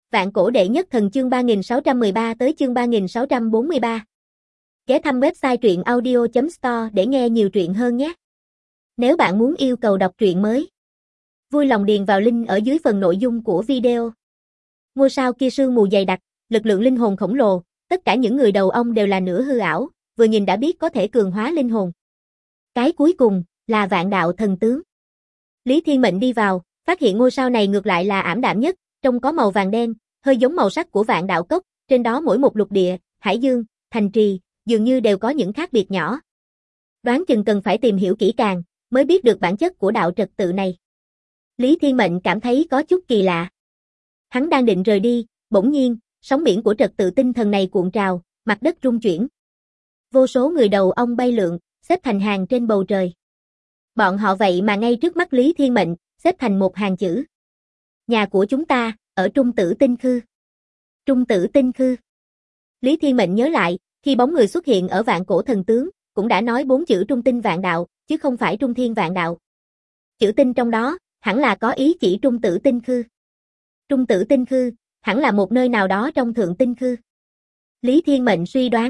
Vạn cổ đệ nhất thần chương 3613 tới chương 3643. Ghé thăm website truyện audio.store để nghe nhiều truyện hơn nhé. Nếu bạn muốn yêu cầu đọc truyện mới, vui lòng điền vào link ở dưới phần nội dung của video. Ngôi sao kia sương mù dày đặc, lực lượng linh hồn khổng lồ, tất cả những người đầu ong đều là nửa hư ảo, vừa nhìn đã biết có thể cường hóa linh hồn. Cái cuối cùng là Vạn Đạo thần tướng. Lý Thiên Mệnh đi vào, phát hiện ngôi sao này ngược lại là ảm đạm nhất, trông có màu vàng đen, hơi giống màu sắc của Vạn Đạo cốc, trên đó mỗi một lục địa, hải dương, thành trì, dường như đều có những khác biệt nhỏ. Đoán chừng cần phải tìm hiểu kỹ càng, mới biết được bản chất của đạo trật tự này. Lý Thiên Mệnh cảm thấy có chút kỳ lạ. Hắn đang định rời đi, bỗng nhiên, sóng biển của trật tự tinh thần này cuộn trào, mặt đất rung chuyển. Vô số người đầu ong bay lượn, xếp thành hàng trên bầu trời. Bọn họ vậy mà ngay trước mắt Lý Thiên Mệnh, xếp thành một hàng chữ. Nhà của chúng ta, ở Trung Tử Tinh Khư. Trung Tử Tinh Khư. Lý Thiên Mệnh nhớ lại, khi bóng người xuất hiện ở Vạn Cổ Thần Tướng, cũng đã nói 4 chữ Trung Tinh Vạn Đạo, chứ không phải Trung Thiên Vạn Đạo. Chữ tinh trong đó, hẳn là có ý chỉ Trung Tử Tinh Khư. Trung Tử Tinh Khư, hẳn là một nơi nào đó trong Thượng Tinh Khư. Lý Thiên Mệnh suy đoán.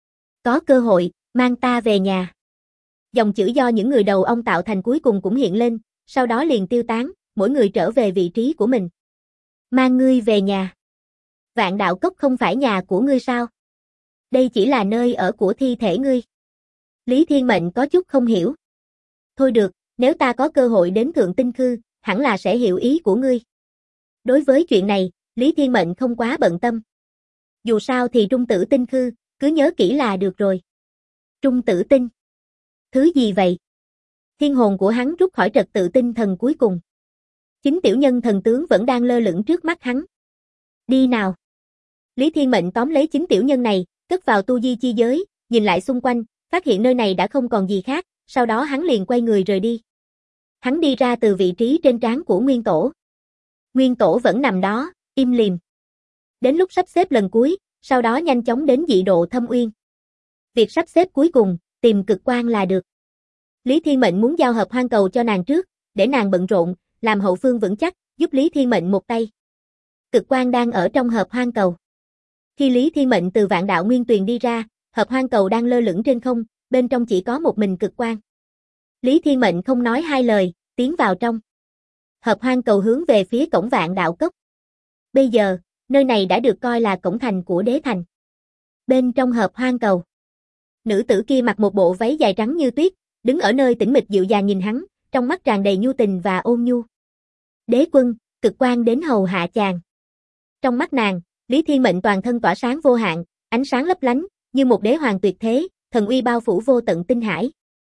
Có cơ hội, mang ta về nhà. Dòng chữ do những người đầu ong tạo thành cuối cùng cũng hiện lên, sau đó liền tiêu tán, mỗi người trở về vị trí của mình. Mang ngươi về nhà. Vạn Đạo cốc không phải nhà của ngươi sao? Đây chỉ là nơi ở của thi thể ngươi. Lý Thiên Mệnh có chút không hiểu. Thôi được, nếu ta có cơ hội đến Thượng Tinh Khư, hẳn là sẽ hiểu ý của ngươi. Đối với chuyện này, Lý Thiên Mệnh không quá bận tâm. Dù sao thì Trung Tử Tinh Khư, cứ nhớ kỹ là được rồi. Trung Tử Tinh. Thứ gì vậy? Thiên hồn của hắn rút khỏi trật tự tinh thần cuối cùng. Chính tiểu nhân thần tướng vẫn đang lơ lửng trước mắt hắn. Đi nào. Lý Thiên Mệnh tóm lấy chính tiểu nhân này, cất vào tu di chi giới, nhìn lại xung quanh, phát hiện nơi này đã không còn gì khác, sau đó hắn liền quay người rời đi. Hắn đi ra từ vị trí trên trán của Nguyên Tổ. Nguyên Tổ vẫn nằm đó, im lìm. Đến lúc sắp xếp lần cuối, sau đó nhanh chóng đến dị độ Thâm Uyên. Việc sắp xếp cuối cùng, tìm Cực Quang là được. Lý Thiên Mệnh muốn giao hợp hoang cầu cho nàng trước, để nàng bận rộn, làm hậu phương vững chắc, giúp Lý Thiên Mệnh một tay. Cực Quang đang ở trong hợp hoang cầu. Khi Lý Thiên Mệnh từ Vạn Đạo Nguyên Tuyền đi ra, hợp hoang cầu đang lơ lửng trên không, bên trong chỉ có một mình Cực Quang. Lý Thiên Mệnh không nói hai lời, tiến vào trong. Hợp hoang cầu hướng về phía cổng Vạn Đạo cốc. Bây giờ, nơi này đã được coi là cổng thành của đế thành. Bên trong hợp hoang cầu, nữ tử kia mặc một bộ váy dài trắng như tuyết, đứng ở nơi tĩnh mịch dịu dàng nhìn hắn, trong mắt tràn đầy nhu tình và ôn nhu. Đế quân, Cực Quang đến hầu hạ chàng. Trong mắt nàng, Lý Thiên Mệnh toàn thân tỏa sáng vô hạn, ánh sáng lấp lánh, như một đế hoàng tuyệt thế, thần uy bao phủ vô tận tinh hải.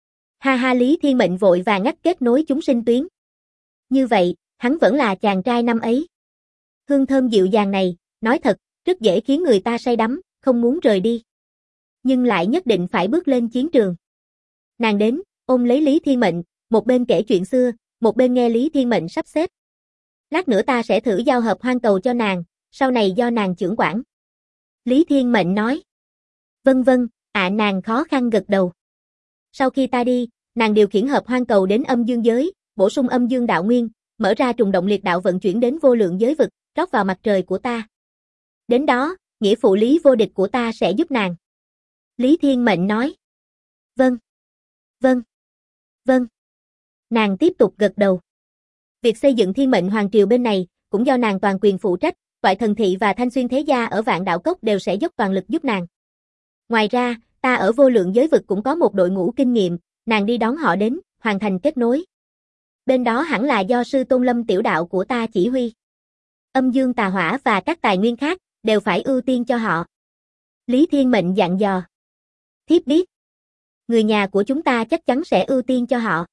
Ha ha, Lý Thiên Mệnh vội và ngắt kết nối chúng sinh tuyến. Như vậy, hắn vẫn là chàng trai năm ấy. Hương thơm dịu dàng này, nói thật, rất dễ khiến người ta say đắm, không muốn rời đi. Nhưng lại nhất định phải bước lên chiến trường. Nàng đến, ôm lấy Lý Thiên Mệnh, một bên kể chuyện xưa, một bên nghe Lý Thiên Mệnh sắp xếp. Lát nữa ta sẽ thử giao hợp hoang cầu cho nàng, sau này do nàng chưởng quản. Lý Thiên Mệnh nói. Vâng vâng, nàng khó khăn gật đầu. Sau khi ta đi, nàng điều khiển hợp hoang cầu đến âm dương giới, bổ sung âm dương đạo nguyên, mở ra trùng động liệt đạo vận chuyển đến vô lượng giới vực, rót vào mặt trời của ta. Đến đó, nghĩa phụ Lý vô địch của ta sẽ giúp nàng. Lý Thiên Mệnh nói. Vâng. Vâng. Vâng. Nàng tiếp tục gật đầu. Việc xây dựng Thiên Mệnh Hoàng Triều bên này, cũng do nàng toàn quyền phụ trách, Toại Thần Thị và Thanh Xuyên Thế Gia ở Vạn Đạo Cốc đều sẽ dốc toàn lực giúp nàng. Ngoài ra, ta ở vô lượng giới vực cũng có một đội ngũ kinh nghiệm, nàng đi đón họ đến, hoàn thành kết nối. Bên đó hẳn là do sư Tôn Lâm tiểu đạo của ta chỉ huy. Âm dương tà hỏa và các tài nguyên khác, đều phải ưu tiên cho họ. Lý Thiên Mệnh dặn dò. Thiếp biết. Người nhà của chúng ta chắc chắn sẽ ưu tiên cho họ.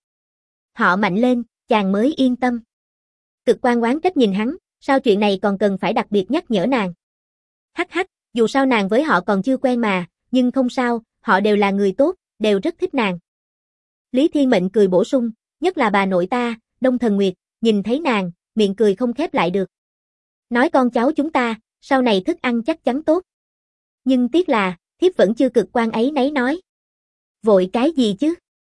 Họ mạnh lên, chàng mới yên tâm. Cực Quang oán trách nhìn hắn, sao chuyện này còn cần phải đặc biệt nhắc nhở nàng. Hắc hắc, dù sao nàng với họ còn chưa quen mà, nhưng không sao, họ đều là người tốt, đều rất thích nàng. Lý Thiên Mệnh cười bổ sung, nhất là bà nội ta, Đông Thần Nguyệt, nhìn thấy nàng, miệng cười không khép lại được. Nói con cháu chúng ta, sau này thức ăn chắc chắn tốt. Nhưng tiếc là, thiếp vẫn chưa Cực Quang ấy nấy nói. Vội cái gì chứ?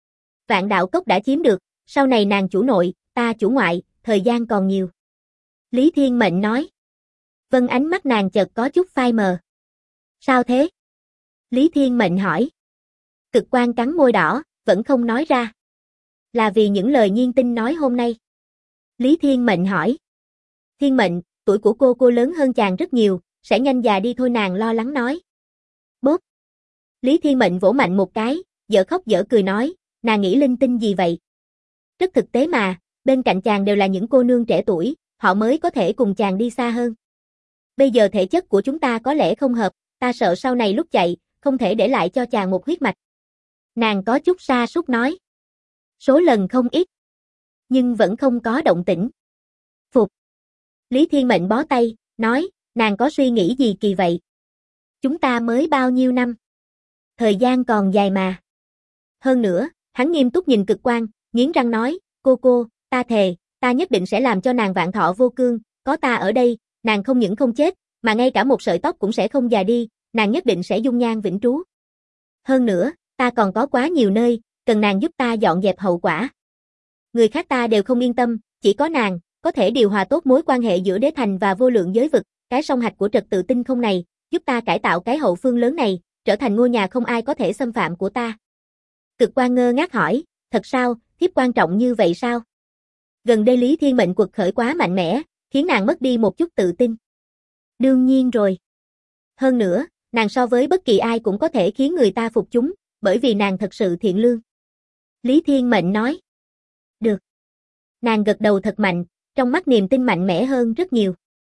Vạn Đạo cốc đã chiếm được, sau này nàng chủ nội, ta chủ ngoại, thời gian còn nhiều. Lý Thiên Mệnh nói. Vân ánh mắt nàng chợt có chút phai mờ. Sao thế? Lý Thiên Mệnh hỏi. Cực Quan cắn môi đỏ, vẫn không nói ra. Là vì những lời Nhiên Tinh nói hôm nay. Lý Thiên Mệnh hỏi. Thiên Mệnh, tuổi của cô lớn hơn chàng rất nhiều, sẽ nhanh già đi thôi, nàng lo lắng nói. Bốp. Lý Thiên Mệnh vỗ mạnh một cái, dở khóc dở cười nói, nàng nghĩ linh tinh gì vậy? Rất thực tế mà, bên cạnh chàng đều là những cô nương trẻ tuổi, họ mới có thể cùng chàng đi xa hơn. Bây giờ thể chất của chúng ta có lẽ không hợp, ta sợ sau này lúc chạy, không thể để lại cho chàng một huyết mạch. Nàng có chút sa sút nói. Số lần không ít, nhưng vẫn không có động tĩnh. Phục. Lý Thiên Mệnh bó tay, nói, nàng có suy nghĩ gì kỳ vậy? Chúng ta mới bao nhiêu năm? Thời gian còn dài mà. Hơn nữa, hắn nghiêm túc nhìn Cực Quan, nghiến răng nói, cô, ta thề, ta nhất định sẽ làm cho nàng vạn thọ vô cương, có ta ở đây, nàng không những không chết, mà ngay cả một sợi tóc cũng sẽ không già đi, nàng nhất định sẽ dung nhan vĩnh trú. Hơn nữa, ta còn có quá nhiều nơi, cần nàng giúp ta dọn dẹp hậu quả. Người khác ta đều không yên tâm, chỉ có nàng, có thể điều hòa tốt mối quan hệ giữa đế thành và vô lượng giới vực, cái song hạch của trật tự tinh không này, giúp ta cải tạo cái hậu phương lớn này, trở thành ngôi nhà không ai có thể xâm phạm của ta. Cực Quan ngơ ngác hỏi, thật sao, thiếp quan trọng như vậy sao? Gần đây Lý Thiên Mệnh quật khởi quá mạnh mẽ, khiến nàng mất đi một chút tự tin. Đương nhiên rồi. Hơn nữa, nàng so với bất kỳ ai cũng có thể khiến người ta phục chúng, bởi vì nàng thật sự thiện lương. Lý Thiên Mệnh nói. Được. Nàng gật đầu thật mạnh, trong mắt niềm tin mạnh mẽ hơn rất nhiều.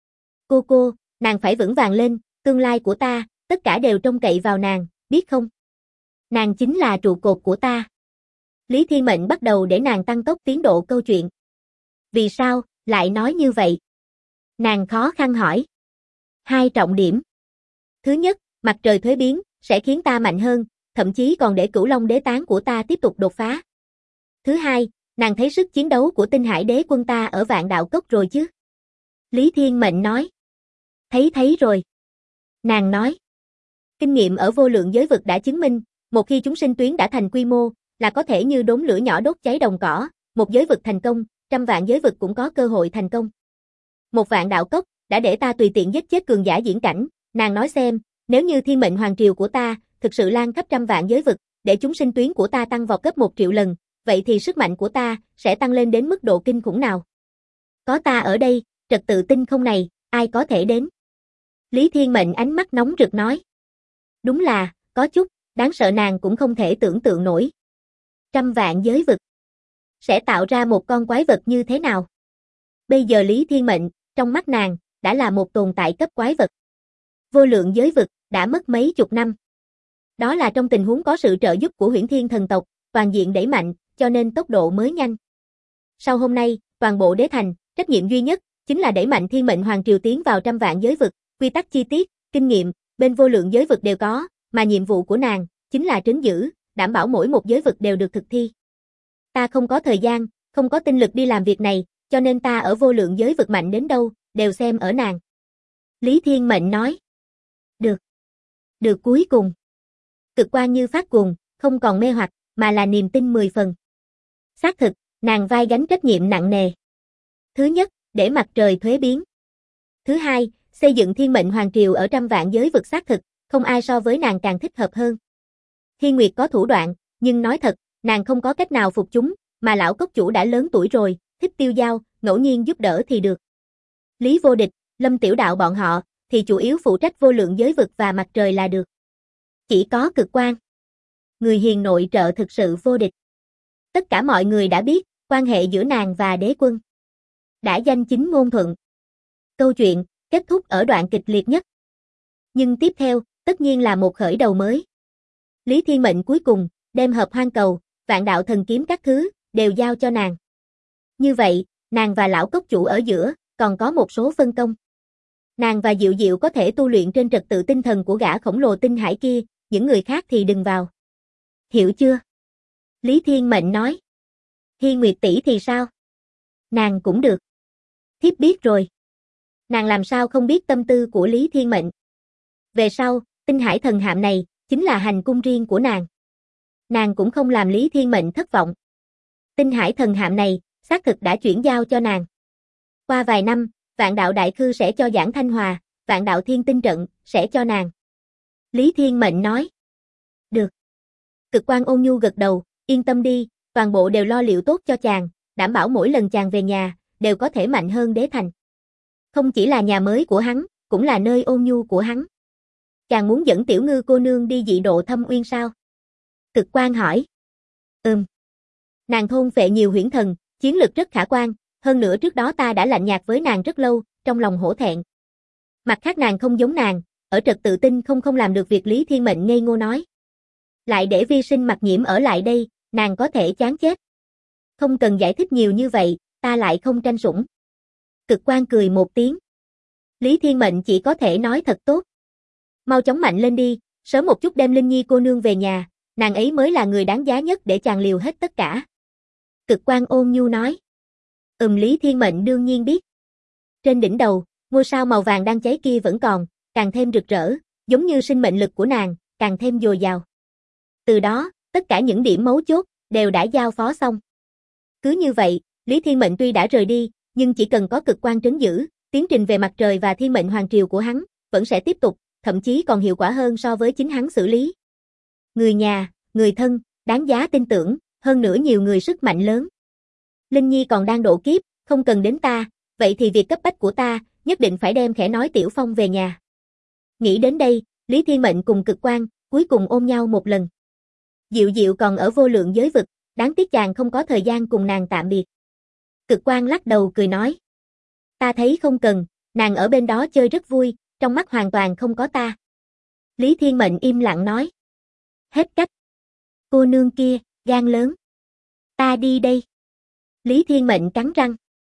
Cô, nàng phải vững vàng lên, tương lai của ta, tất cả đều trông cậy vào nàng, biết không? Nàng chính là trụ cột của ta. Lý Thiên Mệnh bắt đầu để nàng tăng tốc tiến độ câu chuyện. Vì sao, lại nói như vậy? Nàng khó khăn hỏi. 2 trọng điểm. Thứ nhất, mặt trời thuế biến, sẽ khiến ta mạnh hơn, thậm chí còn để Cửu Long đế tán của ta tiếp tục đột phá. Thứ hai, nàng thấy sức chiến đấu của Tinh Hải đế quân ta ở Vạn Đạo Cốc rồi chứ? Lý Thiên Mệnh nói. Thấy rồi. Nàng nói. Kinh nghiệm ở vô lượng giới vực đã chứng minh, một khi chúng sinh tuyến đã thành quy mô, là có thể như đốm lửa nhỏ đốt cháy đồng cỏ, một giới vực thành công, trăm vạn giới vực cũng có cơ hội thành công. Một Vạn Đạo Cốc, đã để ta tùy tiện giết chết cường giả diễn cảnh, nàng nói xem, nếu như thiên mệnh hoàng triều của ta, thực sự lan khắp trăm vạn giới vực, để chúng sinh tuyến của ta tăng vọt gấp 1 triệu lần, vậy thì sức mạnh của ta, sẽ tăng lên đến mức độ kinh khủng nào? Có ta ở đây, trật tự tinh không này, ai có thể đến? Lý Thiên Mệnh ánh mắt nóng rực nói. Đúng là, có chút, đáng sợ, nàng cũng không thể tưởng tượng nổi. Trăm vạn giới vực sẽ tạo ra một con quái vật như thế nào? Bây giờ Lý Thiên Mệnh, trong mắt nàng, đã là một tồn tại cấp quái vật. Vô lượng giới vực, đã mất mấy chục năm. Đó là trong tình huống có sự trợ giúp của Huyễn Thiên thần tộc, toàn diện đẩy mạnh, cho nên tốc độ mới nhanh. Sau hôm nay, toàn bộ đế thành, trách nhiệm duy nhất, chính là đẩy mạnh thiên mệnh hoàng triều tiến vào trăm vạn giới vực, quy tắc chi tiết, kinh nghiệm, bên vô lượng giới vực đều có, mà nhiệm vụ của nàng, chính là trấn giữ, đảm bảo mỗi một giới vực đều được thực thi. Ta không có thời gian, không có tinh lực đi làm việc này, cho nên ta ở vô lượng giới vực mạnh đến đâu, đều xem ở nàng. Lý Thiên Mệnh nói. Được cuối cùng. Cực Quan như phát cuồng, không còn mê hoặc, mà là niềm tin 10 phần. Xác thực, nàng vai gánh trách nhiệm nặng nề. Thứ nhất, để mặt trời thuế biến. Thứ hai, xây dựng thiên mệnh hoàng triều ở trăm vạn giới vực, xác thực, không ai so với nàng càng thích hợp hơn. Thiên Nguyệt có thủ đoạn, nhưng nói thật, nàng không có cách nào phục chúng, mà lão cốc chủ đã lớn tuổi rồi, thích tiêu dao, ngẫu nhiên giúp đỡ thì được. Lý Vô Địch, Lâm Tiểu Đạo bọn họ, thì chủ yếu phụ trách vô lượng giới vực và mặt trời là được. Chỉ có Cực Quan. Người hiền nội trợ thực sự vô địch. Tất cả mọi người đã biết, quan hệ giữa nàng và đế quân đã danh chính ngôn thuận. Câu chuyện, kết thúc ở đoạn kịch liệt nhất. Nhưng tiếp theo, tất nhiên là một khởi đầu mới. Lý Thiên Mệnh cuối cùng, đem Hợp Hoang Cầu, Vạn Đạo Thần Kiếm các thứ, đều giao cho nàng. Như vậy, nàng và lão cốc chủ ở giữa, còn có một số phân công. Nàng và Diệu Diệu có thể tu luyện trên trật tự tinh thần của gã khổng lồ Tinh Hải kia, những người khác thì đừng vào. Hiểu chưa? Lý Thiên Mệnh nói. Hiên Nguyệt tỷ thì sao? Nàng cũng được. Thiếp biết rồi. Nàng làm sao không biết tâm tư của Lý Thiên Mệnh. Về sau, Tinh Hải thần hạm này, chính là hành cung riêng của nàng. Nàng cũng không làm Lý Thiên Mệnh thất vọng. Tinh Hải thần hạm này, xác thực đã chuyển giao cho nàng. Qua vài năm, Vạn Đạo Đại Khư sẽ cho Giảng Thanh Hòa, Vạn đạo thiên tinh trận, sẽ cho nàng. Lý Thiên Mệnh nói. Được. Cực Quang ôn nhu gật đầu, yên tâm đi, toàn bộ đều lo liệu tốt cho chàng, đảm bảo mỗi lần chàng về nhà, đều có thể mạnh hơn Đế Thành. Không chỉ là nhà mới của hắn, cũng là nơi ôn nhu của hắn. Chàng muốn dẫn Tiểu Ngư cô nương đi dị độ Thâm Uyên sao? Cực Quang hỏi. Nàng thôn phệ nhiều huyễn thần, chiến lực rất khả quan, hơn nữa trước đó ta đã lạnh nhạt với nàng rất lâu, trong lòng hổ thẹn. Mặt khác nàng không giống nàng, ở trật tự tinh không làm được việc Lý Thiên Mệnh ngây ngô nói. Lại để Vi Sinh Mặc Nhiễm ở lại đây, nàng có thể chán chết. Không cần giải thích nhiều như vậy, ta lại không tranh sủng. Cực Quang cười một tiếng. Lý Thiên Mệnh chỉ có thể nói thật tốt. Mau chóng mạnh lên đi, sớm một chút đem Linh Nhi cô nương về nhà, nàng ấy mới là người đáng giá nhất để chàng liều hết tất cả. Cực Quang ôn nhu nói. Lý Thiên Mệnh đương nhiên biết. Trên đỉnh đầu, ngôi sao màu vàng đang cháy kia vẫn còn, càng thêm rực rỡ, giống như sinh mệnh lực của nàng, càng thêm dồi dào. Từ đó, tất cả những điểm mấu chốt, đều đã giao phó xong. Cứ như vậy, Lý Thiên Mệnh tuy đã rời đi, nhưng chỉ cần có cực quang trấn giữ, tiến trình về mặt trời và thiên mệnh hoàng triều của hắn, vẫn sẽ tiếp tục, thậm chí còn hiệu quả hơn so với chính hắn xử lý. Người nhà, người thân, đáng giá tin tưởng, hơn nữa nhiều người sức mạnh lớn. Linh Nhi còn đang độ kiếp, không cần đến ta, vậy thì việc cấp bách của ta, nhất định phải đem Khẽ Nói Tiểu Phong về nhà. Nghĩ đến đây, Lý Thiên Mệnh cùng Cực Quang, cuối cùng ôm nhau một lần. Diệu Diệu còn ở vô lượng giới vực, đáng tiếc chàng không có thời gian cùng nàng tạm biệt. Cực Quang lắc đầu cười nói. Ta thấy không cần, nàng ở bên đó chơi rất vui, trong mắt hoàn toàn không có ta. Lý Thiên Mệnh im lặng nói. Hết cách. Cô nương kia, gan lớn. Ta đi đây. Lý Thiên Mệnh cắn răng.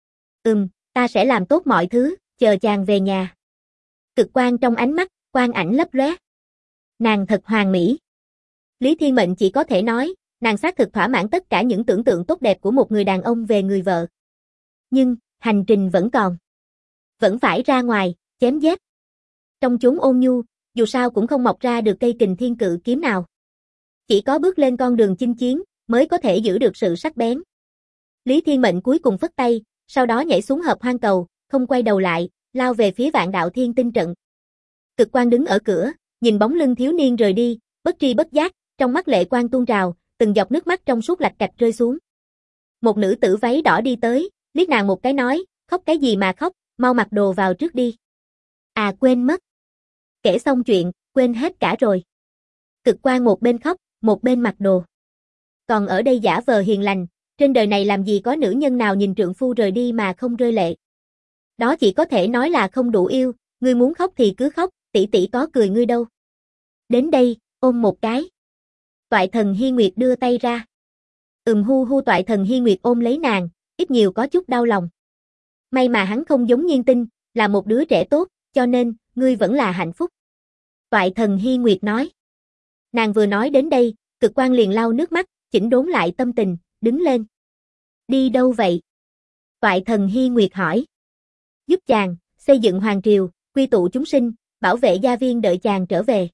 Ta sẽ làm tốt mọi thứ, chờ chàng về nhà. Cực Quang trong ánh mắt, quang ảnh lấp lóe. Nàng thật hoàn mỹ. Lý Thiên Mệnh chỉ có thể nói, nàng xác thực thỏa mãn tất cả những tưởng tượng tốt đẹp của một người đàn ông về người vợ. Nhưng, hành trình vẫn còn. Vẫn phải ra ngoài, chém giết. Trong chốn ôn nhu, dù sao cũng không mọc ra được cây kình thiên cự kiếm nào. Chỉ có bước lên con đường chinh chiến, mới có thể giữ được sự sắc bén. Lý Thiên Mệnh cuối cùng phất tay, sau đó nhảy xuống Hợp Hoang Cầu, không quay đầu lại, lao về phía Vạn Đạo Thiên Tinh Trận. Cực Quang đứng ở cửa, nhìn bóng lưng thiếu niên rời đi, bất tri bất giác, trong mắt lệ quang tuôn trào, từng giọt nước mắt trong suốt lạch cạch rơi xuống. Một nữ tử váy đỏ đi tới, liếc nàng một cái nói, khóc cái gì mà khóc, mau mặc đồ vào trước đi. À quên mất. Kể xong chuyện, quên hết cả rồi. Cực Quang một bên khóc, một bên mặc đồ. Còn ở đây giả vờ hiền lành, trên đời này làm gì có nữ nhân nào nhìn trượng phu rời đi mà không rơi lệ. Đó chỉ có thể nói là không đủ yêu, ngươi muốn khóc thì cứ khóc, tỷ tỷ có cười ngươi đâu. Đến đây, ôm một cái. Toại Thần Hy Nguyệt đưa tay ra. Hu hu Toại Thần Hy Nguyệt ôm lấy nàng, ít nhiều có chút đau lòng. May mà hắn không giống Nhiên Tinh, là một đứa trẻ tốt, cho nên, ngươi vẫn là hạnh phúc. Toại Thần Hy Nguyệt nói. Nàng vừa nói đến đây, Cực Quang liền lau nước mắt, chỉnh đốn lại tâm tình, đứng lên. Đi đâu vậy? Toại Thần Hy Nguyệt hỏi. Giúp chàng, xây dựng hoàng triều, quy tụ chúng sinh, bảo vệ gia viên đợi chàng trở về.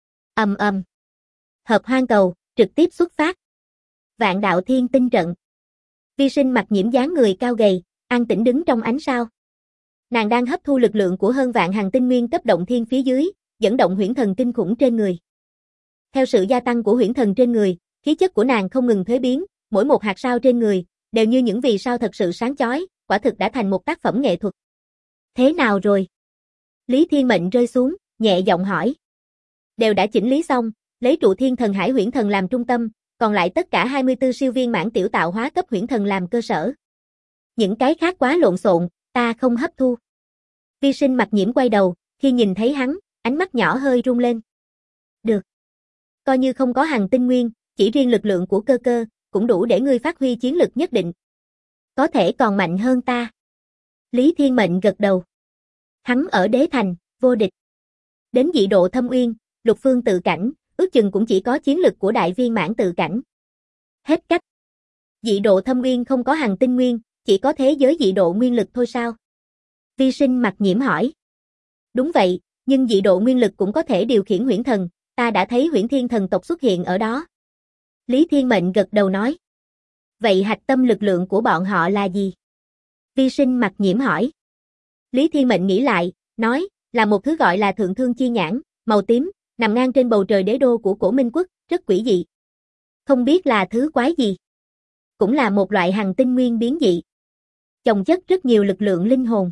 Hợp Hoang Cầu, trực tiếp xuất phát. Vạn Đạo Thiên Tinh Trận. Vi Sinh Mặc Nhiễm dáng người cao gầy, an tĩnh đứng trong ánh sao. Nàng đang hấp thu lực lượng của hơn vạn hàng tinh nguyên cấp động thiên phía dưới, dẫn động huyễn thần kinh khủng trên người. Theo sự gia tăng của huyễn thần trên người, khí chất của nàng không ngừng thuế biến, mỗi một hạt sao trên người, đều như những vì sao thật sự sáng chói, quả thực đã thành một tác phẩm nghệ thuật. Thế nào rồi? Lý Thiên Mệnh rơi xuống, nhẹ giọng hỏi. Đều đã chỉnh lý xong, lấy trụ thiên thần hải huyễn thần làm trung tâm, còn lại tất cả 24 siêu viên mãn tiểu tạo hóa cấp huyễn thần làm cơ sở. Những cái khác quá lộn xộn, ta không hấp thu. Vi Sinh Mặc Nhiễm quay đầu, khi nhìn thấy hắn, ánh mắt nhỏ hơi rung lên. Được. Coi như không có hằng tinh nguyên, chỉ riêng lực lượng của cơ cơ, cũng đủ để ngươi phát huy chiến lực nhất định. Có thể còn mạnh hơn ta. Lý Thiên Mệnh gật đầu. Hắn ở Đế Thành, vô địch. Đến dị độ Thâm Uyên, Lục Phương tự cảnh, ước chừng cũng chỉ có chiến lực của đại viên mãn tự cảnh. Hết cách. Dị độ Thâm Uyên không có hằng tinh nguyên, chỉ có thế giới dị độ nguyên lực thôi sao? Vi Sinh Mặc Nhiễm hỏi. Đúng vậy, nhưng dị độ nguyên lực cũng có thể điều khiển huyễn thần, ta đã thấy huyễn thiên thần tộc xuất hiện ở đó. Lý Thiên Mệnh gật đầu nói. Vậy hạch tâm lực lượng của bọn họ là gì? Vi Sinh Mặc Nhiễm hỏi. Lý Thiên Mệnh nghĩ lại, nói, là một thứ gọi là Thượng Thương Chi Nhãn, màu tím, nằm ngang trên bầu trời đế đô của Cổ Minh Quốc, rất quỷ dị. Không biết là thứ quái gì. Cũng là một loại hành tinh nguyên biến dị. Chồng chất rất nhiều lực lượng linh hồn.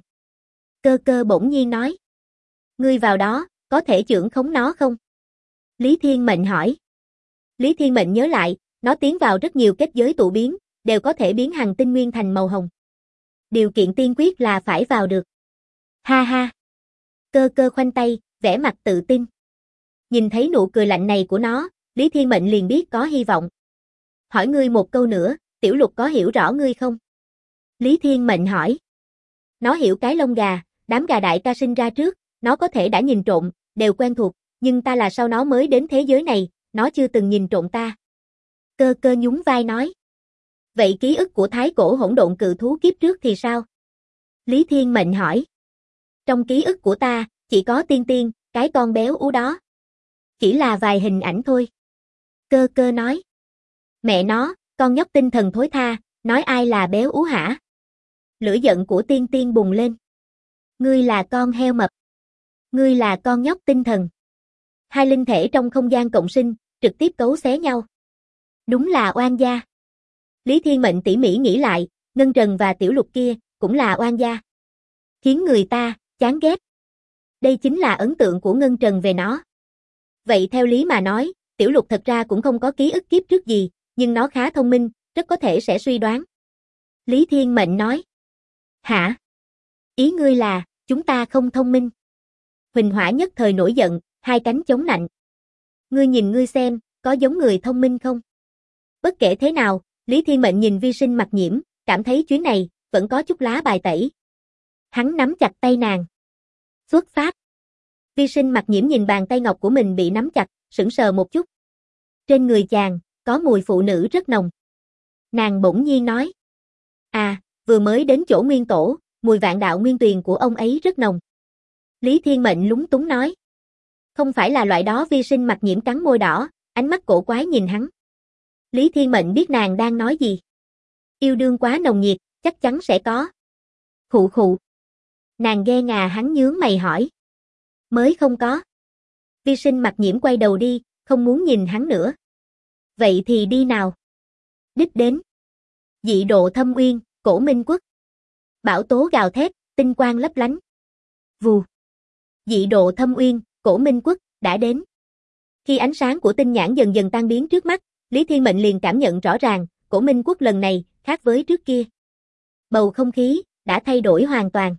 Cơ cơ bỗng nhiên nói. Ngươi vào đó, có thể chưởng khống nó không? Lý Thiên Mệnh hỏi. Lý Thiên Mệnh nhớ lại, nó tiến vào rất nhiều kết giới tụ biến, đều có thể biến hành tinh nguyên thành màu hồng. Điều kiện tiên quyết là phải vào được. Ha ha. Cơ cơ khoanh tay, vẻ mặt tự tin. Nhìn thấy nụ cười lạnh này của nó, Lý Thiên Mệnh liền biết có hy vọng. Hỏi ngươi một câu nữa, Tiểu Lục có hiểu rõ ngươi không? Lý Thiên Mệnh hỏi. Nó hiểu cái lông gà, đám gà đại ca sinh ra trước, nó có thể đã nhìn trộm, đều quen thuộc, nhưng ta là sau nó mới đến thế giới này, nó chưa từng nhìn trộm ta. Cơ cơ nhún vai nói. Vậy ký ức của thái cổ hỗn độn cự thú kiếp trước thì sao? Lý Thiên Mệnh hỏi. Trong ký ức của ta, chỉ có tiên tiên, cái con béo ú đó. Chỉ là vài hình ảnh thôi. Cơ cơ nói. Mẹ nó, con nhóc tinh thần thối tha, nói ai là béo ú hả? Lửa giận của tiên tiên bùng lên. Ngươi là con heo mập. Ngươi là con nhóc tinh thần. Hai linh thể trong không gian cộng sinh, trực tiếp cấu xé nhau. Đúng là oan gia. Lý Thiên Mệnh tỉ mỉ nghĩ lại, Ngân Trần và Tiểu Lục kia, cũng là oan gia. Khiến người ta, chán ghét. Đây chính là ấn tượng của Ngân Trần về nó. Vậy theo lý mà nói, Tiểu Lục thật ra cũng không có ký ức kiếp trước gì, nhưng nó khá thông minh, rất có thể sẽ suy đoán. Lý Thiên Mệnh nói. Hả? Ý ngươi là, chúng ta không thông minh. Huỳnh Hỏa nhất thời nổi giận, hai cánh chống nạnh. Ngươi nhìn ngươi xem, có giống người thông minh không? Bất kể thế nào, Lý Thiên Mệnh nhìn Vi Sinh Mặc Nhiễm, cảm thấy chuyến này, vẫn có chút lá bài tẩy. Hắn nắm chặt tay nàng. Xuất phát. Vi Sinh Mặc Nhiễm nhìn bàn tay ngọc của mình bị nắm chặt, sững sờ một chút. Trên người chàng, có mùi phụ nữ rất nồng. Nàng bỗng nhiên nói. À, vừa mới đến chỗ nguyên tổ, mùi vạn đạo nguyên tuyền của ông ấy rất nồng. Lý Thiên Mệnh lúng túng nói. Không phải là loại đó. Vi Sinh Mặc Nhiễm cắn môi đỏ, ánh mắt cổ quái nhìn hắn. Lý Thiên Mệnh biết nàng đang nói gì. Yêu đương quá nồng nhiệt, chắc chắn sẽ có. Khụ khụ. Nàng ghe ngà hắn nhướng mày hỏi. Mới không có. Vi Sinh Mặc Nhiễm quay đầu đi, không muốn nhìn hắn nữa. Vậy thì đi nào. Đích đến. Dị độ thâm uyên, Cổ Minh Quốc. Bão tố gào thét, tinh quang lấp lánh. Vù. Dị độ thâm uyên, Cổ Minh Quốc, đã đến. Khi ánh sáng của tinh nhãn dần dần tan biến trước mắt, Lý Thiên Mệnh liền cảm nhận rõ ràng, Cổ Minh Quốc lần này, khác với trước kia. Bầu không khí, đã thay đổi hoàn toàn.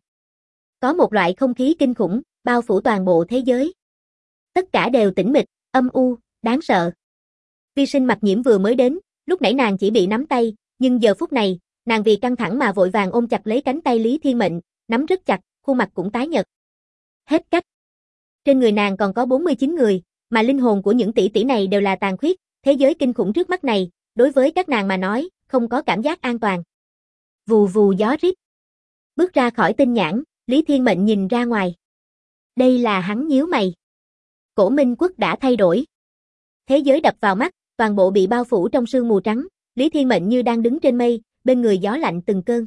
Có một loại không khí kinh khủng, bao phủ toàn bộ thế giới. Tất cả đều tĩnh mịch, âm u, đáng sợ. Vi Sinh Mặc Nhiễm vừa mới đến, lúc nãy nàng chỉ bị nắm tay, nhưng giờ phút này, nàng vì căng thẳng mà vội vàng ôm chặt lấy cánh tay Lý Thiên Mệnh, nắm rất chặt, khuôn mặt cũng tái nhợt. Hết cách. Trên người nàng còn có 49 người, mà linh hồn của những tỷ tỷ này đều là tàn khuyết, thế giới kinh khủng trước mắt này, đối với các nàng mà nói, không có cảm giác an toàn. Vù vù gió rít. Bước ra khỏi tinh nhãn, Lý Thiên Mệnh nhìn ra ngoài. Đây là hắn nhíu mày. Cổ Minh Quốc đã thay đổi. Thế giới đập vào mắt, toàn bộ bị bao phủ trong sương mù trắng, Lý Thiên Mệnh như đang đứng trên mây, bên người gió lạnh từng cơn.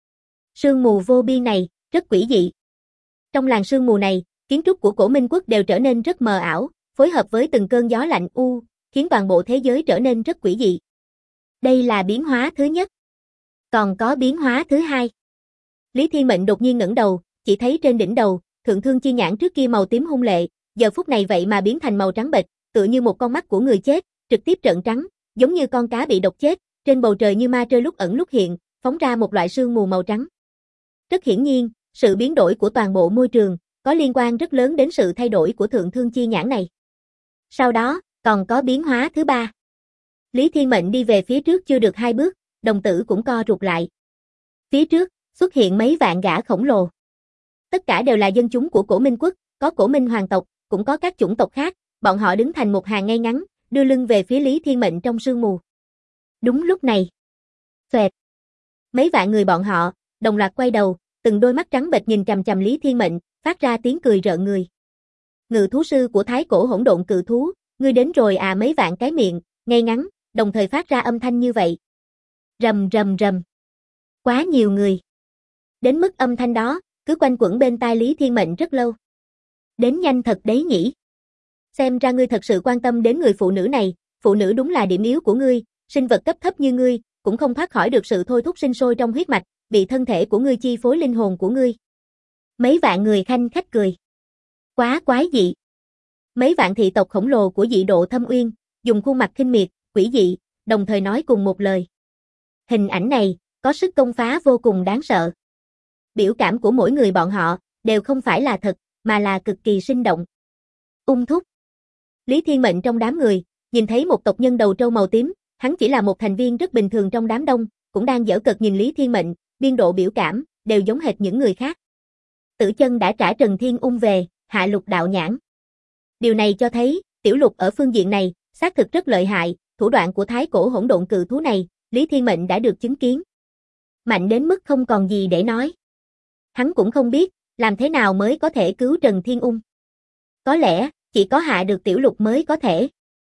Sương mù vô biên này, rất quỷ dị. Trong làn sương mù này, kiến trúc của Cổ Minh Quốc đều trở nên rất mờ ảo, phối hợp với từng cơn gió lạnh khiến toàn bộ thế giới trở nên rất quỷ dị. Đây là biến hóa thứ nhất. Còn có biến hóa thứ hai. Lý Thiên Mệnh đột nhiên ngẩng đầu, chỉ thấy trên đỉnh đầu, Thượng Thương Chi Nhãn trước kia màu tím hung lệ, giờ phút này vậy mà biến thành màu trắng bệch, tựa như một con mắt của người chết, trực tiếp trợn trắng, giống như con cá bị độc chết, trên bầu trời như ma trơi lúc ẩn lúc hiện, phóng ra một loại sương mù màu trắng. Rất hiển nhiên, sự biến đổi của toàn bộ môi trường có liên quan rất lớn đến sự thay đổi của Thượng Thương Chi Nhãn này. Sau đó, còn có biến hóa thứ ba. Lý Thiên Mệnh đi về phía trước chưa được 2 bước, đồng tử cũng co rụt lại. Phía trước, xuất hiện mấy vạn gã khổng lồ. Tất cả đều là dân chúng của Cổ Minh Quốc, có Cổ Minh hoàng tộc, cũng có các chủng tộc khác, bọn họ đứng thành một hàng ngay ngắn, đưa lưng về phía Lý Thiên Mệnh trong sương mù. Đúng lúc này. Xoẹt. Mấy vạn người bọn họ, đồng loạt quay đầu, từng đôi mắt trắng bệch nhìn chằm chằm Lý Thiên Mệnh, phát ra tiếng cười rợn người. Ngự thú sư của thái cổ hỗn độn cự thú, ngươi đến rồi à. Mấy vạn cái miệng, ngay ngắn, đồng thời phát ra âm thanh như vậy. Rầm rầm rầm. Quá nhiều người. Đến mức âm thanh đó, cứ quanh quẩn bên tai Lý Thiên Mệnh rất lâu. Đến nhanh thật đấy nhỉ. Xem ra ngươi thật sự quan tâm đến người phụ nữ này, phụ nữ đúng là điểm yếu của ngươi, sinh vật cấp thấp như ngươi, cũng không thoát khỏi được sự thôi thúc sinh sôi trong huyết mạch, bị thân thể của ngươi chi phối linh hồn của ngươi. Mấy vạn người khanh khách cười. Quá quái dị. Mấy vạn thị tộc khổng lồ của dị độ Thâm Uyên, dùng khuôn mặt khinh miệt, quỷ dị, đồng thời nói cùng một lời. Hình ảnh này, có sức công phá vô cùng đáng sợ. Biểu cảm của mỗi người bọn họ, đều không phải là thật, mà là cực kỳ sinh động. Ung thúc. Lý Thiên Mệnh trong đám người, nhìn thấy một tộc nhân đầu trâu màu tím, hắn chỉ là một thành viên rất bình thường trong đám đông, cũng đang giễu cợt nhìn Lý Thiên Mệnh, biên độ biểu cảm, đều giống hệt những người khác. Tử Chân đã trả Trần Thiên Ung về, hạ lục đạo nhãn. Điều này cho thấy, tiểu lục ở phương diện này, xác thực rất lợi hại, thủ đoạn của thái cổ hỗn độn cự thú này, Lý Thiên Mệnh đã được chứng kiến. Mạnh đến mức không còn gì để nói. Hắn cũng không biết, làm thế nào mới có thể cứu Trần Thiên Ung. Có lẽ, chỉ có hạ được tiểu lục mới có thể.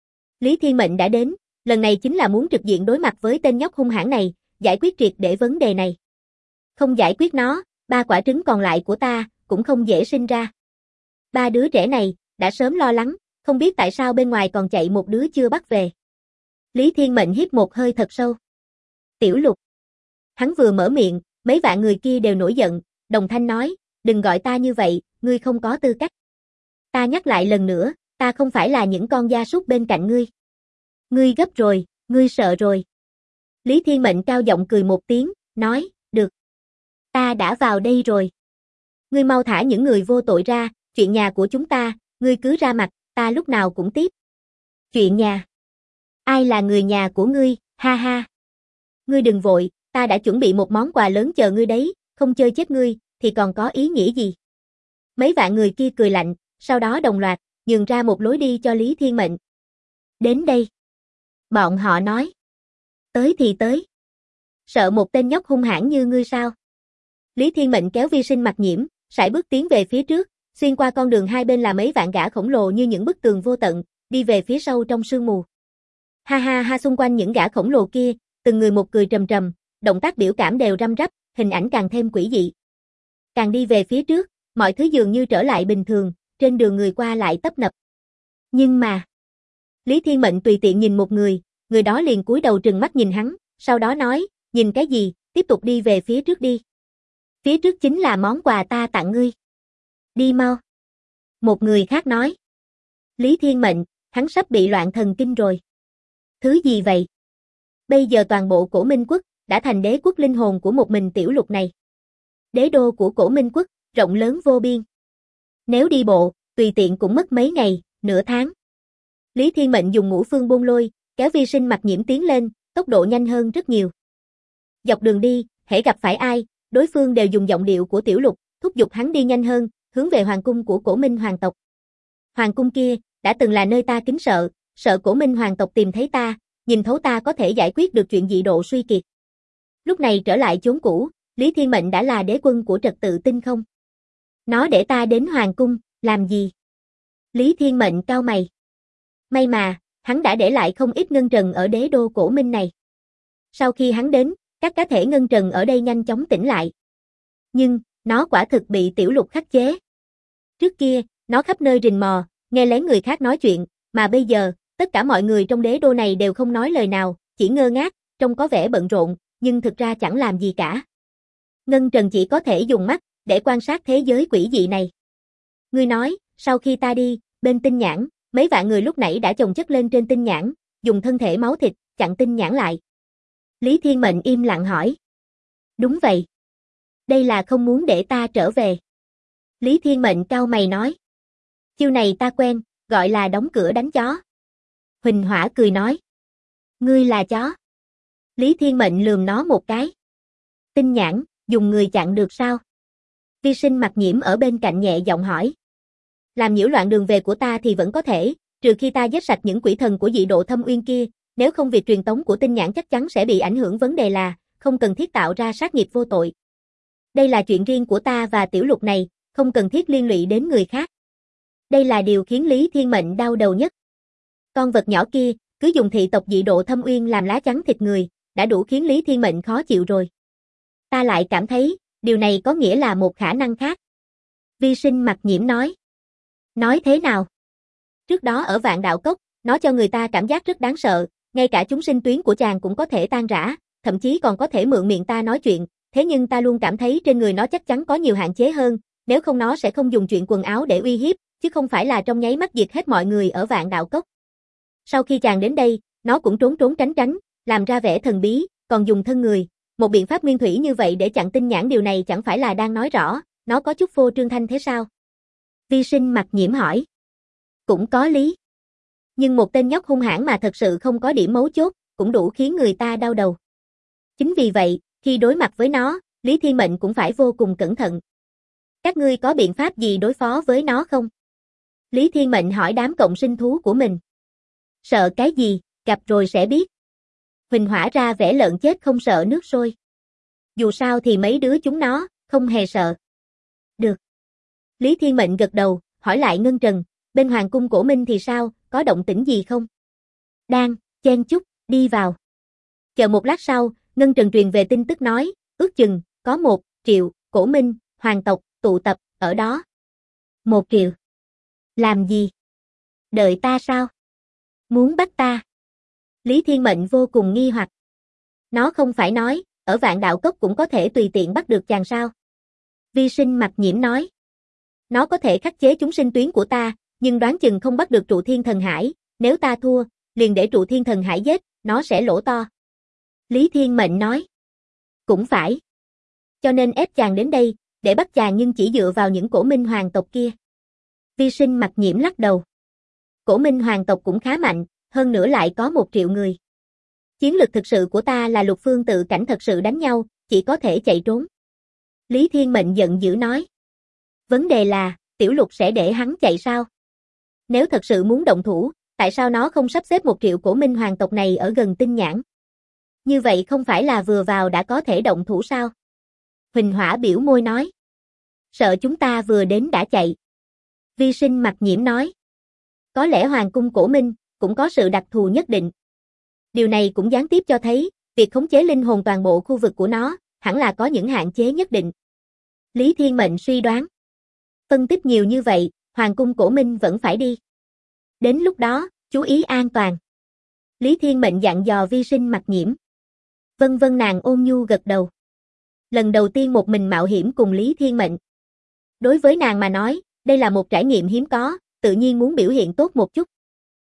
Lý Thiên Mệnh đã đến, lần này chính là muốn trực diện đối mặt với tên nhóc hung hãn này, giải quyết triệt để vấn đề này. Không giải quyết nó, 3 quả trứng còn lại của ta, cũng không dễ sinh ra. 3 đứa trẻ này, đã sớm lo lắng, không biết tại sao bên ngoài còn chạy một đứa chưa bắt về. Lý Thiên Mệnh hít một hơi thật sâu. Tiểu lục. Hắn vừa mở miệng, mấy vạn người kia đều nổi giận, đồng thanh nói, đừng gọi ta như vậy, ngươi không có tư cách. Ta nhắc lại lần nữa, ta không phải là những con gia súc bên cạnh ngươi. Ngươi gấp rồi, ngươi sợ rồi. Lý Thiên Mệnh cao giọng cười một tiếng, nói, được. Ta đã vào đây rồi. Ngươi mau thả những người vô tội ra, chuyện nhà của chúng ta, ngươi cứ ra mặt, ta lúc nào cũng tiếp. Chuyện nhà? Ai là người nhà của ngươi, ha ha. Ngươi đừng vội, ta đã chuẩn bị một món quà lớn chờ ngươi đấy, không chơi chết ngươi, thì còn có ý nghĩa gì? Mấy vạn người kia cười lạnh, sau đó đồng loạt, nhường ra một lối đi cho Lý Thiên Mệnh. Đến đây. Bọn họ nói. Tới thì tới. Sợ một tên nhóc hung hãn như ngươi sao? Lý Thiên Mệnh kéo Vi Sinh Mặc Nhiễm, sải bước tiến về phía trước, xuyên qua con đường hai bên là mấy vạn gã khổng lồ như những bức tường vô tận, đi về phía sâu trong sương mù. Ha ha ha, xung quanh những gã khổng lồ kia, từng người một cười trầm trầm, động tác biểu cảm đều răm rắp, hình ảnh càng thêm quỷ dị. Càng đi về phía trước, mọi thứ dường như trở lại bình thường, trên đường người qua lại tấp nập. Nhưng mà, Lý Thiên Mệnh tùy tiện nhìn một người đó liền cúi đầu trừng mắt nhìn hắn, sau đó nói, nhìn cái gì, tiếp tục đi về phía trước đi. Phía trước chính là món quà ta tặng ngươi. Đi mau. Một người khác nói. Lý Thiên Mệnh, hắn sắp bị loạn thần kinh rồi. Thứ gì vậy? Bây giờ toàn bộ Cổ Minh Quốc đã thành đế quốc linh hồn của một mình tiểu lục này. Đế đô của Cổ Minh Quốc, rộng lớn vô biên. Nếu đi bộ, tùy tiện cũng mất mấy ngày, nửa tháng. Lý Thiên Mệnh dùng ngũ phương bôn lôi, kéo Vi Sinh Mặc Nhiễm tiến lên, tốc độ nhanh hơn rất nhiều. Dọc đường đi, hễ gặp phải ai, đối phương đều dùng giọng điệu của tiểu lục, thúc giục hắn đi nhanh hơn, hướng về hoàng cung của Cổ Minh hoàng tộc. Hoàng cung kia, đã từng là nơi ta kính sợ, sợ Cổ Minh hoàng tộc tìm thấy ta, nhìn thấu ta có thể giải quyết được chuyện dị độ suy kiệt. Lúc này trở lại chốn cũ, Lý Thiên Mệnh đã là đế quân của trật tự tinh không. Nó để ta đến hoàng cung, làm gì? Lý Thiên Mệnh cau mày. May mà, hắn đã để lại không ít ngân trần ở đế đô Cổ Minh này. Sau khi hắn đến, các cá thể ngân trần ở đây nhanh chóng tỉnh lại. Nhưng, nó quả thực bị tiểu lục khắc chế. Trước kia, nó khắp nơi rình mò, nghe lén người khác nói chuyện, mà bây giờ, tất cả mọi người trong đế đô này đều không nói lời nào, chỉ ngơ ngác, trông có vẻ bận rộn, nhưng thực ra chẳng làm gì cả. Ngân trần chỉ có thể dùng mắt, để quan sát thế giới quỷ dị này. Ngươi nói, sau khi ta đi, bên tinh nhãn, mấy vạn người lúc nãy đã chồng chất lên trên tinh nhãn, dùng thân thể máu thịt, chặn tinh nhãn lại. Lý Thiên Mệnh im lặng hỏi. Đúng vậy. Đây là không muốn để ta trở về. Lý Thiên Mệnh cau mày nói. Chiêu này ta quen, gọi là đóng cửa đánh chó. Huỳnh Hỏa cười nói. Ngươi là chó. Lý Thiên Mệnh lườm nó một cái. Tinh nhãn, dùng người chặn được sao? Vi Sinh Mặc Nhiễm ở bên cạnh nhẹ giọng hỏi. Làm nhiễu loạn đường về của ta thì vẫn có thể, trừ khi ta giết sạch những quỷ thần của dị độ Thâm Uyên kia, nếu không việc truyền tống của tinh nhãn chắc chắn sẽ bị ảnh hưởng, vấn đề là, không cần thiết tạo ra sát nghiệp vô tội. Đây là chuyện riêng của ta và tiểu lục này, không cần thiết liên lụy đến người khác. Đây là điều khiến Lý Thiên Mệnh đau đầu nhất. Con vật nhỏ kia, cứ dùng thị tộc dị độ Thâm Uyên làm lá chắn thịt người, đã đủ khiến Lý Thiên Mệnh khó chịu rồi. Ta lại cảm thấy, điều này có nghĩa là một khả năng khác. Vi Sinh Mặc Nhiễm nói. Nói thế nào? Trước đó ở Vạn Đạo Cốc, nó cho người ta cảm giác rất đáng sợ, ngay cả chúng sinh tuyến của chàng cũng có thể tan rã, thậm chí còn có thể mượn miệng ta nói chuyện, thế nhưng ta luôn cảm thấy trên người nó chắc chắn có nhiều hạn chế hơn, nếu không nó sẽ không dùng chuyện quần áo để uy hiếp, chứ không phải là trong nháy mắt diệt hết mọi người ở Vạn Đạo Cốc. Sau khi chàng đến đây, nó cũng trốn trốn tránh tránh, làm ra vẻ thần bí, còn dùng thân người, một biện pháp nguyên thủy như vậy để chặn tinh nhãn, điều này chẳng phải là đang nói rõ, nó có chút phô trương thanh thế sao? Vi Sinh Mặc Nhiễm hỏi. Cũng có lý. Nhưng một tên nhóc hung hãn mà thật sự không có điểm mấu chốt, cũng đủ khiến người ta đau đầu. Chính vì vậy, khi đối mặt với nó, Lý Thiên Mệnh cũng phải vô cùng cẩn thận. Các ngươi có biện pháp gì đối phó với nó không? Lý Thiên Mệnh hỏi đám cộng sinh thú của mình. Sợ cái gì, gặp rồi sẽ biết. Huỳnh Hỏa ra vẻ lợn chết không sợ nước sôi. Dù sao thì mấy đứa chúng nó, không hề sợ. Được. Lý Thiên Mệnh gật đầu, hỏi lại Ngân Trần, bên Hoàng cung Cổ Minh thì sao, có động tĩnh gì không? Đang, chen chúc, đi vào. Chờ một lát sau, Ngân Trần truyền về tin tức nói, ước chừng, có 1 triệu, Cổ Minh, hoàng tộc, tụ tập, ở đó. 1 triệu. Làm gì? Đợi ta sao? Muốn bắt ta? Lý Thiên Mệnh vô cùng nghi hoặc. Nó không phải nói, ở Vạn Đạo Cốc cũng có thể tùy tiện bắt được chàng sao? Vi Sinh Mặc Nhiễm nói. Nó có thể khắc chế chúng sinh tuyến của ta, nhưng đoán chừng không bắt được Trụ Thiên Thần Hải, nếu ta thua, liền để Trụ Thiên Thần Hải giết, nó sẽ lỗ to. Lý Thiên Mệnh nói. Cũng phải. Cho nên ép chàng đến đây, để bắt chàng nhưng chỉ dựa vào những Cổ Minh hoàng tộc kia. Vi Sinh Mặc Nhiễm lắc đầu. Cổ Minh hoàng tộc cũng khá mạnh, hơn nữa lại có 1 triệu người. Chiến lực thực sự của ta là Lục Phương tự cảnh thật sự đánh nhau, chỉ có thể chạy trốn. Lý Thiên Mệnh giận dữ nói. Vấn đề là, Tiểu Lục sẽ để hắn chạy sao? Nếu thật sự muốn động thủ, tại sao nó không sắp xếp 1 triệu Cổ Minh hoàng tộc này ở gần tinh nhãn? Như vậy không phải là vừa vào đã có thể động thủ sao? Huỳnh Hỏa biểu môi nói. Sợ chúng ta vừa đến đã chạy. Vi Sinh Mặc Nhiễm nói. Có lẽ Hoàng cung Cổ Minh cũng có sự đặc thù nhất định. Điều này cũng gián tiếp cho thấy, việc khống chế linh hồn toàn bộ khu vực của nó, hẳn là có những hạn chế nhất định. Lý Thiên Mệnh suy đoán. Phân tích nhiều như vậy, Hoàng cung Cổ Minh vẫn phải đi. Đến lúc đó, chú ý an toàn. Lý Thiên Mệnh dặn dò Vi Sinh Mặc Nhiễm. Vân vân, nàng ôn nhu gật đầu. Lần đầu tiên một mình mạo hiểm cùng Lý Thiên Mệnh. Đối với nàng mà nói, đây là một trải nghiệm hiếm có, tự nhiên muốn biểu hiện tốt một chút.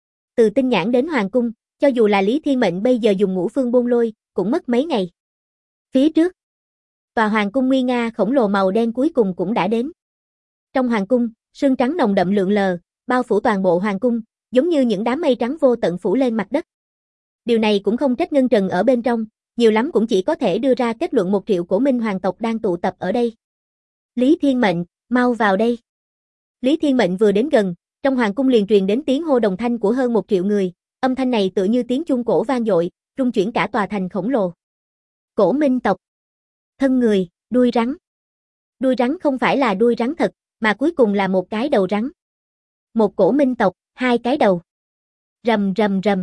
Từ tinh nhãn đến Hoàng cung, cho dù là Lý Thiên Mệnh bây giờ dùng Ngũ Phương Bôn Lôi, cũng mất mấy ngày. Phía trước, tòa Hoàng cung nguy nga khổng lồ màu đen cuối cùng cũng đã đến. Trong Hoàng cung, sương trắng nồng đậm lượn lờ, bao phủ toàn bộ Hoàng cung, giống như những đám mây trắng vô tận phủ lên mặt đất. Điều này cũng không trách Ngân Trần ở bên trong, nhiều lắm cũng chỉ có thể đưa ra kết luận 1 triệu Cổ Minh hoàng tộc đang tụ tập ở đây. Lý Thiên Mệnh, mau vào đây. Lý Thiên Mệnh vừa đến gần, trong Hoàng cung liền truyền đến tiếng hô đồng thanh của hơn 1 triệu người, âm thanh này tựa như tiếng chuông cổ vang dội, rung chuyển cả tòa thành khổng lồ. Cổ Minh tộc. Thân người, đuôi rắn. Đuôi rắn không phải là đuôi rắn thật, mà cuối cùng là một cái đầu rắn. Một Cổ Minh tộc, 2 cái đầu. Rầm rầm rầm.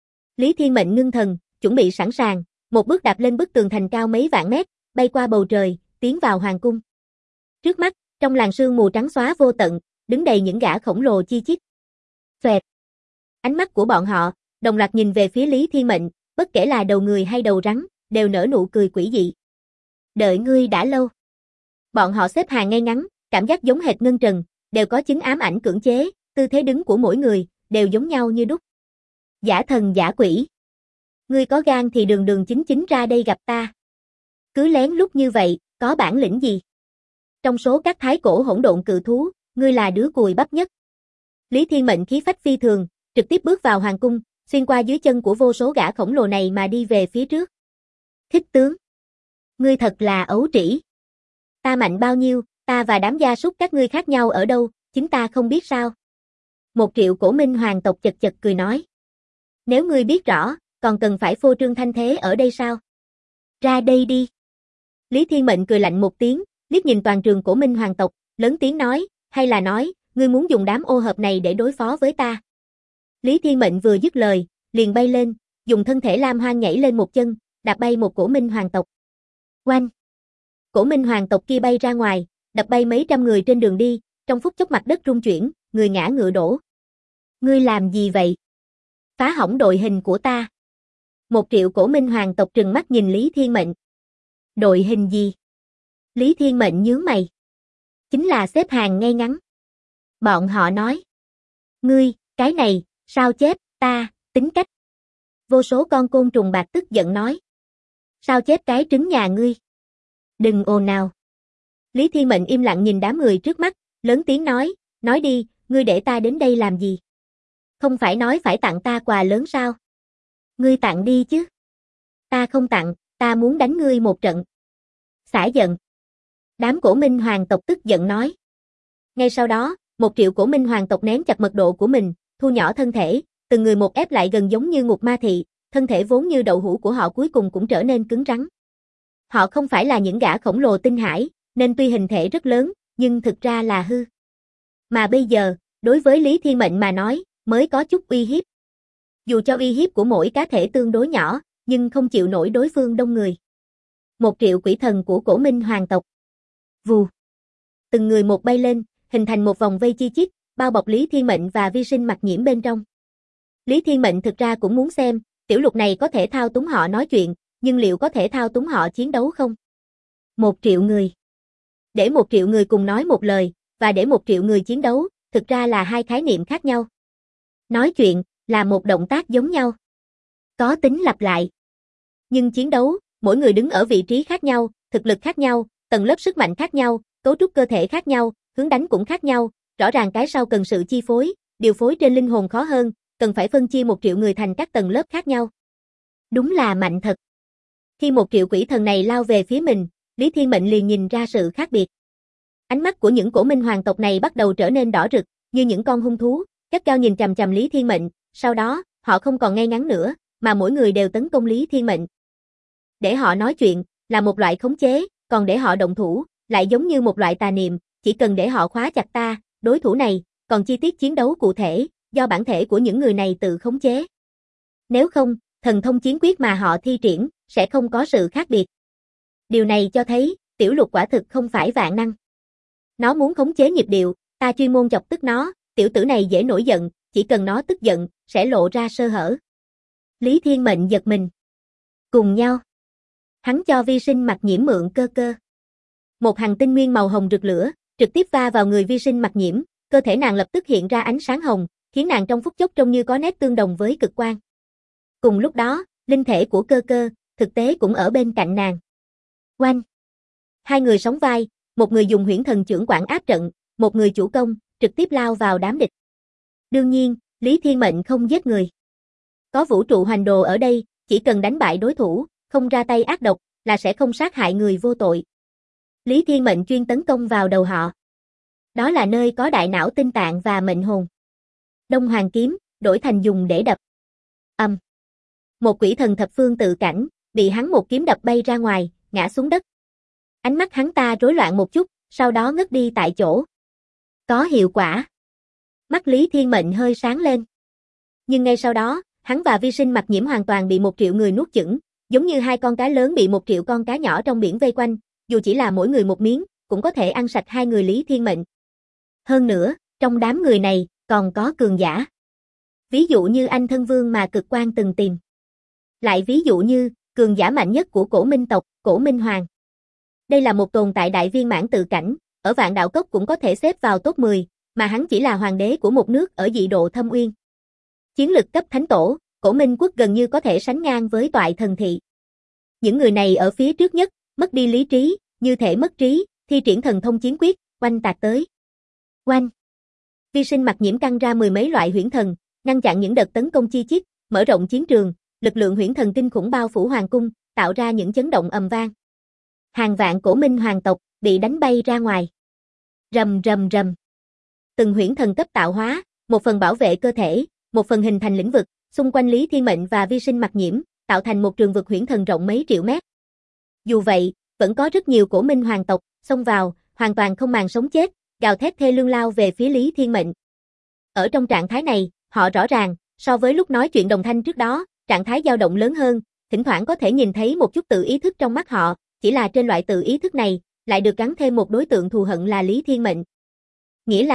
Lý Thiên Mệnh ngưng thần, chuẩn bị sẵn sàng, một bước đạp lên bức tường thành cao mấy vạn mét, bay qua bầu trời, tiến vào Hoàng cung. Trước mắt, trong làn sương mù trắng xóa vô tận, đứng đầy những gã khổng lồ chi chít. Xoẹt. Ánh mắt của bọn họ, đồng loạt nhìn về phía Lý Thiên Mệnh, bất kể là đầu người hay đầu rắn, đều nở nụ cười quỷ dị. Đợi ngươi đã lâu. Bọn họ xếp hàng ngay ngắn, cảm giác giống hệt Ngân Trần, đều có chứng ám ảnh cưỡng chế, tư thế đứng của mỗi người, đều giống nhau như đúc. Giả thần giả quỷ. Ngươi có gan thì đường đường chính chính ra đây gặp ta. Cứ lén lút như vậy, có bản lĩnh gì? Trong số các thái cổ hỗn độn cự thú, ngươi là đứa cùi bắp nhất. Lý Thiên Mệnh khí phách phi thường, trực tiếp bước vào Hoàng cung, xuyên qua dưới chân của vô số gã khổng lồ này mà đi về phía trước. Khích tướng. Ngươi thật là ấu trĩ. Ta mạnh bao nhiêu, ta và đám gia súc các ngươi khác nhau ở đâu, chính ta không biết sao. 1 triệu Cổ Minh hoàng tộc chật chật cười nói. Nếu ngươi biết rõ, còn cần phải phô trương thanh thế ở đây sao? Ra đây đi. Lý Thiên Mệnh cười lạnh một tiếng, liếc nhìn toàn trường Cổ Minh hoàng tộc, lớn tiếng nói, hay là nói, ngươi muốn dùng đám ô hợp này để đối phó với ta. Lý Thiên Mệnh vừa dứt lời, liền bay lên, dùng thân thể lam hoang nhảy lên một chân, đạp bay một Cổ Minh hoàng tộc. Oanh! Cổ Minh hoàng tộc kia bay ra ngoài, đập bay mấy trăm người trên đường đi, trong phút chốc mặt đất rung chuyển, người ngã ngựa đổ. Ngươi làm gì vậy? Phá hỏng đội hình của ta. 1.000.000 Cổ Minh hoàng tộc trừng mắt nhìn Lý Thiên Mệnh. Đội hình gì? Lý Thiên Mệnh nhướng mày. Chính là xếp hàng ngay ngắn. Bọn họ nói. Ngươi, cái này, sao chép, ta, tính cách. Vô số con côn trùng bạc tức giận nói. Sao chép cái trứng nhà ngươi? Đừng ồn nào. Lý Thiên Mệnh im lặng nhìn đám người trước mắt, lớn tiếng nói đi, ngươi để ta đến đây làm gì? Không phải nói phải tặng ta quà lớn sao? Ngươi tặng đi chứ. Ta không tặng, ta muốn đánh ngươi một trận. Xả giận. Đám Cổ Minh hoàng tộc tức giận nói. Ngay sau đó, 1.000.000 Cổ Minh hoàng tộc nén chặt mật độ của mình, thu nhỏ thân thể, từng người một ép lại gần giống như ngục ma thị, thân thể vốn như đậu hũ của họ cuối cùng cũng trở nên cứng rắn. Họ không phải là những gã khổng lồ tinh hải, nên tuy hình thể rất lớn, nhưng thực ra là hư. Mà bây giờ, đối với Lý Thiên Mệnh mà nói, mới có chút uy hiếp. Dù cho uy hiếp của mỗi cá thể tương đối nhỏ, nhưng không chịu nổi đối phương đông người. 1.000.000 quỷ thần của Cổ Minh hoàng tộc. Vù. Từng người một bay lên, hình thành một vòng vây chi chít, bao bọc Lý Thiên Mệnh và vi sinh mặc nhiễm bên trong. Lý Thiên Mệnh thực ra cũng muốn xem, tiểu lục này có thể thao túng họ nói chuyện, nhưng liệu có thể thao túng họ chiến đấu không? 1.000.000 người. Để 1.000.000 người cùng nói một lời, và để 1.000.000 người chiến đấu, thực ra là hai khái niệm khác nhau. Nói chuyện, là một động tác giống nhau. Có tính lặp lại. Nhưng chiến đấu, mỗi người đứng ở vị trí khác nhau, thực lực khác nhau, tầng lớp sức mạnh khác nhau, cấu trúc cơ thể khác nhau, hướng đánh cũng khác nhau, rõ ràng cái sau cần sự chi phối, điều phối trên linh hồn khó hơn, cần phải phân chia 1.000.000 người thành các tầng lớp khác nhau. Đúng là mạnh thật. Khi 1.000.000 quỷ thần này lao về phía mình, Lý Thiên Mệnh liền nhìn ra sự khác biệt. Ánh mắt của những Cổ Minh hoàng tộc này bắt đầu trở nên đỏ rực, như những con hung thú, gắt gao nhìn chằm chằm Lý Thiên Mệnh, sau đó, họ không còn ngay ngắn nữa, mà mỗi người đều tấn công Lý Thiên Mệnh. Để họ nói chuyện, là một loại khống chế, còn để họ động thủ, lại giống như một loại tà niệm, chỉ cần để họ khóa chặt ta, đối thủ này, còn chi tiết chiến đấu cụ thể, do bản thể của những người này tự khống chế. Nếu không, thần thông chiến quyết mà họ thi triển, sẽ không có sự khác biệt. Điều này cho thấy, tiểu lục quả thực không phải vạn năng. Nó muốn khống chế nhịp điệu, ta chuyên môn chọc tức nó, tiểu tử này dễ nổi giận, chỉ cần nó tức giận, sẽ lộ ra sơ hở. Lý Thiên Mệnh giật mình. Cùng nhau. Hắn cho vi sinh mặc nhiễm mượn cơ cơ. Một hành tinh nguyên màu hồng rực lửa, trực tiếp va vào người vi sinh mặc nhiễm, cơ thể nàng lập tức hiện ra ánh sáng hồng, khiến nàng trong phút chốc trông như có nét tương đồng với cực quang. Cùng lúc đó, linh thể của cơ cơ, thực tế cũng ở bên cạnh nàng. Oanh! Hai người sóng vai, một người dùng huyễn thần chưởng quản áp trận, một người chủ công, trực tiếp lao vào đám địch. Đương nhiên, Lý Thiên Mệnh không giết người. Có vũ trụ hoành đồ ở đây, chỉ cần đánh bại đối thủ, không ra tay ác độc, là sẽ không sát hại người vô tội. Lý Thiên Mệnh chuyên tấn công vào đầu họ. Đó là nơi có đại não tinh tạng và mệnh hồn. Đông Hoàng kiếm, đổi thành dùng để đập. Một quỷ thần thập phương tự cảnh, bị hắn một kiếm đập bay ra ngoài, ngã xuống đất. Ánh mắt hắn ta rối loạn một chút, sau đó ngất đi tại chỗ. Có hiệu quả. Mắt Lý Thiên Mệnh hơi sáng lên. Nhưng ngay sau đó, hắn và vi sinh mặc nhiễm hoàn toàn bị 1.000.000 người nuốt chửng, giống như hai con cá lớn bị 1.000.000 con cá nhỏ trong biển vây quanh, dù chỉ là mỗi người một miếng, cũng có thể ăn sạch hai người Lý Thiên Mệnh. Hơn nữa, trong đám người này, còn có cường giả. Ví dụ như anh thân vương mà Cực Quang từng tìm. Lại ví dụ như, cường giả mạnh nhất của Cổ Minh tộc, Cổ Minh Hoàng. Đây là một tồn tại đại viên mãn tự cảnh, ở Vạn Đạo Cốc cũng có thể xếp vào top 10, mà hắn chỉ là hoàng đế của một nước ở dị độ Thâm Uyên. Chiến lực cấp thánh tổ, Cổ Minh quốc gần như có thể sánh ngang với toại thần thị. Những người này ở phía trước nhất, mất đi lý trí, như thể mất trí, thi triển thần thông chiến quyết, oanh tạc tới. Oanh! Vi sinh mặc nhiễm căng ra mười mấy loại huyễn thần, ngăn chặn những đợt tấn công chi chít, mở rộng chiến trường, lực lượng huyễn thần kinh khủng bao phủ hoàng cung, tạo ra những chấn động ầm vang. Hàng vạn Cổ Minh hoàng tộc bị đánh bay ra ngoài. Rầm rầm rầm. Từng huyễn thần cấp tạo hóa, một phần bảo vệ cơ thể, một phần hình thành lĩnh vực, xung quanh Lý Thiên Mệnh và vi sinh mặc nhiễm, tạo thành một trường vực huyễn thần rộng mấy triệu mét. Dù vậy, vẫn có rất nhiều Cổ Minh hoàng tộc xông vào, hoàn toàn không màng sống chết, gào thét thê lương lao về phía Lý Thiên Mệnh. Ở trong trạng thái này, họ rõ ràng, so với lúc nói chuyện đồng thanh trước đó, trạng thái dao động lớn hơn, thỉnh thoảng có thể nhìn thấy một chút tự ý thức trong mắt họ, chỉ là trên loại tự ý thức này, lại được gắn thêm một đối tượng thù hận là Lý Thiên Mệnh. Nghĩa là,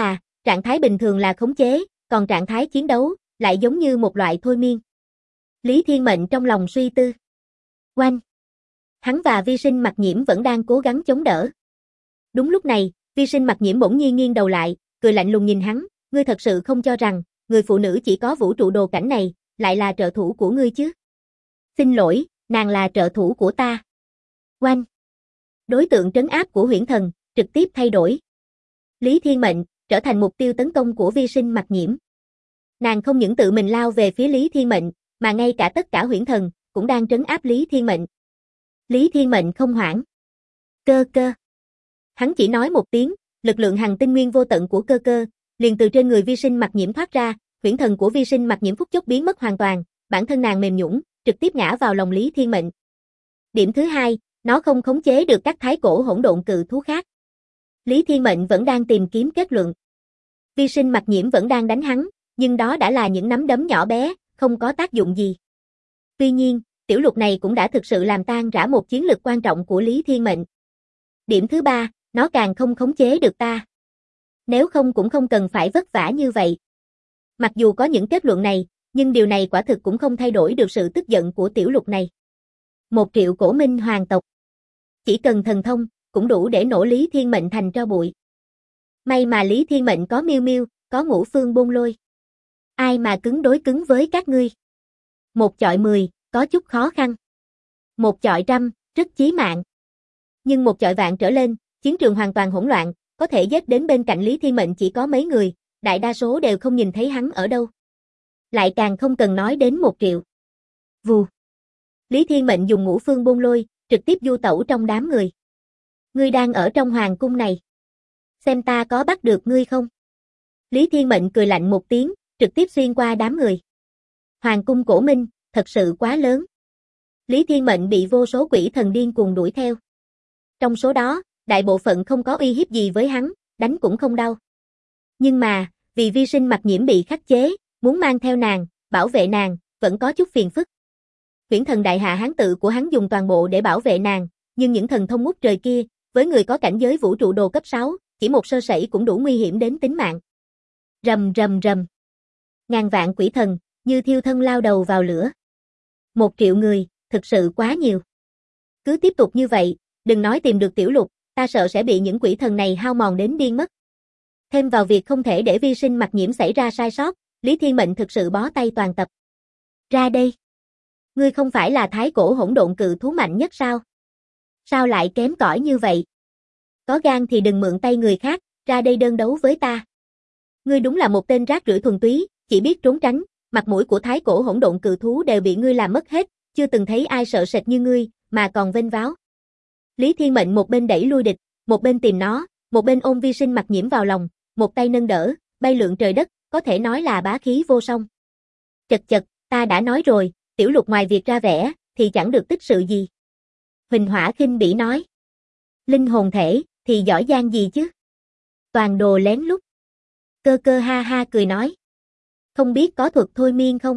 trạng thái bình thường là khống chế, còn trạng thái chiến đấu lại giống như một loại thôi miên. Lý Thiên Mệnh trong lòng suy tư. Oanh! Hắn và Vi Sinh Mặc Nhiễm vẫn đang cố gắng chống đỡ. Đúng lúc này, Vi Sinh Mặc Nhiễm bỗng nhiên nghiêng đầu lại, cười lạnh lùng nhìn hắn, ngươi thật sự không cho rằng, người phụ nữ chỉ có vũ trụ đồ cảnh này, lại là trợ thủ của ngươi chứ? Xin lỗi, nàng là trợ thủ của ta. Oanh! Đối tượng trấn áp của huyễn thần, trực tiếp thay đổi. Lý Thiên Mệnh, trở thành mục tiêu tấn công của Vi Sinh Mặc Nhiễm. Nàng không những tự mình lao về phía Lý Thiên Mệnh, mà ngay cả tất cả huyễn thần, cũng đang trấn áp Lý Thiên Mệnh. Lý Thiên Mệnh không hoảng. Cơ cơ. Hắn chỉ nói một tiếng, lực lượng hằng tinh nguyên vô tận của cơ cơ, liền từ trên người Vi Sinh Mặc Nhiễm thoát ra, huyễn thần của Vi Sinh Mặc Nhiễm phút chốc biến mất hoàn toàn, bản thân nàng mềm nhũn, trực tiếp ngã vào lòng Lý Thiên Mệnh. Điểm thứ hai, nó không khống chế được các thái cổ hỗn độn cự thú khác. Lý Thiên Mệnh vẫn đang tìm kiếm kết luận. Vi Sinh Mặc Nhiễm vẫn đang đánh hắn, nhưng đó đã là những nắm đấm nhỏ bé, không có tác dụng gì. Tuy nhiên, tiểu lục này cũng đã thực sự làm tan rã một chiến lực quan trọng của Lý Thiên Mệnh. Điểm thứ ba, nó càng không khống chế được ta. Nếu không cũng không cần phải vất vả như vậy. Mặc dù có những kết luận này, nhưng điều này quả thực cũng không thay đổi được sự tức giận của tiểu lục này. 1.000.000 cổ minh hoàng tộc. Chỉ cần thần thông, cũng đủ để nổ Lý Thiên Mệnh thành tro bụi. May mà Lý Thiên Mệnh có Miêu Miêu, có Ngũ Phương Bôn Lôi. Ai mà cứng đối cứng với các ngươi. 1 chọi 10, có chút khó khăn. 1 chọi trăm, rất chí mạng. Nhưng 1 chọi vạn trở lên, chiến trường hoàn toàn hỗn loạn, có thể giết đến bên cạnh Lý Thiên Mệnh chỉ có mấy người, đại đa số đều không nhìn thấy hắn ở đâu. Lại càng không cần nói đến 1 triệu. Vù. Lý Thiên Mệnh dùng Ngũ Phương Bôn Lôi, trực tiếp du tẩu trong đám người. Ngươi đang ở trong hoàng cung này. Xem ta có bắt được ngươi không? Lý Thiên Mệnh cười lạnh một tiếng, trực tiếp xuyên qua đám người. Hoàng cung cổ minh, thật sự quá lớn. Lý Thiên Mệnh bị vô số quỷ thần điên cuồng đuổi theo. Trong số đó, đại bộ phận không có uy hiếp gì với hắn, đánh cũng không đau. Nhưng mà, vì Vi Sinh Mặc Nhiễm bị khắc chế, muốn mang theo nàng, bảo vệ nàng, vẫn có chút phiền phức. Huyễn thần đại hạ hán tự của hắn dùng toàn bộ để bảo vệ nàng, nhưng những thần thông ngút trời kia, với người có cảnh giới vũ trụ đồ cấp 6, chỉ một sơ sẩy cũng đủ nguy hiểm đến tính mạng. Rầm rầm rầm. Ngàn vạn quỷ thần, như thiêu thân lao đầu vào lửa. 1 triệu người, thực sự quá nhiều. Cứ tiếp tục như vậy, đừng nói tìm được tiểu lục, ta sợ sẽ bị những quỷ thần này hao mòn đến điên mất. Thêm vào việc không thể để Vi Sinh Mặc Nhiễm xảy ra sai sót, Lý Thiên Mệnh thực sự bó tay toàn tập. Ra đây. Ngươi không phải là thái cổ hỗn độn cự thú mạnh nhất sao? Sao lại kém cỏi như vậy? Có gan thì đừng mượn tay người khác, ra đây đơn đấu với ta. Ngươi đúng là một tên rác rưởi thuần túy, chỉ biết trốn tránh, mặt mũi của thái cổ hỗn độn cự thú đều bị ngươi làm mất hết, chưa từng thấy ai sợ sệt như ngươi, mà còn vênh váo. Lý Thiên Mệnh một bên đẩy lui địch, một bên tìm nó, một bên ôm Vi Sinh Mặc Nhiễm vào lòng, một tay nâng đỡ, bay lượn trời đất, có thể nói là bá khí vô song. Chật chật, ta đã nói rồi, tiểu lục ngoài việc ra vẻ, thì chẳng được tích sự gì. Huỳnh Hỏa khinh bỉ nói. Linh hồn thể, thì giỏi giang gì chứ? Toàn đồ lén lút. Cơ cơ ha ha cười nói. Không biết có thuật thôi miên không?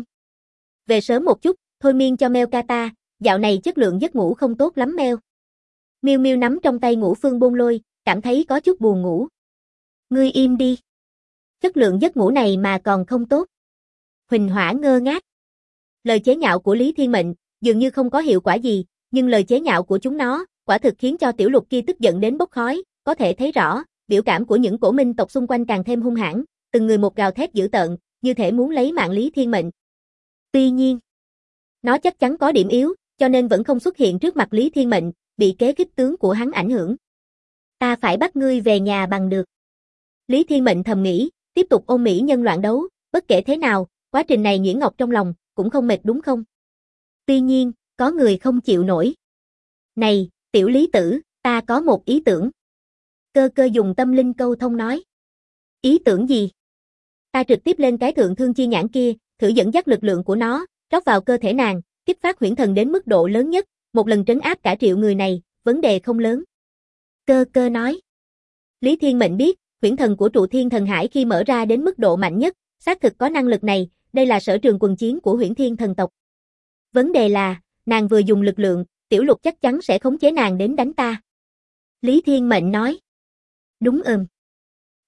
Về sớm một chút, thôi miên cho Meo Kata, dạo này chất lượng giấc ngủ không tốt lắm Meo. Miu Miu nắm trong tay Ngũ Phương Bôn Lôi, cảm thấy có chút buồn ngủ. Ngươi im đi. Chất lượng giấc ngủ này mà còn không tốt. Huỳnh Hỏa ngơ ngác. Lời chế nhạo của Lý Thiên Mệnh, dường như không có hiệu quả gì, nhưng lời chế nhạo của chúng nó, quả thực khiến cho tiểu lục kia tức giận đến bốc khói, có thể thấy rõ, biểu cảm của những cổ minh tộc xung quanh càng thêm hung hãn, từng người một gào thét dữ tợn, như thể muốn lấy mạng Lý Thiên Mệnh. Tuy nhiên, nó chắc chắn có điểm yếu, cho nên vẫn không xuất hiện trước mặt Lý Thiên Mệnh, bị kế khích tướng của hắn ảnh hưởng. Ta phải bắt ngươi về nhà bằng được. Lý Thiên Mệnh thầm nghĩ, tiếp tục ôm mỹ nhân loạn đấu, bất kể thế nào, quá trình này nhuyễn ngọc trong lòng, cũng không mệt đúng không? Tuy nhiên, có người không chịu nổi. Này, tiểu Lý tử, ta có một ý tưởng. Cơ cơ dùng tâm linh câu thông nói. Ý tưởng gì? Ta trực tiếp lên cái thượng thương chi nhãn kia, thử dẫn dắt lực lượng của nó, rót vào cơ thể nàng, kích phát huyễn thần đến mức độ lớn nhất, một lần trấn áp cả triệu người này, vấn đề không lớn. Cơ cơ nói. Lý Thiên Mệnh biết, huyễn thần của trụ thiên thần hải khi mở ra đến mức độ mạnh nhất, xác thực có năng lực này, đây là sở trường quần chiến của huyễn thiên thần tộc. Vấn đề là, nàng vừa dùng lực lượng, tiểu lục chắc chắn sẽ khống chế nàng đến đánh ta. Lý Thiên Mệnh nói. Đúng.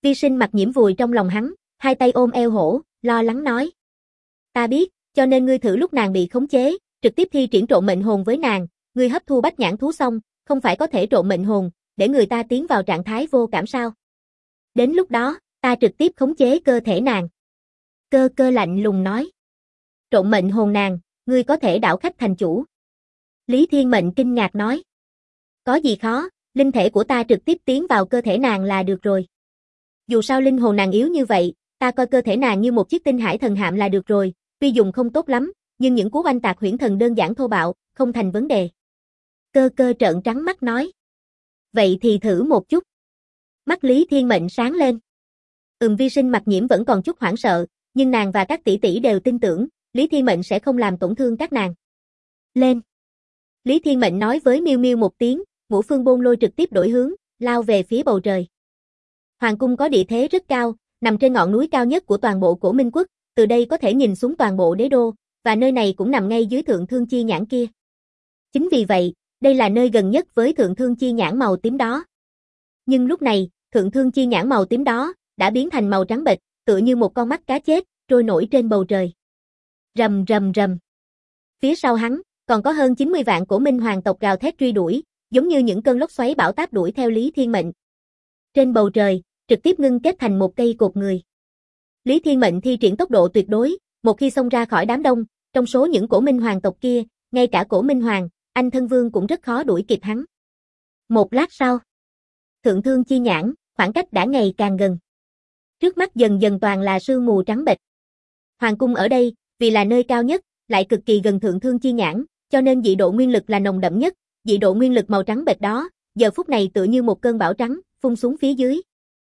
Vi sinh mặc nhiễm vùi trong lòng hắn, hai tay ôm eo hổ, lo lắng nói. Ta biết, cho nên ngươi thử lúc nàng bị khống chế, trực tiếp thi triển trộn mệnh hồn với nàng, ngươi hấp thu bách nhãn thú xong, không phải có thể trộn mệnh hồn, để người ta tiến vào trạng thái vô cảm sao. Đến lúc đó, ta trực tiếp khống chế cơ thể nàng. Cơ cơ lạnh lùng nói. Trộn mệnh hồn nàng, ngươi có thể đảo khách thành chủ. Lý Thiên Mệnh kinh ngạc nói. Có gì khó, linh thể của ta trực tiếp tiến vào cơ thể nàng là được rồi. Dù sao linh hồn nàng yếu như vậy, ta coi cơ thể nàng như một chiếc tinh hải thần hạm là được rồi, tuy dùng không tốt lắm, nhưng những cú oanh tạc huyễn thần đơn giản thô bạo, không thành vấn đề. Cơ cơ trợn trắng mắt nói. Vậy thì thử một chút. Mắt Lý Thiên Mệnh sáng lên. Vi sinh mặc nhiễm vẫn còn chút hoảng sợ, nhưng nàng và các tỷ tỷ đều tin tưởng, Lý Thiên Mệnh sẽ không làm tổn thương các nàng. Lên. Lý Thiên Mệnh nói với Miêu Miêu một tiếng, Ngũ Phương Bôn Lôi trực tiếp đổi hướng, lao về phía bầu trời. Hoàng cung có địa thế rất cao, nằm trên ngọn núi cao nhất của toàn bộ Cổ Minh quốc, từ đây có thể nhìn xuống toàn bộ đế đô, và nơi này cũng nằm ngay dưới Thượng Thương Chi Nhãn kia. Chính vì vậy, đây là nơi gần nhất với Thượng Thương Chi Nhãn màu tím đó. Nhưng lúc này, Thượng Thương Chi Nhãn màu tím đó đã biến thành màu trắng bệch, tựa như một con mắt cá chết, trôi nổi trên bầu trời. Rầm rầm rầm. Phía sau hắn, còn có hơn 90 vạn Cổ Minh hoàng tộc gào thét truy đuổi, giống như những cơn lốc xoáy bão táp đuổi theo Lý Thiên Mệnh. Trên bầu trời, trực tiếp ngưng kết thành một cây cột người. Lý Thiên Mệnh thi triển tốc độ tuyệt đối, một khi xông ra khỏi đám đông, trong số những Cổ Minh hoàng tộc kia, ngay cả Cổ Minh hoàng, Anh Thân Vương cũng rất khó đuổi kịp hắn. Một lát sau, Thượng Thương Chi Nhãn, khoảng cách đã ngày càng gần. Trước mắt dần dần toàn là sương mù trắng bệch. Hoàng cung ở đây, vì là nơi cao nhất, lại cực kỳ gần Thượng Thương Chi Nhãn, cho nên dị độ nguyên lực là nồng đậm nhất, dị độ nguyên lực màu trắng bệch đó, giờ phút này tựa như một cơn bão trắng, phun xuống phía dưới.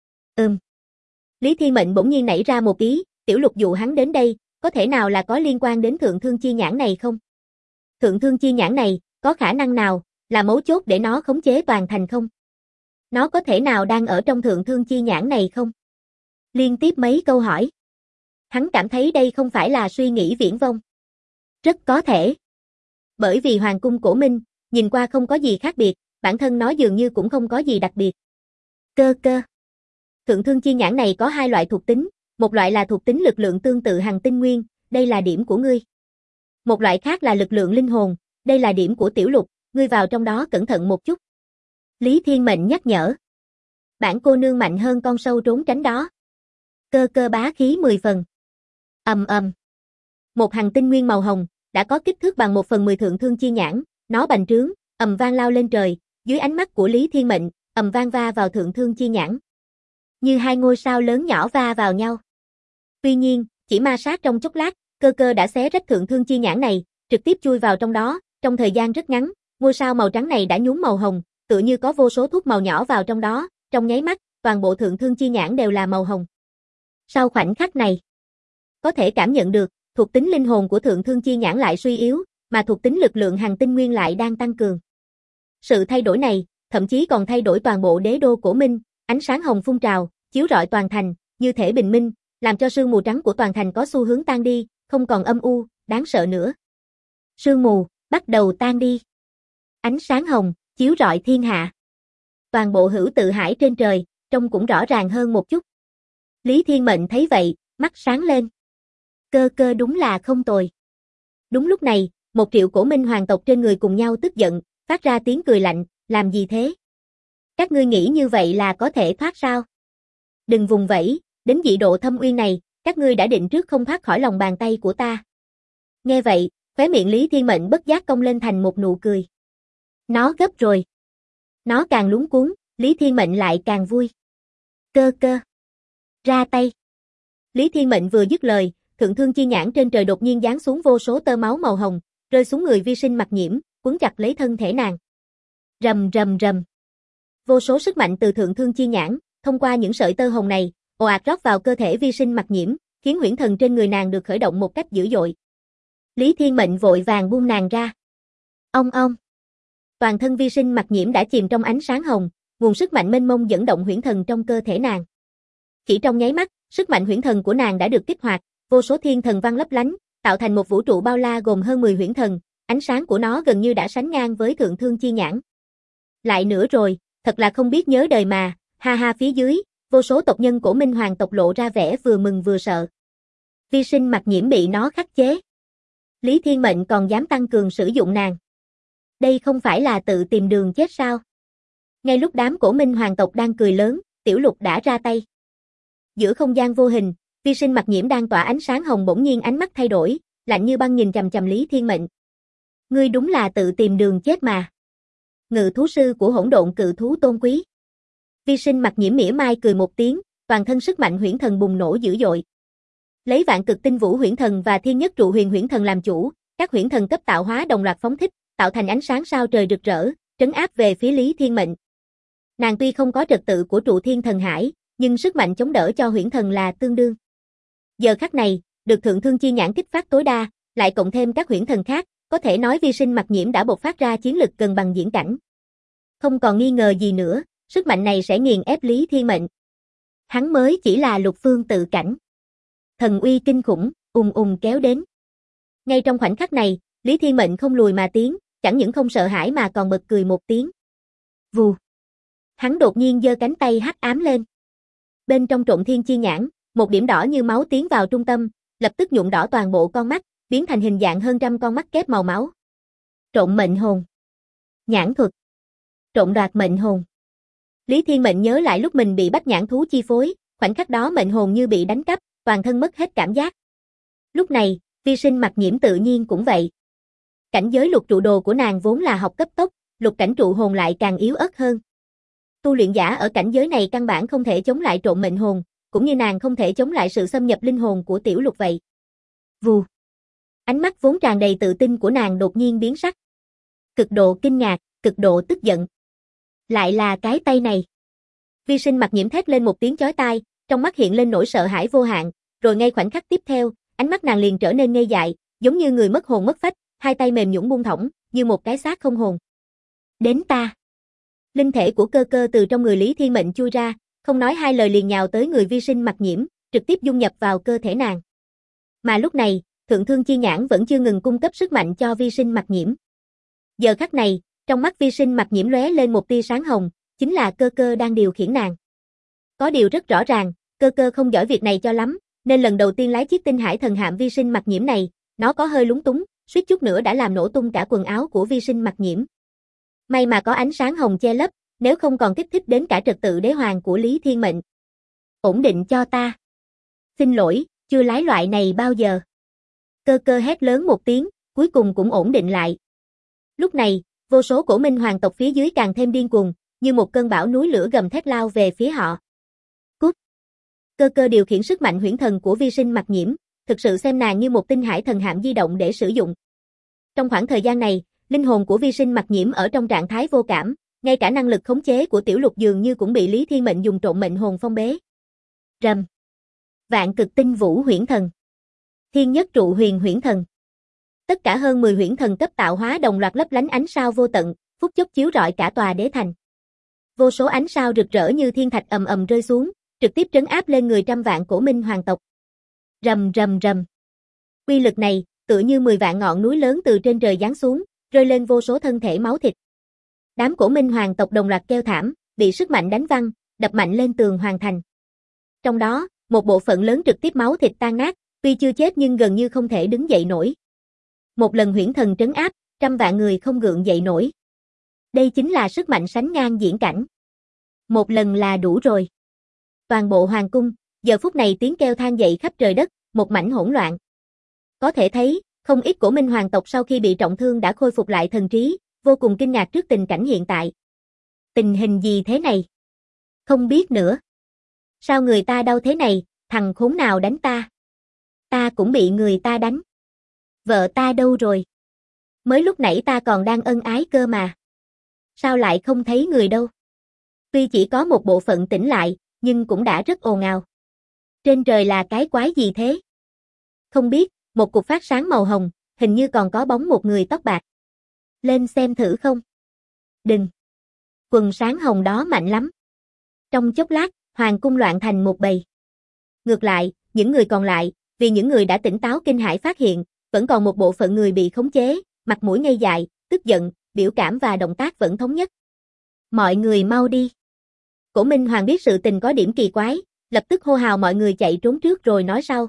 Lý Thiên Mệnh bỗng nhiên nảy ra một ý, Tiểu Lục dụ hắn đến đây, có thể nào là có liên quan đến Thượng Thương Chi Nhãn này không? Thượng Thương Chi Nhãn này, có khả năng nào, là mấu chốt để nó khống chế toàn thành không? Nó có thể nào đang ở trong Thượng Thương Chi Nhãn này không? Liên tiếp mấy câu hỏi. Hắn cảm thấy đây không phải là suy nghĩ viển vông. Rất có thể. Bởi vì Hoàng cung Cổ Minh, nhìn qua không có gì khác biệt, bản thân nó dường như cũng không có gì đặc biệt. Cơ cơ. Thượng Thương Chi Nhãn này có hai loại thuộc tính, một loại là thuộc tính lực lượng tương tự hằng tinh nguyên, đây là điểm của ngươi. Một loại khác là lực lượng linh hồn, đây là điểm của Tiểu Lục, ngươi vào trong đó cẩn thận một chút. Lý Thiên Mệnh nhắc nhở. Bản cô nương mạnh hơn con sâu trốn tránh đó. Cơ cơ bá khí 10 phần. Ầm ầm. Một hằng tinh nguyên màu hồng, đã có kích thước bằng 1/10 Thượng Thương Chi Nhãn, nó bành trướng, ầm vang lao lên trời, dưới ánh mắt của Lý Thiên Mệnh, ầm vang va vào Thượng Thương Chi Nhãn. Như hai ngôi sao lớn nhỏ va vào nhau. Tuy nhiên, chỉ ma sát trong chốc lát, cơ cơ đã xé rách Thượng Thương Chi Nhãn này, trực tiếp chui vào trong đó, trong thời gian rất ngắn, ngôi sao màu trắng này đã nhuốm màu hồng, tựa như có vô số thuốc màu nhỏ vào trong đó, trong nháy mắt, toàn bộ Thượng Thương Chi Nhãn đều là màu hồng. Sau khoảnh khắc này, có thể cảm nhận được, thuộc tính linh hồn của Thượng Thương Chi Nhãn lại suy yếu, mà thuộc tính lực lượng hằng tinh nguyên lại đang tăng cường. Sự thay đổi này, thậm chí còn thay đổi toàn bộ đế đô Cổ Minh, ánh sáng hồng phun trào, chiếu rọi toàn thành, như thể bình minh, làm cho sương mù trắng của toàn thành có xu hướng tan đi, không còn âm u, đáng sợ nữa. Sương mù, bắt đầu tan đi. Ánh sáng hồng, chiếu rọi thiên hạ. Toàn bộ hữu tự hải trên trời, trông cũng rõ ràng hơn một chút. Lý Thiên Mệnh thấy vậy, mắt sáng lên. Cơ cơ đúng là không tồi. Đúng lúc này, 1 triệu Cổ Minh hoàng tộc trên người cùng nhau tức giận, phát ra tiếng cười lạnh, làm gì thế? Các ngươi nghĩ như vậy là có thể thoát sao? Đừng vùng vẫy, đến dị độ thâm uyên này, các ngươi đã định trước không thoát khỏi lòng bàn tay của ta. Nghe vậy, khóe miệng Lý Thiên Mệnh bất giác cong lên thành một nụ cười. Nó gấp rồi. Nó càng luống cuống, Lý Thiên Mệnh lại càng vui. Cơ cơ. Ra tay. Lý Thiên Mệnh vừa dứt lời, Thượng Thương Chi Nhãn trên trời đột nhiên giáng xuống vô số tơ máu màu hồng, rơi xuống người vi sinh mặc nhiễm, quấn chặt lấy thân thể nàng. Rầm rầm rầm. Vô số sức mạnh từ Thượng Thương Chi Nhãn, thông qua những sợi tơ hồng này, ồ ạt rót vào cơ thể vi sinh mặc nhiễm, khiến huyễn thần trên người nàng được khởi động một cách dữ dội. Lý Thiên Mệnh vội vàng buông nàng ra. Ong ong. Toàn thân vi sinh mặc nhiễm đã chìm trong ánh sáng hồng, nguồn sức mạnh mênh mông dẫn động huyễn thần trong cơ thể nàng. Chỉ trong nháy mắt, sức mạnh huyễn thần của nàng đã được kích hoạt, vô số thiên thần văn lấp lánh, tạo thành một vũ trụ bao la gồm hơn 10 huyễn thần, ánh sáng của nó gần như đã sánh ngang với Thượng Thương Chi Nhãn. Lại nữa rồi, thật là không biết nhớ đời mà, ha ha phía dưới, vô số tộc nhân của Minh Hoàng tộc lộ ra vẻ vừa mừng vừa sợ. Vi sinh mặc nhiễm bị nó khắc chế. Lý Thiên Mệnh còn dám tăng cường sử dụng nàng. Đây không phải là tự tìm đường chết sao? Ngay lúc đám của Minh Hoàng tộc đang cười lớn, Tiểu Lục đã ra tay. Giữa không gian vô hình, vi sinh mặc nhiễm đang tỏa ánh sáng hồng bỗng nhiên ánh mắt thay đổi, lạnh như băng nhìn chằm chằm Lý Thiên Mệnh. Ngươi đúng là tự tìm đường chết mà. Ngự thú sư của hỗn độn cự thú tôn quý. Vi sinh mặc nhiễm mỉa mai cười một tiếng, toàn thân sức mạnh huyễn thần bùng nổ dữ dội. Lấy vạn cực tinh vũ huyễn thần và thiên nhất trụ huyền huyễn thần làm chủ, các huyễn thần cấp tạo hóa đồng loạt phóng thích, tạo thành ánh sáng sao trời rực rỡ, trấn áp về phía Lý Thiên Mệnh. Nàng tuy không có trật tự của trụ thiên thần hải, nhưng sức mạnh chống đỡ cho huyễn thần là tương đương. Giờ khắc này, được thượng thương chi nhãn kích phát tối đa, lại cộng thêm các huyễn thần khác, có thể nói vi sinh mặc nhiễm đã bộc phát ra chiến lực gần bằng diễn cảnh. Không còn nghi ngờ gì nữa, sức mạnh này sẽ nghiền ép Lý Thiên Mệnh. Hắn mới chỉ là lục phương tự cảnh. Thần uy kinh khủng, ùng ùng kéo đến. Ngay trong khoảnh khắc này, Lý Thiên Mệnh không lùi mà tiến, chẳng những không sợ hãi mà còn bật cười một tiếng. Vù. Hắn đột nhiên giơ cánh tay hắc ám lên. Bên trong trộn thiên chi nhãn, một điểm đỏ như máu tiến vào trung tâm, lập tức nhuộm đỏ toàn bộ con mắt, biến thành hình dạng hơn trăm con mắt kép màu máu. Trộn mệnh hồn. Nhãn thuật. Trộn đoạt mệnh hồn. Lý Thiên Mệnh nhớ lại lúc mình bị bách nhãn thú chi phối, khoảnh khắc đó mệnh hồn như bị đánh cắp, toàn thân mất hết cảm giác. Lúc này, vi sinh mặc nhiễm tự nhiên cũng vậy. Cảnh giới lục trụ đồ của nàng vốn là học cấp tốc, lục cảnh trụ hồn lại càng yếu ớt hơn. Tu luyện giả ở cảnh giới này căn bản không thể chống lại trộn mệnh hồn, cũng như nàng không thể chống lại sự xâm nhập linh hồn của Tiểu Lục vậy. Vù. Ánh mắt vốn tràn đầy tự tin của nàng đột nhiên biến sắc. Cực độ kinh ngạc, cực độ tức giận. Lại là cái tay này. Vi sinh mặc nhiễm thét lên một tiếng chói tai, trong mắt hiện lên nỗi sợ hãi vô hạn, rồi ngay khoảnh khắc tiếp theo, ánh mắt nàng liền trở nên ngây dại, giống như người mất hồn mất phách, hai tay mềm nhũn buông thõng, như một cái xác không hồn. Đến ta. Linh thể của cơ cơ từ trong người Lý Thiên Mệnh chui ra, không nói hai lời liền nhào tới người vi sinh mặc nhiễm, trực tiếp dung nhập vào cơ thể nàng. Mà lúc này, thượng thương chi nhãn vẫn chưa ngừng cung cấp sức mạnh cho vi sinh mặc nhiễm. Giờ khắc này, trong mắt vi sinh mặc nhiễm lóe lên một tia sáng hồng, chính là cơ cơ đang điều khiển nàng. Có điều rất rõ ràng, cơ cơ không giỏi việc này cho lắm, nên lần đầu tiên lái chiếc tinh hải thần hạm vi sinh mặc nhiễm này, nó có hơi lúng túng, suýt chút nữa đã làm nổ tung cả quần áo của vi sinh mặc nhiễm. May mà có ánh sáng hồng che lấp, nếu không còn kích thích đến cả trật tự đế hoàng của Lý Thiên Mệnh. Ổn định cho ta. Xin lỗi, chưa lái loại này bao giờ. Cơ cơ hét lớn một tiếng, cuối cùng cũng ổn định lại. Lúc này, vô số cổ minh hoàng tộc phía dưới càng thêm điên cuồng, như một cơn bão núi lửa gầm thét lao về phía họ. Cút. Cơ cơ điều khiển sức mạnh huyễn thần của vi sinh mặc nhiễm, thực sự xem nàng như một tinh hải thần hạm di động để sử dụng. Trong khoảng thời gian này, linh hồn của vi sinh mặc nhiễm ở trong trạng thái vô cảm, ngay cả năng lực khống chế của Tiểu Lục dường như cũng bị Lý Thiên Mệnh dùng trộn mệnh hồn phong bế. Rầm. Vạn cực tinh vũ huyễn thần. Thiên nhất trụ huyền huyễn thần. Tất cả hơn 10 huyễn thần cấp tạo hóa đồng loạt lấp lánh ánh sao vô tận, phút chốc chiếu rọi cả tòa đế thành. Vô số ánh sao rực rỡ như thiên thạch ầm ầm rơi xuống, trực tiếp trấn áp lên người trăm vạn cổ minh hoàng tộc. Rầm rầm rầm. Uy lực này, tựa như 10 vạn ngọn núi lớn từ trên trời giáng xuống, rơi lên vô số thân thể máu thịt. Đám cổ minh hoàng tộc đồng loạt kêu thảm, bị sức mạnh đánh văng, đập mạnh lên tường hoàng thành. Trong đó, một bộ phận lớn trực tiếp máu thịt tan nát, tuy chưa chết nhưng gần như không thể đứng dậy nổi. Một lần huyễn thần trấn áp, trăm vạn người không gượng dậy nổi. Đây chính là sức mạnh sánh ngang diễn cảnh. Một lần là đủ rồi. Toàn bộ hoàng cung, giờ phút này tiếng kêu than dậy khắp trời đất, một mảnh hỗn loạn. Có thể thấy, không ít cổ minh hoàng tộc sau khi bị trọng thương đã khôi phục lại thần trí, vô cùng kinh ngạc trước tình cảnh hiện tại. Tình hình gì thế này? Không biết nữa. Sao người ta đau thế này, thằng khốn nào đánh ta? Ta cũng bị người ta đánh. Vợ ta đâu rồi? Mới lúc nãy ta còn đang ân ái cơ mà. Sao lại không thấy người đâu? Tuy chỉ có một bộ phận tỉnh lại, nhưng cũng đã rất ồn ào. Trên trời là cái quái gì thế? Không biết, một cục phát sáng màu hồng, hình như còn có bóng một người tóc bạc. Lên xem thử không? Đừng. Quần sáng hồng đó mạnh lắm. Trong chốc lát, hoàng cung loạn thành một bầy. Ngược lại, những người còn lại, vì những người đã tỉnh táo kinh hãi phát hiện, vẫn còn một bộ phận người bị khống chế, mặt mũi ngây dại, tức giận, biểu cảm và động tác vẫn thống nhất. Mọi người mau đi. Cổ Minh Hoàng biết sự tình có điểm kỳ quái, lập tức hô hào mọi người chạy trốn trước rồi nói sau.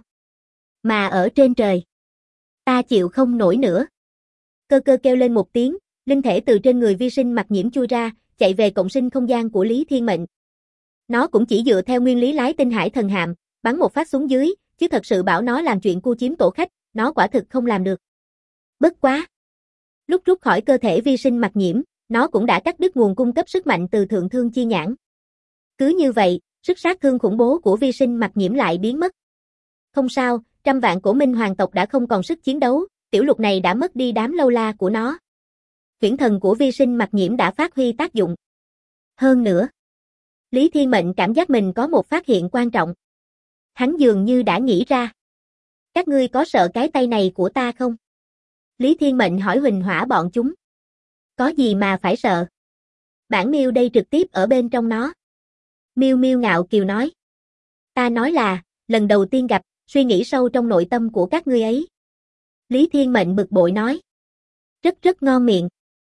Mà ở trên trời, ta chịu không nổi nữa. Cơ cơ kêu lên một tiếng, linh thể từ trên người vi sinh mặc nhiễm chui ra, chạy về cộng sinh không gian của Lý Thiên Mệnh. Nó cũng chỉ dựa theo nguyên lý lái tinh hải thần hạm, bắn một phát xuống dưới, chứ thật sự bảo nó làm chuyện cu chiếm tổ khách, nó quả thực không làm được. Bất quá. Lúc rút khỏi cơ thể vi sinh mặc nhiễm, nó cũng đã cắt đứt nguồn cung cấp sức mạnh từ thượng thương chi nhãn. Cứ như vậy, sức sát thương khủng bố của vi sinh mặc nhiễm lại biến mất. Không sao, trăm vạn Cổ Minh hoàng tộc đã không còn sức chiến đấu, tiểu lục này đã mất đi đám lâu la của nó. Huyễn thần của vi sinh mặc nhiễm đã phát huy tác dụng. Hơn nữa, Lý Thiên Mệnh cảm giác mình có một phát hiện quan trọng. Hắn dường như đã nghĩ ra. Các ngươi có sợ cái tay này của ta không? Lý Thiên Mệnh hỏi Huỳnh Hỏa bọn chúng. Có gì mà phải sợ? Bản Miêu đây trực tiếp ở bên trong nó. Miêu Miêu ngạo kiều nói. Ta nói là, lần đầu tiên gặp, suy nghĩ sâu trong nội tâm của các ngươi ấy. Lý Thiên Mệnh bực bội nói. Rất rất ngon miệng.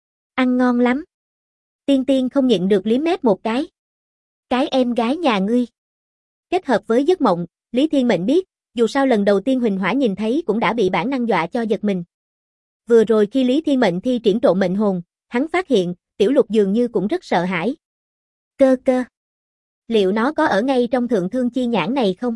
Ăn ngon lắm. Tiên Tiên không nhịn được liếm mép một cái. Cái em gái nhà ngươi. Kết hợp với giấc mộng, Lý Thiên Mệnh biết, dù sao lần đầu tiên Huỳnh Hỏa nhìn thấy cũng đã bị bản năng dọa cho giật mình. Vừa rồi khi Lý Thiên Mệnh thi triển trộn mệnh hồn, hắn phát hiện, tiểu lục dường như cũng rất sợ hãi. Cơ cơ. Liệu nó có ở ngay trong thượng thương chi nhãn này không?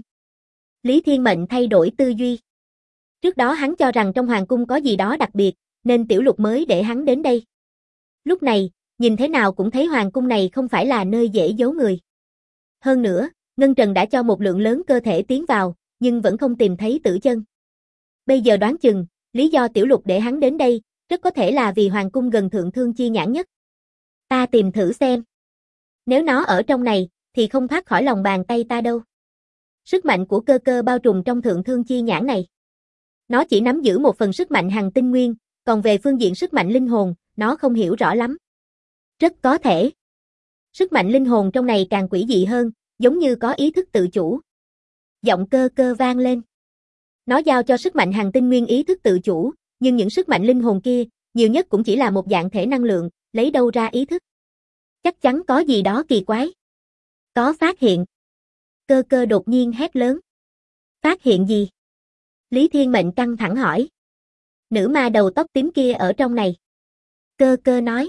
Lý Thiên Mệnh thay đổi tư duy. Trước đó hắn cho rằng trong hoàng cung có gì đó đặc biệt, nên tiểu lục mới để hắn đến đây. Lúc này, nhìn thế nào cũng thấy hoàng cung này không phải là nơi dễ giấu người. Hơn nữa, Ngân Trần đã cho một lượng lớn cơ thể tiến vào, nhưng vẫn không tìm thấy Tử Chân. Bây giờ đoán chừng, lý do tiểu lục để hắn đến đây, rất có thể là vì hoàng cung gần thượng thương chi nhãn nhất. Ta tìm thử xem. Nếu nó ở trong này, thì không thoát khỏi lòng bàn tay ta đâu. Sức mạnh của cơ cơ bao trùm trong thượng thương chi nhãn này. Nó chỉ nắm giữ một phần sức mạnh hằng tinh nguyên, còn về phương diện sức mạnh linh hồn, nó không hiểu rõ lắm. Rất có thể. Sức mạnh linh hồn trong này càng quỷ dị hơn, giống như có ý thức tự chủ. Giọng cơ cơ vang lên. Nó giao cho sức mạnh hằng tinh nguyên ý thức tự chủ, nhưng những sức mạnh linh hồn kia, nhiều nhất cũng chỉ là một dạng thể năng lượng, lấy đâu ra ý thức. Chắc chắn có gì đó kỳ quái. Có phát hiện. Cơ cơ đột nhiên hét lớn. Phát hiện gì? Lý Thiên Mệnh căng thẳng hỏi. Nữ ma đầu tóc tím kia ở trong này. Cơ cơ nói.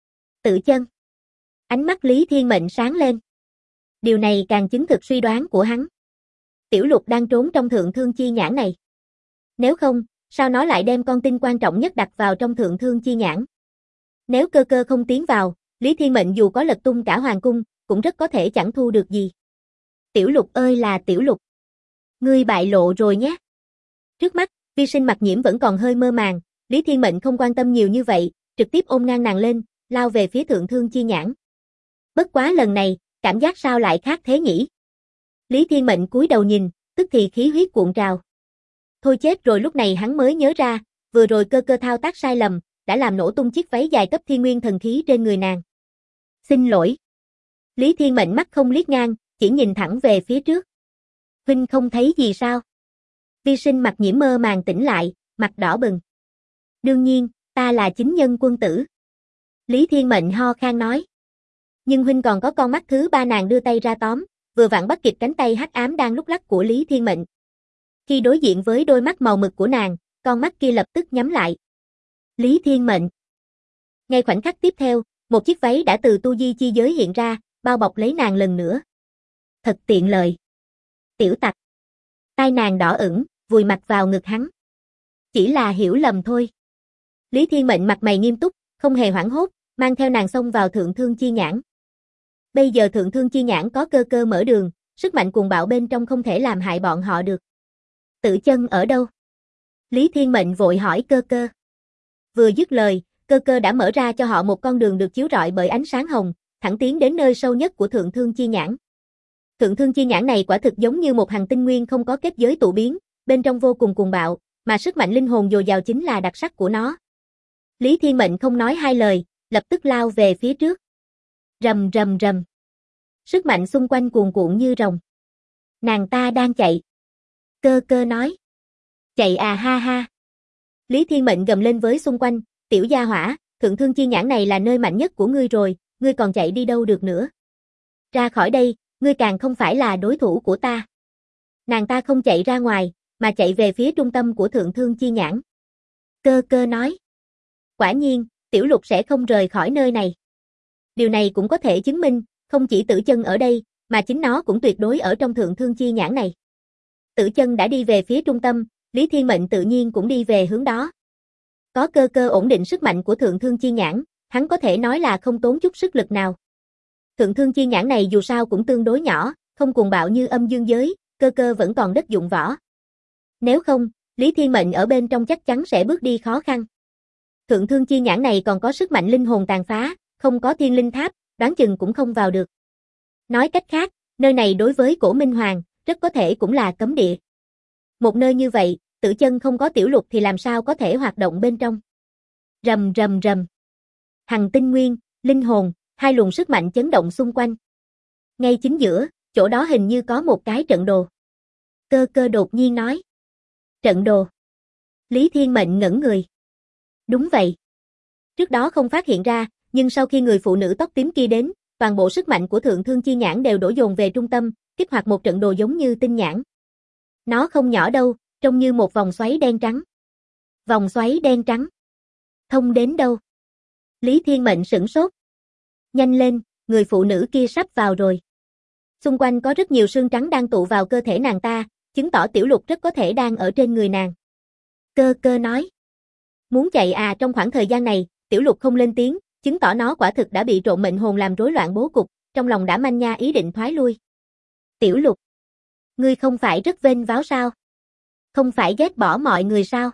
Tử Chân. Ánh mắt Lý Thiên Mệnh sáng lên. Điều này càng chứng thực suy đoán của hắn. Tiểu lục đang trốn trong thượng thương chi nhãn này. Nếu không, sao nó lại đem con tin quan trọng nhất đặt vào trong thượng thương chi nhãn? Nếu cơ cơ không tiến vào, Lý Thiên Mệnh dù có lật tung cả hoàng cung, cũng rất có thể chẳng thu được gì. Tiểu lục ơi là tiểu lục. Ngươi bại lộ rồi nhé. Trước mắt, vi sinh mặc nhiễm vẫn còn hơi mơ màng, Lý Thiên Mệnh không quan tâm nhiều như vậy, trực tiếp ôm ngang nàng lên, lao về phía thượng thương chi nhãn. Bất quá lần này, cảm giác sao lại khác thế nhỉ? Lý Thiên Mệnh cúi đầu nhìn, tức thì khí huyết cuộn trào. Thôi chết rồi, lúc này hắn mới nhớ ra, vừa rồi cơ cơ thao tác sai lầm, đã làm nổ tung chiếc váy dài cấp thiên nguyên thần khí trên người nàng. Xin lỗi. Lý Thiên Mệnh mắt không liếc ngang, chỉ nhìn thẳng về phía trước. Huynh không thấy gì sao? Vi sinh mặc nhiễm mơ màng tỉnh lại, mặt đỏ bừng. Đương nhiên, ta là chính nhân quân tử. Lý Thiên Mệnh ho khan nói. Nhưng huynh còn có con mắt thứ ba, nàng đưa tay ra tóm, vừa vặn bắt kịp cánh tay hắc ám đang lúc lắc của Lý Thiên Mệnh. Khi đối diện với đôi mắt màu mực của nàng, con mắt kia lập tức nhắm lại. Lý Thiên Mệnh. Ngay khoảnh khắc tiếp theo, một chiếc váy đã từ tu di chi giới hiện ra, bao bọc lấy nàng lần nữa. Thật tiện lợi. Tiểu tặc. Tai nàng đỏ ửng, vùi mặt vào ngực hắn. Chỉ là hiểu lầm thôi. Lý Thiên Mệnh mặt mày nghiêm túc, không hề hoảng hốt, mang theo nàng xông vào thượng thương chi nhãn. Bây giờ thượng thương chi nhãn có cơ cơ mở đường, sức mạnh cuồng bạo bên trong không thể làm hại bọn họ được. Tử Chân ở đâu? Lý Thiên Mệnh vội hỏi cơ cơ. Vừa dứt lời, cơ cơ đã mở ra cho họ một con đường được chiếu rọi bởi ánh sáng hồng, thẳng tiến đến nơi sâu nhất của thượng thương chi nhãn. Thượng thương chi nhãn này quả thực giống như một hằng tinh nguyên không có kết giới tụ biến, bên trong vô cùng cuồng bạo, mà sức mạnh linh hồn dồi dào chính là đặc sắc của nó. Lý Thiên Mệnh không nói hai lời, lập tức lao về phía trước. Rầm rầm rầm. Sức mạnh xung quanh cuồn cuộn như rồng. Nàng ta đang chạy. Cơ cơ nói. Chạy à ha ha. Lý Thiên Mệnh gầm lên với xung quanh, tiểu gia hỏa, thượng thương chi nhãn này là nơi mạnh nhất của ngươi rồi, ngươi còn chạy đi đâu được nữa. Ra khỏi đây, ngươi càng không phải là đối thủ của ta. Nàng ta không chạy ra ngoài, mà chạy về phía trung tâm của Thượng Thương Chi Nhãn. Cơ cơ nói. Quả nhiên, Tiểu Lục sẽ không rời khỏi nơi này. Điều này cũng có thể chứng minh, không chỉ Tử Chân ở đây, mà chính nó cũng tuyệt đối ở trong Thượng Thương Chi Nhãn này. Tử Chân đã đi về phía trung tâm, Lý Thiên Mệnh tự nhiên cũng đi về hướng đó. Có cơ cơ ổn định sức mạnh của Thượng Thương Chi Nhãn, hắn có thể nói là không tốn chút sức lực nào. Thượng Thương Chi Nhãn này dù sao cũng tương đối nhỏ, không cuồng bạo như Âm Dương Giới, cơ cơ vẫn còn đất dụng võ. Nếu không, Lý Thiên Mệnh ở bên trong chắc chắn sẽ bước đi khó khăn. Thượng Thương Chi Nhãn này còn có sức mạnh linh hồn tàn phá, không có Thiên Linh Tháp, đoán chừng cũng không vào được. Nói cách khác, nơi này đối với Cổ Minh Hoàng, rất có thể cũng là cấm địa. Một nơi như vậy, Tử Chân không có Tiểu Lục thì làm sao có thể hoạt động bên trong. Rầm rầm rầm. Hằng tinh nguyên, linh hồn, hai luồng sức mạnh chấn động xung quanh. Ngay chính giữa, chỗ đó hình như có một cái trận đồ. Cơ cơ đột nhiên nói. Trận đồ. Lý Thiên Mệnh ngẩn người. Đúng vậy. Trước đó không phát hiện ra, nhưng sau khi người phụ nữ tóc tím kia đến, toàn bộ sức mạnh của Thượng Thương Chi Nhãn đều đổ dồn về trung tâm, kích hoạt một trận đồ giống như tinh nhãn. Nó không nhỏ đâu, trông như một vòng xoáy đen trắng. Vòng xoáy đen trắng. Thông đến đâu? Lý Thiên Mệnh sửng sốt. Nhanh lên, người phụ nữ kia sắp vào rồi. Xung quanh có rất nhiều xương trắng đang tụ vào cơ thể nàng ta, chứng tỏ Tiểu Lục rất có thể đang ở trên người nàng. Cơ cơ nói. Muốn chạy à? Trong khoảng thời gian này, Tiểu Lục không lên tiếng, chứng tỏ nó quả thực đã bị trộn mệnh hồn làm rối loạn bố cục, trong lòng đã manh nha ý định thoái lui. Tiểu Lục, ngươi không phải rất vênh váo sao? Không phải ghét bỏ mọi người sao?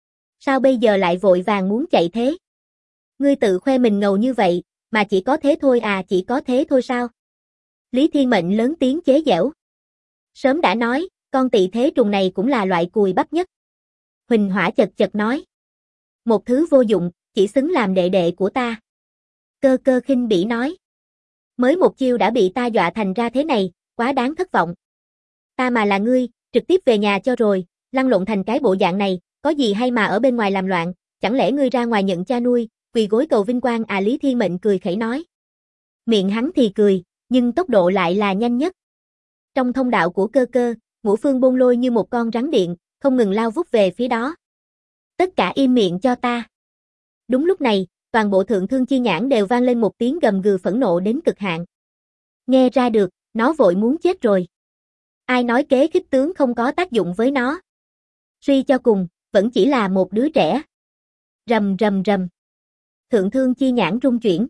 Sao bây giờ lại vội vàng muốn chạy thế? Ngươi tự khoe mình ngầu như vậy, mà chỉ có thế thôi à? Chỉ có thế thôi sao? Lý Thiên Mệnh lớn tiếng chế giễu. Sớm đã nói, con tị thế trùng này cũng là loại cùi bắp nhất. Huỳnh Hỏa chật chật nói. Một thứ vô dụng, chỉ xứng làm đệ đệ của ta. Cơ cơ khinh bỉ nói. Mới một chiêu đã bị ta dọa thành ra thế này, quá đáng thất vọng. Ta mà là ngươi, trực tiếp về nhà cho rồi, lăn lộn thành cái bộ dạng này, có gì hay mà ở bên ngoài làm loạn, chẳng lẽ ngươi ra ngoài nhận cha nuôi, quỳ gối cầu vinh quang à? Lý Thiên Mệnh cười khẩy nói. Miệng hắn thì cười, nhưng tốc độ lại là nhanh nhất. Trong thông đạo của cơ cơ, Ngũ Phương Bôn Lôi như một con rắn điện, không ngừng lao vút về phía đó. Tất cả im miệng cho ta. Đúng lúc này, toàn bộ Thượng Thương Chi Nhãn đều vang lên một tiếng gầm gừ phẫn nộ đến cực hạn. Nghe ra được, nó vội muốn chết rồi. Ai nói kế khích tướng không có tác dụng với nó? Suy cho cùng, vẫn chỉ là một đứa trẻ. Rầm rầm rầm. Thượng Thương Chi Nhãn rung chuyển.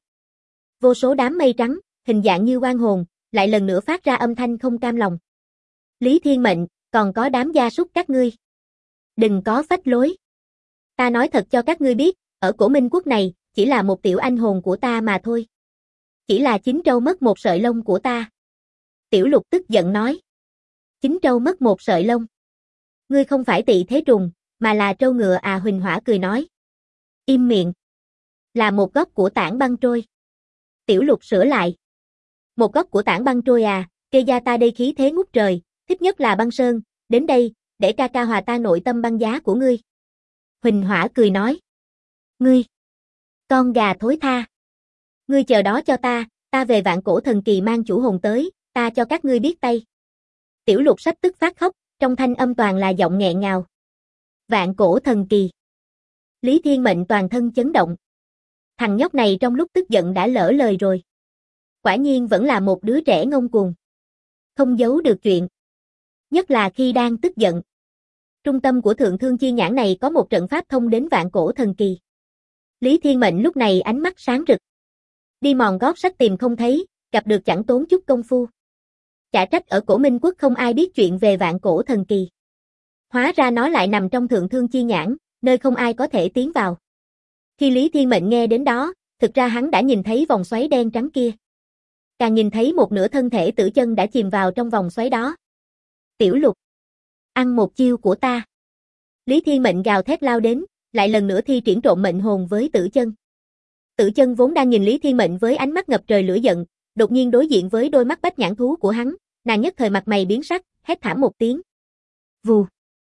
Vô số đám mây trắng, hình dạng như oan hồn, lại lần nữa phát ra âm thanh không cam lòng. Lý Thiên Mệnh, còn có đám gia súc các ngươi. Đừng có phách lối. Ta nói thật cho các ngươi biết, ở Cổ Minh Quốc này, chỉ là một tiểu anh hồn của ta mà thôi. Chỉ là chín trâu mất một sợi lông của ta. Tiểu Lục tức giận nói. Chín trâu mất một sợi lông. Ngươi không phải tị thế trùng, mà là trâu ngựa à? Huỳnh Hỏa cười nói. Im miệng. Là một góc của tảng băng trôi. Tiểu Lục sửa lại. Một góc của tảng băng trôi à? Kê gia ta đây khí thế ngút trời, thích nhất là băng sơn, đến đây, để ca ca hòa tan nội tâm băng giá của ngươi. Huỳnh Hỏa cười nói. Ngươi, con gà thối tha. Ngươi chờ đó cho ta về Vạn Cổ Thần Kỳ mang chủ hồn tới, ta cho các ngươi biết tay. Tiểu Lục sắp tức phát khóc, trong thanh âm toàn là giọng nghẹn ngào. Vạn Cổ Thần Kỳ. Lý Thiên Mệnh toàn thân chấn động. Thằng nhóc này trong lúc tức giận đã lỡ lời rồi. Quả nhiên vẫn là một đứa trẻ ngông cuồng. Không giấu được chuyện. Nhất là khi đang tức giận. Trung tâm của Thượng Thương Chi Nhãn này có một trận pháp thông đến Vạn Cổ Thần Kỳ. Lý Thiên Mệnh lúc này ánh mắt sáng rực. Đi mòn gót sách tìm không thấy, gặp được chẳng tốn chút công phu. Chả trách ở Cổ Minh Quốc không ai biết chuyện về Vạn Cổ Thần Kỳ. Hóa ra nó lại nằm trong Thượng Thương Chi Nhãn, nơi không ai có thể tiến vào. Khi Lý Thiên Mệnh nghe đến đó, thực ra hắn đã nhìn thấy vòng xoáy đen trắng kia. Càng nhìn thấy một nửa thân thể Tử Chân đã chìm vào trong vòng xoáy đó. Tiểu Lục, ăn một chiêu của ta. Lý Thiên Mệnh gào thét lao đến, lại lần nữa thi triển trộn mệnh hồn với Tử Chân. Tử Chân vốn đang nhìn Lý Thiên Mệnh với ánh mắt ngập trời lửa giận, đột nhiên đối diện với đôi mắt bách nhãn thú của hắn, nàng nhất thời mặt mày biến sắc, hét thảm một tiếng. Vù.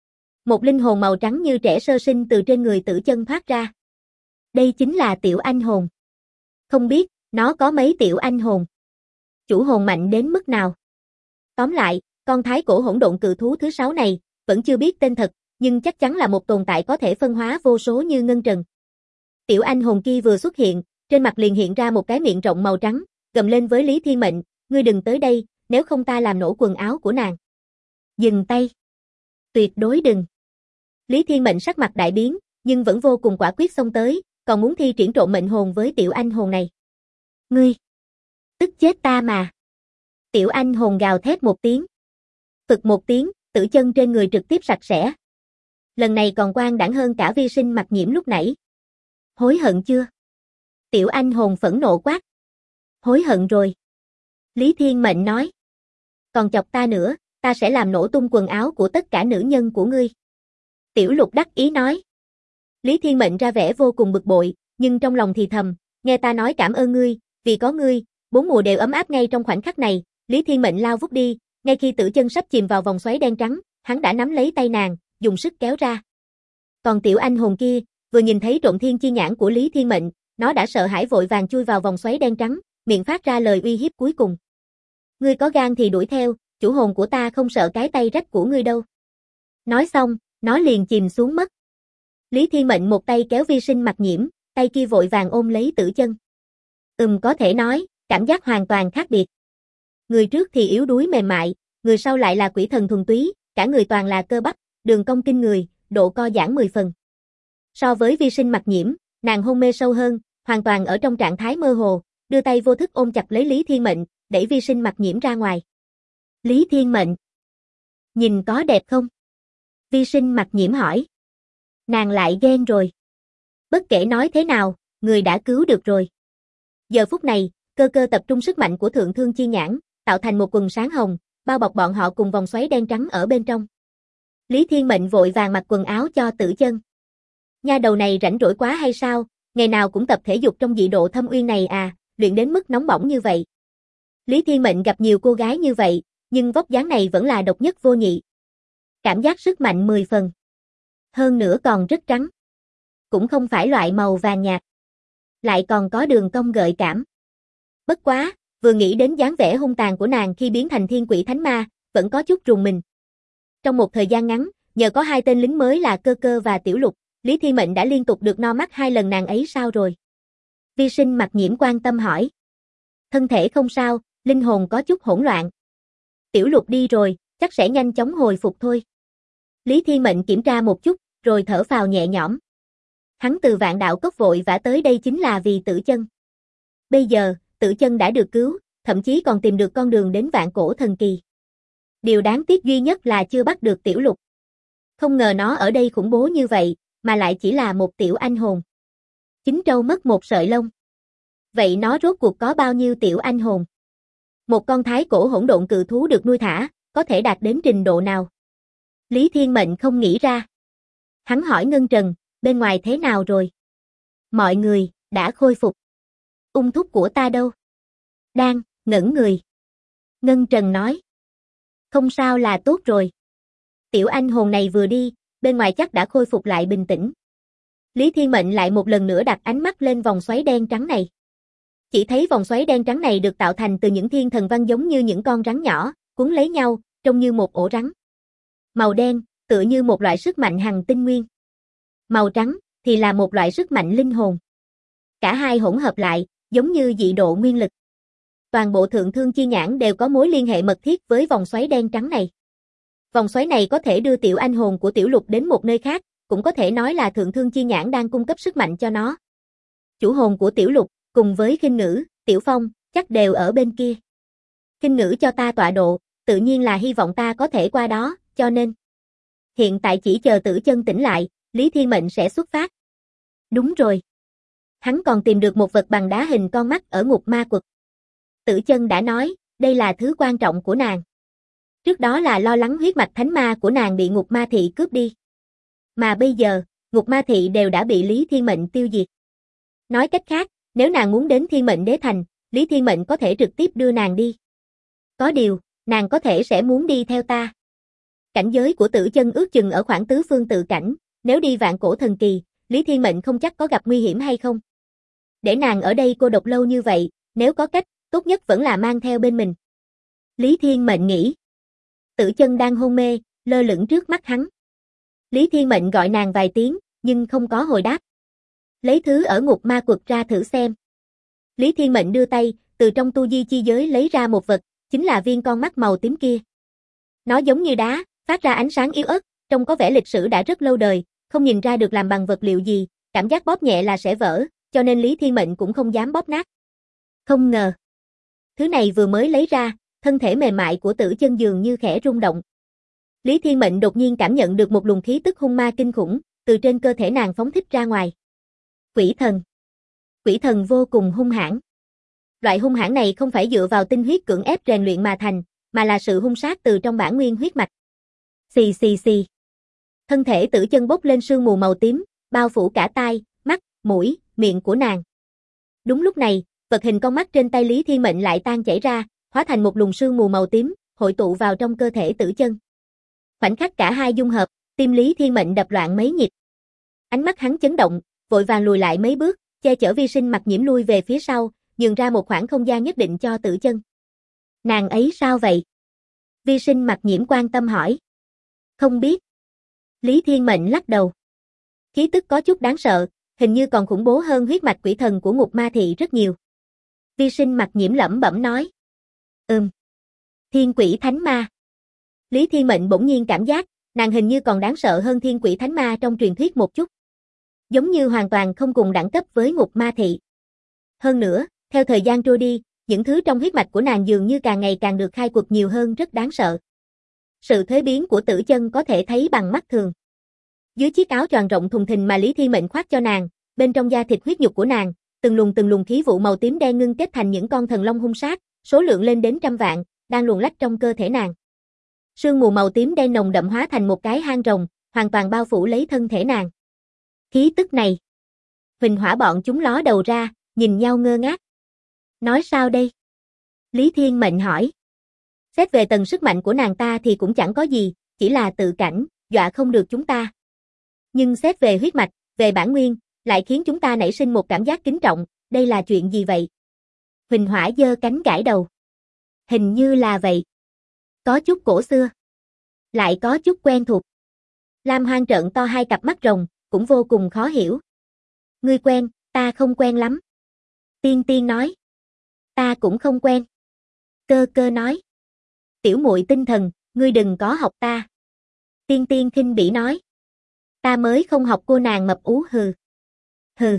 Một linh hồn màu trắng như trẻ sơ sinh từ trên người Tử Chân thoát ra. Đây chính là tiểu anh hồn. Không biết, nó có mấy tiểu anh hồn. Chủ hồn mạnh đến mức nào? Tóm lại, con thái cổ hỗn độn cự thú thứ 6 này, vẫn chưa biết tên thật, nhưng chắc chắn là một tồn tại có thể phân hóa vô số như ngân trần. Tiểu anh hồn kia vừa xuất hiện, trên mặt liền hiện ra một cái miệng rộng màu trắng, gầm lên với Lý Thiên Mệnh, ngươi đừng tới đây, nếu không ta làm nổ quần áo của nàng. Dừng tay. Tuyệt đối đừng. Lý Thiên Mệnh sắc mặt đại biến, nhưng vẫn vô cùng quả quyết xông tới, còn muốn thi triển trộn mệnh hồn với tiểu anh hồn này. Ngươi, tức chết ta mà. Tiểu anh hồn gào thét một tiếng. Phực một tiếng, tử chân trên người trực tiếp sạch sẽ. Lần này còn quang đãng hơn cả vi sinh mặc nhiễm lúc nãy. Hối hận chưa? Tiểu anh hồn phẫn nộ quát. Hối hận rồi. Lý Thiên Mệnh nói. Còn chọc ta nữa, ta sẽ làm nổ tung quần áo của tất cả nữ nhân của ngươi. Tiểu Lục đắc ý nói. Lý Thiên Mệnh ra vẻ vô cùng bực bội, nhưng trong lòng thì thầm, nghe ta nói cảm ơn ngươi, vì có ngươi, 4 mùa đều ấm áp ngay trong khoảnh khắc này. Lý Thiên Mệnh lao vút đi, ngay khi tử chân sắp chìm vào vòng xoáy đen trắng, hắn đã nắm lấy tay nàng, dùng sức kéo ra. Còn tiểu anh hồn kia, vừa nhìn thấy trộn thiên chi nhãn của Lý Thiên Mệnh, nó đã sợ hãi vội vàng chui vào vòng xoáy đen trắng, miệng phát ra lời uy hiếp cuối cùng. Ngươi có gan thì đuổi theo, chủ hồn của ta không sợ cái tay rách của ngươi đâu. Nói xong, nó liền chìm xuống mất. Lý Thiên Mệnh một tay kéo vi sinh mặc nhiễm, tay kia vội vàng ôm lấy tử chân. Có thể nói, cảm giác hoàn toàn khác biệt. Người trước thì yếu đuối mềm mại, người sau lại là quỷ thần thuần túy, cả người toàn là cơ bắp, đường cong kinh người, độ co giãn 10 phần. So với vi sinh mặc nhiễm, nàng hôn mê sâu hơn, hoàn toàn ở trong trạng thái mơ hồ, đưa tay vô thức ôm chặt lấy Lý Thiên Mệnh, đẩy vi sinh mặc nhiễm ra ngoài. Lý Thiên Mệnh, nhìn có đẹp không? Vi sinh mặc nhiễm hỏi. Nàng lại ghen rồi. Bất kể nói thế nào, người đã cứu được rồi. Giờ phút này, cơ cơ tập trung sức mạnh của thượng thương chi nhãn, tạo thành một quần sáng hồng, bao bọc bọn họ cùng vòng xoáy đen trắng ở bên trong. Lý Thiên Mệnh vội vàng mặc quần áo cho tử chân. Nha đầu này rảnh rỗi quá hay sao, ngày nào cũng tập thể dục trong dị độ thâm uyên này à, luyện đến mức nóng bỏng như vậy. Lý Thiên Mệnh gặp nhiều cô gái như vậy, nhưng vóc dáng này vẫn là độc nhất vô nhị. Cảm giác sức mạnh 10 phần. Hơn nữa còn rất trắng. Cũng không phải loại màu vàng nhạt. Lại còn có đường cong gợi cảm. Bất quá, vừa nghĩ đến dáng vẻ hung tàn của nàng khi biến thành thiên quỷ thánh ma, vẫn có chút rùng mình. Trong một thời gian ngắn, nhờ có 2 tên lính mới là Cơ Cơ và Tiểu Lục, Lý Thiên Mệnh đã liên tục được no mắt 2 lần. Nàng ấy sao rồi? Vi sinh mặc nhiễm quan tâm hỏi. Thân thể không sao, linh hồn có chút hỗn loạn. Tiểu Lục đi rồi, chắc sẽ nhanh chóng hồi phục thôi. Lý Thiên Mệnh kiểm tra một chút, rồi thở phào nhẹ nhõm. Hắn từ Vạn Đạo Cốc vội vã tới đây chính là vì tử chân. Bây giờ, tử chân đã được cứu, thậm chí còn tìm được con đường đến Vạn Cổ Thần Kỳ. Điều đáng tiếc duy nhất là chưa bắt được Tiểu Lục. Không ngờ nó ở đây khủng bố như vậy, mà lại chỉ là một tiểu anh hồn. Chính trâu mất một sợi lông. Vậy nó rốt cuộc có bao nhiêu tiểu anh hồn? Một con thái cổ hỗn độn cự thú được nuôi thả, có thể đạt đến trình độ nào? Lý Thiên Mệnh không nghĩ ra. Hắn hỏi Ngân Trần, bên ngoài thế nào rồi? Mọi người, đã khôi phục. Ung thúc của ta đâu? Đang, ngẩn người. Ngân Trần nói. Không sao là tốt rồi. Tiểu anh hồn này vừa đi, bên ngoài chắc đã khôi phục lại bình tĩnh. Lý Thiên Mệnh lại một lần nữa đặt ánh mắt lên vòng xoáy đen trắng này. Chỉ thấy vòng xoáy đen trắng này được tạo thành từ những thiên thần văn giống như những con rắn nhỏ, cuốn lấy nhau, trông như một ổ rắn. Màu đen, tựa như một loại sức mạnh hằng tinh nguyên. Màu trắng, thì là một loại sức mạnh linh hồn. Cả hai hỗn hợp lại, giống như dị độ nguyên lực. Toàn bộ thượng thương chi nhãn đều có mối liên hệ mật thiết với vòng xoáy đen trắng này. Vòng xoáy này có thể đưa tiểu anh hồn của Tiểu Lục đến một nơi khác, cũng có thể nói là thượng thương chi nhãn đang cung cấp sức mạnh cho nó. Chủ hồn của Tiểu Lục, cùng với Khinh Ngữ, Tiểu Phong, chắc đều ở bên kia. Khinh Ngữ cho ta tọa độ, tự nhiên là hy vọng ta có thể qua đó, cho nên hiện tại chỉ chờ tử chân tỉnh lại, Lý Thiên Mệnh sẽ xuất phát. Đúng rồi. Hắn còn tìm được một vật bằng đá hình con mắt ở ngục ma quật. Tử chân đã nói, đây là thứ quan trọng của nàng. Trước đó là lo lắng huyết mạch thánh ma của nàng bị ngục ma thị cướp đi. Mà bây giờ, ngục ma thị đều đã bị Lý Thiên Mệnh tiêu diệt. Nói cách khác, nếu nàng muốn đến Thiên Mệnh Đế Thành, Lý Thiên Mệnh có thể trực tiếp đưa nàng đi. Có điều, nàng có thể sẽ muốn đi theo ta. Cảnh giới của tử chân ước chừng ở khoảng tứ phương tự cảnh, nếu đi Vạn Cổ Thần Kỳ, Lý Thiên Mệnh không chắc có gặp nguy hiểm hay không. Để nàng ở đây cô độc lâu như vậy, nếu có cách, tốt nhất vẫn là mang theo bên mình. Lý Thiên Mệnh nghĩ. Tử Chân đang hôn mê, lơ lửng trước mắt hắn. Lý Thiên Mệnh gọi nàng vài tiếng, nhưng không có hồi đáp. Lấy thứ ở ngục ma quật ra thử xem. Lý Thiên Mệnh đưa tay, từ trong tu di chi giới lấy ra một vật, chính là viên con mắt màu tím kia. Nó giống như đá, phát ra ánh sáng yếu ớt, trông có vẻ lịch sử đã rất lâu đời, không nhìn ra được làm bằng vật liệu gì, cảm giác bóp nhẹ là sẽ vỡ, cho nên Lý Thiên Mệnh cũng không dám bóp nát. Không ngờ, thứ này vừa mới lấy ra, thân thể mềm mại của Tử Chân dường như khẽ rung động. Lý Thiên Mệnh đột nhiên cảm nhận được một luồng khí tức hung ma kinh khủng, từ trên cơ thể nàng phóng thích ra ngoài. Quỷ thần. Quỷ thần vô cùng hung hãn. Loại hung hãn này không phải dựa vào tinh huyết cưỡng ép rèn luyện mà thành, mà là sự hung sát từ trong bản nguyên huyết mạch. Xì xì xì. Thân thể Tử Chân bốc lên sương mù màu tím, bao phủ cả tai, mắt, mũi, miệng của nàng. Đúng lúc này, vật hình con mắt trên tay Lý Thiên Mệnh lại tan chảy ra, hóa thành một luồng sương mù màu tím, hội tụ vào trong cơ thể Tử Chân. Khoảnh khắc cả hai dung hợp, tim Lý Thiên Mệnh đập loạn mấy nhịp. Ánh mắt hắn chấn động, vội vàng lùi lại mấy bước, che chở Vi Sinh Mặc Nhiễm lui về phía sau, nhường ra một khoảng không gian nhất định cho Tử Chân. Nàng ấy sao vậy? Vi Sinh Mặc Nhiễm quan tâm hỏi. Không biết. Lý Thiên Mệnh lắc đầu. Khí tức có chút đáng sợ, hình như còn khủng bố hơn huyết mạch quỷ thần của Ngục Ma Thị rất nhiều. Vi Sinh Mặc Nhiễm lẩm bẩm nói. Thiên quỷ thánh ma. Lý Thiên Mệnh bỗng nhiên cảm giác, nàng hình như còn đáng sợ hơn thiên quỷ thánh ma trong truyền thuyết một chút. Giống như hoàn toàn không cùng đẳng cấp với Ngục Ma Thị. Hơn nữa, theo thời gian trôi đi, những thứ trong huyết mạch của nàng dường như càng ngày càng được khai quật nhiều hơn, rất đáng sợ. Sự thuế biến của Tử Chân có thể thấy bằng mắt thường. Dưới chiếc áo choàng rộng thùng thình mà Lý Thiên Mệnh khoác cho nàng, bên trong da thịt huyết nhục của nàng, từng luồng khí vụ màu tím đen ngưng kết thành những con thần long hung sát, số lượng lên đến trăm vạn, đang luồn lách trong cơ thể nàng. Sương mù màu tím đen nồng đậm hóa thành một cái hang rồng, hoàn toàn bao phủ lấy thân thể nàng. Khí tức này. Huỳnh Hỏa bọn chúng ló đầu ra, nhìn nhau ngơ ngác. Nói sao đây? Lý Thiên Mệnh hỏi. Xét về tầng sức mạnh của nàng ta thì cũng chẳng có gì, chỉ là tự cảnh, dọa không được chúng ta. Nhưng xét về huyết mạch, về bản nguyên, lại khiến chúng ta nảy sinh một cảm giác kính trọng, đây là chuyện gì vậy? Huỳnh Hỏa giơ cánh gãi đầu. Hình như là vậy. Có chút cổ xưa. Lại có chút quen thuộc. Lam Hoang trợn to hai cặp mắt rồng, cũng vô cùng khó hiểu. Ngươi quen, ta không quen lắm. Tiên Tiên nói. Ta cũng không quen. Cơ Cơ nói. Tiểu muội tinh thần, ngươi đừng có học ta. Tiên Tiên khinh bỉ nói. Ta mới không học cô nàng mập ú hừ. Hừ.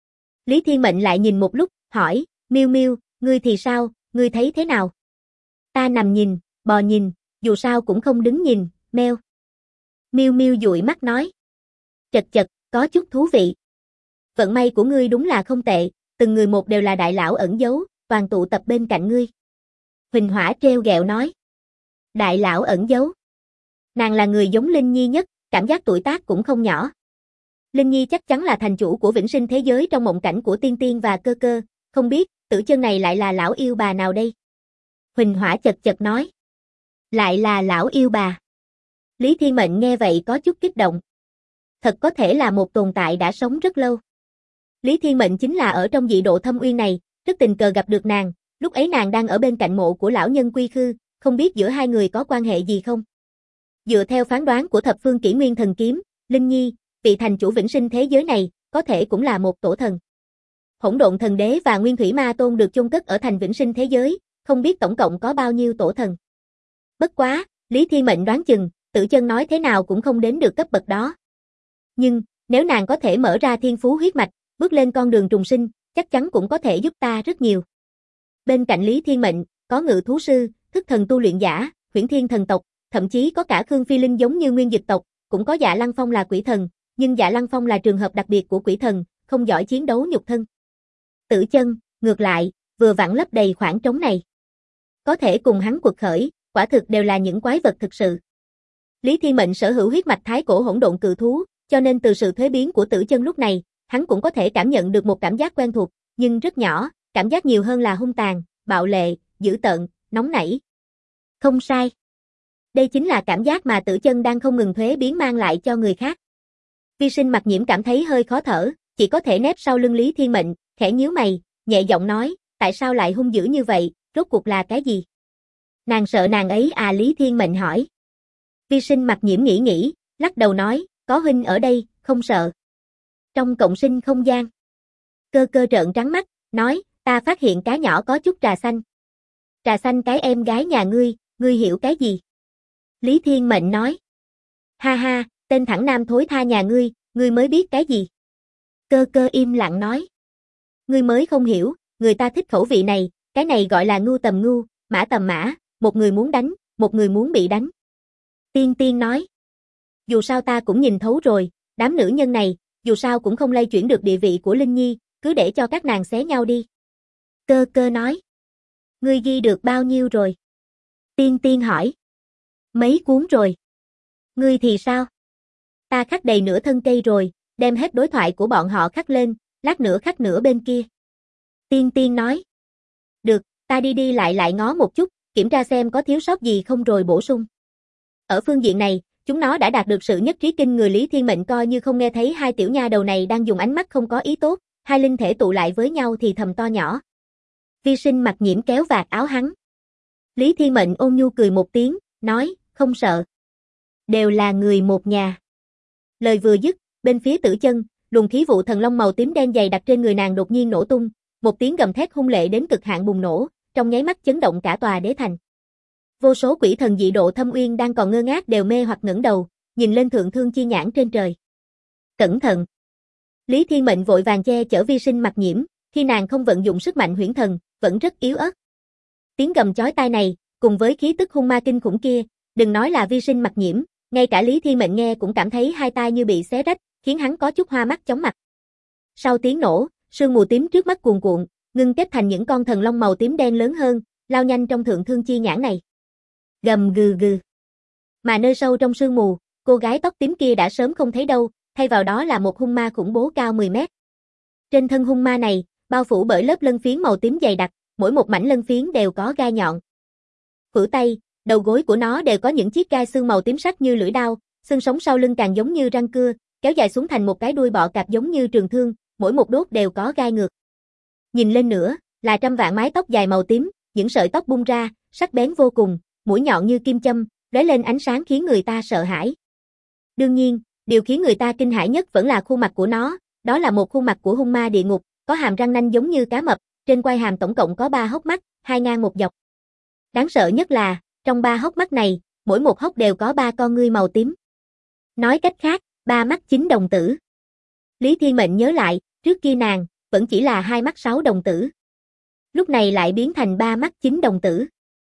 Lý Thiên Mệnh lại nhìn một lúc, hỏi, Miêu Miêu, ngươi thì sao, ngươi thấy thế nào? Ta nằm nhìn, bò nhìn, dù sao cũng không đứng nhìn, meo. Miêu Miêu dụi mắt nói. Chật chật, có chút thú vị. Vận may của ngươi đúng là không tệ, từng người một đều là đại lão ẩn giấu, toàn tụ tập bên cạnh ngươi. Huỳnh Hỏa trêu ghẹo nói. Đại lão ẩn giấu. Nàng là người giống Linh Nhi nhất, cảm giác tuổi tác cũng không nhỏ. Linh Nhi chắc chắn là thành chủ của vĩnh sinh thế giới trong mộng cảnh của Tiên Tiên và Cơ Cơ, không biết, Tử Chân này lại là lão yêu bà nào đây? Huỳnh Hỏa chật chật nói. Lại là lão yêu bà. Lý Thiên Mệnh nghe vậy có chút kích động. Thật có thể là một tồn tại đã sống rất lâu. Lý Thiên Mệnh chính là ở trong dị độ thâm uyên này, rất tình cờ gặp được nàng, lúc ấy nàng đang ở bên cạnh mộ của lão nhân Quy Khư, không biết giữa hai người có quan hệ gì không? Dựa theo phán đoán của thập phương kỷ nguyên thần kiếm, Linh Nhi, vị thành chủ vĩnh sinh thế giới này, có thể cũng là một tổ thần. Hỗn độn thần đế và nguyên thủy ma tôn được chôn cất ở thành vĩnh sinh thế giới, không biết tổng cộng có bao nhiêu tổ thần. Bất quá, Lý Thiên Mệnh đoán chừng, Tử Chân nói thế nào cũng không đến được cấp bậc đó. Nhưng, nếu nàng có thể mở ra thiên phú huyết mạch, bước lên con đường trùng sinh, chắc chắn cũng có thể giúp ta rất nhiều. Bên cạnh Lý Thiên Mệnh, có ngự thú sư, thức thần tu luyện giả, huyễn thiên thần tộc, thậm chí có cả Khương Phi Linh giống như nguyên dịch tộc, cũng có Dạ Lăng Phong là quỷ thần, nhưng Dạ Lăng Phong là trường hợp đặc biệt của quỷ thần, không giỏi chiến đấu nhục thân. Tử Chân, ngược lại, vừa vặn lấp đầy khoảng trống này. Có thể cùng hắn quật khởi, quả thực đều là những quái vật thực sự. Lý Thiên Mệnh sở hữu huyết mạch thái cổ hỗn độn cự thú, cho nên từ sự thuế biến của Tử Chân lúc này, hắn cũng có thể cảm nhận được một cảm giác quen thuộc, nhưng rất nhỏ, cảm giác nhiều hơn là hung tàn, bạo lệ, dữ tợn, nóng nảy. Không sai. Đây chính là cảm giác mà Tử Chân đang không ngừng thuế biến mang lại cho người khác. Vi Sinh Mặc Nhiễm cảm thấy hơi khó thở, chỉ có thể nép sau lưng Lý Thiên Mệnh, khẽ nhíu mày, nhẹ giọng nói, tại sao lại hung dữ như vậy, rốt cuộc là cái gì? Nàng sợ nàng ấy à, Lý Thiên Mệnh hỏi. Vi Sinh Mặc Nhiễm nghĩ, lắc đầu nói, có huynh ở đây, không sợ. Trong cộng sinh không gian, Cơ Cơ trợn trắng mắt, nói, ta phát hiện cá nhỏ có chút trà xanh. Trà xanh cái em gái nhà ngươi hiểu cái gì? Lý Thiên Mệnh nói. Ha ha, tên thẳng nam thối tha nhà ngươi mới biết cái gì? Cơ Cơ im lặng nói. Ngươi mới không hiểu, người ta thích khẩu vị này, cái này gọi là ngu tầm ngu, mã tầm mã, một người muốn đánh, một người muốn bị đánh. Tiên Tiên nói. Dù sao ta cũng nhìn thấu rồi, đám nữ nhân này, dù sao cũng không lay chuyển được địa vị của Linh Nhi, cứ để cho các nàng xé nhau đi. Cơ Cơ nói. Ngươi ghi được bao nhiêu rồi? Tiên Tiên hỏi. Mấy cuốn rồi. Ngươi thì sao? Ta khắc đầy nửa thân cây rồi, đem hết đối thoại của bọn họ khắc lên, lát nữa khắc nửa bên kia. Tiên Tiên nói. Được, ta đi lại ngó một chút, kiểm tra xem có thiếu sót gì không rồi bổ sung. Ở phương diện này, chúng nó đã đạt được sự nhất trí kinh người. Lý Thiên Mệnh coi như không nghe thấy hai tiểu nha đầu này đang dùng ánh mắt không có ý tốt, hai linh thể tụ lại với nhau thì thầm to nhỏ. Vi Sinh Mặc Nhiễm kéo vạt áo hắn. Lý Thiên Mệnh ôn nhu cười một tiếng, nói, không sợ. Đều là người một nhà. Lời vừa dứt, bên phía Tử Chân, luồng khí vụ thần long màu tím đen dày đặc trên người nàng đột nhiên nổ tung, một tiếng gầm thét hung lệ đến cực hạn bùng nổ, trong nháy mắt chấn động cả tòa đế thành. Vô số quỷ thần dị độ thâm uyên đang còn ngơ ngác đều mê hoặc ngẩng đầu, nhìn lên thượng thương chi nhãn trên trời. Cẩn thận! Lý Thiên Mệnh vội vàng che chở Vi Sinh Mặc Nhiễm, khi nàng không vận dụng sức mạnh huyễn thần, vẫn rất yếu ớt. Tiếng gầm chói tai này, cùng với khí tức hung ma kinh khủng kia, đừng nói là Vi Sinh Mặc Nhiễm, ngay cả Lý Thiên Mệnh nghe cũng cảm thấy hai tai như bị xé rách, khiến hắn có chút hoa mắt chóng mặt. Sau tiếng nổ, sương mù tím trước mắt cuồn cuộn, ngưng kết thành những con thần long màu tím đen lớn hơn, lao nhanh trong thượng thương chi nhãn này. Gầm gừ gừ. Mà nơi sâu trong sương mù, cô gái tóc tím kia đã sớm không thấy đâu, thay vào đó là một hung ma khủng bố cao 10 mét. Trên thân hung ma này, bao phủ bởi lớp lân phiến màu tím dày đặc, mỗi một mảnh lân phiến đều có gai nhọn. Khuỷu tay, đầu gối của nó đều có những chiếc gai xương màu tím sắc như lưỡi dao, xương sống sau lưng càng giống như răng cưa, kéo dài xuống thành một cái đuôi bọ cạp giống như trường thương, mỗi một đốt đều có gai ngược. Nhìn lên nữa, là trăm vạn mái tóc dài màu tím, những sợi tóc bung ra, sắc bén vô cùng, mũi nhọn như kim châm, lóe lên ánh sáng khiến người ta sợ hãi. Đương nhiên, điều khiến người ta kinh hãi nhất vẫn là khuôn mặt của nó, đó là một khuôn mặt của hung ma địa ngục, có hàm răng nanh giống như cá mập, trên quai hàm tổng cộng có 3 hốc mắt, 2 ngang một dọc. Đáng sợ nhất là, trong 3 hốc mắt này, mỗi một hốc đều có 3 con ngươi màu tím. Nói cách khác, 3 mắt 9 đồng tử. Lý Thiên Mệnh nhớ lại, trước kia nàng, vẫn chỉ là 2 mắt 6 đồng tử. Lúc này lại biến thành 3 mắt 9 đồng tử.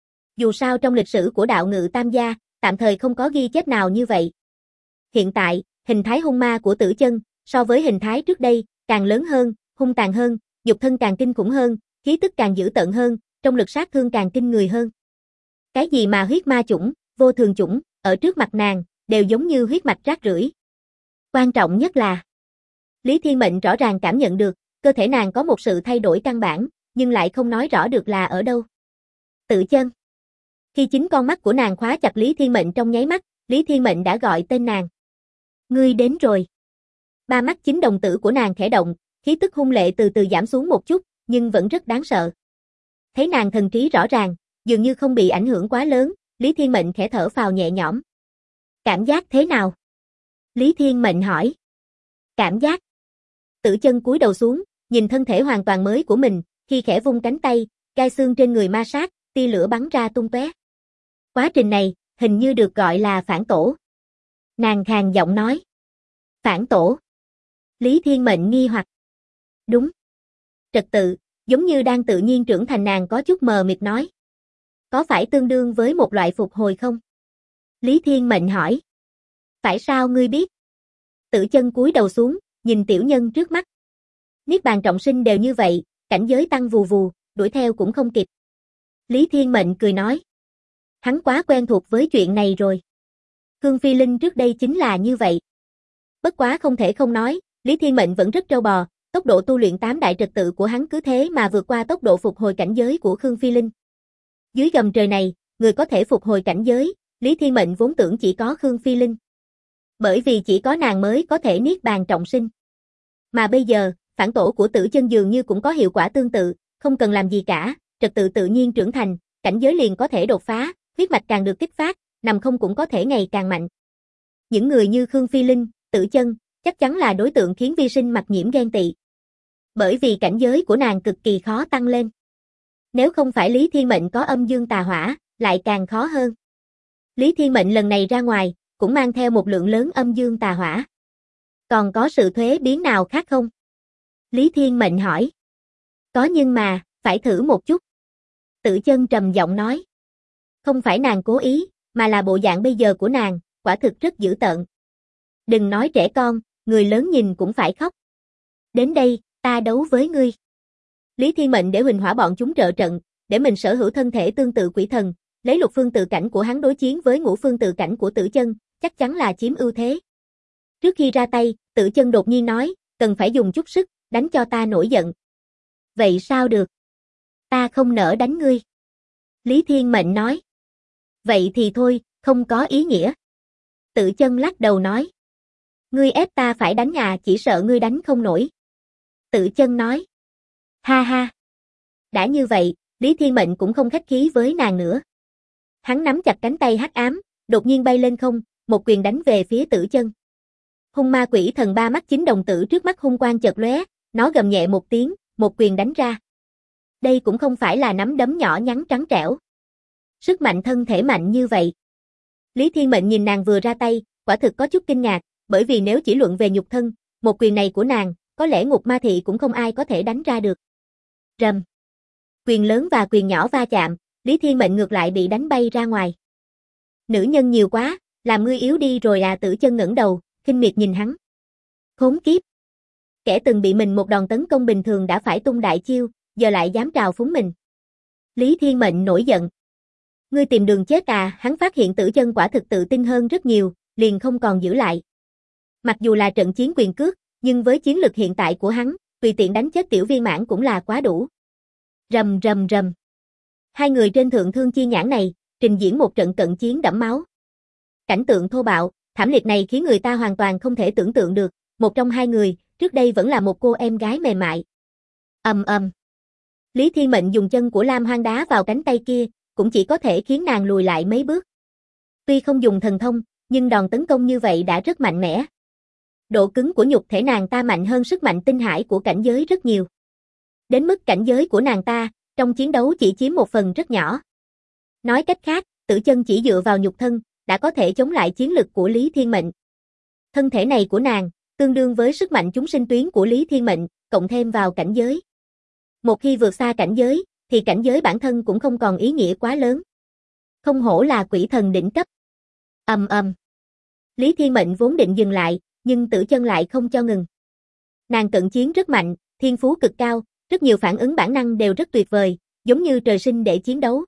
Dù sao trong lịch sử của đạo ngự tam gia, tạm thời không có ghi chép nào như vậy. Hiện tại, hình thái hung ma của Tử Chân, so với hình thái trước đây, càng lớn hơn, hung tàn hơn, nhục thân càng kinh khủng hơn, khí tức càng dữ tợn hơn, trong lực sát thương càng kinh người hơn. Cái gì mà huyết ma chủng, vô thường chủng, ở trước mặt nàng, đều giống như huyết mạch rác rưởi. Quan trọng nhất là, Lý Thiên Mệnh rõ ràng cảm nhận được, cơ thể nàng có một sự thay đổi căn bản, nhưng lại không nói rõ được là ở đâu. Tử Chân. Khi chính con mắt của nàng khóa chặt Lý Thiên Mệnh trong nháy mắt, Lý Thiên Mệnh đã gọi tên nàng. Ngươi đến rồi. 3 mắt 9 đồng tử của nàng khẽ động, khí tức hung lệ từ từ giảm xuống một chút, nhưng vẫn rất đáng sợ. Thấy nàng thần trí rõ ràng, dường như không bị ảnh hưởng quá lớn, Lý Thiên Mệnh khẽ thở phào nhẹ nhõm. Cảm giác thế nào? Lý Thiên Mệnh hỏi. Cảm giác. Tử Chân cúi đầu xuống, nhìn thân thể hoàn toàn mới của mình, khi khẽ vung cánh tay, gai xương trên người ma sát, tia lửa bắn ra tung tóe. Quá trình này, hình như được gọi là phản tổ. Nàng khàn giọng nói. Phản tổ. Lý Thiên Mệnh nghi hoặc. Đúng. Trật tự, giống như đang tự nhiên trưởng thành, nàng có chút mờ mịt nói. Có phải tương đương với một loại phục hồi không? Lý Thiên Mệnh hỏi. Phải sao ngươi biết? Tử Chân cúi đầu xuống, nhìn tiểu nhân trước mắt. Niết bàn trọng sinh đều như vậy, cảnh giới tăng vù vù, đuổi theo cũng không kịp. Lý Thiên Mệnh cười nói. Hắn quá quen thuộc với chuyện này rồi. Khương Phi Linh trước đây chính là như vậy. Bất quá không thể không nói, Lý Thiên Mệnh vẫn rất trâu bò, tốc độ tu luyện 8 đại trật tự của hắn cứ thế mà vượt qua tốc độ phục hồi cảnh giới của Khương Phi Linh. Dưới gầm trời này, người có thể phục hồi cảnh giới, Lý Thiên Mệnh vốn tưởng chỉ có Khương Phi Linh. Bởi vì chỉ có nàng mới có thể niết bàn trọng sinh. Mà bây giờ, phản tổ của Tử Chân dường như cũng có hiệu quả tương tự, không cần làm gì cả, trật tự tự nhiên trưởng thành, cảnh giới liền có thể đột phá, huyết mạch càng được kích phát, nằm không cũng có thể ngày càng mạnh. Những người như Khương Phi Linh, Tử Chân, chắc chắn là đối tượng khiến Vi Sinh Mặc Nhiễm ghen tị. Bởi vì cảnh giới của nàng cực kỳ khó tăng lên. Nếu không phải Lý Thiên Mệnh có âm dương tà hỏa, lại càng khó hơn. Lý Thiên Mệnh lần này ra ngoài, cũng mang theo một lượng lớn âm dương tà hỏa. Còn có sự thuế biến nào khác không? Lý Thiên Mệnh hỏi. Có nhưng mà, phải thử một chút. Tử Chân trầm giọng nói. Không phải nàng cố ý, mà là bộ dạng bây giờ của nàng, quả thực rất dữ tợn. Đừng nói trẻ con, người lớn nhìn cũng phải khóc. Đến đây, ta đấu với ngươi. Lý Thiên Mệnh để Huỳnh Hỏa bọn chúng trợ trận, để mình sở hữu thân thể tương tự quỷ thần, lấy lục phương tự cảnh của hắn đối chiến với ngũ phương tự cảnh của Tử Chân, chắc chắn là chiếm ưu thế. Trước khi ra tay, Tử Chân đột nhiên nói, cần phải dùng chút sức, đánh cho ta nổi giận. Vậy sao được? Ta không nỡ đánh ngươi. Lý Thiên Mệnh nói. Vậy thì thôi, không có ý nghĩa. Tử Chân lắc đầu nói. Ngươi ép ta phải đánh à, chỉ sợ ngươi đánh không nổi. Tử Chân nói. Ha ha. Đã như vậy, Lý Thiên Mệnh cũng không khách khí với nàng nữa. Hắn nắm chặt cánh tay hắc ám, đột nhiên bay lên không, một quyền đánh về phía Tử Chân. Hung ma quỷ thần ba mắt chính đồng tử trước mắt hung quang chợt lóe, nó gầm nhẹ một tiếng, một quyền đánh ra. Đây cũng không phải là nắm đấm nhỏ nhắn trắng trẻo. Sức mạnh thân thể mạnh như vậy. Lý Thiên Mệnh nhìn nàng vừa ra tay, quả thực có chút kinh ngạc, bởi vì nếu chỉ luận về nhục thân, một quyền này của nàng, có lẽ Ngục Ma Thị cũng không ai có thể đánh ra được. Rầm. Quyền lớn và quyền nhỏ va chạm, Lý Thiên Mệnh ngược lại bị đánh bay ra ngoài. Nữ nhân nhiều quá, làm ngươi yếu đi rồi à. Tử Chân ngẩng đầu, khinh miệt nhìn hắn. Khốn kiếp. Kẻ từng bị mình một đòn tấn công bình thường đã phải tung đại chiêu, giờ lại dám trào phúng mình. Lý Thiên Mệnh nổi giận. Ngươi tìm đường chết à. Hắn phát hiện Tử Chân quả thực tự tin hơn rất nhiều, liền không còn giữ lại. Mặc dù là trận chiến quyền cước, nhưng với chiến lực hiện tại của hắn, tùy tiện đánh chết tiểu viên mãn cũng là quá đủ. Rầm rầm rầm. Hai người trên thượng thương chi nhãn này, trình diễn một trận cận chiến đẫm máu. Cảnh tượng thô bạo, thảm liệt này khiến người ta hoàn toàn không thể tưởng tượng được, một trong hai người, trước đây vẫn là một cô em gái mềm mại. Ầm ầm. Lý Thiên Mệnh dùng chân của Lam Hoang đá vào cánh tay kia, cũng chỉ có thể khiến nàng lùi lại mấy bước. Tuy không dùng thần thông, nhưng đòn tấn công như vậy đã rất mạnh mẽ. Độ cứng của nhục thể nàng ta mạnh hơn sức mạnh tinh hải của cảnh giới rất nhiều. Đến mức cảnh giới của nàng ta, trong chiến đấu chỉ chiếm một phần rất nhỏ. Nói cách khác, Tử Chân chỉ dựa vào nhục thân, đã có thể chống lại chiến lực của Lý Thiên Mệnh. Thân thể này của nàng, tương đương với sức mạnh chúng sinh tuyến của Lý Thiên Mệnh, cộng thêm vào cảnh giới. Một khi vượt xa cảnh giới, thì cảnh giới bản thân cũng không còn ý nghĩa quá lớn. Không hổ là quỷ thần đỉnh cấp. Ầm ầm. Lý Thiên Mệnh vốn định dừng lại, nhưng Tử Chân lại không cho ngừng. Nàng cận chiến rất mạnh, thiên phú cực cao, rất nhiều phản ứng bản năng đều rất tuyệt vời, giống như trời sinh để chiến đấu.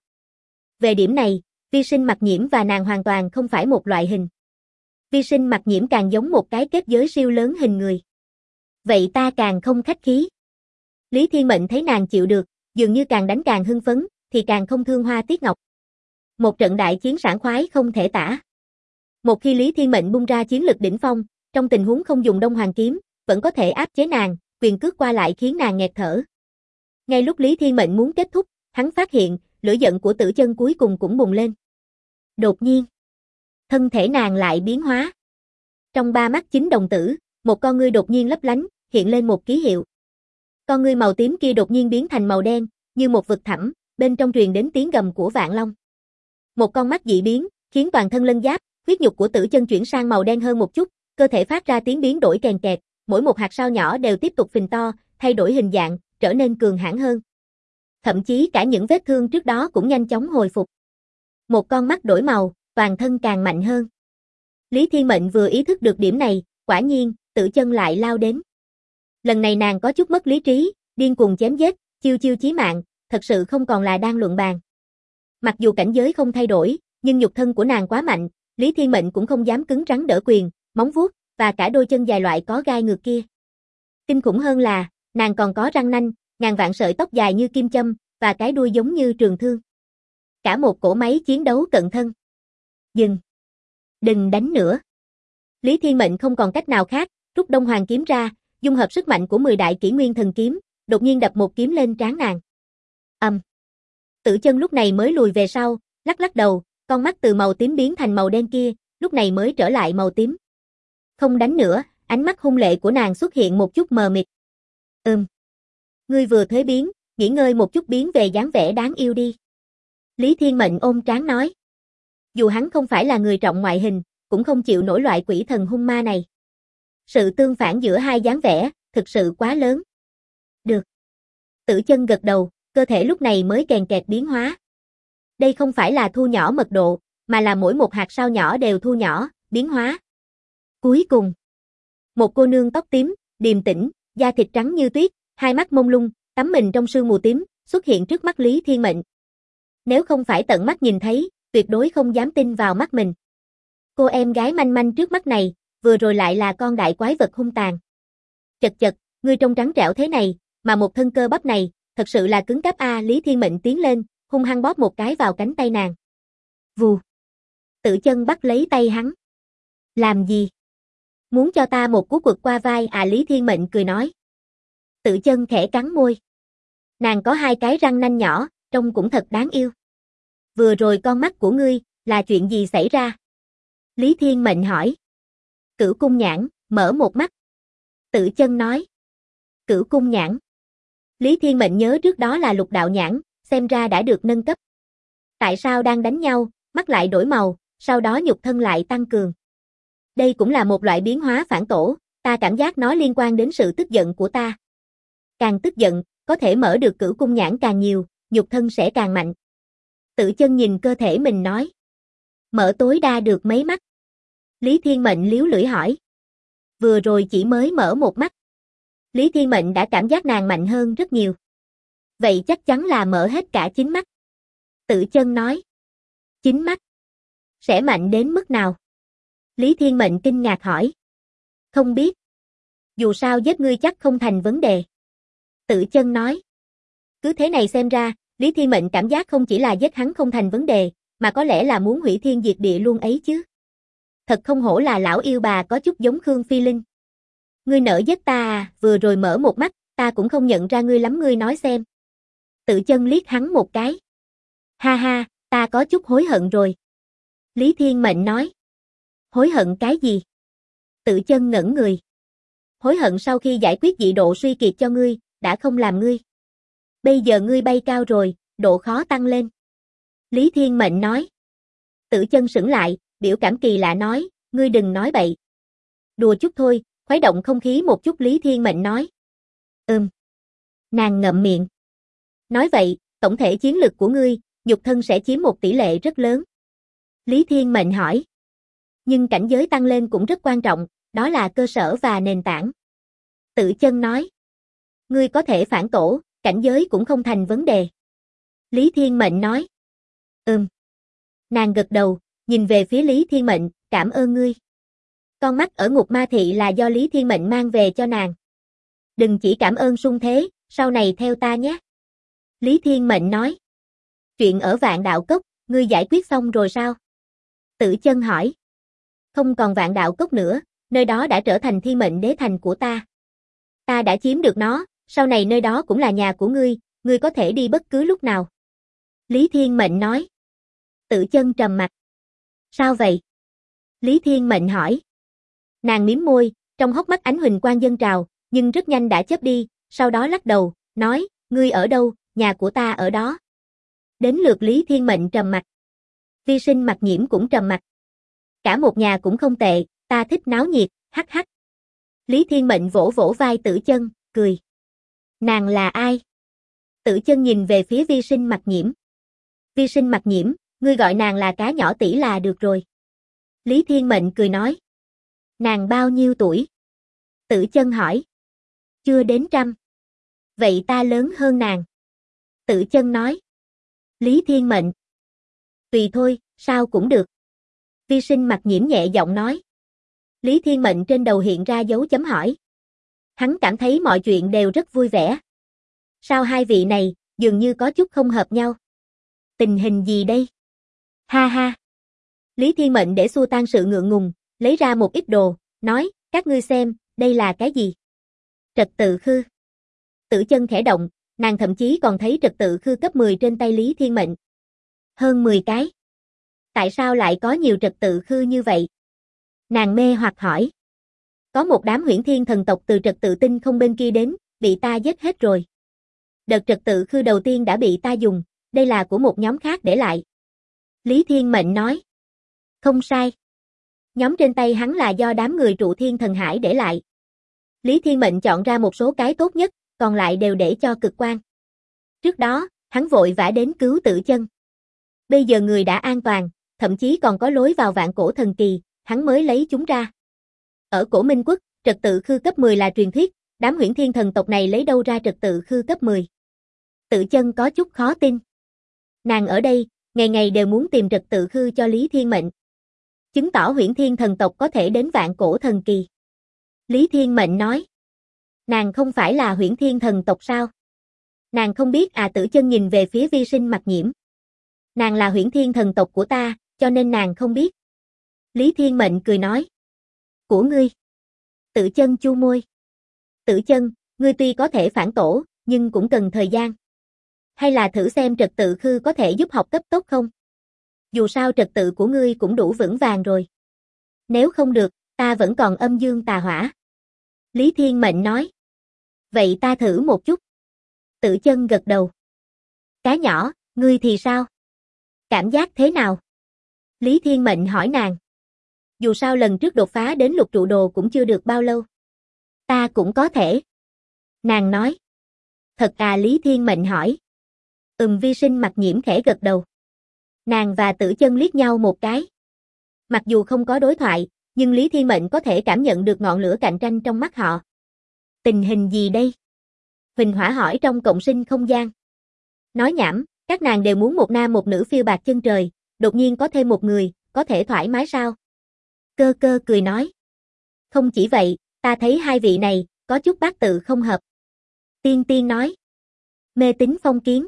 Về điểm này, Vi Sinh Mặc Nhiễm và nàng hoàn toàn không phải một loại hình. Vi Sinh Mặc Nhiễm càng giống một cái kết giới siêu lớn hình người. Vậy ta càng không khách khí. Lý Thiên Mệnh thấy nàng chịu được, dường như càng đánh càng hưng phấn, thì càng không thương hoa tiếc ngọc. Một trận đại chiến sảng khoái không thể tả. Một khi Lý Thiên Mệnh bung ra chiến lực đỉnh phong, trong tình huống không dùng Đông Hoàng kiếm, vẫn có thể áp chế nàng, quyền cước qua lại khiến nàng nghẹt thở. Ngay lúc Lý Thiên Mệnh muốn kết thúc, hắn phát hiện, lửa giận của Tử Chân cuối cùng cũng bùng lên. Đột nhiên, thân thể nàng lại biến hóa. Trong ba mắt chính đồng tử, một con ngươi đột nhiên lấp lánh, hiện lên một ký hiệu. Con ngươi màu tím kia đột nhiên biến thành màu đen, như một vực thẳm, bên trong truyền đến tiếng gầm của vạn long. Một con mắt dị biến, khiến toàn thân lân giáp, huyết nhục của Tử Chân chuyển sang màu đen hơn một chút, cơ thể phát ra tiếng biến đổi kèn kẹt, mỗi một hạt sao nhỏ đều tiếp tục phình to, thay đổi hình dạng, trở nên cường hãn hơn. Thậm chí cả những vết thương trước đó cũng nhanh chóng hồi phục. Một con mắt đổi màu, toàn thân càng mạnh hơn. Lý Thiên Mệnh vừa ý thức được điểm này, quả nhiên, Tử Chân lại lao đến. Lần này nàng có chút mất lý trí, điên cuồng chém giết, chiêu chiêu chí mạng, thật sự không còn là đang luận bàn. Mặc dù cảnh giới không thay đổi, nhưng nhục thân của nàng quá mạnh, Lý Thiên Mệnh cũng không dám cứng rắn đỡ quyền, móng vuốt, và cả đôi chân dài loại có gai ngược kia. Kinh khủng hơn là, nàng còn có răng nanh, ngàn vạn sợi tóc dài như kim châm, và cái đuôi giống như trường thương. Cả một cỗ máy chiến đấu cận thân. Dừng! Đừng đánh nữa! Lý Thiên Mệnh không còn cách nào khác, rút Đông Hoàng kiếm ra, dung hợp sức mạnh của 10 đại kỷ nguyên thần kiếm, đột nhiên đập một kiếm lên trán nàng. Tử Chân lúc này mới lùi về sau, lắc lắc đầu, con mắt từ màu tím biến thành màu đen kia, lúc này mới trở lại màu tím. Không đánh nữa, ánh mắt hung lệ của nàng xuất hiện một chút mờ mịt. Ngươi vừa thuế biến, nghỉ ngơi một chút biến về dáng vẻ đáng yêu đi. Lý Thiên Mệnh ôm trán nói. Dù hắn không phải là người trọng ngoại hình, cũng không chịu nổi loại quỷ thần hung ma này. Sự tương phản giữa hai dáng vẻ, thực sự quá lớn. Được. Tử Chân gật đầu, cơ thể lúc này mới kèn kẹt biến hóa. Đây không phải là thu nhỏ mật độ, mà là mỗi một hạt sao nhỏ đều thu nhỏ, biến hóa. Cuối cùng, một cô nương tóc tím, điềm tĩnh, da thịt trắng như tuyết, hai mắt mông lung, tắm mình trong sương mù tím, xuất hiện trước mắt Lý Thiên Mệnh. Nếu không phải tận mắt nhìn thấy, tuyệt đối không dám tin vào mắt mình. Cô em gái manh manh trước mắt này, vừa rồi lại là con đại quái vật hung tàn. Chật chật, ngươi trông trắng trẻo thế này, mà một thân cơ bắp này, thật sự là cứng cáp a. Lý Thiên Mệnh tiến lên, hung hăng bóp một cái vào cánh tay nàng. Vù. Tử Chân bắt lấy tay hắn. Làm gì? Muốn cho ta một cú quật qua vai à? Lý Thiên Mệnh cười nói. Tử Chân khẽ cắn môi. Nàng có hai cái răng nanh nhỏ, trông cũng thật đáng yêu. Vừa rồi con mắt của ngươi, là chuyện gì xảy ra? Lý Thiên Mệnh hỏi. Cửu cung nhãn, mở một mắt. Tử Chân nói. Cửu cung nhãn. Lý Thiên Mệnh nhớ trước đó là lục đạo nhãn, xem ra đã được nâng cấp. Tại sao đang đánh nhau, mắt lại đổi màu, sau đó nhục thân lại tăng cường? Đây cũng là một loại biến hóa phản tổ, ta cảm giác nó liên quan đến sự tức giận của ta. Càng tức giận, có thể mở được cửu cung nhãn càng nhiều, nhục thân sẽ càng mạnh. Tử Chân nhìn cơ thể mình nói. Mở tối đa được mấy mắt? Lý Thiên Mệnh liếu lưỡi hỏi. Vừa rồi chỉ mới mở một mắt. Lý Thiên Mệnh đã cảm giác nàng mạnh hơn rất nhiều. Vậy chắc chắn là mở hết cả 9 mắt. Tử Chân nói. 9 mắt? Sẽ mạnh đến mức nào? Lý Thiên Mệnh kinh ngạc hỏi. Không biết. Dù sao giết ngươi chắc không thành vấn đề. Tử Chân nói. Cứ thế này xem ra, Lý Thiên Mệnh cảm giác không chỉ là giết hắn không thành vấn đề, mà có lẽ là muốn hủy thiên diệt địa luôn ấy chứ. Thật không hổ là lão yêu bà có chút giống Khương Phi Linh. Ngươi nỡ giết ta à? Vừa rồi mở một mắt, ta cũng không nhận ra ngươi lắm, ngươi nói xem. Tử Chân liếc hắn một cái. Ha ha, ta có chút hối hận rồi. Lý Thiên Mệnh nói. Hối hận cái gì? Tử Chân ngẩn người. Hối hận sau khi giải quyết dị độ suy kiệt cho ngươi, đã không làm ngươi. Bây giờ ngươi bay cao rồi, độ khó tăng lên. Lý Thiên Mệnh nói. Tử Chân sững lại, biểu cảm kỳ lạ nói, ngươi đừng nói bậy. Đùa chút thôi, khuấy động không khí một chút. Lý Thiên Mệnh nói. Nàng ngậm miệng. Nói vậy, tổng thể chiến lực của ngươi, nhục thân sẽ chiếm một tỷ lệ rất lớn. Lý Thiên Mệnh hỏi. Nhưng cảnh giới tăng lên cũng rất quan trọng, đó là cơ sở và nền tảng. Tử Chân nói. Ngươi có thể phản tổ, cảnh giới cũng không thành vấn đề. Lý Thiên Mệnh nói. Nàng gật đầu, nhìn về phía Lý Thiên Mệnh, cảm ơn ngươi. Con mắt ở Ngục Ma Thị là do Lý Thiên Mệnh mang về cho nàng. Đừng chỉ cảm ơn sung thế, sau này theo ta nhé. Lý Thiên Mệnh nói. Chuyện ở Vạn Đạo Cốc, ngươi giải quyết xong rồi sao? Tử Chân hỏi. Không còn Vạn Đạo Cốc nữa, nơi đó đã trở thành Thiên Mệnh Đế Thành của ta. Ta đã chiếm được nó, sau này nơi đó cũng là nhà của ngươi có thể đi bất cứ lúc nào. Lý Thiên Mệnh nói. Tử Chân trầm mặt. Sao vậy? Lý Thiên Mệnh hỏi. Nàng mím môi, trong hốc mắt ánh huỳnh quang dâng trào, nhưng rất nhanh đã chớp đi, sau đó lắc đầu, nói, ngươi ở đâu, nhà của ta ở đó. Đến lượt Lý Thiên Mệnh trầm mặt. Vi Sinh Mặc Nhiễm cũng trầm mặt. Cả một nhà cũng không tệ, ta thích náo nhiệt, hắc hắc. Lý Thiên Mệnh vỗ vỗ vai Tử Chân, cười. Nàng là ai? Tử Chân nhìn về phía Vi Sinh Mặc Nhiễm. Vi Sinh Mặc Nhiễm, ngươi gọi nàng là cá nhỏ tỷ là được rồi. Lý Thiên Mệnh cười nói. Nàng bao nhiêu tuổi? Tử Chân hỏi. Chưa đến 100. Vậy ta lớn hơn nàng. Tử Chân nói. Lý Thiên Mệnh. Tùy thôi, sao cũng được. Vi Sinh Mặc Nhiễm nhẹ giọng nói. Lý Thiên Mệnh trên đầu hiện ra dấu chấm hỏi. Hắn cảm thấy mọi chuyện đều rất vui vẻ. Sao hai vị này, dường như có chút không hợp nhau? Tình hình gì đây? Ha ha. Lý Thiên Mệnh để xua tan sự ngượng ngùng, lấy ra một ít đồ, nói, các ngươi xem, đây là cái gì? Trật tự khư. Tử Chân khẽ động, Nàng thậm chí còn thấy trật tự khư cấp 10 trên tay Lý Thiên Mệnh. Hơn 10 cái. Tại sao lại có nhiều trật tự khư như vậy? Nàng mê hoặc hỏi. Có một đám huyễn thiên thần tộc từ trật tự tinh không bên kia đến, bị ta giết hết rồi. Đợt trật tự khư đầu tiên đã bị ta dùng, đây là của một nhóm khác để lại. Lý Thiên Mệnh nói. Không sai. Nhóm trên tay hắn là do đám người trụ thiên thần hải để lại. Lý Thiên Mệnh chọn ra một số cái tốt nhất, còn lại đều để cho cực quan. Trước đó, hắn vội vã đến cứu Tử Chân. Bây giờ người đã an toàn, thậm chí còn có lối vào vạn cổ thần kỳ, hắn mới lấy chúng ra. Ở cổ Minh Quốc, trật tự khư cấp 10 là truyền thuyết, đám huyễn thiên thần tộc này lấy đâu ra trật tự khư cấp 10? Tử Chân có chút khó tin. Nàng ở đây, ngày ngày đều muốn tìm trật tự khư cho Lý Thiên Mệnh. Chứng tỏ huyễn thiên thần tộc có thể đến vạn cổ thần kỳ. Lý Thiên Mệnh nói. Nàng không phải là huyễn thiên thần tộc sao? Nàng không biết à? Tử Chân nhìn về phía Vi Sinh Mặc Nhiễm. Nàng là huyễn thiên thần tộc của ta, cho nên nàng không biết. Lý Thiên Mệnh cười nói. Của ngươi. Tử Chân chu môi. Tử Chân, ngươi tuy có thể phản tổ, nhưng cũng cần thời gian. Hay là thử xem trật tự khư có thể giúp học cấp tốt không? Dù sao trật tự của ngươi cũng đủ vững vàng rồi. Nếu không được, ta vẫn còn âm dương tà hỏa. Lý Thiên Mệnh nói. Vậy ta thử một chút. Tử Chân gật đầu. Cá nhỏ, ngươi thì sao? Cảm giác thế nào? Lý Thiên Mệnh hỏi nàng. Dù sao lần trước đột phá đến lục trụ đồ cũng chưa được bao lâu. Ta cũng có thể. Nàng nói. Thật à? Lý Thiên Mệnh hỏi. Vi Sinh Mặc Nhiễm khẽ gật đầu. Nàng và Tử Chân liếc nhau một cái. Mặc dù không có đối thoại, nhưng Lý Thiên Mệnh có thể cảm nhận được ngọn lửa cạnh tranh trong mắt họ. Tình hình gì đây? Huỳnh Hỏa hỏi trong cộng sinh không gian. Nói nhảm, các nàng đều muốn một nam một nữ phiêu bạt chân trời, đột nhiên có thêm một người, có thể thoải mái sao? Cơ Cơ cười nói. Không chỉ vậy, ta thấy hai vị này, có chút bát tự không hợp. Tiên Tiên nói. Mê tín phong kiến.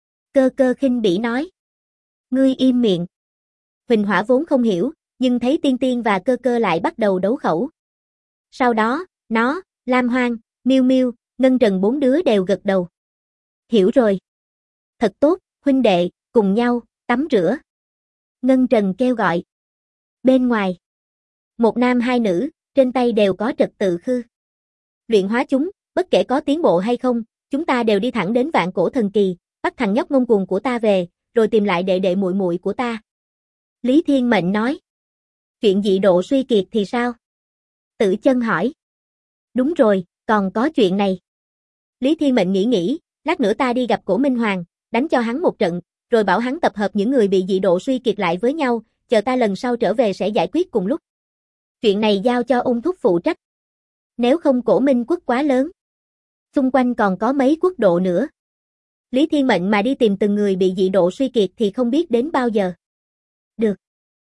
Cơ Cơ khinh bỉ nói. Ngươi im miệng. Huỳnh Hỏa vốn không hiểu, nhưng thấy Tiên Tiên và Cơ Cơ lại bắt đầu đấu khẩu. Sau đó, nó, Lam Hoang, Miêu Miêu, Ngân Trần bốn đứa đều gật đầu. Hiểu rồi. Thật tốt, huynh đệ, cùng nhau, tắm rửa. Ngân Trần kêu gọi. Bên ngoài. Một nam hai nữ, trên tay đều có trật tự khư. Luyện hóa chúng, bất kể có tiến bộ hay không, chúng ta đều đi thẳng đến vạn cổ thần kỳ, bắt thằng nhóc ngông cuồng của ta về, rồi tìm lại đệ đệ muội muội của ta. Lý Thiên Mệnh nói. Chuyện dị độ suy kiệt thì sao? Tử Chân hỏi. Đúng rồi, còn có chuyện này. Lý Thiên Mệnh nghĩ, lát nữa ta đi gặp Cổ Minh Hoàng, đánh cho hắn một trận, rồi bảo hắn tập hợp những người bị dị độ suy kiệt lại với nhau, chờ ta lần sau trở về sẽ giải quyết cùng lúc. Chuyện này giao cho ung thúc phụ trách. Nếu không Cổ Minh quốc quá lớn. Xung quanh còn có mấy quốc độ nữa. Lý Thiên Mệnh mà đi tìm từng người bị dị độ suy kiệt thì không biết đến bao giờ. Được.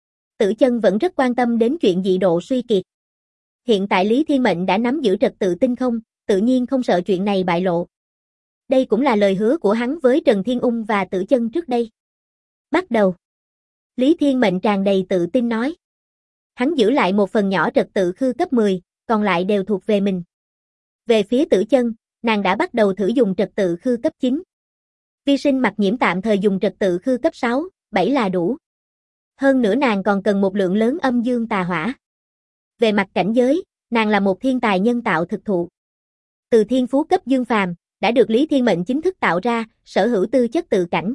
Tử Chân vẫn rất quan tâm đến chuyện dị độ suy kiệt. Hiện tại Lý Thiên Mệnh đã nắm giữ trật tự tinh không, tự nhiên không sợ chuyện này bại lộ. Đây cũng là lời hứa của hắn với Trần Thiên Ung và Tử Chân trước đây. Bắt đầu. Lý Thiên Mệnh tràn đầy tự tin nói. Hắn giữ lại một phần nhỏ trật tự khư cấp 10, còn lại đều thuộc về mình. Về phía Tử Chân, nàng đã bắt đầu thử dùng trật tự khư cấp 9. Vi Sinh Mặc Nhiễm tạm thời dùng trật tự khư cấp 6, 7 là đủ. Hơn nữa nàng còn cần một lượng lớn âm dương tà hỏa. Về mặt cảnh giới, nàng là một thiên tài nhân tạo thực thụ. Từ thiên phú cấp dương phàm, đã được Lý Thiên Mệnh chính thức tạo ra, sở hữu tư chất tự cảnh.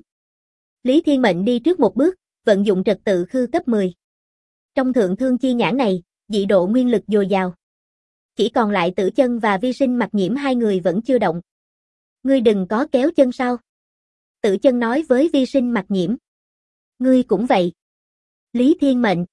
Lý Thiên Mệnh đi trước một bước, vận dụng trật tự khư cấp 10. Trong thượng thương chi nhãn này, dị độ nguyên lực dồi dào. Chỉ còn lại Tử Chân và Vi Sinh Mặc Nhiễm hai người vẫn chưa động. Ngươi đừng có kéo chân sau. Tử Chân nói với Vi Sinh Mặc Nhiễm. Ngươi cũng vậy. Lý Thiên Mệnh.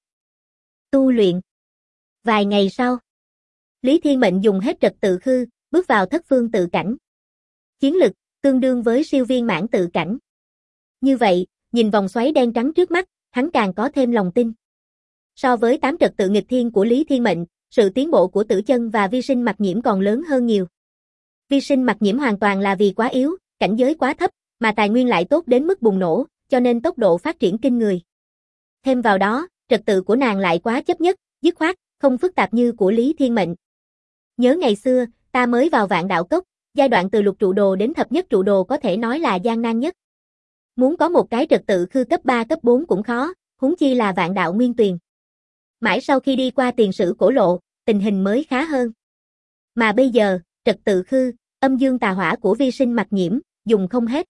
Tu luyện. Vài ngày sau, Lý Thiên Mệnh dùng hết trật tự khư, bước vào thất phương tự cảnh. Chiến lực, tương đương với siêu viên mãn tự cảnh. Như vậy, nhìn vòng xoáy đen trắng trước mắt, hắn càng có thêm lòng tin. So với 8 trật tự nghịch thiên của Lý Thiên Mệnh, sự tiến bộ của Tử Chân và Vi Sinh Mặc Nhiễm còn lớn hơn nhiều. Vi Sinh Mặc Nhiễm hoàn toàn là vì quá yếu, cảnh giới quá thấp, mà tài nguyên lại tốt đến mức bùng nổ, cho nên tốc độ phát triển kinh người. Thêm vào đó, trật tự của nàng lại quá chấp nhất, dứt khoát, không phức tạp như của Lý Thiên Mệnh. Nhớ ngày xưa, ta mới vào Vạn Đạo Cốc, Giai đoạn từ lục trụ đồ đến thập nhất trụ đồ có thể nói là gian nan nhất. Muốn có một cái trật tự khư cấp 3 cấp 4 cũng khó, huống chi là vạn đạo nguyên tuyền. Mãi sau khi đi qua tiền sử cổ lộ, tình hình mới khá hơn. Mà bây giờ, trật tự khư, âm dương tà hỏa của vi sinh mặc nhiễm, dùng không hết.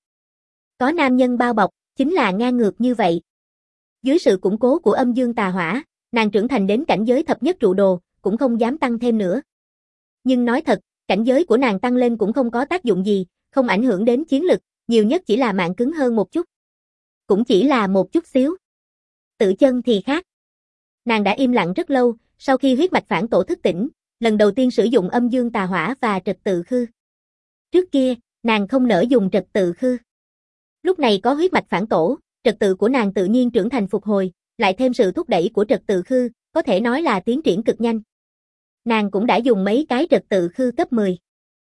Có nam nhân bao bọc, chính là ngang ngược như vậy. Dưới sự củng cố của âm dương tà hỏa, nàng trưởng thành đến cảnh giới thập nhất trụ đồ, cũng không dám tăng thêm nữa. Nhưng nói thật, cảnh giới của nàng tăng lên cũng không có tác dụng gì, không ảnh hưởng đến chiến lực, nhiều nhất chỉ là mạng cứng hơn một chút. Cũng chỉ là một chút xíu. Tự chân thì khác. Nàng đã im lặng rất lâu, sau khi huyết mạch phản tổ thức tỉnh, lần đầu tiên sử dụng âm dương tà hỏa và trật tự khư. Trước kia, nàng không nỡ dùng trật tự khư. Lúc này có huyết mạch phản tổ, trật tự của nàng tự nhiên trưởng thành phục hồi, lại thêm sự thúc đẩy của trật tự khư, có thể nói là tiến triển cực nhanh. Nàng cũng đã dùng mấy cái trật tự khư cấp 10.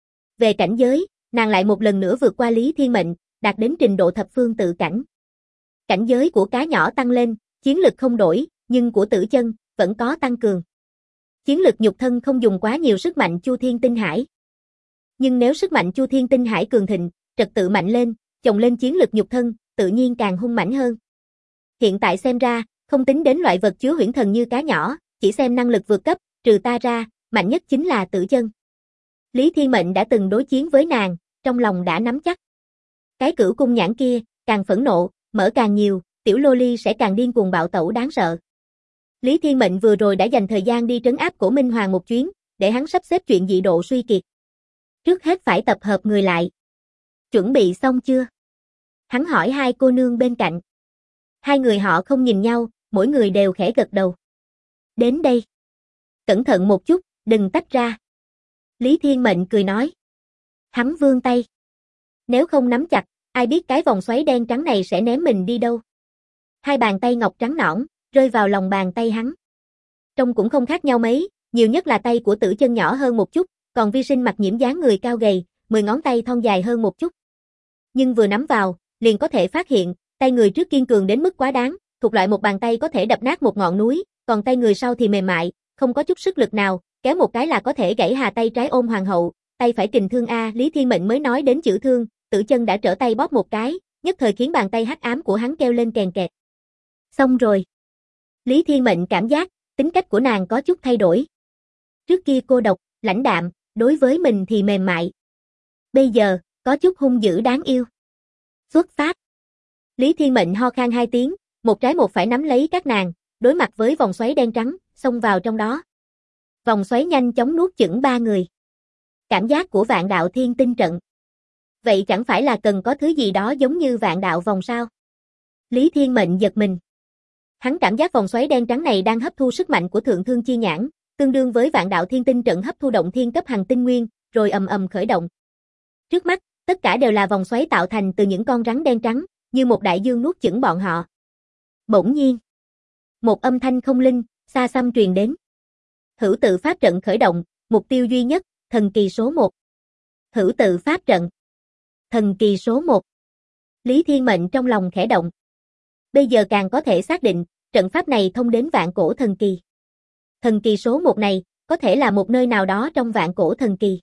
Về cảnh giới, nàng lại một lần nữa vượt qua Lý Thiên Mệnh, đạt đến trình độ thập phương tự cảnh. Cảnh giới của cá nhỏ tăng lên, chiến lực không đổi, nhưng của tử chân vẫn có tăng cường. Chiến lực nhục thân không dùng quá nhiều sức mạnh Chu Thiên Tinh Hải. Nhưng nếu sức mạnh Chu Thiên Tinh Hải cường thịnh, trật tự mạnh lên, chồng lên chiến lực nhục thân, tự nhiên càng hung mãnh hơn. Hiện tại xem ra, không tính đến loại vật chứa huyễn thần như cá nhỏ, chỉ xem năng lực vượt cấp, trừ ta ra, mạnh nhất chính là tử chân. Lý Thiên Mệnh đã từng đối chiến với nàng, trong lòng đã nắm chắc. Cái cửu cung nhãn kia, càng phẫn nộ, mở càng nhiều, tiểu lô ly sẽ càng điên cuồng bạo tẩu đáng sợ. Lý Thiên Mệnh vừa rồi đã dành thời gian đi trấn áp Cổ Minh Hoàng một chuyến, để hắn sắp xếp chuyện dị độ suy kiệt. Trước hết phải tập hợp người lại. Chuẩn bị xong chưa? Hắn hỏi hai cô nương bên cạnh. Hai người họ không nhìn nhau, mỗi người đều khẽ gật đầu. Đến đây. Cẩn thận một chút, đừng tách ra. Lý Thiên Mệnh cười nói. Hắn vươn tay. Nếu không nắm chặt, ai biết cái vòng xoáy đen trắng này sẽ ném mình đi đâu. Hai bàn tay ngọc trắng nõn, rơi vào lòng bàn tay hắn. Trông cũng không khác nhau mấy, nhiều nhất là tay của tử chân nhỏ hơn một chút, còn vi sinh mặc nhiễm dáng người cao gầy, 10 ngón tay thon dài hơn một chút. Nhưng vừa nắm vào, liền có thể phát hiện, tay người trước kiên cường đến mức quá đáng, thuộc loại một bàn tay có thể đập nát một ngọn núi, còn tay người sau thì mềm mại, không có chút sức lực nào, kéo một cái là có thể gãy hà tay trái ôm hoàng hậu, tay phải kình thương a, Lý Thiên Mệnh mới nói đến chữ thương, tử chân đã trở tay bóp một cái, nhất thời khiến bàn tay hắc ám của hắn kêu lên kèn kẹt. Xong rồi. Lý Thiên Mệnh cảm giác, tính cách của nàng có chút thay đổi. Trước kia cô độc, lãnh đạm, đối với mình thì mềm mại. Bây giờ, có chút hung dữ đáng yêu. Xuất phát. Lý Thiên Mệnh ho khan hai tiếng, một trái một phải nắm lấy các nàng, đối mặt với vòng xoáy đen trắng, xông vào trong đó. Vòng xoáy nhanh chóng nuốt chửng ba người. Cảm giác của vạn đạo thiên tinh trận. Vậy chẳng phải là cần có thứ gì đó giống như vạn đạo vòng sao? Lý Thiên Mệnh giật mình. Hắn cảm giác vòng xoáy đen trắng này đang hấp thu sức mạnh của thượng thương chi nhãn, tương đương với vạn đạo thiên tinh trận hấp thu động thiên cấp hằng tinh nguyên, rồi ầm ầm khởi động. Trước mắt, tất cả đều là vòng xoáy tạo thành từ những con rắn đen trắng, như một đại dương nuốt chửng bọn họ. Bỗng nhiên, một âm thanh không linh, xa xăm truyền đến. Hữu tự pháp trận khởi động, mục tiêu duy nhất, thần kỳ số 1. Hữu tự pháp trận. Thần kỳ số 1. Lý Thiên Mệnh trong lòng khẽ động. Bây giờ càng có thể xác định, trận pháp này thông đến vạn cổ thần kỳ. Thần kỳ số 1 này, có thể là một nơi nào đó trong vạn cổ thần kỳ.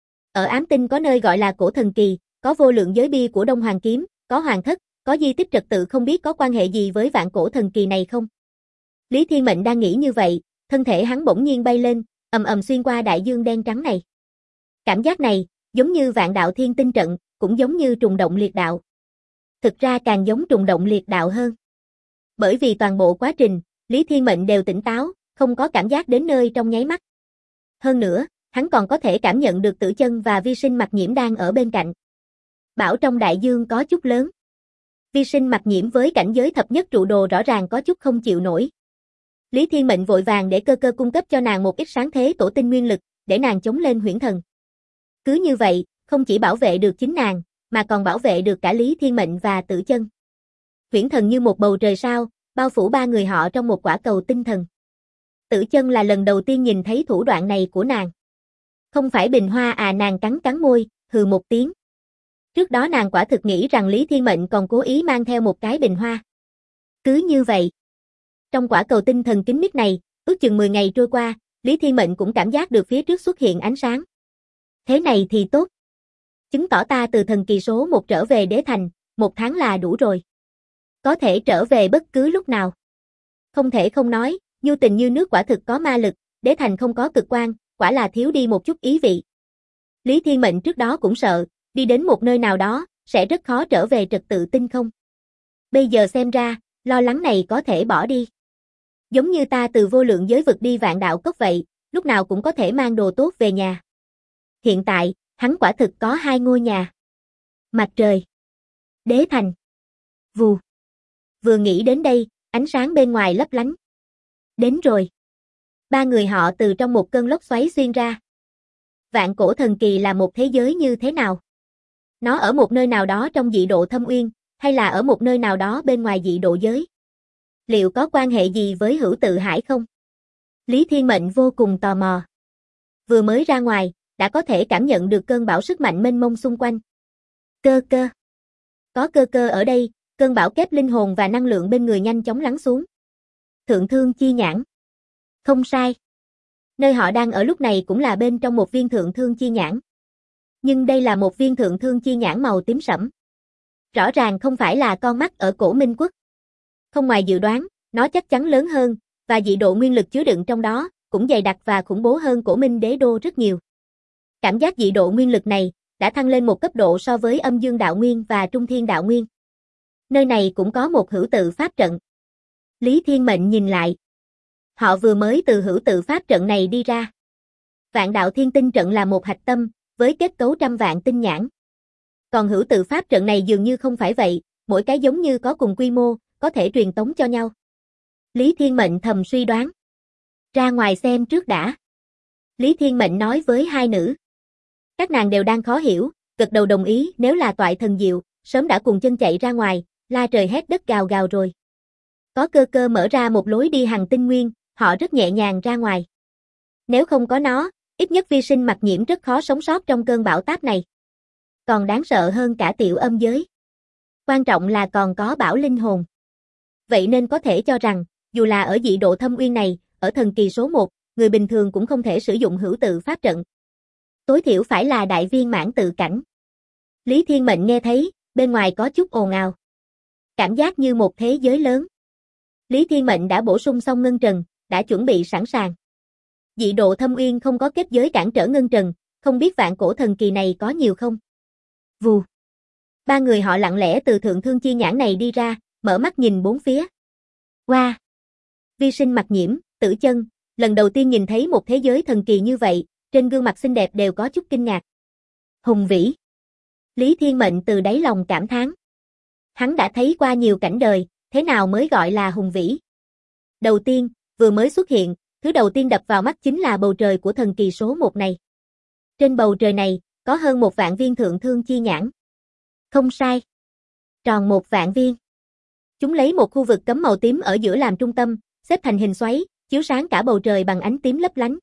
Ở ám tinh có nơi gọi là cổ thần kỳ, có vô lượng giới bia của Đông Hoàng Kiếm, có hoàng thất, có di tích trật tự không biết có quan hệ gì với vạn cổ thần kỳ này không? Lý Thiên Mệnh đang nghĩ như vậy, thân thể hắn bỗng nhiên bay lên, ầm ầm xuyên qua đại dương đen trắng này. Cảm giác này, giống như vạn đạo thiên tinh trận, cũng giống như trùng động liệt đạo. Thực ra càng giống trùng động liệt đạo hơn. Bởi vì toàn bộ quá trình, Lý Thiên Mệnh đều tỉnh táo, không có cảm giác đến nơi trong nháy mắt. Hơn nữa, hắn còn có thể cảm nhận được tử chân và vi sinh mặc nhiễm đang ở bên cạnh. Bão trong đại dương có chút lớn. Vi sinh mặc nhiễm với cảnh giới thập nhất trụ đồ rõ ràng có chút không chịu nổi. Lý Thiên Mệnh vội vàng để cơ cơ cung cấp cho nàng một ít sáng thế tổ tinh nguyên lực, để nàng chống lên huyễn thần. Cứ như vậy, không chỉ bảo vệ được chính nàng, mà còn bảo vệ được cả Lý Thiên Mệnh và tử chân. Huyễn thần như một bầu trời sao, bao phủ ba người họ trong một quả cầu tinh thần. Tử chân là lần đầu tiên nhìn thấy thủ đoạn này của nàng. Không phải bình hoa à, nàng cắn cắn môi, hừ một tiếng. Trước đó nàng quả thực nghĩ rằng Lý Thiên Mệnh còn cố ý mang theo một cái bình hoa. Cứ như vậy. Trong quả cầu tinh thần kín mít này, ước chừng 10 ngày trôi qua, Lý Thiên Mệnh cũng cảm giác được phía trước xuất hiện ánh sáng. Thế này thì tốt. Chứng tỏ ta từ thần kỳ số 1 trở về đế thành, 1 tháng là đủ rồi. Có thể trở về bất cứ lúc nào. Không thể không nói, nhu tình như nước quả thực có ma lực, đế thành không có cực quan, quả là thiếu đi một chút ý vị. Lý Thiên Mệnh trước đó cũng sợ, đi đến một nơi nào đó, sẽ rất khó trở về trật tự tinh không. Bây giờ xem ra, lo lắng này có thể bỏ đi. Giống như ta từ vô lượng giới vực đi vạn đạo cốc vậy, lúc nào cũng có thể mang đồ tốt về nhà. Hiện tại, hắn quả thực có 2 ngôi nhà. Mặt trời. Đế thành. Vù. Vừa nghĩ đến đây, ánh sáng bên ngoài lấp lánh. Đến rồi. 3 người họ từ trong một cơn lốc xoáy xuyên ra. Vạn cổ thần kỳ là một thế giới như thế nào? Nó ở một nơi nào đó trong dị độ thâm uyên, hay là ở một nơi nào đó bên ngoài dị độ giới? Liệu có quan hệ gì với Hữu Tự Hải không? Lý Thiên Mệnh vô cùng tò mò. Vừa mới ra ngoài, đã có thể cảm nhận được cơn bão sức mạnh mênh mông xung quanh. Cơ cơ. Có cơ cơ ở đây, cơn bão kép linh hồn và năng lượng bên người nhanh chóng lắng xuống. Thượng thương chi nhãn. Không sai. Nơi họ đang ở lúc này cũng là bên trong một viên thượng thương chi nhãn. Nhưng đây là một viên thượng thương chi nhãn màu tím sẫm. Rõ ràng không phải là con mắt ở cổ Minh Quốc. Không ngoài dự đoán, nó chắc chắn lớn hơn, và dị độ nguyên lực chứa đựng trong đó, cũng dày đặc và khủng bố hơn cổ Minh Đế Đô rất nhiều. Cảm giác dị độ nguyên lực này, đã thăng lên một cấp độ so với âm dương đạo nguyên và trung thiên đạo nguyên. Nơi này cũng có một hữu tự pháp trận. Lý Thiên Mệnh nhìn lại. Họ vừa mới từ hữu tự pháp trận này đi ra. Vạn đạo thiên tinh trận là một hạch tâm, với kết cấu trăm vạn tinh nhãn. Còn hữu tự pháp trận này dường như không phải vậy, mỗi cái giống như có cùng quy mô, có thể truyền tống cho nhau. Lý Thiên Mệnh thầm suy đoán. Ra ngoài xem trước đã. Lý Thiên Mệnh nói với 2 nữ. Các nàng đều đang khó hiểu, gật đầu đồng ý, nếu là toại thần diệu, sớm đã cùng chân chạy ra ngoài, la trời hét đất gào gào rồi. Có cơ cơ mở ra một lối đi hằng tinh nguyên, họ rất nhẹ nhàng ra ngoài. Nếu không có nó, ít nhất vi sinh mặc nhiễm rất khó sống sót trong cơn bão táp này. Còn đáng sợ hơn cả tiểu âm giới. Quan trọng là còn có bảo linh hồn. Vậy nên có thể cho rằng, dù là ở dị độ thâm uyên này, ở thần kỳ số 1, người bình thường cũng không thể sử dụng hữu tự pháp trận. Tối thiểu phải là đại viên mãn tự cảnh. Lý Thiên Mệnh nghe thấy, bên ngoài có chút ồn ào. Cảm giác như một thế giới lớn. Lý Thiên Mệnh đã bổ sung xong ngân trần, đã chuẩn bị sẵn sàng. Dị độ thâm uyên không có kết giới cản trở ngân trần, không biết vạn cổ thần kỳ này có nhiều không? Vù. 3 người họ lặng lẽ từ thượng thương chi nhãn này đi ra, mở mắt nhìn bốn phía. Wow! Vi sinh mặc nhiễm, Tử Chân, lần đầu tiên nhìn thấy một thế giới thần kỳ như vậy, trên gương mặt xinh đẹp đều có chút kinh ngạc. Hùng vĩ. Lý Thiên Mệnh từ đáy lòng cảm thán. Hắn đã thấy qua nhiều cảnh đời, thế nào mới gọi là hùng vĩ? Đầu tiên, vừa mới xuất hiện, thứ đầu tiên đập vào mắt chính là bầu trời của thần kỳ số 1 này. Trên bầu trời này, có hơn 1 vạn viên thượng thương chi nhãn. Không sai. Tròn 1 vạn viên. Chúng lấy một khu vực cấm màu tím ở giữa làm trung tâm, xếp thành hình xoáy, chiếu sáng cả bầu trời bằng ánh tím lấp lánh.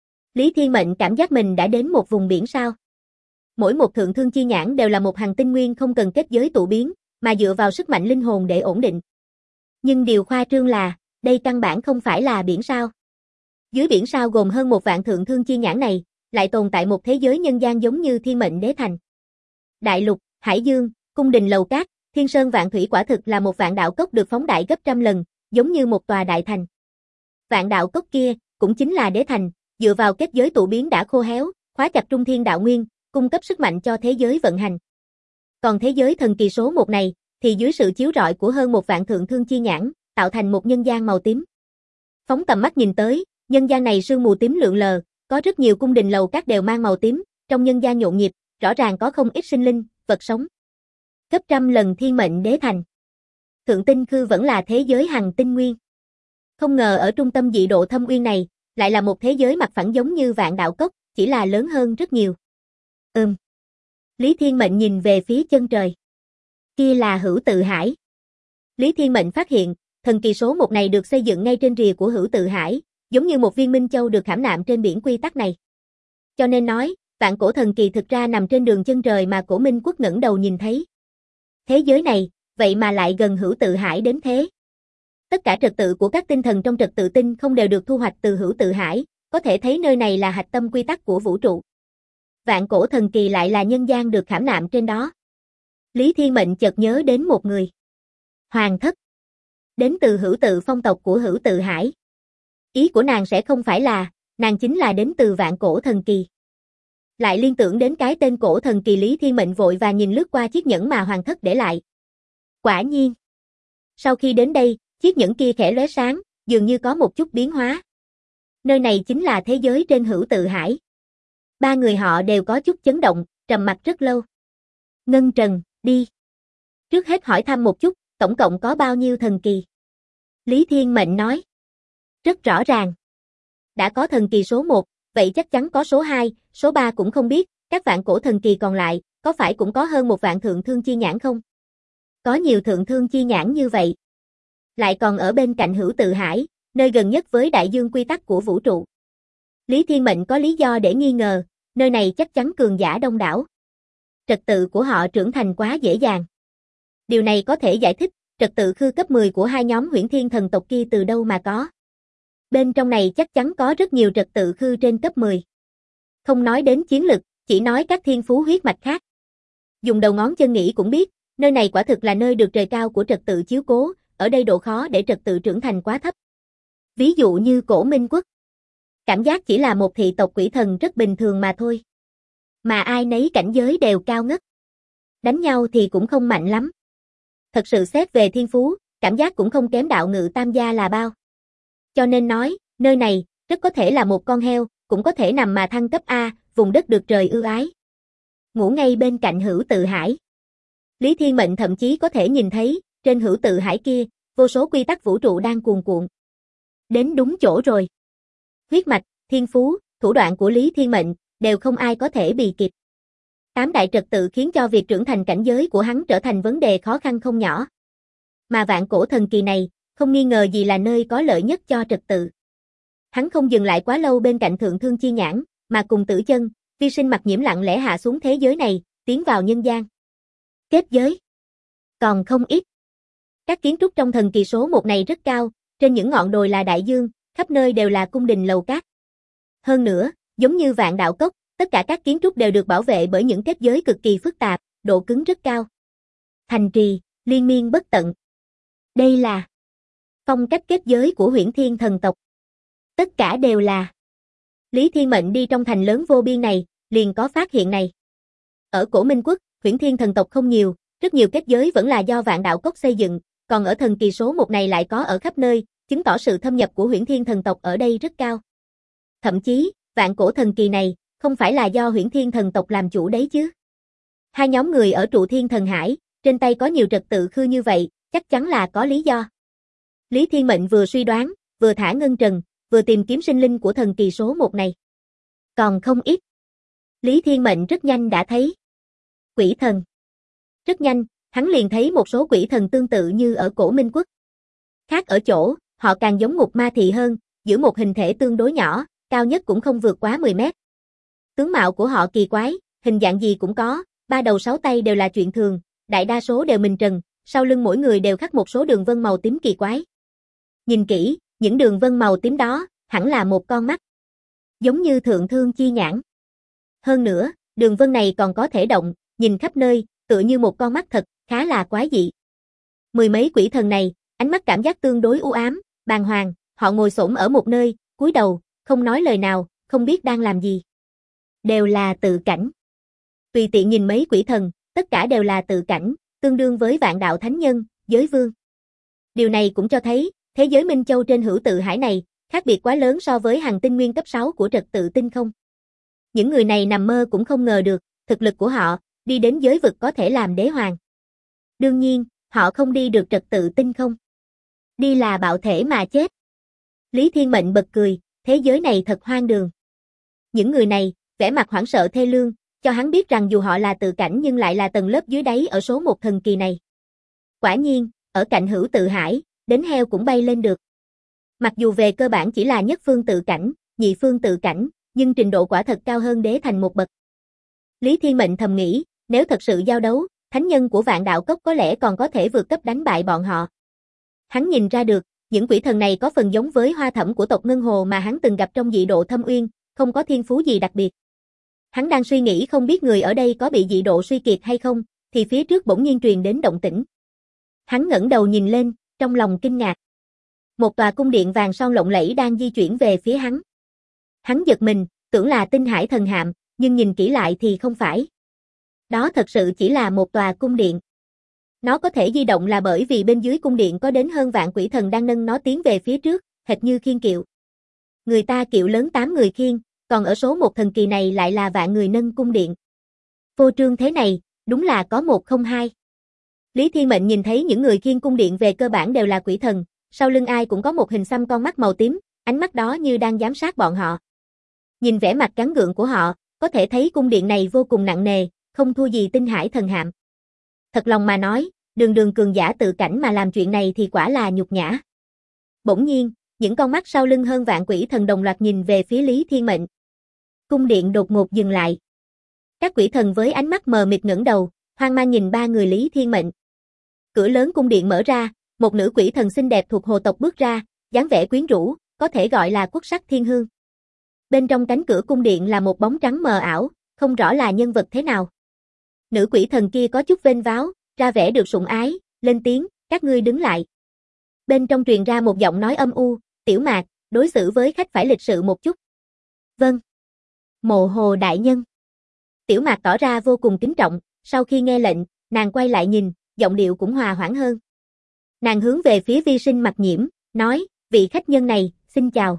Lý Thiên Mệnh cảm giác mình đã đến một vùng biển sao. Mỗi một thượng thương chi nhãn đều là một hành tinh nguyên không cần kết giới tụ biến, mà dựa vào sức mạnh linh hồn để ổn định. Nhưng điều khoa trương là, đây căn bản không phải là biển sao. Dưới biển sao gồm hơn 1 vạn thượng thương chi nhãn này, lại tồn tại một thế giới nhân gian giống như Thiên Mệnh Đế Thành. Đại lục, hải dương, cung đình lầu cát, thiên sơn vạn thủy quả thực là một vạn đạo cốc được phóng đại gấp trăm lần, giống như một tòa đại thành. Vạn đạo cốc kia, cũng chính là đế thành, dựa vào kết giới tụ biến đã khô héo, khóa chặt trung thiên đạo nguyên, cung cấp sức mạnh cho thế giới vận hành. Còn thế giới thần kỳ số 1 này, thì dưới sự chiếu rọi của hơn 1 vạn thượng thương chi nhãn, tạo thành một nhân gian màu tím. Phóng tầm mắt nhìn tới, nhân gian này sương mù tím lượn lờ, có rất nhiều cung đình lầu các đều mang màu tím, trong nhân gian nhộn nhịp, rõ ràng có không ít sinh linh, vật sống. Gấp trăm lần Thiên Mệnh Đế Thành. Thượng tinh khư vẫn là thế giới hằng tinh nguyên. Không ngờ ở trung tâm dị độ thâm uyên này, lại là một thế giới mặt phẳng giống như vạn đạo cốc, chỉ là lớn hơn rất nhiều. Lý Thiên Mệnh nhìn về phía chân trời. Kia là Hữu Tự Hải. Lý Thiên Mệnh phát hiện, thần kỳ số 1 này được xây dựng ngay trên rìa của Hữu Tự Hải, giống như một viên minh châu được khảm nạm trên biển quy tắc này. Cho nên nói, vạn cổ thần kỳ thực ra nằm trên đường chân trời mà cổ Minh Quốc ngẩng đầu nhìn thấy. Thế giới này, vậy mà lại gần Hữu Tự Hải đến thế. Tất cả trật tự của các tinh thần trong trật tự tinh không đều được thu hoạch từ Hữu Tự Hải, có thể thấy nơi này là hạch tâm quy tắc của vũ trụ. Vạn cổ thần kỳ lại là nhân gian được khảm nạm trên đó. Lý Thiên Mệnh chợt nhớ đến một người. Hoàng thất. Đến từ Hữu Tự phong tộc của Hữu Tự Hải. Ý của nàng sẽ không phải là, nàng chính là đến từ vạn cổ thần kỳ. Lại liên tưởng đến cái tên cổ thần kỳ, Lý Thiên Mệnh vội và nhìn lướt qua chiếc nhẫn mà hoàng thất để lại. Quả nhiên. Sau khi đến đây, chiếc nhẫn kia khẽ lóe sáng, dường như có một chút biến hóa. Nơi này chính là thế giới trên Hữu Tự Hải. Ba người họ đều có chút chấn động, trầm mặc rất lâu. Ngân Trần, đi. Trước hết hỏi thăm một chút, tổng cộng có bao nhiêu thần kỳ? Lý Thiên Mệnh nói. Rất rõ ràng. Đã có thần kỳ số 1, vậy chắc chắn có số 2, số 3 cũng không biết, các vạn cổ thần kỳ còn lại, có phải cũng có hơn một vạn thượng thương chi nhãn không? Có nhiều thượng thương chi nhãn như vậy. Lại còn ở bên cạnh Hữu Tự Hải, nơi gần nhất với đại dương quy tắc của vũ trụ. Lý Thiên Mệnh có lý do để nghi ngờ, nơi này chắc chắn cường giả đông đảo. Trật tự của họ trưởng thành quá dễ dàng. Điều này có thể giải thích, trật tự khư cấp 10 của hai nhóm Huyễn Thiên thần tộc kia từ đâu mà có. Bên trong này chắc chắn có rất nhiều trật tự khư trên cấp 10. Không nói đến chiến lực, chỉ nói các thiên phú huyết mạch khác. Dùng đầu ngón chân nghĩ cũng biết, nơi này quả thực là nơi được trời cao của trật tự chiếu cố, ở đây độ khó để trật tự trưởng thành quá thấp. Ví dụ như Cổ Minh Quốc. Cảm giác chỉ là một thị tộc quỷ thần rất bình thường mà thôi. Mà ai nấy cảnh giới đều cao ngất. Đánh nhau thì cũng không mạnh lắm. Thật sự xét về thiên phú, cảm giác cũng không kém đạo ngự tam gia là bao. Cho nên nói, nơi này, rất có thể là một con heo, cũng có thể nằm mà thăng cấp A, vùng đất được trời ưu ái. Ngủ ngay bên cạnh Hữu Tự Hải. Lý Thiên Mệnh thậm chí có thể nhìn thấy, trên Hữu Tự Hải kia, vô số quy tắc vũ trụ đang cuồn cuộn. Đến đúng chỗ rồi. Huyết mạch, thiên phú, thủ đoạn của Lý Thiên Mệnh, đều không ai có thể bì kịp. 8 đại trật tự khiến cho việc trưởng thành cảnh giới của hắn trở thành vấn đề khó khăn không nhỏ. Mà vạn cổ thần kỳ này, không nghi ngờ gì là nơi có lợi nhất cho trật tự. Hắn không dừng lại quá lâu bên cạnh thượng thương chi nhãn, mà cùng Tử Chân, Vi Sinh Mặc Nhiễm lặng lẽ hạ xuống thế giới này, tiến vào nhân gian. Kết giới. Còn không ít. Các kiến trúc trong thần kỳ số 1 này rất cao, trên những ngọn đồi là đại dương, khắp nơi đều là cung đình lầu cát. Hơn nữa, giống như Vạn Đạo Cốc, tất cả các kiến trúc đều được bảo vệ bởi những kết giới cực kỳ phức tạp, độ cứng rất cao. Thành trì, liên miên bất tận. Đây là phong cách kết giới của Huyễn Thiên thần tộc. Tất cả đều là. Lý Thiên Mệnh đi trong thành lớn vô biên này, liền có phát hiện này. Ở Cổ Minh Quốc, Huyễn Thiên thần tộc không nhiều, rất nhiều kết giới vẫn là do Vạn Đạo Cốc xây dựng, còn ở thần kỳ số 1 này lại có ở khắp nơi, chứng tỏ sự thâm nhập của Huyễn Thiên thần tộc ở đây rất cao. Thậm chí, vạn cổ thần kỳ này, không phải là do Huyễn Thiên thần tộc làm chủ đấy chứ. Hai nhóm người ở Trụ Thiên thần hải, trên tay có nhiều trật tự khư như vậy, chắc chắn là có lý do. Lý Thiên Mệnh vừa suy đoán, vừa thả Ngân Trần, vừa tìm kiếm sinh linh của thần kỳ số 1 này. Còn không ít. Lý Thiên Mệnh rất nhanh đã thấy. Quỷ thần. Rất nhanh, hắn liền thấy một số quỷ thần tương tự như ở Cổ Minh Quốc. Khác ở chỗ, họ càng giống ngục ma thị hơn, giữ một hình thể tương đối nhỏ, cao nhất cũng không vượt quá 10 mét. Tướng mạo của họ kỳ quái, hình dạng gì cũng có, 3 đầu 6 tay đều là chuyện thường, đại đa số đều mình trần, sau lưng mỗi người đều khắc một số đường vân màu tím kỳ quái. Nhìn kỹ, những đường vân màu tím đó, hẳn là một con mắt. Giống như thượng thương chi nhãn. Hơn nữa, đường vân này còn có thể động, nhìn khắp nơi, tựa như một con mắt thật, khá là quái dị. Mười mấy quỷ thần này, ánh mắt cảm giác tương đối u ám, bàng hoàng, họ ngồi xổm ở một nơi, cúi đầu, không nói lời nào, không biết đang làm gì. Đều là tự cảnh. Tùy tiện nhìn mấy quỷ thần, tất cả đều là tự cảnh, tương đương với vạn đạo thánh nhân, giới vương. Điều này cũng cho thấy, thế giới Minh Châu trên Hữu Tự Hải này, khác biệt quá lớn so với hàng tinh nguyên cấp 6 của trật tự tinh không. Những người này nằm mơ cũng không ngờ được, thực lực của họ, đi đến giới vực có thể làm đế hoàng. Đương nhiên, họ không đi được trật tự tinh không. Đi là bạo thể mà chết. Lý Thiên Mệnh bật cười, thế giới này thật hoang đường. Những người này, vẻ mặt hoảng sợ thê lương, cho hắn biết rằng dù họ là tự cảnh nhưng lại là tầng lớp dưới đáy ở số 1 thần kỳ này. Quả nhiên, ở cạnh Hữu Tự Hải, đến heo cũng bay lên được. Mặc dù về cơ bản chỉ là nhất phương tự cảnh, nhị phương tự cảnh, nhưng trình độ quả thật cao hơn đế thành một bậc. Lý Thiên Mệnh thầm nghĩ, nếu thật sự giao đấu, thánh nhân của Vạn Đạo Cốc có lẽ còn có thể vượt cấp đánh bại bọn họ. Hắn nhìn ra được, những quỷ thần này có phần giống với Hoa Thẩm của tộc Ngân Hồ mà hắn từng gặp trong dị độ Thâm Uyên, không có thiên phú gì đặc biệt. Hắn đang suy nghĩ không biết người ở đây có bị dị độ suy kiệt hay không, thì phía trước bỗng nhiên truyền đến động tĩnh. Hắn ngẩng đầu nhìn lên, trong lòng kinh ngạc. Một tòa cung điện vàng son lộng lẫy đang di chuyển về phía hắn. Hắn giật mình, tưởng là Tinh Hải Thần Hạm, nhưng nhìn kỹ lại thì không phải. Đó thật sự chỉ là một tòa cung điện. Nó có thể di động là bởi vì bên dưới cung điện có đến hơn vạn quỷ thần đang nâng nó tiến về phía trước, hệt như khiêng kiệu. Người ta kiệu lớn 8 người khiêng, còn ở số một thần kỳ này lại là vạn người nâng cung điện. Phô trương thế này, đúng là có một không hai. Lý Thiên Mệnh nhìn thấy những người khiêng cung điện về cơ bản đều là quỷ thần, sau lưng ai cũng có một hình xăm con mắt màu tím, ánh mắt đó như đang giám sát bọn họ. Nhìn vẻ mặt gắn gượng của họ, có thể thấy cung điện này vô cùng nặng nề, không thua gì Tinh Hải Thần Hạm. Thật lòng mà nói, đường cường giả tự cảnh mà làm chuyện này thì quả là nhục nhã. Bỗng nhiên, những con mắt sau lưng hơn vạn quỷ thần đồng loạt nhìn về phía Lý Thiên Mệnh. Cung điện đột ngột dừng lại. Các quỷ thần với ánh mắt mờ mịt ngẩng đầu, hoang mang nhìn ba người Lý Thiên Mệnh. Cửa lớn cung điện mở ra, một nữ quỷ thần xinh đẹp thuộc hồ tộc bước ra, dáng vẻ quyến rũ, có thể gọi là quốc sắc thiên hương. Bên trong cánh cửa cung điện là một bóng trắng mờ ảo, không rõ là nhân vật thế nào. Nữ quỷ thần kia có chút vênh váo, ra vẻ được sủng ái, lên tiếng, các ngươi đứng lại. Bên trong truyền ra một giọng nói âm u, Tiểu Mạc, đối xử với khách phải lịch sự một chút. Vâng. Mộ Hồ đại nhân. Tiểu Mạc tỏ ra vô cùng kính trọng, sau khi nghe lệnh, nàng quay lại nhìn, giọng điệu cũng hòa hoãn hơn. Nàng hướng về phía Vi Sinh Mặc Nhiễm, nói, vị khách nhân này, xin chào.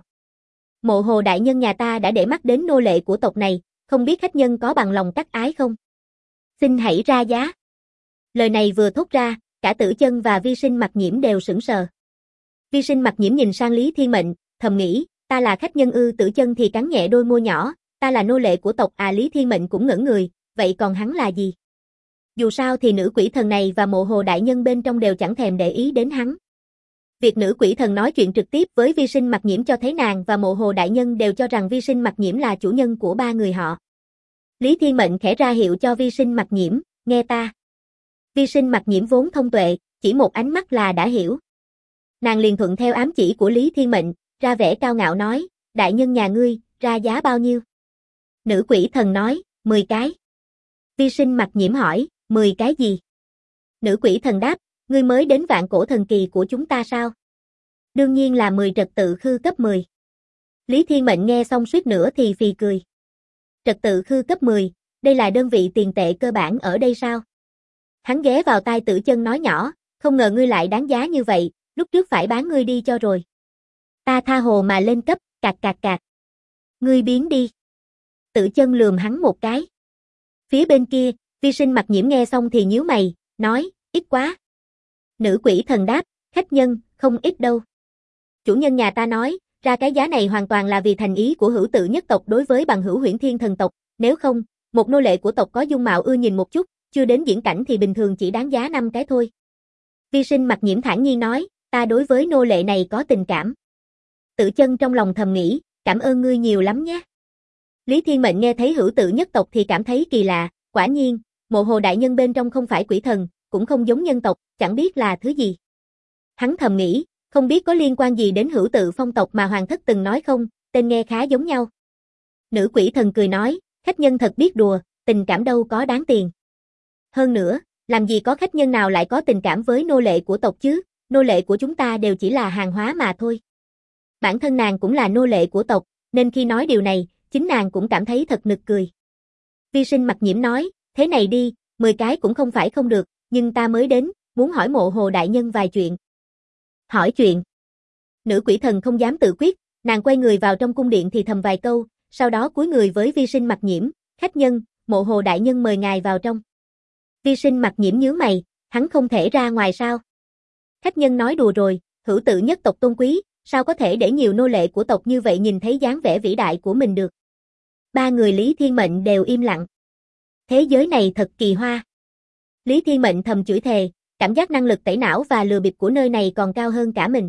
Mộ Hồ đại nhân nhà ta đã để mắt đến nô lệ của tộc này, không biết khách nhân có bằng lòng cắt ái không? Xin hãy ra giá. Lời này vừa thốt ra, cả Tử Chân và Vi Sinh Mặc Nhiễm đều sững sờ. Vi Sinh Mặc Nhiễm nhìn sang Lý Thiên Mệnh, thầm nghĩ, ta là khách nhân ư? Tử Chân thì cắn nhẹ đôi môi nhỏ, ta là nô lệ của tộc à? Lý Thiên Mệnh cũng ngẩn người, vậy còn hắn là gì? Dù sao thì nữ quỷ thần này và Mộ Hồ đại nhân bên trong đều chẳng thèm để ý đến hắn. Việc nữ quỷ thần nói chuyện trực tiếp với Vi Sinh Mặc Nhiễm cho thấy nàng và Mộ Hồ đại nhân đều cho rằng Vi Sinh Mặc Nhiễm là chủ nhân của ba người họ. Lý Thiên Mệnh khẽ ra hiệu cho Vi Sinh Mặc Nhiễm, nghe ta. Vi Sinh Mặc Nhiễm vốn thông tuệ, chỉ một ánh mắt là đã hiểu. Nàng liền thuận theo ám chỉ của Lý Thiên Mệnh, ra vẻ cao ngạo nói, đại nhân nhà ngươi, ra giá bao nhiêu? Nữ quỷ thần nói, 10 cái. Vi Sinh Mặc Nhiễm hỏi, 10 cái gì? Nữ quỷ thần đáp, ngươi mới đến vạn cổ thần kỳ của chúng ta sao? Đương nhiên là 10 trật tự khư cấp 10. Lý Thiên Mệnh nghe xong suýt nữa thì phì cười. Trật tự khư cấp 10, đây là đơn vị tiền tệ cơ bản ở đây sao? Hắn ghé vào tai Tử Chân nói nhỏ, không ngờ ngươi lại đáng giá như vậy, lúc trước phải bán ngươi đi cho rồi. Ta tha hồ mà lên cấp, cạc cạc cạc. Ngươi biến đi. Tử Chân lườm hắn một cái. Phía bên kia, Vi Sinh Mặc Nhiễm nghe xong thì nhíu mày, nói, ít quá. Nữ quỷ thần đáp, khách nhân, không ít đâu. Chủ nhân nhà ta nói, ra cái giá này hoàn toàn là vì thành ý của hữu tự nhất tộc đối với bằng hữu Huyễn Thiên thần tộc, nếu không, một nô lệ của tộc có dung mạo ưa nhìn một chút, chưa đến diễn cảnh thì bình thường chỉ đáng giá 5 cái thôi. Vi Sinh Mặc Nhiễm thản nhiên nói, ta đối với nô lệ này có tình cảm. Tử Chân trong lòng thầm nghĩ, cảm ơn ngươi nhiều lắm nhé. Lý Thiên Mệnh nghe thấy hữu tự nhất tộc thì cảm thấy kỳ lạ, quả nhiên, Mộ Hồ đại nhân bên trong không phải quỷ thần, cũng không giống nhân tộc, chẳng biết là thứ gì. Hắn thầm nghĩ, không biết có liên quan gì đến hữu tự phong tộc mà Hoàng thất từng nói không, tên nghe khá giống nhau. Nữ quỷ thần cười nói, khách nhân thật biết đùa, tình cảm đâu có đáng tiền. Hơn nữa, làm gì có khách nhân nào lại có tình cảm với nô lệ của tộc chứ, nô lệ của chúng ta đều chỉ là hàng hóa mà thôi. Bản thân nàng cũng là nô lệ của tộc, nên khi nói điều này, chính nàng cũng cảm thấy thật nực cười. Vi Sinh Mặc Nhiễm nói, thế này đi, 10 cái cũng không phải không được, nhưng ta mới đến, muốn hỏi Mộ Hồ đại nhân vài chuyện. Hỏi chuyện. Nữ quỷ thần không dám tự quyết, nàng quay người vào trong cung điện thì thầm vài câu, sau đó cúi người với Vi Sinh Mặc Nhiễm, khách nhân, Mộ Hồ đại nhân mời ngài vào trong. Vi Sinh Mặc Nhiễm nhíu mày, hắn không thể ra ngoài sao? Khách nhân nói đùa rồi, hữu tự nhất tộc tôn quý, sao có thể để nhiều nô lệ của tộc như vậy nhìn thấy dáng vẻ vĩ đại của mình được? Ba người Lý Thiên Mệnh đều im lặng. Thế giới này thật kỳ hoa. Lý Thiên Mệnh thầm chửi thề, cảm giác năng lực tẩy não và lừa bịp của nơi này còn cao hơn cả mình.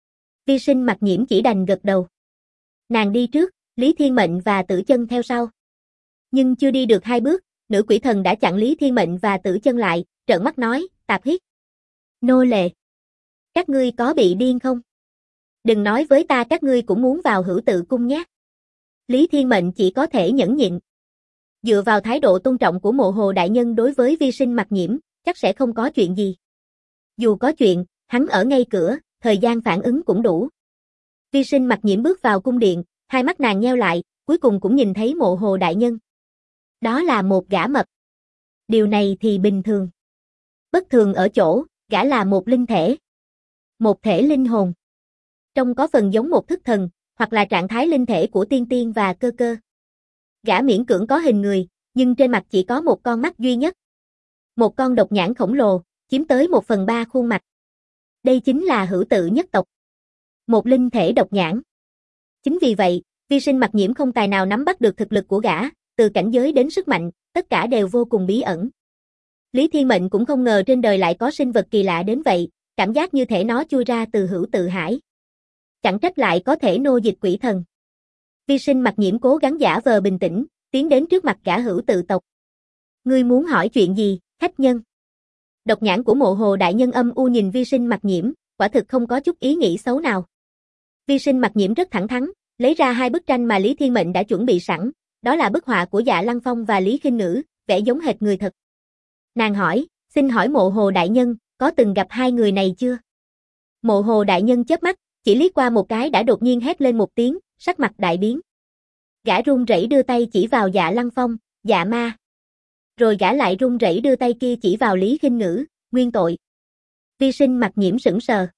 Vi Sinh Mặc Nhiễm chỉ đành gật đầu. Nàng đi trước, Lý Thiên Mệnh và Tử Chân theo sau. Nhưng chưa đi được 2 bước, nữ quỷ thần đã chặn Lý Thiên Mệnh và Tử Chân lại, trợn mắt nói, tạp hiết. Nô lệ. Các ngươi có bị điên không? Đừng nói với ta các ngươi cũng muốn vào hữu tự cung nhé. Lý Thiên Mệnh chỉ có thể nhẫn nhịn. Dựa vào thái độ tôn trọng của Mộ Hồ đại nhân đối với Vi Sinh Mặc Nhiễm, chắc sẽ không có chuyện gì. Dù có chuyện, hắn ở ngay cửa, thời gian phản ứng cũng đủ. Vi Sinh Mặc Nhiễm bước vào cung điện, hai mắt nàng nheo lại, cuối cùng cũng nhìn thấy Mộ Hồ đại nhân. Đó là một gã mập. Điều này thì bình thường. Bất thường ở chỗ, gã là một linh thể. Một thể linh hồn. Trông có phần giống một thức thần, hoặc là trạng thái linh thể của tiên tiên và cơ cơ. Gã miễn cưỡng có hình người, nhưng trên mặt chỉ có một con mắt duy nhất. Một con độc nhãn khổng lồ, chiếm tới 1/3 khuôn mặt. Đây chính là Hữu Tự nhất tộc. Một linh thể độc nhãn. Chính vì vậy, Vi Sinh Mặc Nhiễm không tài nào nắm bắt được thực lực của gã, từ cảnh giới đến sức mạnh, tất cả đều vô cùng bí ẩn. Lý Thiên Mệnh cũng không ngờ trên đời lại có sinh vật kỳ lạ đến vậy, cảm giác như thể nó chui ra từ Hữu Tự hải. Chẳng trách lại có thể nô dịch quỷ thần. Vi Sinh Mặc Nhiễm cố gắng giả vờ bình tĩnh, tiến đến trước mặt gã Hữu Tự tộc. Ngươi muốn hỏi chuyện gì, khách nhân? Độc nhãn của Mộ Hồ đại nhân âm u nhìn Vi Sinh Mặc Nhiễm, quả thực không có chút ý nghĩ xấu nào. Vi Sinh Mặc Nhiễm rất thẳng thắn, lấy ra hai bức tranh mà Lý Thiên Mệnh đã chuẩn bị sẵn, đó là bức họa của Dạ Lăng Phong và Lý Khinh Ngữ, vẽ giống hệt người thật. Nàng hỏi, xin hỏi Mộ Hồ đại nhân, có từng gặp hai người này chưa? Mộ Hồ đại nhân chớp mắt, chỉ liếc qua một cái đã đột nhiên hét lên một tiếng, sắc mặt đại biến. Gã run rẩy đưa tay chỉ vào Dạ Lăng Phong, dạ ma. Rồi gã lại run rẩy đưa tay kia chỉ vào Lý Khinh Ngữ, nguyên tội. Vi Sinh Mặc Nhiễm sững sờ.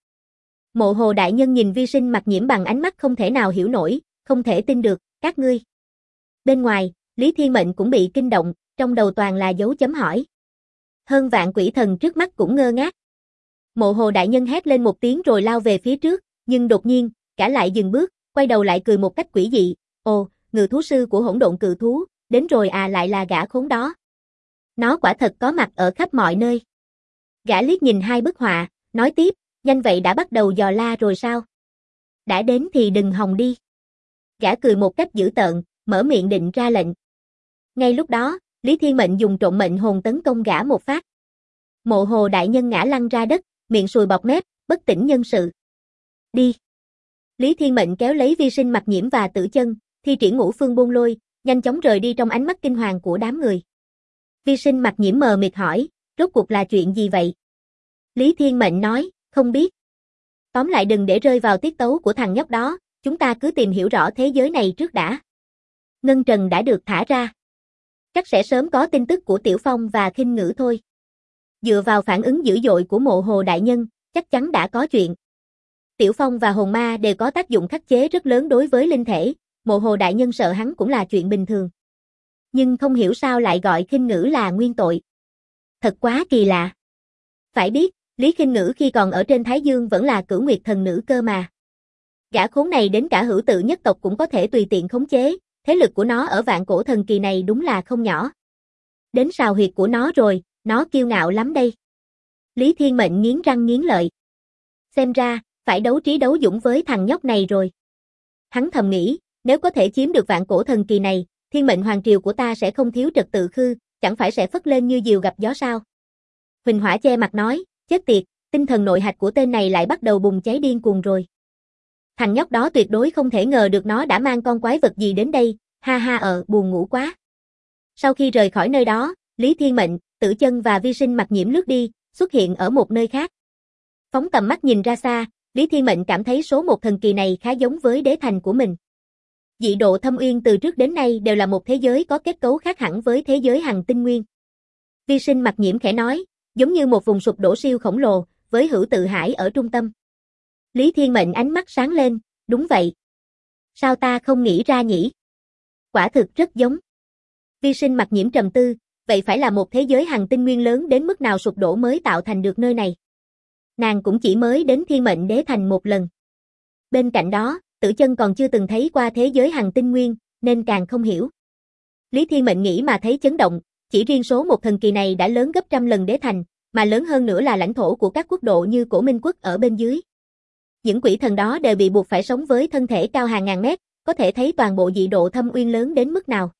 Mộ Hồ đại nhân nhìn Vi Sinh Mặc Nhiễm bằng ánh mắt không thể nào hiểu nổi, không thể tin được, các ngươi. Bên ngoài, Lý Thiên Mệnh cũng bị kinh động, trong đầu toàn là dấu chấm hỏi. Hơn vạn quỷ thần trước mắt cũng ngơ ngác. Mộ Hồ đại nhân hét lên một tiếng rồi lao về phía trước, nhưng đột nhiên, cả lại dừng bước, quay đầu lại cười một cách quỷ dị. Ồ, ngự thú sư của hỗn độn cự thú, đến rồi à, lại là gã khốn đó. Nó quả thật có mặt ở khắp mọi nơi. Gã liếc nhìn hai bức họa, nói tiếp, nhanh vậy đã bắt đầu dò la rồi sao? Đã đến thì đừng hòng đi. Gã cười một cách dữ tợn, mở miệng định ra lệnh. Ngay lúc đó, Lý Thiên Mệnh dùng trộm mệnh hồn tấn công gã một phát. Mộ Hồ đại nhân ngã lăn ra đất, miệng sùi bọt mép, bất tỉnh nhân sự. Đi. Lý Thiên Mệnh kéo lấy Vi Sinh Mặc Nhiễm và Tử Chân, thi triển Ngũ Phương Bôn Lôi, nhanh chóng rời đi trong ánh mắt kinh hoàng của đám người. Vi Sinh Mặc Nhiễm mờ mịt hỏi, rốt cuộc là chuyện gì vậy? Lý Thiên Mệnh nói, không biết. Tóm lại đừng để rơi vào tiết tấu của thằng nhóc đó, chúng ta cứ tìm hiểu rõ thế giới này trước đã. Ngân Trần đã được thả ra. Chắc sẽ sớm có tin tức của Tiểu Phong và Khinh Ngữ thôi. Dựa vào phản ứng dữ dội của Mộ Hồ đại nhân, chắc chắn đã có chuyện. Tiểu Phong và hồn ma đều có tác dụng khắc chế rất lớn đối với linh thể, Mộ Hồ đại nhân sợ hắn cũng là chuyện bình thường. Nhưng không hiểu sao lại gọi Khinh Ngữ là nguyên tội. Thật quá kỳ lạ. Phải biết, Lý Khinh Ngữ khi còn ở trên Thái Dương vẫn là Cửu Nguyệt thần nữ cơ mà. Gã khốn này đến cả Hữu Tự nhất tộc cũng có thể tùy tiện khống chế, thế lực của nó ở vạn cổ thần kỳ này đúng là không nhỏ. Đến sào huyệt của nó rồi, nó kiêu ngạo lắm đây. Lý Thiên Mệnh nghiến răng nghiến lợi. Xem ra, phải đấu trí đấu dũng với thằng nhóc này rồi. Hắn thầm nghĩ, nếu có thể chiếm được vạn cổ thần kỳ này, Thiên Mệnh Hoàng Triều của ta sẽ không thiếu trật tự khư, chẳng phải sẽ phất lên như diều gặp gió sao. Huỳnh Hỏa che mặt nói, chết tiệt, tinh thần nội hạch của tên này lại bắt đầu bùng cháy điên cuồng rồi. Thằng nhóc đó tuyệt đối không thể ngờ được nó đã mang con quái vật gì đến đây, ha ha buồn ngủ quá. Sau khi rời khỏi nơi đó, Lý Thiên Mệnh, Tử Chân và Vi Sinh Mặc Nhiễm lướt đi, xuất hiện ở một nơi khác. Phóng tầm mắt nhìn ra xa, Lý Thiên Mệnh cảm thấy số một thần kỳ này khá giống với đế thành của mình. Dị độ Thâm Uyên từ trước đến nay đều là một thế giới có kết cấu khác hẳn với thế giới Hằng Tinh Nguyên. Vi Sinh Mặc Nhiễm khẽ nói, giống như một vùng sụp đổ siêu khổng lồ, với Hữu Tự hải ở trung tâm. Lý Thiên Mệnh ánh mắt sáng lên, đúng vậy. Sao ta không nghĩ ra nhỉ? Quả thực rất giống. Vi Sinh Mặc Nhiễm trầm tư, vậy phải là một thế giới Hằng Tinh Nguyên lớn đến mức nào sụp đổ mới tạo thành được nơi này. Nàng cũng chỉ mới đến Thiên Mệnh Đế Thành một lần. Bên cạnh đó, Tử Chân còn chưa từng thấy qua thế giới Hằng Tinh Nguyên, nên càng không hiểu. Lý Thiên Mệnh nghĩ mà thấy chấn động, chỉ riêng số một thần kỳ này đã lớn gấp trăm lần Đế Thành, mà lớn hơn nữa là lãnh thổ của các quốc độ như Cổ Minh Quốc ở bên dưới. Những quỷ thần đó đều bị buộc phải sống với thân thể cao hàng ngàn mét, có thể thấy toàn bộ dị độ Thâm Uyên lớn đến mức nào.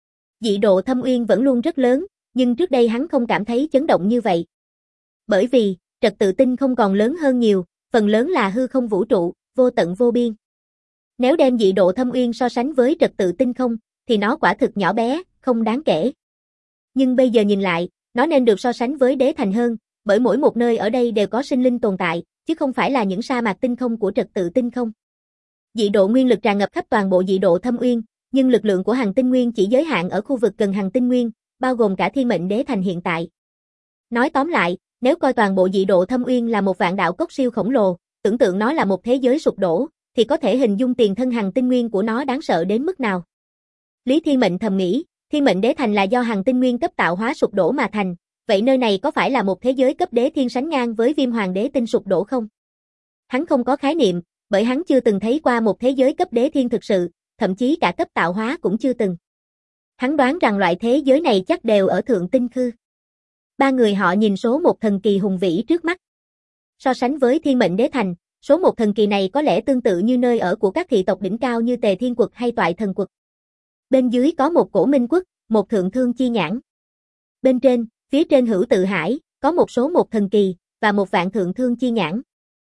Dị độ Thâm Uyên vẫn luôn rất lớn, nhưng trước đây hắn không cảm thấy chấn động như vậy. Bởi vì, trật tự tinh không còn lớn hơn nhiều, phần lớn là hư không vũ trụ, vô tận vô biên. Nếu đem dị độ Thâm Uyên so sánh với trật tự tinh không, thì nó quả thực nhỏ bé, không đáng kể. Nhưng bây giờ nhìn lại, nó nên được so sánh với đế thành hơn, bởi mỗi một nơi ở đây đều có sinh linh tồn tại, chứ không phải là những sa mạc tinh không của trật tự tinh không. Dị độ nguyên lực tràn ngập khắp toàn bộ dị độ Thâm Uyên, nhưng lực lượng của Hằng Tinh Nguyên chỉ giới hạn ở khu vực gần Hằng Tinh Nguyên, bao gồm cả Thiên Mệnh Đế Thành hiện tại. Nói tóm lại, nếu coi toàn bộ dị độ Thâm Uyên là một vạn đạo cốc siêu khổng lồ, tưởng tượng nó là một thế giới sụp đổ, thì có thể hình dung tiền thân Hằng Tinh Nguyên của nó đáng sợ đến mức nào. Lý Thiên Mệnh thầm nghĩ, Thiên Mệnh Đế Thành là do Hằng Tinh Nguyên cấp tạo hóa sụp đổ mà thành, vậy nơi này có phải là một thế giới cấp đế thiên sánh ngang với Viêm Hoàng Đế Tinh sụp đổ không? Hắn không có khái niệm, bởi hắn chưa từng thấy qua một thế giới cấp đế thiên thực sự, thậm chí cả cấp tạo hóa cũng chưa từng. Hắn đoán rằng loại thế giới này chắc đều ở Thượng Tinh Khư. Ba người họ nhìn số một thần kỳ hùng vĩ trước mắt. So sánh với Thiên Mệnh Đế Thành, số một thần kỳ này có lẽ tương tự như nơi ở của các thị tộc đỉnh cao như Tề Thiên Quật hay Toại Thần Quật. Bên dưới có một Cổ Minh Quốc, một Thượng Thương Chi Nhãn. Bên trên, phía trên Hữu Tự Hải, có một số một thần kỳ, và một vạn Thượng Thương Chi Nhãn.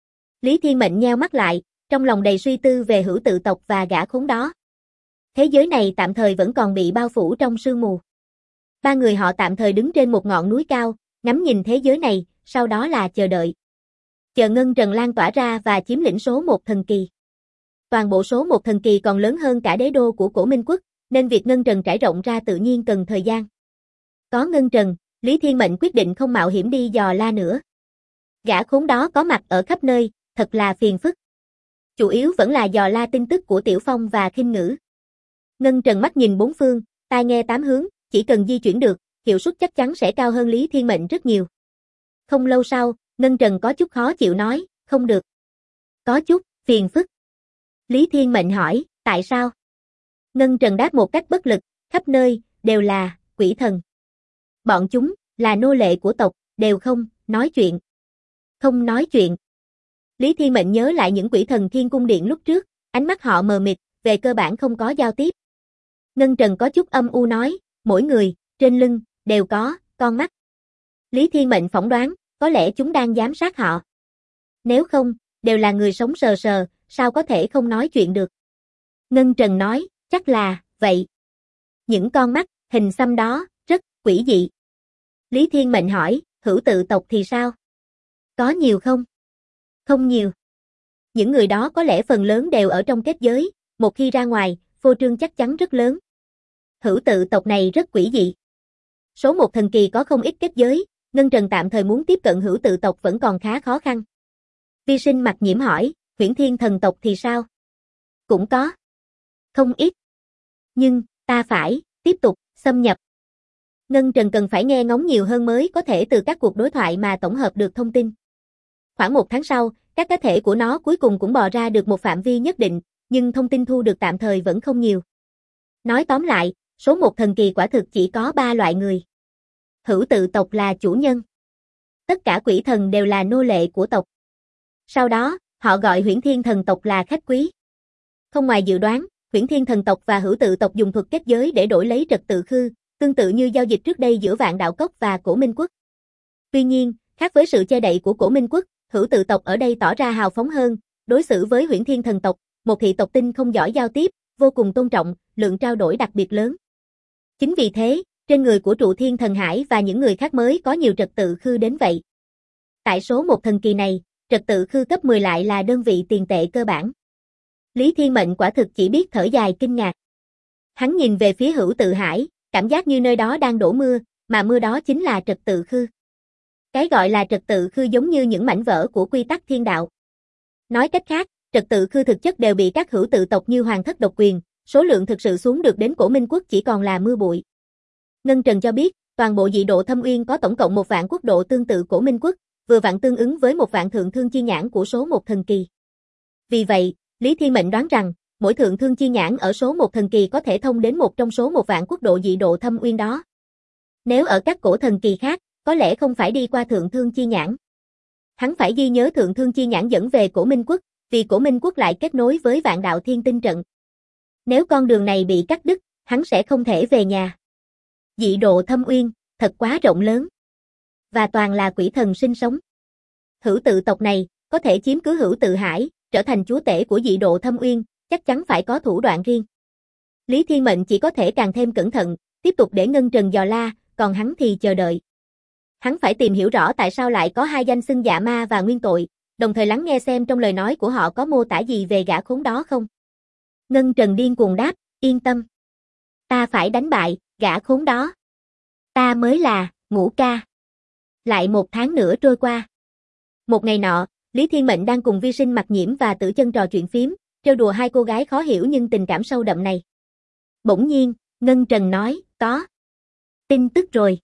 Lý Thiên Mệnh nheo mắt lại, trong lòng đầy suy tư về Hữu Tự tộc và gã khốn đó. Thế giới này tạm thời vẫn còn bị bao phủ trong sương mù. Ba người họ tạm thời đứng trên một ngọn núi cao, ngắm nhìn thế giới này, sau đó là chờ đợi. Chờ ngân trần lan tỏa ra và chiếm lĩnh số một thần kỳ. Toàn bộ số một thần kỳ còn lớn hơn cả đế đô của Cổ Minh Quốc, nên việc ngân trần trải rộng ra tự nhiên cần thời gian. Có ngân trần, Lý Thiên Mệnh quyết định không mạo hiểm đi dò la nữa. Gã khốn đó có mặt ở khắp nơi, thật là phiền phức. Chủ yếu vẫn là dò la tin tức của Tiểu Phong và Khinh Ngữ. Ngân trần mắt nhìn bốn phương, tai nghe tám hướng, chỉ cần di chuyển được, hiệu suất chắc chắn sẽ cao hơn Lý Thiên Mệnh rất nhiều. Không lâu sau, Ngân Trần có chút khó chịu nói, không được. Có chút, phiền phức. Lý Thiên Mệnh hỏi, tại sao? Ngân Trần đáp một cách bất lực, khắp nơi, đều là, quỷ thần. Bọn chúng, là nô lệ của tộc, đều không, nói chuyện. Không nói chuyện. Lý Thiên Mệnh nhớ lại những quỷ thần Thiên Cung Điện lúc trước, ánh mắt họ mờ mịt, về cơ bản không có giao tiếp. Ngân Trần có chút âm u nói, mỗi người, trên lưng, đều có, con mắt. Lý Thiên Mệnh phỏng đoán, có lẽ chúng đang giám sát họ. Nếu không, đều là người sống sờ sờ, sao có thể không nói chuyện được. Ngân Trần nói, chắc là, vậy. Những con mắt, hình xăm đó, rất, quỷ dị. Lý Thiên Mệnh hỏi, Hữu Tự tộc thì sao? Có nhiều không? Không nhiều. Những người đó có lẽ phần lớn đều ở trong kết giới, một khi ra ngoài, phô trương chắc chắn rất lớn. Hữu Tự tộc này rất quỷ dị. Số một thần kỳ có không ít kết giới, Ngân Trần tạm thời muốn tiếp cận Hữu Tự tộc vẫn còn khá khó khăn. Vi Sinh mặt nhiễm hỏi, Huyễn Thiên thần tộc thì sao? Cũng có. Không ít. Nhưng, ta phải, tiếp tục, xâm nhập. Ngân Trần cần phải nghe ngóng nhiều hơn mới có thể từ các cuộc đối thoại mà tổng hợp được thông tin. Khoảng 1 tháng sau, các cá thể của nó cuối cùng cũng bò ra được một phạm vi nhất định, nhưng thông tin thu được tạm thời vẫn không nhiều. Nói tóm lại, số một thần kỳ quả thực chỉ có 3 loại người. Hữu Tự tộc là chủ nhân. Tất cả quỷ thần đều là nô lệ của tộc. Sau đó, họ gọi Huyễn Thiên thần tộc là khách quý. Không ngoài dự đoán, Huyễn Thiên thần tộc và Hữu Tự tộc dùng thuật kết giới để đổi lấy trật tự khư, tương tự như giao dịch trước đây giữa Vạn Đạo Cốc và Cổ Minh Quốc. Tuy nhiên, khác với sự che đậy của Cổ Minh Quốc, Hữu Tự tộc ở đây tỏ ra hào phóng hơn, đối xử với Huyễn Thiên thần tộc, một thị tộc tinh không giỏi giao tiếp, vô cùng tôn trọng, lượng trao đổi đặc biệt lớn. Chính vì thế, trên người của Trụ Thiên Thần Hải và những người khác mới có nhiều trật tự khư đến vậy. Tại số một thần kỳ này, trật tự khư cấp 10 lại là đơn vị tiền tệ cơ bản. Lý Thiên Mệnh quả thực chỉ biết thở dài kinh ngạc. Hắn nhìn về phía Hữu Tự Hải, cảm giác như nơi đó đang đổ mưa, mà mưa đó chính là trật tự khư. Cái gọi là trật tự khư giống như những mảnh vỡ của quy tắc thiên đạo. Nói cách khác, trật tự khư thực chất đều bị các Hữu Tự tộc như Hoàng thất độc quyền, số lượng thực sự xuống được đến Cổ Minh Quốc chỉ còn là mưa bụi. Ngân Trần cho biết, toàn bộ dị độ Thâm Uyên có tổng cộng 1 vạn quốc độ tương tự Cổ Minh Quốc, vừa vặn tương ứng với 1 vạn Thượng Thương Chi Nhãn của số một thần kỳ. Vì vậy, Lý Thiên Mệnh đoán rằng, mỗi Thượng Thương Chi Nhãn ở số một thần kỳ có thể thông đến một trong số 1 vạn quốc độ dị độ Thâm Uyên đó. Nếu ở các cổ thần kỳ khác, có lẽ không phải đi qua Thượng Thương Chi Nhãn. Hắn phải ghi nhớ Thượng Thương Chi Nhãn dẫn về Cổ Minh Quốc, vì Cổ Minh Quốc lại kết nối với Vạn Đạo Thiên Tinh trận. Nếu con đường này bị cắt đứt, hắn sẽ không thể về nhà. Dị độ Thâm Uyên, thật quá rộng lớn. Và toàn là quỷ thần sinh sống. Hữu Tự tộc này, có thể chiếm cứ Hữu Tự Hải, trở thành chúa tể của dị độ Thâm Uyên, chắc chắn phải có thủ đoạn riêng. Lý Thiên Mệnh chỉ có thể càng thêm cẩn thận, tiếp tục để Ngân Trần dò la, còn hắn thì chờ đợi. Hắn phải tìm hiểu rõ tại sao lại có hai danh xưng dạ ma và nguyên tội, đồng thời lắng nghe xem trong lời nói của họ có mô tả gì về gã khốn đó không. Ngân Trần điên cuồng đáp, yên tâm. Ta phải đánh bại gã khốn đó. Ta mới là Ngũ Ca. Lại 1 tháng nữa trôi qua. Một ngày nọ, Lý Thiên Mệnh đang cùng Vi Sinh Mặc Nhiễm và Tử Chân trò chuyện phím, trêu đùa hai cô gái khó hiểu nhưng tình cảm sâu đậm này. Bỗng nhiên, Ngân Trần nói, có tin tức rồi.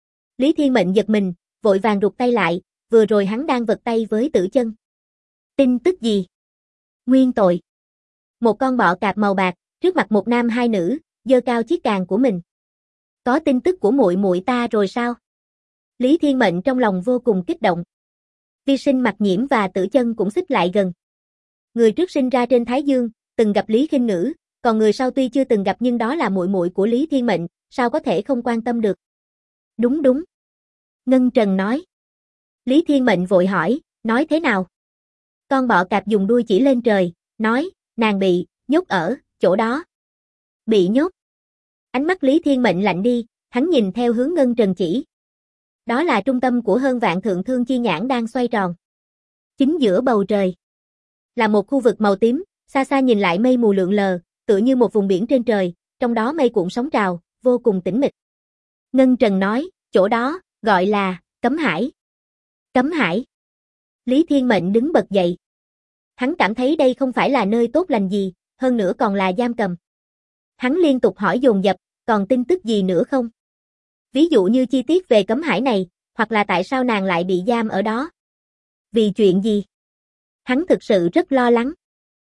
Lý Thiên Mệnh giật mình, vội vàng rụt tay lại, vừa rồi hắn đang vật tay với Tử Chân. Tin tức gì? Nguyên tội. Một con bọ cạp màu bạc, trước mặt một nam hai nữ, giơ cao chiếc càng của mình. Có tin tức của muội muội ta rồi sao? Lý Thiên Mệnh trong lòng vô cùng kích động. Vi Sinh Mặc Nhiễm và Tử Chân cũng xích lại gần. Người trước sinh ra trên Thái Dương, từng gặp Lý Khinh Ngữ, còn người sau tuy chưa từng gặp nhưng đó là muội muội của Lý Thiên Mệnh, sao có thể không quan tâm được? Đúng đúng. Ngân Trần nói. Lý Thiên Mệnh vội hỏi, nói thế nào? Con bọ cạp dùng đuôi chỉ lên trời, nói, nàng bị nhốt ở chỗ đó. Bị nhốt. Ánh mắt Lý Thiên Mệnh lạnh đi, hắn nhìn theo hướng Ngân Trần chỉ. Đó là trung tâm của hơn vạn thượng thương chi nhãn đang xoay tròn. Chính giữa bầu trời là một khu vực màu tím, xa xa nhìn lại mây mù lượn lờ, tựa như một vùng biển trên trời, trong đó mây cuộn sóng trào, vô cùng tĩnh mịch. Ngân Trần nói, chỗ đó, gọi là, Cấm Hải. Cấm Hải. Lý Thiên Mệnh đứng bật dậy. Hắn cảm thấy đây không phải là nơi tốt lành gì, hơn nữa còn là giam cầm. Hắn liên tục hỏi dồn dập, còn tin tức gì nữa không? Ví dụ như chi tiết về Cấm Hải này, hoặc là tại sao nàng lại bị giam ở đó. Vì chuyện gì? Hắn thực sự rất lo lắng.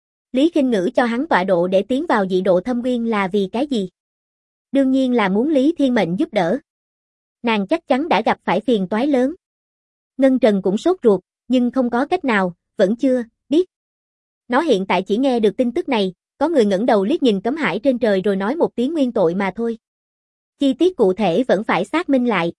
Lý Khinh Ngữ cho hắn tọa độ để tiến vào dị độ thâm nguyên là vì cái gì? Đương nhiên là muốn Lý Thiên Mệnh giúp đỡ. Nàng chắc chắn đã gặp phải phiền toái lớn. Ngân Trần cũng sốt ruột, nhưng không có cách nào, vẫn chưa biết. Nó hiện tại chỉ nghe được tin tức này, có người ngẩng đầu liếc nhìn Cấm Hải trên trời rồi nói một tiếng nguyên tội mà thôi. Chi tiết cụ thể vẫn phải xác minh lại.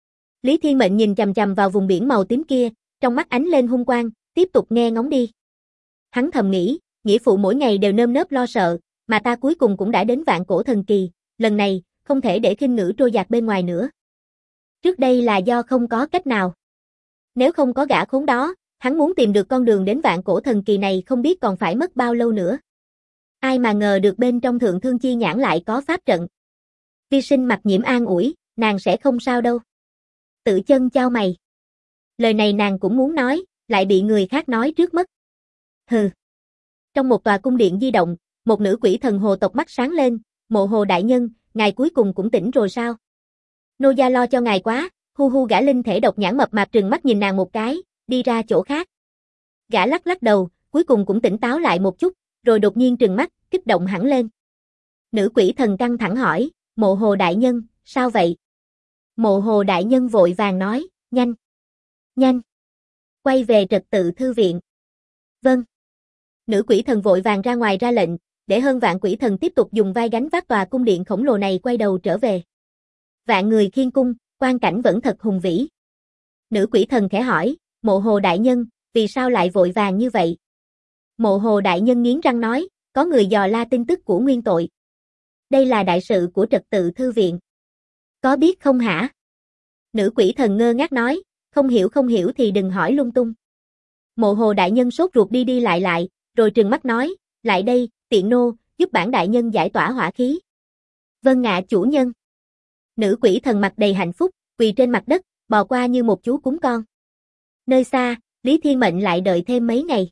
Lý Thiên Mệnh nhìn chằm chằm vào vùng biển màu tím kia, trong mắt ánh lên hung quang, tiếp tục nghe ngóng đi. Hắn thầm nghĩ, nghĩa phụ mỗi ngày đều nơm nớp lo sợ, mà ta cuối cùng cũng đã đến vạn cổ thần kỳ, lần này, không thể để Khinh Ngữ trôi dạt bên ngoài nữa. Trước đây là do không có cách nào. Nếu không có gã khốn đó, hắn muốn tìm được con đường đến vạn cổ thần kỳ này không biết còn phải mất bao lâu nữa. Ai mà ngờ được bên trong thượng thương chi nhãn lại có pháp trận. Vi Sinh Mặc Nhiễm an ủi, nàng sẽ không sao đâu. Tử Chân chau mày. Lời này nàng cũng muốn nói, lại bị người khác nói trước mất. Hừ. Trong một tòa cung điện di động, một nữ quỷ thần hồ tộc mắt sáng lên, Mộ Hồ đại nhân, ngài cuối cùng cũng tỉnh rồi sao? Nô gia lo cho ngài quá, hu hu gã linh thể độc nhãn mập mạp trừng mắt nhìn nàng một cái, đi ra chỗ khác. Gã lắc lắc đầu, cuối cùng cũng tỉnh táo lại một chút, rồi đột nhiên trừng mắt, kích động hẳn lên. Nữ quỷ thần căng thẳng hỏi, Mộ Hồ đại nhân, sao vậy? Mộ Hồ đại nhân vội vàng nói, nhanh, nhanh, quay về trật tự thư viện. Vâng. Nữ quỷ thần vội vàng ra ngoài ra lệnh, để hơn vạn quỷ thần tiếp tục dùng vai gánh vác tòa cung điện khổng lồ này quay đầu trở về. Vạn người khiên cung, quang cảnh vẫn thật hùng vĩ. Nữ quỷ thần khẽ hỏi, Mộ Hồ đại nhân, vì sao lại vội vàng như vậy? Mộ Hồ đại nhân nghiến răng nói, có người dò la tin tức của nguyên tội. Đây là đại sự của trật tự thư viện. Có biết không hả? Nữ quỷ thần ngơ ngác nói, không hiểu thì đừng hỏi lung tung. Mộ Hồ đại nhân sốt ruột đi đi lại, rồi trừng mắt nói, lại đây, tiện nô, giúp bản đại nhân giải tỏa hỏa khí. Vâng ạ chủ nhân. Nữ quỷ thần mặt đầy hạnh phúc, quỳ trên mặt đất, bò qua như một chú cún con. Nơi xa, Lý Thiên Mệnh lại đợi thêm mấy ngày.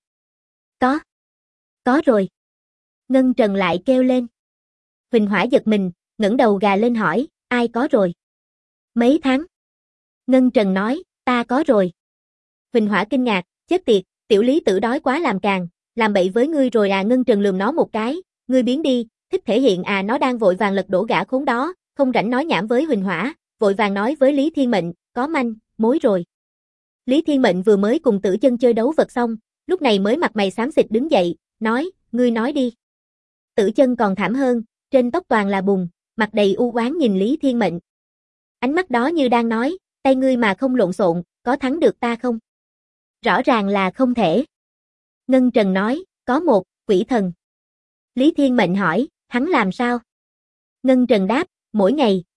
Có rồi. Ngân Trần lại kêu lên. Huỳnh Hỏa giật mình, ngẩng đầu gà lên hỏi, ai có rồi? Mấy tháng? Ngân Trần nói, ta có rồi. Huỳnh Hỏa kinh ngạc, chết tiệt, tiểu Lý tử đói quá làm càng, làm bậy với ngươi rồi à? Ngân Trần lườm nó một cái, ngươi biến đi, thích thể hiện à? Nó đang vội vàng lật đổ gã khốn đó, không rảnh nói nhảm với Huỳnh Hỏa, vội vàng nói với Lý Thiên Mệnh, có manh mối rồi. Lý Thiên Mệnh vừa mới cùng Tử Chân chơi đấu vật xong, lúc này mới mặt mày xám xịt đứng dậy, nói, ngươi nói đi. Tử Chân còn thảm hơn, trên tóc toàn là bùn, mặt đầy u oán nhìn Lý Thiên Mệnh. Ánh mắt đó như đang nói, tay ngươi mà không lộn xộn, có thắng được ta không? Rõ ràng là không thể. Ngân Trần nói, có một quỷ thần. Lý Thiên Mệnh hỏi, hắn làm sao? Ngân Trần đáp, mỗi ngày,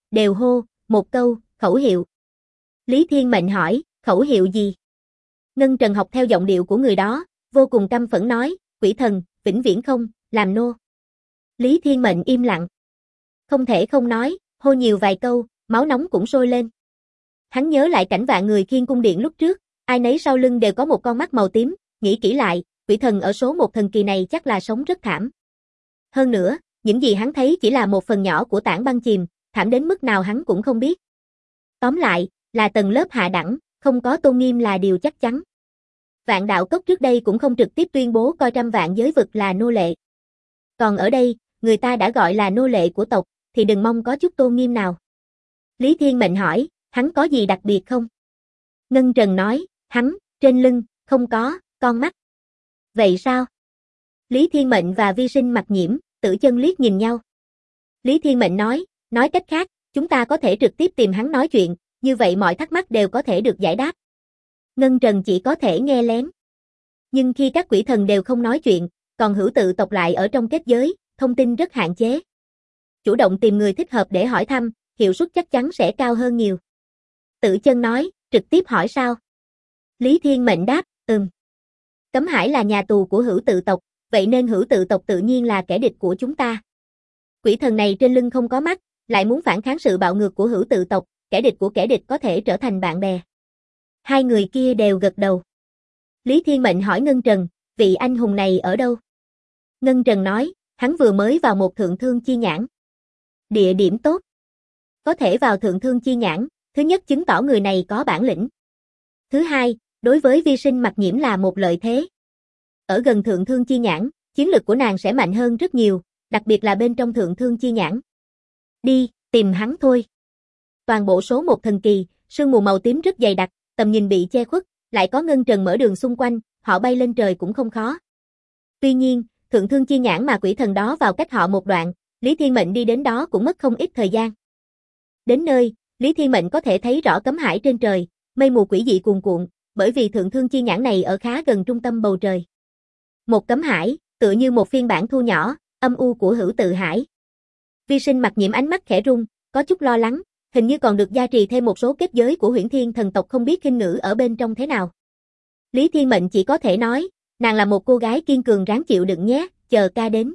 đều hô, một câu, khẩu hiệu. Lý Thiên Mệnh hỏi, khẩu hiệu gì? Ngân Trần học theo giọng điệu của người đó, vô cùng căm phẫn nói, quỷ thần, vĩnh viễn không, làm nô. Lý Thiên Mệnh im lặng. Không thể không nói, hô nhiều vài câu, máu nóng cũng sôi lên. Hắn nhớ lại cảnh vạn người Khiên cung điện lúc trước, ai nấy sau lưng đều có một con mắt màu tím, nghĩ kỹ lại, quỷ thần ở số một thần kỳ này chắc là sống rất thảm. Hơn nữa, những gì hắn thấy chỉ là một phần nhỏ của tảng băng chìm, thảm đến mức nào hắn cũng không biết. Tóm lại, là tầng lớp hạ đẳng, không có tôn nghiêm là điều chắc chắn. Vạn đạo cốc trước đây cũng không trực tiếp tuyên bố coi trăm vạn giới vực là nô lệ. Còn ở đây, người ta đã gọi là nô lệ của tộc, thì đừng mong có chút tôn nghiêm nào. Lý Thiên Mệnh hỏi, hắn có gì đặc biệt không? Ngân Trần nói, hắn, trên lưng, không có, con mắt. Vậy sao? Lý Thiên Mệnh và Vi Sinh Mặc Nhiễm, Tử Chân liếc nhìn nhau. Lý Thiên Mệnh nói cách khác, chúng ta có thể trực tiếp tìm hắn nói chuyện, như vậy mọi thắc mắc đều có thể được giải đáp. Ngân Trần chỉ có thể nghe lén. Nhưng khi các quỷ thần đều không nói chuyện, còn Hữu Tự tộc lại ở trong kết giới, thông tin rất hạn chế. Chủ động tìm người thích hợp để hỏi thăm, hiệu suất chắc chắn sẽ cao hơn nhiều. Tử Chân nói, trực tiếp hỏi sao? Lý Thiên Mệnh đáp, Cấm Hải là nhà tù của Hữu Tự tộc, vậy nên Hữu Tự tộc tự nhiên là kẻ địch của chúng ta. Quỷ thần này trên lưng không có mắt, lại muốn phản kháng sự bạo ngược của Hữu Tự tộc, kẻ địch của kẻ địch có thể trở thành bạn bè. Hai người kia đều gật đầu. Lý Thiên Mệnh hỏi Ngân Trần, vị anh hùng này ở đâu? Ngân Trần nói, hắn vừa mới vào một thượng thương chi nhãn. Địa điểm tốt. Có thể vào thượng thương chi nhãn, thứ nhất chứng tỏ người này có bản lĩnh. Thứ hai, đối với Vi Sinh Mặc Nhiễm là một lợi thế. Ở gần thượng thương chi nhãn, chiến lực của nàng sẽ mạnh hơn rất nhiều, đặc biệt là bên trong thượng thương chi nhãn. Đi, tìm hắn thôi. Toàn bộ số một thần kỳ, sương mù màu tím rất dày đặc, tầm nhìn bị che khuất, lại có Ngân Trần mở đường xung quanh, họ bay lên trời cũng không khó. Tuy nhiên, thượng thương chi nhãn mà quỷ thần đó vào cách họ một đoạn, Lý Thiên Mệnh đi đến đó cũng mất không ít thời gian. Đến nơi, Lý Thiên Mệnh có thể thấy rõ cấm hải trên trời, mây mù quỷ dị cuồn cuộn, bởi vì thượng thương chi nhãn này ở khá gần trung tâm bầu trời. Một cấm hải, tựa như một phiên bản thu nhỏ, âm u của Hữu Tự hải. Vi Sinh Mặc Nhiễm ánh mắt khẽ rung, có chút lo lắng, hình như còn được gia trì thêm một số kết giới của Huyễn Thiên thần tộc không biết kinh ngữ ở bên trong thế nào. Lý Thiên Mệnh chỉ có thể nói, nàng là một cô gái kiên cường ráng chịu đựng nhé, chờ ca đến.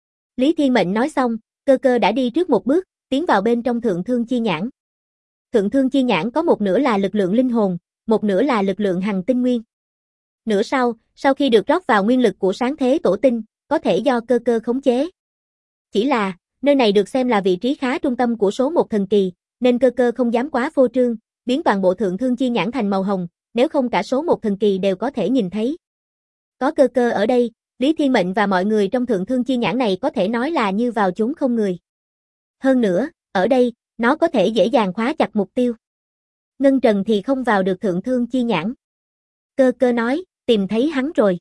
Lý Thiên Mệnh nói xong, Cơ Cơ đã đi trước một bước, tiến vào bên trong thượng thương chi nhãn. Thượng thương chi nhãn có một nửa là lực lượng linh hồn, một nửa là lực lượng hằng tinh nguyên. Nửa sau khi được rót vào nguyên lực của sáng thế tổ tinh, có thể do Cơ Cơ khống chế. Chỉ là, nơi này được xem là vị trí khá trung tâm của số một thần kỳ, nên Cơ Cơ không dám quá phô trương, biến toàn bộ thượng thương chi nhãn thành màu hồng, nếu không cả số một thần kỳ đều có thể nhìn thấy. Có Cơ Cơ ở đây, Lý Thiên Mệnh và mọi người trong thượng thương chi nhãn này có thể nói là như vào chốn không người. Hơn nữa, ở đây, nó có thể dễ dàng khóa chặt mục tiêu. Ngân Trần thì không vào được thượng thương chi nhãn. Cơ Cơ nói, tìm thấy hắn rồi.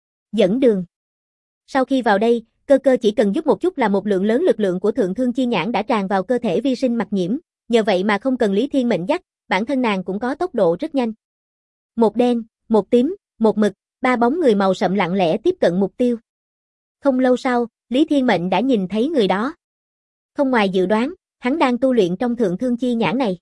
Dẫn đường. Sau khi vào đây, Cơ Cơ chỉ cần giúp một chút là một lượng lớn lực lượng của thượng thương chi nhãn đã tràn vào cơ thể Vi Sinh Mặc Nhiễm, nhờ vậy mà không cần Lý Thiên Mệnh dắt, bản thân nàng cũng có tốc độ rất nhanh. Một đen, một tím, một mực, ba bóng người màu sậm lặng lẽ tiếp cận mục tiêu. Không lâu sau, Lý Thiên Mệnh đã nhìn thấy người đó. Không ngoài dự đoán, hắn đang tu luyện trong thượng thương chi nhãn này.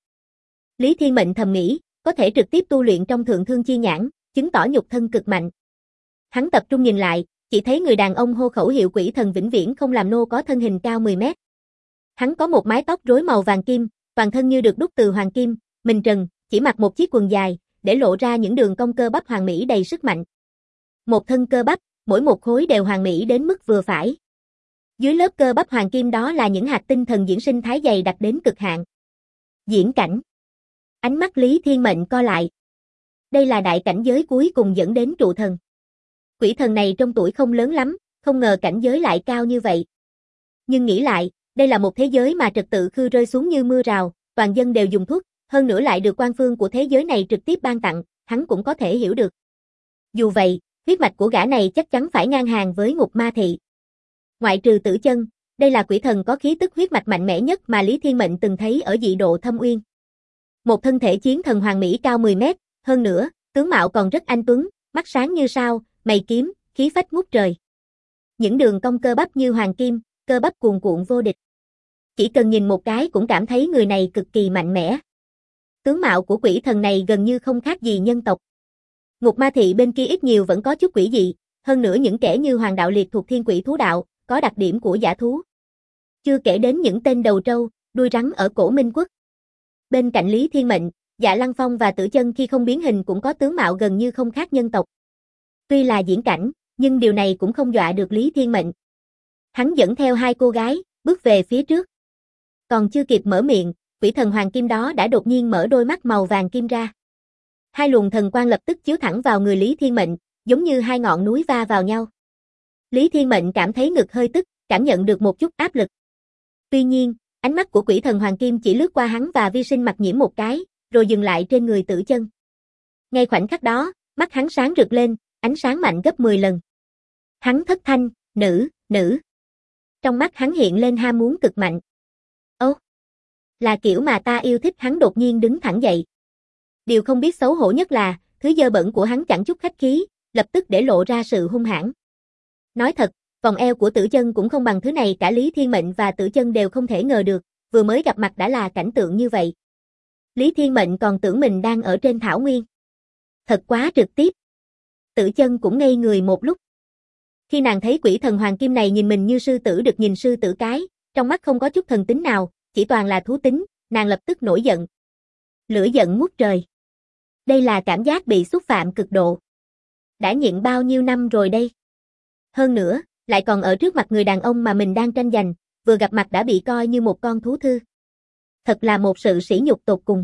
Lý Thiên Mệnh thầm nghĩ, có thể trực tiếp tu luyện trong thượng thương chi nhãn, chứng tỏ nhục thân cực mạnh. Hắn tập trung nhìn lại, chỉ thấy người đàn ông hô khẩu hiệu quỷ thần vĩnh viễn không làm nô có thân hình cao 10 mét. Hắn có một mái tóc rối màu vàng kim, toàn thân như được đúc từ hoàng kim, mình trần, chỉ mặc một chiếc quần dài, để lộ ra những đường cong cơ bắp hoàn mỹ đầy sức mạnh. Một thân cơ bắp, mỗi một khối đều hoàn mỹ đến mức vừa phải. Dưới lớp cơ bắp hoàng kim đó là những hạt tinh thần diễn sinh thái dày đặc đến cực hạn. Diễn cảnh. Ánh mắt Lý Thiên Mệnh co lại. Đây là đại cảnh giới cuối cùng dẫn đến trụ thần. Quỷ thần này trong tuổi không lớn lắm, không ngờ cảnh giới lại cao như vậy. Nhưng nghĩ lại, đây là một thế giới mà trật tự khư rơi xuống như mưa rào, toàn dân đều dùng thuốc, hơn nữa lại được quan phương của thế giới này trực tiếp ban tặng, hắn cũng có thể hiểu được. Dù vậy, huyết mạch của gã này chắc chắn phải ngang hàng với Ngục Ma Thị. Ngoại trừ Tử Chân, đây là quỷ thần có khí tức huyết mạch mạnh mẽ nhất mà Lý Thiên Mệnh từng thấy ở dị độ Thâm Uyên. Một thân thể chiến thần hoàng mỹ cao 10 mét, hơn nữa, tướng mạo còn rất anh tuấn, mắt sáng như sao, mày kiếm, khí phách ngút trời. Những đường cong cơ bắp như hoàng kim, cơ bắp cuồn cuộn vô địch. Chỉ cần nhìn một cái cũng cảm thấy người này cực kỳ mạnh mẽ. Tướng mạo của quỷ thần này gần như không khác gì nhân tộc. Ngục ma thị bên kia ít nhiều vẫn có chút quỷ dị, hơn nữa những kẻ như Hoàng Đạo Liệt thuộc Thiên Quỷ Thú Đạo, có đặc điểm của dã thú. Chưa kể đến những tên đầu trâu, đuôi rắn ở cổ Minh Quốc. Bên cạnh Lý Thiên Mệnh, Dạ Lăng Phong và Tử Chân khi không biến hình cũng có tướng mạo gần như không khác nhân tộc. Tuy là diễn cảnh, nhưng điều này cũng không dọa được Lý Thiên Mệnh. Hắn dẫn theo hai cô gái, bước về phía trước. Còn chưa kịp mở miệng, quỷ thần hoàng kim đó đã đột nhiên mở đôi mắt màu vàng kim ra. Hai luồng thần quang lập tức chiếu thẳng vào người Lý Thiên Mệnh, giống như hai ngọn núi va vào nhau. Lý Thiên Mệnh cảm thấy ngực hơi tức, cảm nhận được một chút áp lực. Tuy nhiên, ánh mắt của quỷ thần hoàng kim chỉ lướt qua hắn và Vi Sinh Mặc Nhiễm một cái, rồi dừng lại trên người Tử Chân. Ngay khoảnh khắc đó, mắt hắn sáng rực lên, ánh sáng mạnh gấp 10 lần. Hắn thất thanh, nữ. Trong mắt hắn hiện lên ham muốn cực mạnh. Ô, là kiểu mà ta yêu thích. Hắn đột nhiên đứng thẳng dậy. Điều không biết xấu hổ nhất là, thứ dơ bẩn của hắn chẳng chút khách khí, lập tức để lộ ra sự hung hãn. Nói thật, vòng eo của Tử Chân cũng không bằng thứ này, cả Lý Thiên Mệnh và Tử Chân đều không thể ngờ được, vừa mới gặp mặt đã là cảnh tượng như vậy. Lý Thiên Mệnh còn tưởng mình đang ở trên thảo nguyên. Thật quá trực tiếp. Tử Chân cũng ngây người một lúc. Khi nàng thấy quỷ thần hoàng kim này nhìn mình như sư tử được nhìn sư tử cái, trong mắt không có chút thần tính nào, chỉ toàn là thú tính, nàng lập tức nổi giận. Lửa giận ngút trời. Đây là cảm giác bị xúc phạm cực độ. Đã nhịn bao nhiêu năm rồi đây? Hơn nữa, lại còn ở trước mặt người đàn ông mà mình đang tranh giành, vừa gặp mặt đã bị coi như một con thú thư. Thật là một sự sỉ nhục tột cùng.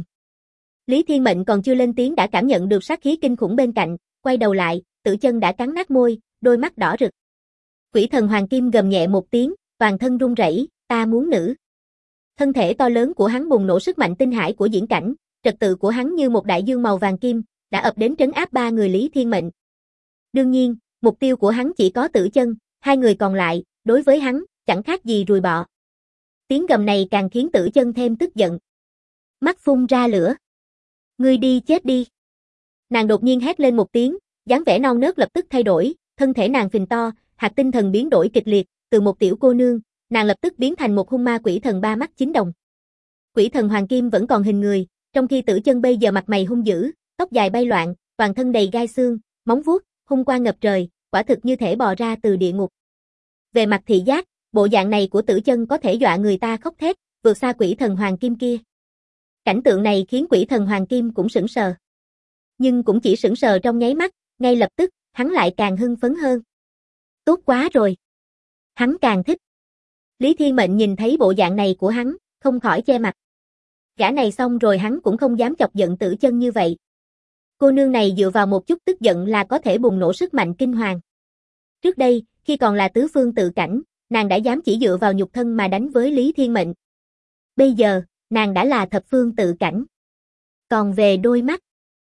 Lý Thiên Mệnh còn chưa lên tiếng đã cảm nhận được sát khí kinh khủng bên cạnh, quay đầu lại, Tử Chân đã cắn nát môi, đôi mắt đỏ rực. Quỷ thần hoàng kim gầm nhẹ một tiếng, toàn thân run rẩy, ta muốn nữ. Thân thể to lớn của hắn bùng nổ sức mạnh tinh hải của diễn cảnh, trật tự của hắn như một đại dương màu vàng kim, đã ập đến trấn áp ba người Lý Thiên Mệnh. Đương nhiên, mục tiêu của hắn chỉ có Tử Chân, hai người còn lại, đối với hắn, chẳng khác gì ruồi bọ. Tiếng gầm này càng khiến Tử Chân thêm tức giận. Mắt phun ra lửa. Ngươi đi chết đi. Nàng đột nhiên hét lên một tiếng, dáng vẻ non nớt lập tức thay đổi, thân thể nàng phình to, hạt tinh thần biến đổi kịch liệt, từ một tiểu cô nương, nàng lập tức biến thành một hung ma quỷ thần ba mắt chín đồng. Quỷ thần hoàng kim vẫn còn hình người, trong khi Tử Chân bây giờ mặt mày hung dữ, tóc dài bay loạn, toàn thân đầy gai xương, móng vuốt, hung quang ngập trời, quả thực như thể bò ra từ địa ngục. Về mặt thị giác, bộ dạng này của Tử Chân có thể dọa người ta khóc thét, vượt xa quỷ thần hoàng kim kia. Cảnh tượng này khiến quỷ thần hoàng kim cũng sững sờ. Nhưng cũng chỉ sững sờ trong nháy mắt, ngay lập tức, hắn lại càng hưng phấn hơn. Tốt quá rồi. Hắn càng thích. Lý Thiên Mệnh nhìn thấy bộ dạng này của hắn, không khỏi che mặt. Gã này xong rồi hắn cũng không dám chọc giận Tử Chân như vậy. Cô nương này dựa vào một chút tức giận là có thể bùng nổ sức mạnh kinh hoàng. Trước đây, khi còn là tứ phương tự cảnh, nàng đã dám chỉ dựa vào nhục thân mà đánh với Lý Thiên Mệnh. Bây giờ, nàng đã là thập phương tự cảnh. Còn về đôi mắt,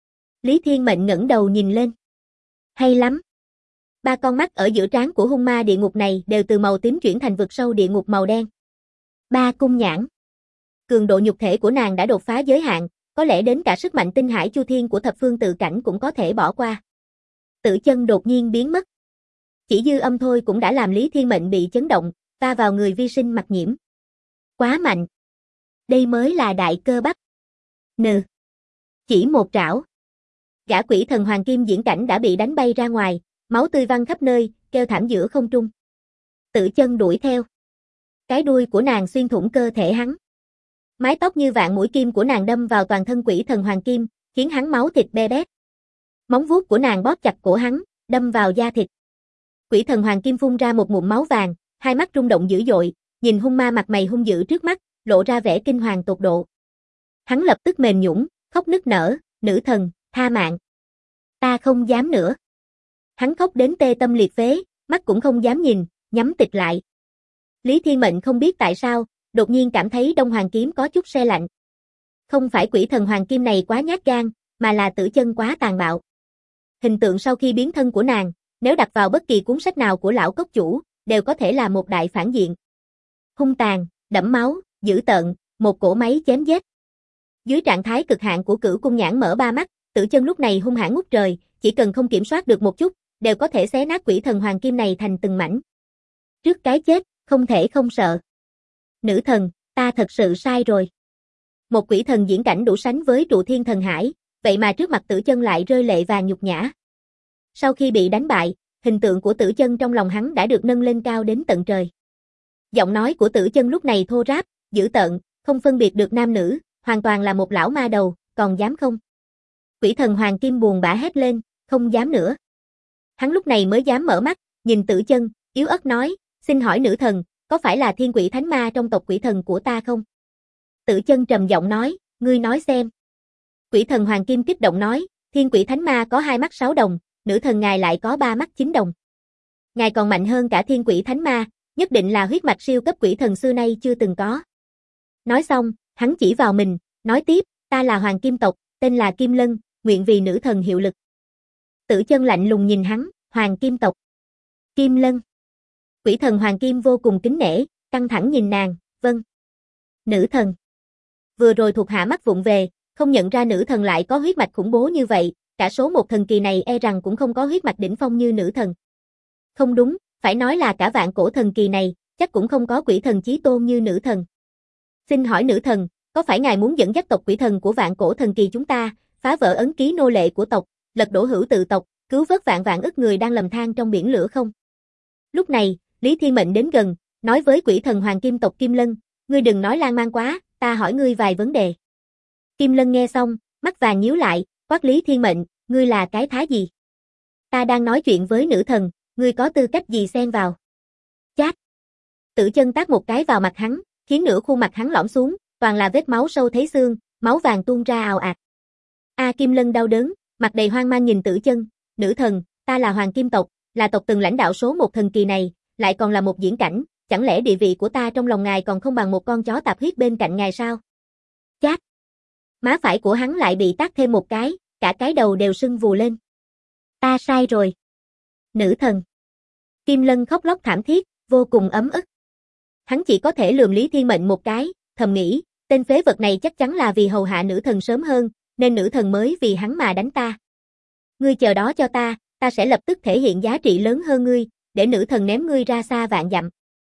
Lý Thiên Mệnh ngẩng đầu nhìn lên. Hay lắm. Ba con mắt ở giữa trán của hung ma địa ngục này đều từ màu tím chuyển thành vực sâu địa ngục màu đen. Ba cung nhãn. Cường độ nhục thể của nàng đã đột phá giới hạn, có lẽ đến cả sức mạnh tinh hải chu thiên của thập phương tự cảnh cũng có thể bỏ qua. Tử Chân đột nhiên biến mất. Chỉ dư âm thôi cũng đã làm Lý Thiên Mệnh bị chấn động, va vào người Vi Sinh Mặc Nhiễm. Quá mạnh. Đây mới là đại cơ bắp. Nừ. Chỉ một trảo. Gã quỷ thần hoàng kim diễn cảnh đã bị đánh bay ra ngoài, máu tươi văng khắp nơi, kêu thảm giữa không trung. Tử Chân đuổi theo. Cái đuôi của nàng xuyên thủng cơ thể hắn. Mái tóc như vạn mũi kim của nàng đâm vào toàn thân quỷ thần hoàng kim, khiến hắn máu thịt be bét. Móng vuốt của nàng bóp chặt cổ hắn, đâm vào da thịt. Quỷ thần hoàng kim phun ra một ngụm máu vàng, hai mắt rung động dữ dội, nhìn hung ma mặt mày hung dữ trước mắt, lộ ra vẻ kinh hoàng tột độ. Hắn lập tức mềm nhũn, khóc nức nở, nữ thần, tha mạng. Ta không dám nữa. Hắn khóc đến tê tâm liệt phế, mắt cũng không dám nhìn, nhắm tịt lại. Lý Thiên Mệnh không biết tại sao, đột nhiên cảm thấy Đông Hoàng kiếm có chút se lạnh. Không phải quỷ thần hoàng kim này quá nhát gan, mà là Tử Chân quá tàn bạo. Hình tượng sau khi biến thân của nàng, nếu đặt vào bất kỳ cuốn sách nào của lão cốc chủ, đều có thể là một đại phản diện. Hung tàn, đẫm máu, dữ tợn, một cỗ máy chém giết. Dưới trạng thái cực hạn của Cửu Cung Nhãn mở ba mắt, Tử Chân lúc này hung hãn ngút trời, chỉ cần không kiểm soát được một chút, đều có thể xé nát quỷ thần hoàng kim này thành từng mảnh. Trước cái chết, không thể không sợ. Nữ thần, Ta thật sự sai rồi. Một quỷ thần diễn cảnh đủ sánh với trụ thiên thần hải, vậy mà trước mặt Tử Chân lại rơi lệ và nhục nhã. Sau khi bị đánh bại, hình tượng của Tử Chân trong lòng hắn đã được nâng lên cao đến tận trời. Giọng nói của Tử Chân lúc này thô ráp, dữ tợn, không phân biệt được nam nữ, hoàn toàn là một lão ma đầu, còn dám không? Quỷ thần Hoàng Kim buồn bã hét lên, không dám nữa. Hắn lúc này mới dám mở mắt, nhìn Tử Chân, yếu ớt nói, xin hỏi nữ thần, có phải là thiên quỷ thánh ma trong tộc quỷ thần của ta không? Tử Chân trầm giọng nói, ngươi nói xem. Quỷ thần Hoàng Kim kích động nói, thiên quỷ thánh ma có 2 mắt 6 đồng, nữ thần ngài lại có 3 mắt 9 đồng. Ngài còn mạnh hơn cả thiên quỷ thánh ma, nhất định là huyết mạch siêu cấp quỷ thần xưa nay chưa từng có. Nói xong, hắn chỉ vào mình, nói tiếp, ta là Hoàng Kim tộc, tên là Kim Lân, nguyện vì nữ thần hiệu lực. Tử Chân lạnh lùng nhìn hắn, Hoàng Kim tộc. Kim Lân. Quỷ thần Hoàng Kim vô cùng kính nể, căng thẳng nhìn nàng, vâng. Nữ thần. Vừa rồi thuộc hạ mắc vụng về, không nhận ra nữ thần lại có huyết mạch khủng bố như vậy, cả số một thần kỳ này e rằng cũng không có huyết mạch đỉnh phong như nữ thần. Không đúng, phải nói là cả vạn cổ thần kỳ này, chắc cũng không có quỷ thần chí tôn như nữ thần. Xin hỏi nữ thần, có phải ngài muốn dẫn dắt tộc quỷ thần của vạn cổ thần kỳ chúng ta, phá vỡ ấn ký nô lệ của tộc, lật đổ hữu tự tộc, cứu vớt vạn vạn ức người đang lầm than trong biển lửa không? Lúc này, Lý Thiên Mệnh đến gần, nói với quỷ thần Hoàng Kim tộc Kim Lân, ngươi đừng nói lan man quá, ta hỏi ngươi vài vấn đề. Kim Lân nghe xong, mắt vàng nhíu lại, quát Lý Thiên Mệnh, ngươi là cái thá gì? Ta đang nói chuyện với nữ thần, ngươi có tư cách gì xen vào? Chát. Tử Chân tát một cái vào mặt hắn, khiến nửa khuôn mặt hắn lõm xuống, toàn là vết máu sâu thấy xương, máu vàng tuôn ra ào ạt. Kim Lân đau đớn, mặt đầy hoang mang nhìn Tử Chân, nữ thần, ta là Hoàng Kim tộc, là tộc từng lãnh đạo số một thần kỳ này, lại còn là một diễn cảnh, chẳng lẽ địa vị của ta trong lòng ngài còn không bằng một con chó tạp huyết bên cạnh ngài sao? Chát. Má phải của hắn lại bị tát thêm một cái, cả cái đầu đều sưng vù lên. Ta sai rồi. Nữ thần. Kim Lân khóc lóc thảm thiết, vô cùng ấm ức. Hắn chỉ có thể lườm Lý Thiên Mệnh một cái, thầm nghĩ, tên phế vật này chắc chắn là vì hầu hạ nữ thần sớm hơn, nên nữ thần mới vì hắn mà đánh ta. Ngươi chờ đó cho ta sẽ lập tức thể hiện giá trị lớn hơn ngươi, để nữ thần ném ngươi ra xa vạn dặm.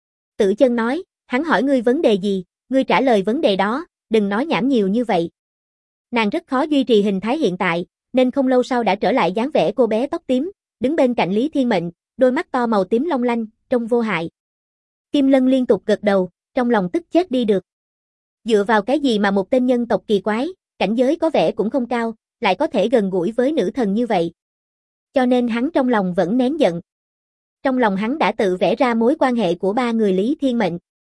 Tử Chân nói, hắn hỏi ngươi vấn đề gì, ngươi trả lời vấn đề đó, đừng nói nhảm nhiều như vậy. Nàng rất khó duy trì hình thái hiện tại, nên không lâu sau đã trở lại dáng vẻ cô bé tóc tím, đứng bên cạnh Lý Thiên Mệnh, đôi mắt to màu tím long lanh, trông vô hại. Kim Lân liên tục gật đầu, trong lòng tức chết đi được. Dựa vào cái gì mà một tên nhân tộc kỳ quái, cảnh giới có vẻ cũng không cao, lại có thể gần gũi với nữ thần như vậy. Cho nên hắn trong lòng vẫn nén giận. Trong lòng hắn đã tự vẽ ra mối quan hệ của 3 người Lý Thiên Mệnh.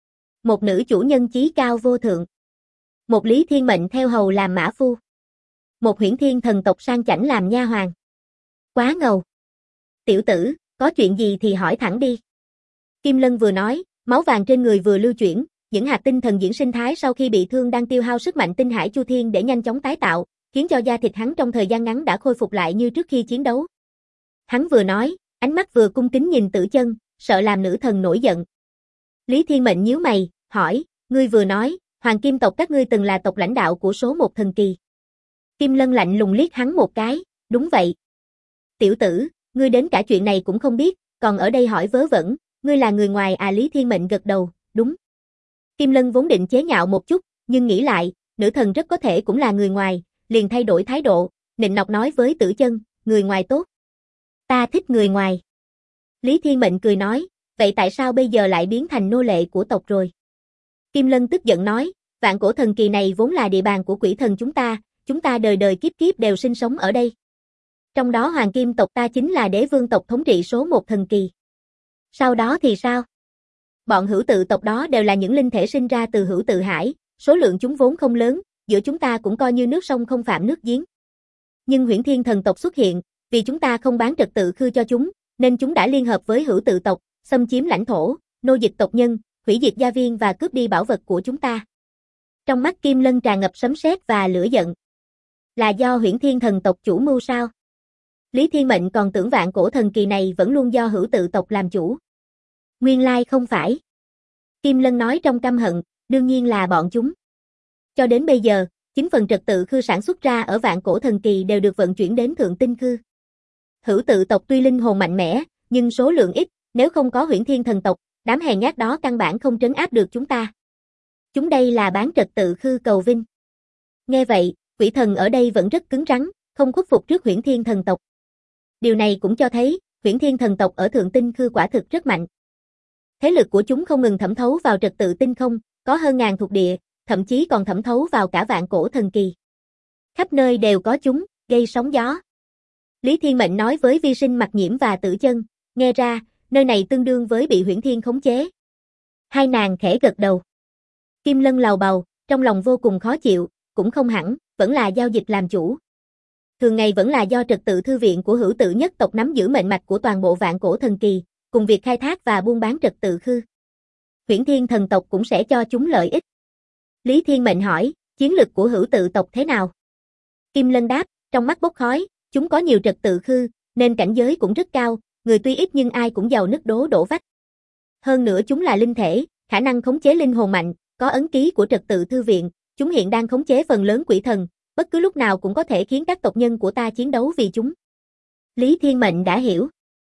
Một nữ chủ nhân chí cao vô thượng. Một Lý Thiên Mệnh theo hầu làm mã phu. Một Huyễn Thiên thần tộc sang chảnh làm nha hoàn. Quá ngầu. Tiểu tử, có chuyện gì thì hỏi thẳng đi. Kim Lân vừa nói, máu vàng trên người vừa lưu chuyển, những hạt tinh thần diễn sinh thái sau khi bị thương đang tiêu hao sức mạnh tinh hải chu thiên để nhanh chóng tái tạo, khiến cho da thịt hắn trong thời gian ngắn đã khôi phục lại như trước khi chiến đấu. Hắn vừa nói, ánh mắt vừa cung kính nhìn Tử Chân, sợ làm nữ thần nổi giận. Lý Thiên Mệnh nhíu mày, hỏi, ngươi vừa nói, Hoàng Kim tộc các ngươi từng là tộc lãnh đạo của số một thần kỳ. Kim Lân lạnh lùng liếc hắn một cái, đúng vậy. Tiểu tử, ngươi đến cả chuyện này cũng không biết, còn ở đây hỏi vớ vẩn, ngươi là người ngoài à? Lý Thiên Mệnh gật đầu, đúng. Kim Lân vốn định chế nhạo một chút, nhưng nghĩ lại, nữ thần rất có thể cũng là người ngoài, liền thay đổi thái độ, nịnh nọt nói với Tử Chân, người ngoài tốt. Ta thích người ngoài. Lý Thiên Mệnh cười nói, vậy tại sao bây giờ lại biến thành nô lệ của tộc rồi? Kim Lân tức giận nói, vạn cổ thần kỳ này vốn là địa bàn của quỷ thần chúng ta đời đời kiếp kiếp đều sinh sống ở đây. Trong đó Hoàng Kim tộc ta chính là đế vương tộc thống trị số một thần kỳ. Sau đó thì sao? Bọn hữu tự tộc đó đều là những linh thể sinh ra từ hữu tự hải, số lượng chúng vốn không lớn, giữa chúng ta cũng coi như nước sông không phạm nước giếng. Nhưng Huyễn Thiên thần tộc xuất hiện, vì chúng ta không bán trật tự khư cho chúng, nên chúng đã liên hợp với hữu tự tộc, xâm chiếm lãnh thổ, nô dịch tộc nhân, hủy diệt gia viên và cướp đi bảo vật của chúng ta. Trong mắt Kim Lân tràn ngập sấm sét và lửa giận. Là do Huyễn Thiên thần tộc chủ mưu sao? Lý Thiên Mệnh còn tưởng vạn cổ thần kỳ này vẫn luôn do hữu tự tộc làm chủ. Nguyên lai không phải. Kim Lân nói trong căm hận, đương nhiên là bọn chúng. Cho đến bây giờ, 9 phần trật tự khư sản xuất ra ở vạn cổ thần kỳ đều được vận chuyển đến thượng tinh khư. Hữu tự tộc tuy linh hồn mạnh mẽ, nhưng số lượng ít, nếu không có Huyễn Thiên thần tộc, đám hèn nhát đó căn bản không trấn áp được chúng ta. Chúng đây là bán trật tự khư cầu vinh. Nghe vậy, quỷ thần ở đây vẫn rất cứng rắn, không khuất phục trước Huyễn Thiên thần tộc. Điều này cũng cho thấy, Huyễn Thiên thần tộc ở Thượng Tinh Khư quả thực rất mạnh. Thế lực của chúng không ngừng thẩm thấu vào trật tự tinh không, có hơn ngàn thuộc địa, thậm chí còn thẩm thấu vào cả vạn cổ thần kỳ. Khắp nơi đều có chúng, gây sóng gió. Lý Thiên Mệnh nói với Vi Sinh Mặc Nhiễm và Tử Chân, nghe ra, nơi này tương đương với bị Huyễn Thiên khống chế. Hai nàng khẽ gật đầu. Kim Lân lầu bầu, trong lòng vô cùng khó chịu, cũng không hẳn, vẫn là giao dịch làm chủ. Thường ngày vẫn là do trật tự thư viện của Hữu Tự nhất tộc nắm giữ mệnh mạch của toàn bộ vạn cổ thần kỳ, cùng việc khai thác và buôn bán trật tự khư. Huyễn Thiên thần tộc cũng sẽ cho chúng lợi ích. Lý Thiên Mệnh hỏi, chiến lực của Hữu Tự tộc thế nào? Kim Lân đáp, trong mắt bốc khói, chúng có nhiều trật tự khư, nên cảnh giới cũng rất cao, người tuy ít nhưng ai cũng giàu nứt đổ vách. Hơn nữa chúng là linh thể, khả năng khống chế linh hồn mạnh, có ấn ký của trật tự thư viện, chúng hiện đang khống chế phần lớn quỷ thần, bất cứ lúc nào cũng có thể khiến các tộc nhân của ta chiến đấu vì chúng. Lý Thiên Mệnh đã hiểu.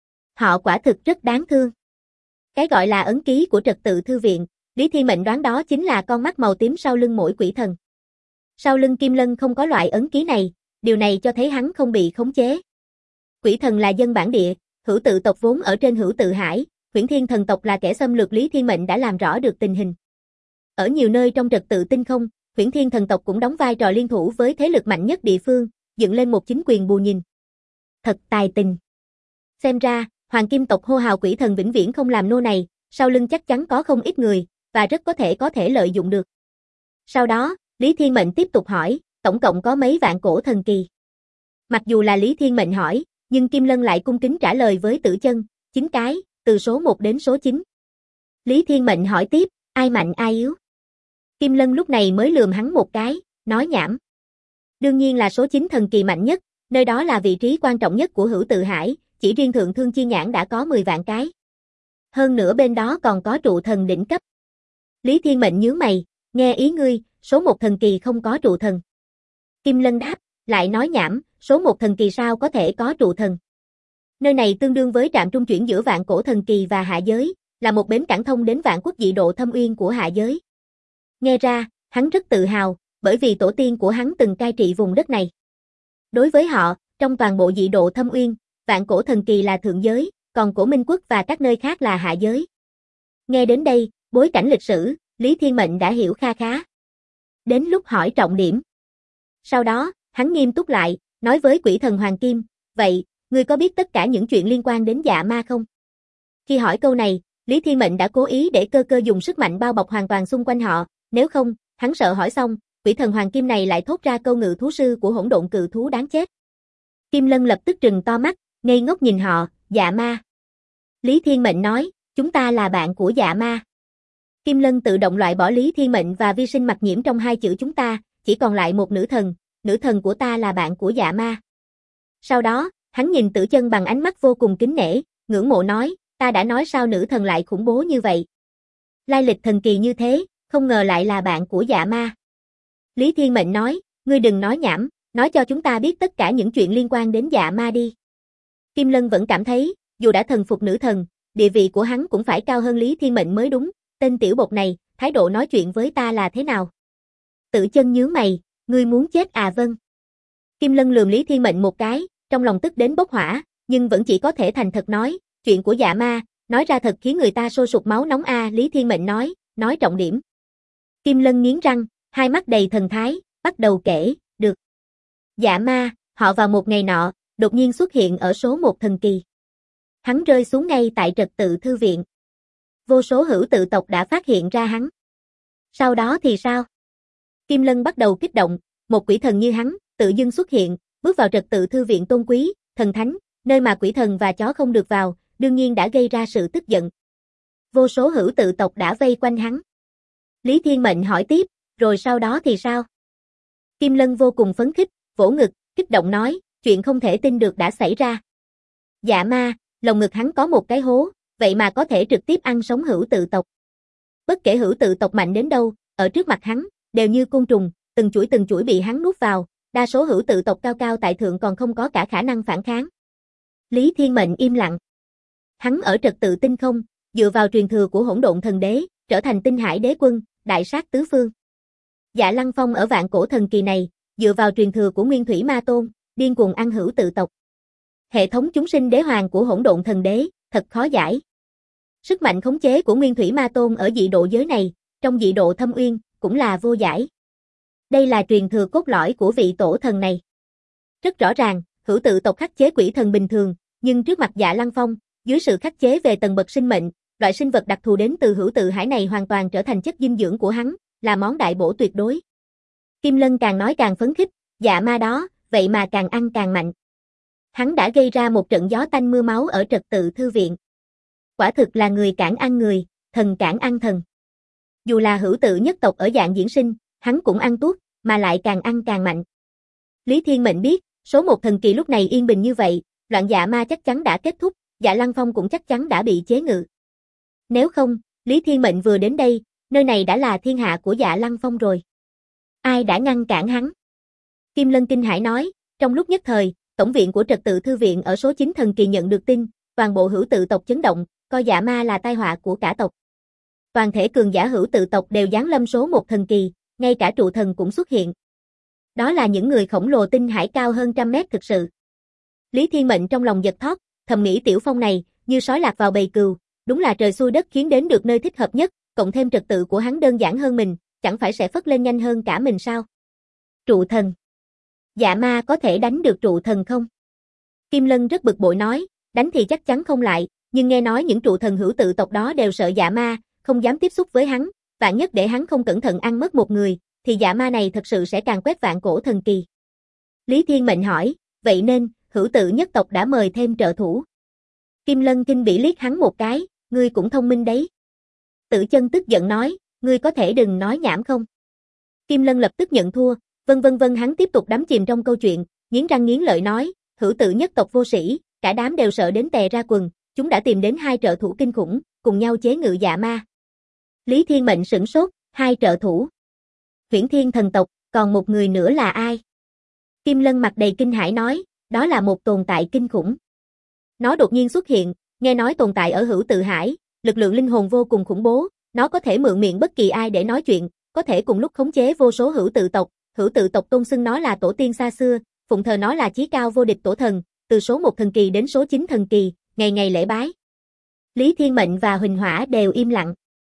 Họ quả thực rất đáng thương. Cái gọi là ấn ký của trật tự thư viện, Lý Thiên Mệnh đoán đó chính là con mắt màu tím sau lưng mỗi quỷ thần. Sau lưng Kim Lân không có loại ấn ký này, điều này cho thấy hắn không bị khống chế. Quỷ thần là dân bản địa, Hữu Tự tộc vốn ở trên Hữu Tự Hải, Huyễn Thiên thần tộc là kẻ xâm lược. Lý Thiên Mệnh đã làm rõ được tình hình. Ở nhiều nơi trong trật tự tinh không, Huyễn Thiên thần tộc cũng đóng vai trò liên thủ với thế lực mạnh nhất địa phương, dựng lên một chính quyền bù nhìn. Thật tài tình. Xem ra, Hoàng Kim tộc hô hào quỷ thần vĩnh viễn không làm nô này, sau lưng chắc chắn có không ít người, và rất có thể lợi dụng được. Sau đó, Lý Thiên Mệnh tiếp tục hỏi, tổng cộng có mấy vạn cổ thần kỳ? Mặc dù là Lý Thiên Mệnh hỏi, nhưng Kim Lân lại cung kính trả lời với Tử Chân, 9 cái, từ số 1 đến số 9. Lý Thiên Mệnh hỏi tiếp, ai mạnh ai yếu? Kim Lân lúc này mới lườm hắn một cái, nói nhảm. Đương nhiên là số 9 thần kỳ mạnh nhất, nơi đó là vị trí quan trọng nhất của Hữu Tự Hải, chỉ riêng Thượng Thương Chi Nhãn đã có 10 vạn cái. Hơn nữa bên đó còn có trụ thần đỉnh cấp. Lý Thiên Mệnh nhướng mày, nghe ý ngươi, số 1 thần kỳ không có trụ thần. Kim Lân đáp, lại nói nhảm, số 1 thần kỳ sao có thể có trụ thần. Nơi này tương đương với trạm trung chuyển giữa vạn cổ thần kỳ và hạ giới, là một bến cảng thông đến vạn quốc dị độ thâm uyên của hạ giới. Nghe ra, hắn rất tự hào, bởi vì tổ tiên của hắn từng cai trị vùng đất này. Đối với họ, trong toàn bộ dị độ thâm uyên, vạn cổ thần kỳ là thượng giới, còn cổ Minh quốc và các nơi khác là hạ giới. Nghe đến đây, bối cảnh lịch sử, Lý Thiên Mệnh đã hiểu kha khá. Đến lúc hỏi trọng điểm. Sau đó, hắn nghiêm túc lại, nói với quỷ thần Hoàng Kim, vậy, ngươi có biết tất cả những chuyện liên quan đến dạ ma không? Khi hỏi câu này, Lý Thiên Mệnh đã cố ý để cơ dùng sức mạnh bao bọc hoàn toàn xung quanh họ, nếu không, hắn sợ hỏi xong, quỷ thần Hoàng Kim này lại thốt ra câu ngự thú sư của hỗn độn cự thú đáng chết. Kim Lân lập tức trừng to mắt, ngây ngốc nhìn họ, dạ ma. Lý Thiên Mệnh nói, chúng ta là bạn của dạ ma. Kim Lân tự động loại bỏ Lý Thiên Mệnh và Vi Sinh Mặc Nhiễm trong hai chữ chúng ta, chỉ còn lại một nữ thần của ta là bạn của dạ ma. Sau đó, hắn nhìn Tử Chân bằng ánh mắt vô cùng kính nể, ngưỡng mộ nói, ta đã nói sao nữ thần lại khủng bố như vậy. Lai lịch thần kỳ như thế, không ngờ lại là bạn của dạ ma. Lý Thiên Mệnh nói, ngươi đừng nói nhảm, nói cho chúng ta biết tất cả những chuyện liên quan đến dạ ma đi. Kim Lân vẫn cảm thấy, dù đã thần phục nữ thần, địa vị của hắn cũng phải cao hơn Lý Thiên Mệnh mới đúng, tên tiểu bột này, thái độ nói chuyện với ta là thế nào? Tử Chân nhướng mày, ngươi muốn chết à? Vâng. Kim Lân lườm Lý Thiên Mệnh một cái, trong lòng tức đến bốc hỏa, nhưng vẫn chỉ có thể thành thật nói, chuyện của dạ ma, nói ra thật khiến người ta sôi sục máu nóng a. Lý Thiên Mệnh nói trọng điểm. Kim Lân nghiến răng, hai mắt đầy thần thái, bắt đầu kể, được. Dạ ma, họ vào một ngày nọ, đột nhiên xuất hiện ở số 1 thần kỳ. Hắn rơi xuống ngay tại trật tự thư viện. Vô số Hữu Tự tộc đã phát hiện ra hắn. Sau đó thì sao? Kim Lân bắt đầu kích động, một quỷ thần như hắn, tự dưng xuất hiện, bước vào trật tự thư viện tôn quý, thần thánh, nơi mà quỷ thần và chó không được vào, đương nhiên đã gây ra sự tức giận. Vô số Hữu Tự tộc đã vây quanh hắn. Lý Thiên Mệnh hỏi tiếp, rồi sau đó thì sao? Kim Lân vô cùng phấn khích, vỗ ngực, kích động nói, chuyện không thể tin được đã xảy ra. Dạ ma, lồng ngực hắn có một cái hố, vậy mà có thể trực tiếp ăn sống Hữu Tự tộc. Bất kể Hữu Tự tộc mạnh đến đâu, ở trước mặt hắn, đều như côn trùng, từng chuỗi bị hắn nuốt vào, đa số Hữu Tự tộc cao tại thượng còn không có cả khả năng phản kháng. Lý Thiên Mệnh im lặng. Hắn ở trật tự tinh không, dựa vào truyền thừa của Hỗn Độn Thần Đế, trở thành Tinh Hải Đế Quân, đại sát tứ phương. Dạ Lăng Phong ở vạn cổ thần kỳ này, dựa vào truyền thừa của Nguyên Thủy Ma Tôn, điên cuồng ăn hữu tự tộc. Hệ thống chúng sinh đế hoàng của Hỗn Độn Thần Đế, thật khó giải. Sức mạnh khống chế của Nguyên Thủy Ma Tôn ở dị độ giới này, trong dị độ thâm uyên, cũng là vô giải. Đây là truyền thừa cốt lõi của vị tổ thần này. Rất rõ ràng, hữu tự tộc khắc chế quỷ thần bình thường, nhưng trước mặt Dạ Lăng Phong, dưới sự khắc chế về tầng bậc sinh mệnh, loại sinh vật đặc thù đến từ hữu tự hải này hoàn toàn trở thành chất dinh dưỡng của hắn, là món đại bổ tuyệt đối. Kim Lân càng nói càng phấn khích, dạ ma đó, vậy mà càng ăn càng mạnh. Hắn đã gây ra một trận gió tanh mưa máu ở trật tự thư viện. Quả thực là người cản ăn người, thần cản ăn thần. Dù là hữu tự nhất tộc ở dạng diễn sinh, hắn cũng ăn tuốt, mà lại càng ăn càng mạnh. Lý Thiên Mệnh biết, số một thần kỳ lúc này yên bình như vậy, loạn dạ ma chắc chắn đã kết thúc, Dạ Lăng Phong cũng chắc chắn đã bị chế ngự. Nếu không, Lý Thiên Mệnh vừa đến đây, nơi này đã là thiên hạ của Dạ Lăng Phong rồi. Ai đã ngăn cản hắn? Kim Lân kinh hãi nói, trong lúc nhất thời, tổng viện của trật tự thư viện ở số 9 thần kỳ nhận được tin, toàn bộ hữu tự tộc chấn động, coi dạ ma là tai họa của cả tộc. Toàn thể cường giả hữu tự tộc đều giáng lâm số một thần kỳ, ngay cả trụ thần cũng xuất hiện. Đó là những người khổng lồ tinh hải cao hơn 100 mét thực sự. Lý Thiên Mệnh trong lòng giật thót, thầm nghĩ Tiểu Phong này, như sói lạc vào bầy cừu, đúng là trời xui đất khiến đến được nơi thích hợp nhất, cộng thêm trật tự của hắn đơn giản hơn mình, chẳng phải sẽ phất lên nhanh hơn cả mình sao? Trụ thần. Dạ ma có thể đánh được trụ thần không? Kim Lân rất bực bội nói, đánh thì chắc chắn không lại, nhưng nghe nói những trụ thần hữu tự tộc đó đều sợ dạ ma, không dám tiếp xúc với hắn, vạn nhất để hắn không cẩn thận ăn mất một người, thì dạ ma này thật sự sẽ càng quét vạn cổ thần kỳ. Lý Thiên Mệnh hỏi, vậy nên, hữu tự nhất tộc đã mời thêm trợ thủ. Kim Lân kinh bỉ liếc hắn một cái, ngươi cũng thông minh đấy. Tử Chân tức giận nói, ngươi có thể đừng nói nhảm không? Kim Lân lập tức nhận thua, vân hắn tiếp tục đắm chìm trong câu chuyện, nghiến răng nghiến lợi nói, hữu tự nhất tộc vô sĩ, cả đám đều sợ đến tè ra quần, chúng đã tìm đến hai trợ thủ kinh khủng, cùng nhau chế ngự dạ ma. Lý Thiên Mệnh sửng sốt, hai trợ thủ. Huyễn Thiên thần tộc, còn một người nữa là ai? Kim Lân mặt đầy kinh hãi nói, đó là một tồn tại kinh khủng. Nó đột nhiên xuất hiện, nghe nói tồn tại ở hữu tự hải, lực lượng linh hồn vô cùng khủng bố, nó có thể mượn miệng bất kỳ ai để nói chuyện, có thể cùng lúc khống chế vô số hữu tự tộc tôn xưng nó là tổ tiên xa xưa, phụng thờ nó là chí cao vô địch tổ thần, từ số 1 thần kỳ đến số 9 thần kỳ, ngày ngày lễ bái. Lý Thiên Mệnh và Huỳnh Hỏa đều im lặng.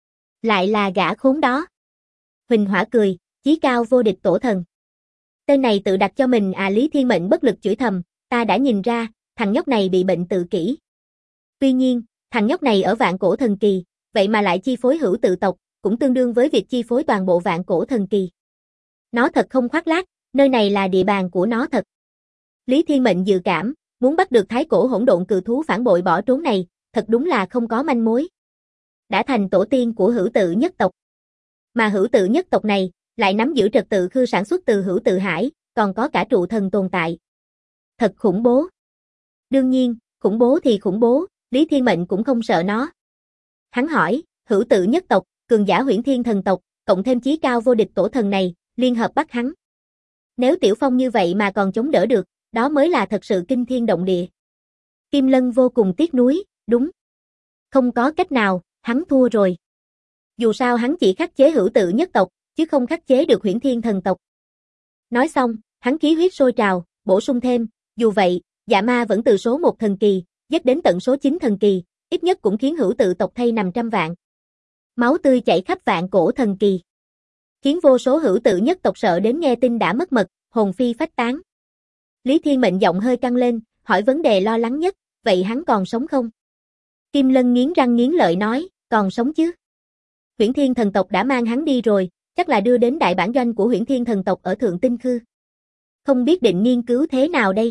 Lại là gã khốn đó. Huỳnh Hỏa cười, chí cao vô địch tổ thần. Tên này tự đặt cho mình à? Lý Thiên Mệnh bất lực chửi thầm, ta đã nhìn ra, thằng nhóc này bị bệnh tự kỷ. Tuy nhiên, thằng nhóc này ở vạn cổ thần kỳ, vậy mà lại chi phối hữu tự tộc, cũng tương đương với việc chi phối toàn bộ vạn cổ thần kỳ. Nó thật không khoác lác, nơi này là địa bàn của nó thật. Lý Thiên Mệnh dự cảm, muốn bắt được thái cổ hỗn độn cự thú phản bội bỏ trốn này, thật đúng là không có manh mối. Đã thành tổ tiên của hữu tự nhất tộc. Mà hữu tự nhất tộc này, lại nắm giữ trật tự khư sản xuất từ hữu tự hải, còn có cả trụ thần tồn tại. Thật khủng bố. Đương nhiên, khủng bố thì khủng bố, Lý Thiên Mệnh cũng không sợ nó. Hắn hỏi, hữu tự nhất tộc, cường giả Huyễn Thiên thần tộc, cộng thêm chí cao vô địch tổ thần này, liên hợp bắt hắn. Nếu Tiểu Phong như vậy mà còn chống đỡ được, đó mới là thật sự kinh thiên động địa. Kim Lân vô cùng tiếc nuối, đúng. Không có cách nào, hắn thua rồi. Dù sao hắn chỉ khắc chế hữu tự nhất tộc, chứ không khắc chế được Huyễn Thiên thần tộc. Nói xong, hắn khí huyết sôi trào, bổ sung thêm, dù vậy, dạ ma vẫn từ số 1 thần kỳ, dứt đến tận số 9 thần kỳ, ít nhất cũng khiến hữu tự tộc thay nằm trăm vạn. Máu tươi chảy khắp vạn cổ thần kỳ. Khiến vô số hữu tự nhất tộc sợ đến nghe tin đã mất mật, hồn phi phách tán. Lý Thiên Mệnh giọng hơi căng lên, hỏi vấn đề lo lắng nhất, vậy hắn còn sống không? Kim Lân nghiến răng nghiến lợi nói, còn sống chứ. Huyễn Thiên thần tộc đã mang hắn đi rồi, chắc là đưa đến đại bản doanh của Huyễn Thiên thần tộc ở Thượng Tinh Khư. Không biết định nghiên cứu thế nào đây?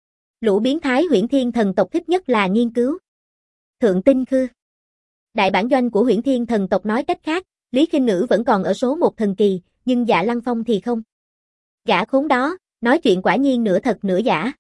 Lũ biến thái Huyễn Thiên thần tộc thích nhất là nghiên cứu. Thượng Tinh Khư. Đại bản doanh của Huyễn Thiên thần tộc nói cách khác, Lý Khinh Ngữ vẫn còn ở số 1 thần kỳ, nhưng Dạ Lăng Phong thì không. Gã khốn đó, nói chuyện quả nhiên nửa thật nửa giả.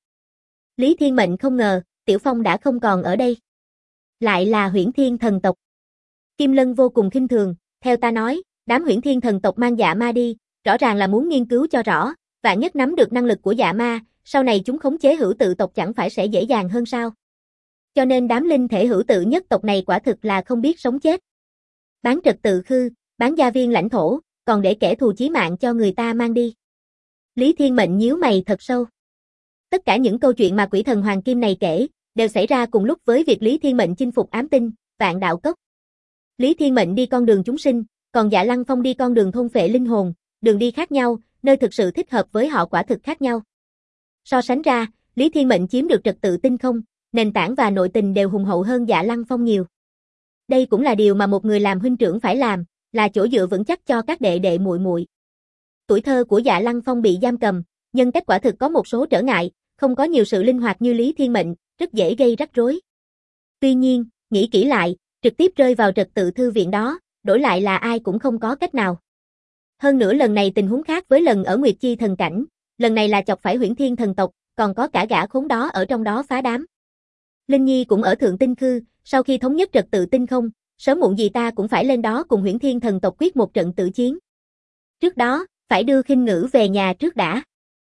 Lý Thiên Mệnh không ngờ, Tiểu Phong đã không còn ở đây. Lại là Huyễn Thiên thần tộc. Kim Lân vô cùng khinh thường, theo ta nói, đám Huyễn Thiên thần tộc mang dạ ma đi, rõ ràng là muốn nghiên cứu cho rõ, vạn nhất nắm được năng lực của dạ ma, sau này chúng khống chế hữu tự tộc chẳng phải sẽ dễ dàng hơn sao? Cho nên đám linh thể hữu tự nhất tộc này quả thực là không biết sống chết. Bán trật tự khư, bán gia viên lãnh thổ, còn để kẻ thù chí mạng cho người ta mang đi. Lý Thiên Mệnh nhíu mày thật sâu. Tất cả những câu chuyện mà quỷ thần Hoàng Kim này kể, đều xảy ra cùng lúc với việc Lý Thiên Mệnh chinh phục ám tinh, Vạn Đạo Cốc. Lý Thiên Mệnh đi con đường chúng sinh, còn Dạ Lăng Phong đi con đường thôn phệ linh hồn, đường đi khác nhau, nơi thực sự thích hợp với họ quả thực khác nhau. So sánh ra, Lý Thiên Mệnh chiếm được trật tự tinh không, nền tảng và nội tình đều hùng hậu hơn Dạ Lăng Phong nhiều. Đây cũng là điều mà một người làm huynh trưởng phải làm, là chỗ dựa vững chắc cho các đệ đệ muội muội. Tuổi thơ của Dạ Lăng Phong bị giam cầm, nhân cách quả thực có một số trở ngại, không có nhiều sự linh hoạt như Lý Thiên Mệnh, rất dễ gây rắc rối. Tuy nhiên, nghĩ kỹ lại, trực tiếp rơi vào trật tự thư viện đó, đổi lại là ai cũng không có cách nào. Hơn nữa lần này tình huống khác với lần ở Nguyệt Chi thần cảnh, lần này là chọc phải Huyễn Thiên thần tộc, còn có cả gã khốn đó ở trong đó phá đám. Linh Nhi cũng ở Thượng Tinh Khư, sau khi thống nhất trật tự tinh không, sớm muộn gì ta cũng phải lên đó cùng Huyễn Thiên thần tộc quyết một trận tử chiến. Trước đó, phải đưa Khinh Ngữ về nhà trước đã.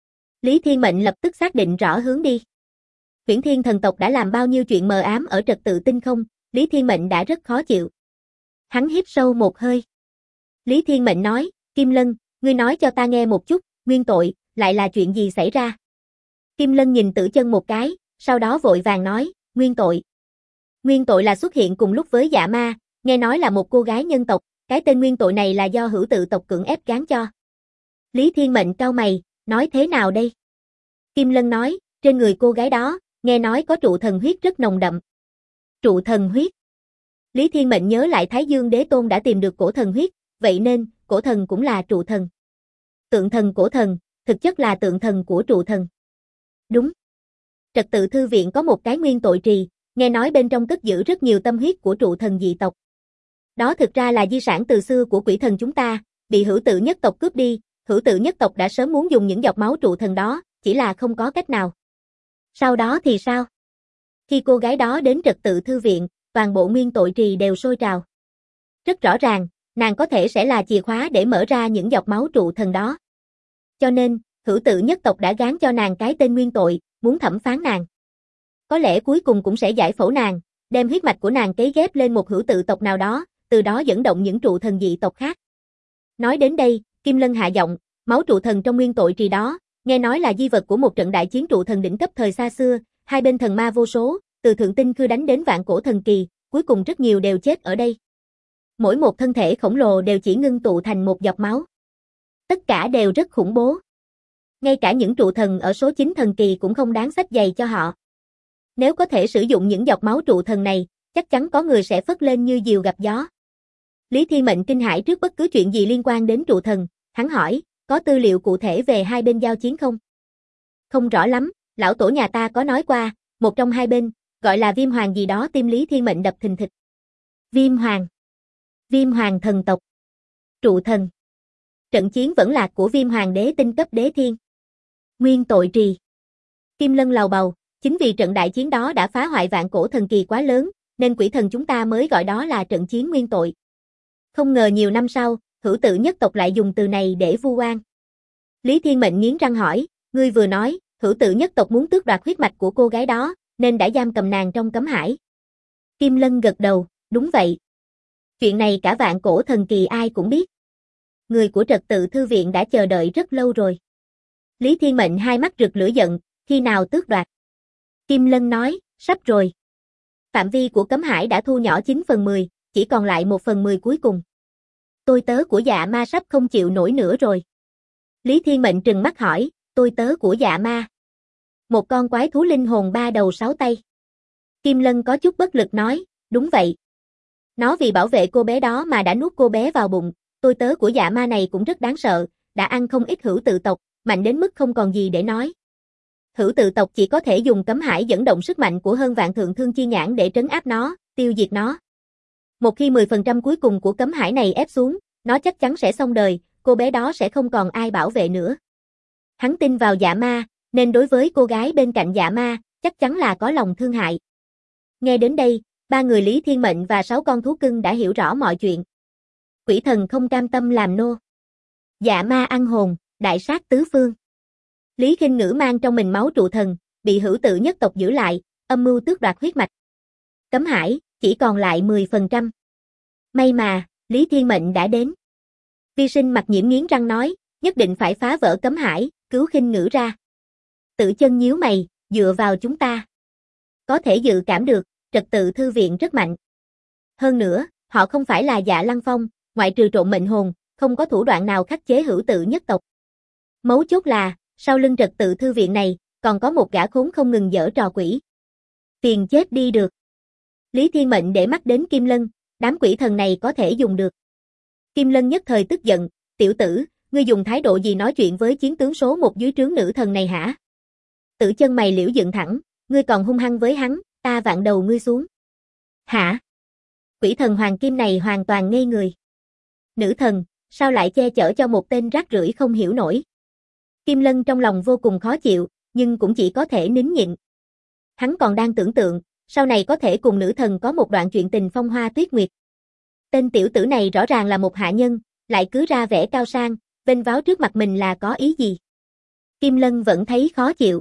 Lý Thiên Mệnh lập tức xác định rõ hướng đi. Huyễn Thiên thần tộc đã làm bao nhiêu chuyện mờ ám ở trật tự tinh không, Lý Thiên Mệnh đã rất khó chịu. Hắn hít sâu một hơi. Lý Thiên Mệnh nói, Kim Lân, ngươi nói cho ta nghe một chút, nguyên tội, lại là chuyện gì xảy ra? Kim Lân nhìn Tử Chân một cái, sau đó vội vàng nói, nguyên tội. Nguyên tội là xuất hiện cùng lúc với Dạ Ma, nghe nói là một cô gái nhân tộc, cái tên nguyên tội này là do Hữu Tự tộc cưỡng ép gán cho. Lý Thiên Mệnh cau mày, nói thế nào đây? Kim Lân nói, trên người cô gái đó, nghe nói có trụ thần huyết rất nồng đậm. Trụ thần huyết. Lý Thiên Mệnh nhớ lại Thái Dương Đế Tôn đã tìm được cổ thần huyết, vậy nên, cổ thần cũng là trụ thần. Tượng thần cổ thần, thực chất là tượng thần của trụ thần. Đúng. Trật tự thư viện có một cái nguyên tội trì, nghe nói bên trong cất giữ rất nhiều tâm huyết của trụ thần dị tộc. Đó thực ra là di sản từ xưa của quỷ thần chúng ta, bị Hữu Tự nhất tộc cướp đi, Hữu Tự nhất tộc đã sớm muốn dùng những giọt máu trụ thần đó, chỉ là không có cách nào. Sau đó thì sao? Khi cô gái đó đến trật tự thư viện, toàn bộ nguyên tội trì đều sôi trào. Rất rõ ràng, nàng có thể sẽ là chìa khóa để mở ra những giọt máu trụ thần đó. Cho nên, Hữu Tự nhất tộc đã gán cho nàng cái tên nguyên tội, muốn thẩm phán nàng. Có lẽ cuối cùng cũng sẽ giải phẫu nàng, đem huyết mạch của nàng cấy ghép lên một Hữu Tự tộc nào đó, từ đó dẫn động những trụ thần dị tộc khác. Nói đến đây, Kim Lân hạ giọng, máu trụ thần trong nguyên tội trì đó, nghe nói là di vật của một trận đại chiến trụ thần đỉnh cấp thời xa xưa, hai bên thần ma vô số, từ Thượng Tinh Khư đánh đến Vạn Cổ thần kỳ, cuối cùng rất nhiều đều chết ở đây. Mỗi một thân thể khổng lồ đều chỉ ngưng tụ thành một giọt máu. Tất cả đều rất khủng bố. Ngay cả những trụ thần ở số 9 thần kỳ cũng không đáng xách giày cho họ. Nếu có thể sử dụng những giọt máu trụ thần này, chắc chắn có người sẽ phất lên như diều gặp gió. Lý Thiên Mệnh kinh hãi trước bất cứ chuyện gì liên quan đến trụ thần, hắn hỏi, có tư liệu cụ thể về hai bên giao chiến không? Không rõ lắm, lão tổ nhà ta có nói qua, một trong hai bên, gọi là Viêm Hoàng gì đó, tim Lý Thiên Mệnh đập thình thịch. Viêm Hoàng. Viêm Hoàng thần tộc. Trụ thần. Trận chiến vẫn là của Viêm Hoàng đế tinh cấp đế thiên. Nguyên tội trì. Kim Lân lầu bầu, chính vì trận đại chiến đó đã phá hoại Vạn Cổ thần kỳ quá lớn, nên quỷ thần chúng ta mới gọi đó là trận chiến nguyên tội. Không ngờ nhiều năm sau, Hữu Tự nhất tộc lại dùng từ này để vu oan. Lý Thiên Mệnh nghiến răng hỏi, ngươi vừa nói, Hữu Tự nhất tộc muốn tước đoạt huyết mạch của cô gái đó, nên đã giam cầm nàng trong cấm hải. Kim Lân gật đầu, đúng vậy. Chuyện này cả Vạn Cổ thần kỳ ai cũng biết. Người của trật tự thư viện đã chờ đợi rất lâu rồi. Lý Thiên Mệnh hai mắt rực lửa giận, khi nào tước đoạt? Kim Lân nói, sắp rồi. Phạm vi của cấm hải đã thu nhỏ 9/10, chỉ còn lại 1/10 cuối cùng. Tôi tớ của Dạ Ma sắp không chịu nổi nữa rồi. Lý Thiên Mệnh trừng mắt hỏi, tôi tớ của Dạ Ma. Một con quái thú linh hồn 3 đầu 6 tay. Kim Lân có chút bất lực nói, đúng vậy. Nó vì bảo vệ cô bé đó mà đã nuốt cô bé vào bụng, tôi tớ của Dạ Ma này cũng rất đáng sợ, đã ăn không ít Hữu Tự tộc, mạnh đến mức không còn gì để nói. Hữu Tự tộc chỉ có thể dùng cấm hải dẫn động sức mạnh của hơn vạn thượng thương chi nhãn để trấn áp nó, tiêu diệt nó. Một khi 10% cuối cùng của cấm hải này ép xuống, nó chắc chắn sẽ xong đời, cô bé đó sẽ không còn ai bảo vệ nữa. Hắn tin vào Dạ Ma, nên đối với cô gái bên cạnh Dạ Ma, chắc chắn là có lòng thương hại. Nghe đến đây, ba người Lý Thiên Mệnh và 6 con thú cưng đã hiểu rõ mọi chuyện. Quỷ thần không cam tâm làm nô. Dạ Ma ăn hồn, đại sát tứ phương. Lý Khinh Ngữ mang trong mình máu trụ thần, bị Hữu Tự nhất tộc giữ lại, âm mưu tước đoạt huyết mạch. Cấm hải, chỉ còn lại 10%. May mà, Lý Thiên Mệnh đã đến. Vi Sinh mặt nhiễm nghiến răng nói, nhất định phải phá vỡ cấm hải, cứu khinh ngữ ra. Tử Chân nhíu mày, dựa vào chúng ta. Có thể dự cảm được, trật tự thư viện rất mạnh. Hơn nữa, họ không phải là Dạ Lăng Phong, ngoại trừ trộn mệnh hồn, không có thủ đoạn nào khắc chế hữu tự nhất tộc. Mấu chốt là, sau lưng trật tự thư viện này, còn có một gã khốn không ngừng giở trò quỷ. Tiền chết đi được. Lý Thiên Mệnh để mắt đến Kim Lân, đám quỷ thần này có thể dùng được. Kim Lân nhất thời tức giận, tiểu tử, ngươi dùng thái độ gì nói chuyện với chiến tướng số 1 dưới trướng nữ thần này hả? Tử Chân mày liễu dựng thẳng, ngươi còn hung hăng với hắn, ta vạn đầu ngươi xuống. Hả? Quỷ thần Hoàng Kim này hoàn toàn ngây người. Nữ thần, sao lại che chở cho một tên rác rưởi không hiểu nổi? Kim Lân trong lòng vô cùng khó chịu, nhưng cũng chỉ có thể nín nhịn. Hắn còn đang tưởng tượng, sau này có thể cùng nữ thần có một đoạn chuyện tình phong hoa tuyết nguyệt. Tên tiểu tử này rõ ràng là một hạ nhân, lại cứ ra vẻ cao sang, vênh váo trước mặt mình là có ý gì? Kim Lân vẫn thấy khó chịu.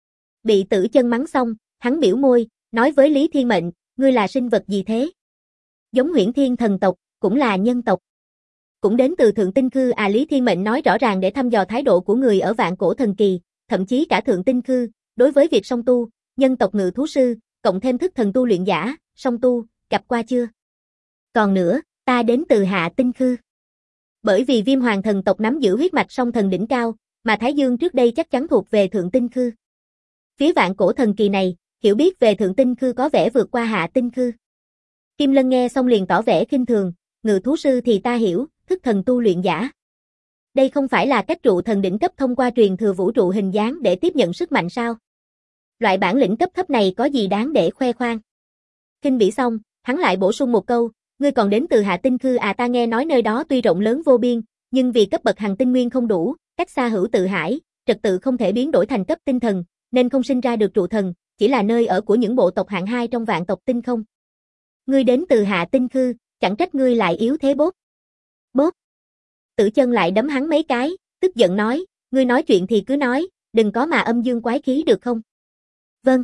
Bị Tử Chân mắng xong, hắn biểu môi, nói với Lý Thiên Mệnh, ngươi là sinh vật gì thế? Giống Huyễn Thiên thần tộc, cũng là nhân tộc. Cũng đến từ Thượng Tinh Khư à? Lý Thiên Mệnh nói rõ ràng để thăm dò thái độ của người ở Vạn Cổ Thần Kỳ, thậm chí cả Thượng Tinh Khư, đối với việc song tu, nhân tộc ngự thú sư, cộng thêm thức thần tu luyện giả, song tu, gặp qua chưa? Còn nữa, ta đến từ Hạ Tinh Khư. Bởi vì Viêm Hoàng thần tộc nắm giữ huyết mạch song thần đỉnh cao, mà Thái Dương trước đây chắc chắn thuộc về Thượng Tinh Khư. Phía Vạn Cổ Thần Kỳ này, hiểu biết về Thượng Tinh Khư có vẻ vượt qua Hạ Tinh Khư. Kim Lân nghe xong liền tỏ vẻ khinh thường, ngự thú sư thì ta hiểu, thức thần tu luyện giả. Đây không phải là cách trụ thần đỉnh cấp thông qua truyền thừa vũ trụ hình dáng để tiếp nhận sức mạnh sao? Loại bản lĩnh cấp thấp này có gì đáng để khoe khoang? Khinh bỉ xong, hắn lại bổ sung một câu, ngươi còn đến từ Hạ Tinh Khư à? Ta nghe nói nơi đó tuy rộng lớn vô biên, nhưng vì cấp bậc hành tinh nguyên không đủ, cách xa hữu tự hải, trật tự không thể biến đổi thành cấp tinh thần, nên không sinh ra được trụ thần, chỉ là nơi ở của những bộ tộc hạng 2 trong vạn tộc tinh không. Ngươi đến từ Hạ Tinh Khư, chẳng trách ngươi lại yếu thế bốt. Bốt. Tử Chân lại đấm hắn mấy cái, tức giận nói, ngươi nói chuyện thì cứ nói, đừng có mà âm dương quái khí được không? Vâng.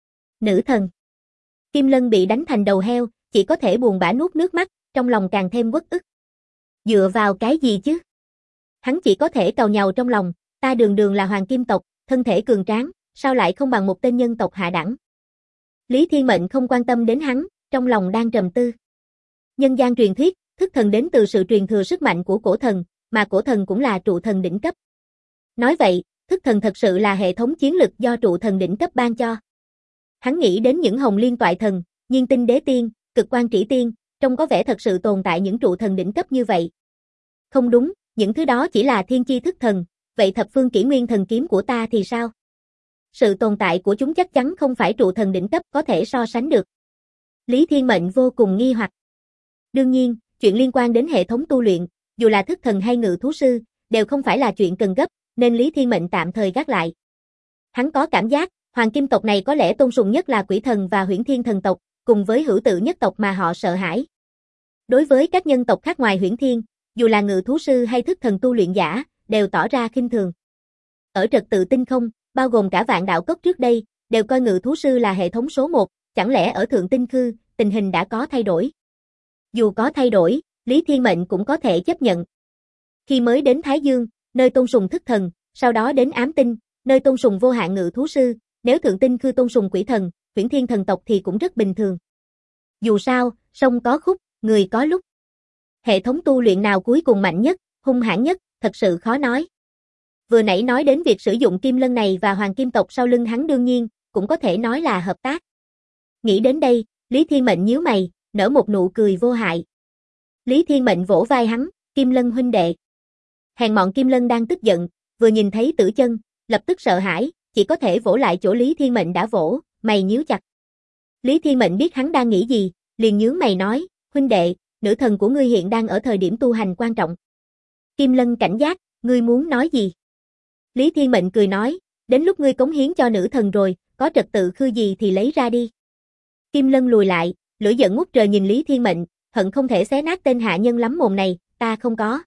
Nữ thần. Kim Lân bị đánh thành đầu heo, chỉ có thể buồn bã nuốt nước mắt, trong lòng càng thêm uất ức. Dựa vào cái gì chứ? Hắn chỉ có thể càu nhàu trong lòng, ta đường đường là hoàng kim tộc, thân thể cường tráng, sao lại không bằng một tên nhân tộc hạ đẳng? Lý Thiên Mệnh không quan tâm đến hắn, trong lòng đang trầm tư. Nhân gian truyền thuyết, thức thần đến từ sự truyền thừa sức mạnh của cổ thần, mà cổ thần cũng là trụ thần đỉnh cấp. Nói vậy, thức thần thật sự là hệ thống chiến lực do trụ thần đỉnh cấp ban cho. Hắn nghĩ đến những hồng liên toại thần, nhiên tinh đế tiên, cực quan trĩ tiên, trông có vẻ thật sự tồn tại những trụ thần đỉnh cấp như vậy. Không đúng, những thứ đó chỉ là thiên chi thức thần, vậy thập phương kỷ nguyên thần kiếm của ta thì sao? Sự tồn tại của chúng chắc chắn không phải trụ thần đỉnh cấp có thể so sánh được. Lý Thiên Mệnh vô cùng nghi hoặc. Đương nhiên, chuyện liên quan đến hệ thống tu luyện, dù là thức thần hay ngự thú sư, đều không phải là chuyện cần gấp, nên Lý Thiên Mệnh tạm thời gác lại. Hắn có cảm giác, hoàng kim tộc này có lẽ tôn sùng nhất là quỷ thần và huyễn thiên thần tộc, cùng với hữu tự nhất tộc mà họ sợ hãi. Đối với các nhân tộc khác ngoài huyễn thiên, dù là ngự thú sư hay thức thần tu luyện giả, đều tỏ ra khinh thường. Ở trật tự tinh không, bao gồm cả vạn đạo cốc trước đây, đều coi ngự thú sư là hệ thống số 1, chẳng lẽ ở Thượng Tinh Khư, tình hình đã có thay đổi? Dù có thay đổi, Lý Thiên Mệnh cũng có thể chấp nhận. Khi mới đến Thái Dương, nơi tôn sùng thức thần, sau đó đến Ám Tinh, nơi tôn sùng vô hạn ngự thú sư, nếu Thượng Tinh Khư tôn sùng quỷ thần, huyễn thiên thần tộc thì cũng rất bình thường. Dù sao, sông có khúc, người có lúc. Hệ thống tu luyện nào cuối cùng mạnh nhất, hung hãn nhất, thật sự khó nói. Vừa nãy nói đến việc sử dụng Kim Lân này và hoàng kim tộc sau lưng hắn đương nhiên, cũng có thể nói là hợp tác. Nghĩ đến đây, Lý Thiên Mệnh nhíu mày, nở một nụ cười vô hại. Lý Thiên Mệnh vỗ vai hắn, Kim Lân huynh đệ. Hèn mọn Kim Lân đang tức giận, vừa nhìn thấy Tử Chân, lập tức sợ hãi, chỉ có thể vỗ lại chỗ Lý Thiên Mệnh đã vỗ, mày nhíu chặt. Lý Thiên Mệnh biết hắn đang nghĩ gì, liền nhướng mày nói, huynh đệ, nữ thần của ngươi hiện đang ở thời điểm tu hành quan trọng. Kim Lân cảnh giác, ngươi muốn nói gì? Lý Thiên Mệnh cười nói, đến lúc ngươi cống hiến cho nữ thần rồi, có trật tự khư gì thì lấy ra đi. Kim Lân lùi lại, lửa giận ngút trời nhìn Lý Thiên Mệnh, hận không thể xé nát tên hạ nhân lắm mồm này, ta không có.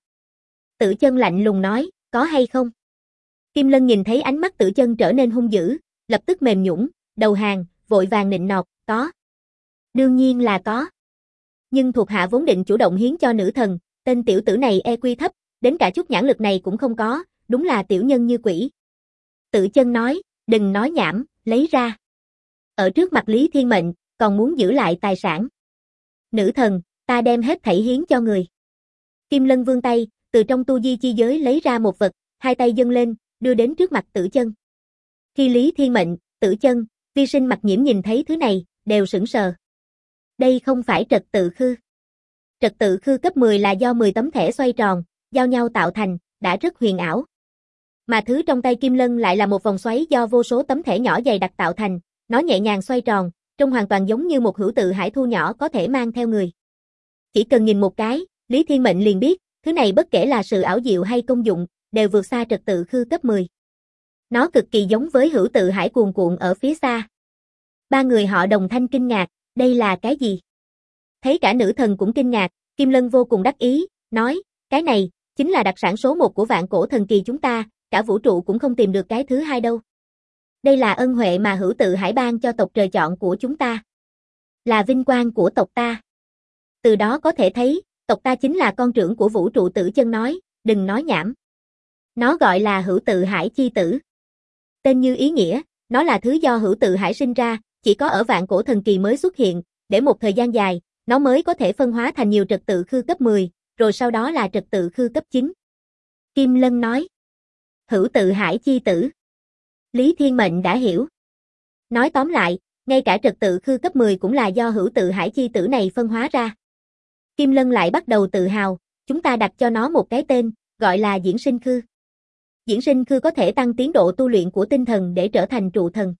Tử Chân lạnh lùng nói, có hay không? Kim Lân nhìn thấy ánh mắt Tử Chân trở nên hung dữ, lập tức mềm nhũn, đầu hàng, vội vàng nịnh nọt, có. Đương nhiên là có. Nhưng thuộc hạ vốn định chủ động hiến cho nữ thần, tên tiểu tử này EQ thấp, đến cả chút nhãn lực này cũng không có, đúng là tiểu nhân như quỷ. Tự Chân nói, đừng nói nhảm, lấy ra. Ở trước mặt Lý Thiên Mệnh, còn muốn giữ lại tài sản. Nữ thần, ta đem hết thảy hiến cho người. Kim Lân vươn tay, từ trong tu di chi giới lấy ra một vật, hai tay dâng lên, đưa đến trước mặt Tử Chân. Khi Lý Thiên Mệnh, Tử Chân, Vi Sinh Mặc Nhiễm nhìn thấy thứ này, đều sững sờ. Đây không phải trật tự khư. Trật tự khư cấp 10 là do 10 tấm thẻ xoay tròn, giao nhau tạo thành, đã rất huyền ảo. Mà thứ trong tay Kim Lân lại là một vòng xoáy do vô số tấm thẻ nhỏ dày đặc tạo thành, nó nhẹ nhàng xoay tròn, trông hoàn toàn giống như một hữu tự hải thu nhỏ có thể mang theo người. Chỉ cần nhìn một cái, Lý Thiên Mệnh liền biết, thứ này bất kể là sự ảo diệu hay công dụng, đều vượt xa trật tự khư cấp 10. Nó cực kỳ giống với hữu tự hải cuồn cuộn ở phía xa. Ba người họ đồng thanh kinh ngạc, đây là cái gì? Thấy cả nữ thần cũng kinh ngạc, Kim Lân vô cùng đắc ý, nói, cái này, chính là đặc sản số 1 của vạn cổ thần kỳ chúng ta, cả vũ trụ cũng không tìm được cái thứ hai đâu. Đây là ân huệ mà hữu tự hải ban cho tộc trời chọn của chúng ta. Là vinh quang của tộc ta. Từ đó có thể thấy, tộc ta chính là con trưởng của vũ trụ. Tử Chân nói, đừng nói nhảm. Nó gọi là hữu tự hải chi tử. Tên như ý nghĩa, nó là thứ do hữu tự hải sinh ra, chỉ có ở vạn cổ thần kỳ mới xuất hiện, để một thời gian dài, nó mới có thể phân hóa thành nhiều trật tự khư cấp 10, rồi sau đó là trật tự khư cấp 9. Kim Lân nói, hữu tự hải chi tử. Lý Thiên Mệnh đã hiểu. Nói tóm lại, ngay cả trật tự khư cấp 10 cũng là do hữu tự hải chi tử này phân hóa ra. Kim Lân lại bắt đầu tự hào, chúng ta đặt cho nó một cái tên, gọi là diễn sinh khư. Diễn sinh khư có thể tăng tiến độ tu luyện của tinh thần để trở thành trụ thần.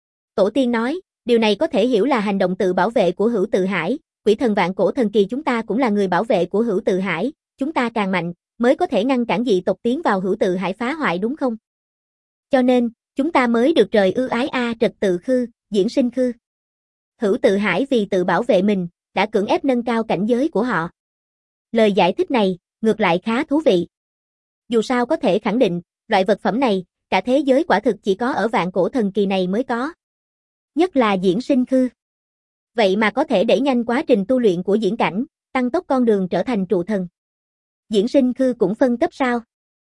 Tổ tiên nói, điều này có thể hiểu là hành động tự bảo vệ của hữu tự hải, quỷ thần vạn cổ thần kỳ chúng ta cũng là người bảo vệ của hữu tự hải, chúng ta càng mạnh, mới có thể ngăn cản dị tộc tiến vào hữu tự hải phá hoại đúng không? Cho nên, chúng ta mới được trời ưu ái trật tự khư, diễn sinh khư. Hữu tự hải vì tự bảo vệ mình, đã cưỡng ép nâng cao cảnh giới của họ. Lời giải thích này, ngược lại khá thú vị. Dù sao có thể khẳng định, loại vật phẩm này, cả thế giới quả thực chỉ có ở vạn cổ thần kỳ này mới có. Nhất là diễn sinh khư. Vậy mà có thể đẩy nhanh quá trình tu luyện của diễn cảnh, tăng tốc con đường trở thành trụ thần. Diễn sinh khư cũng phân cấp sao?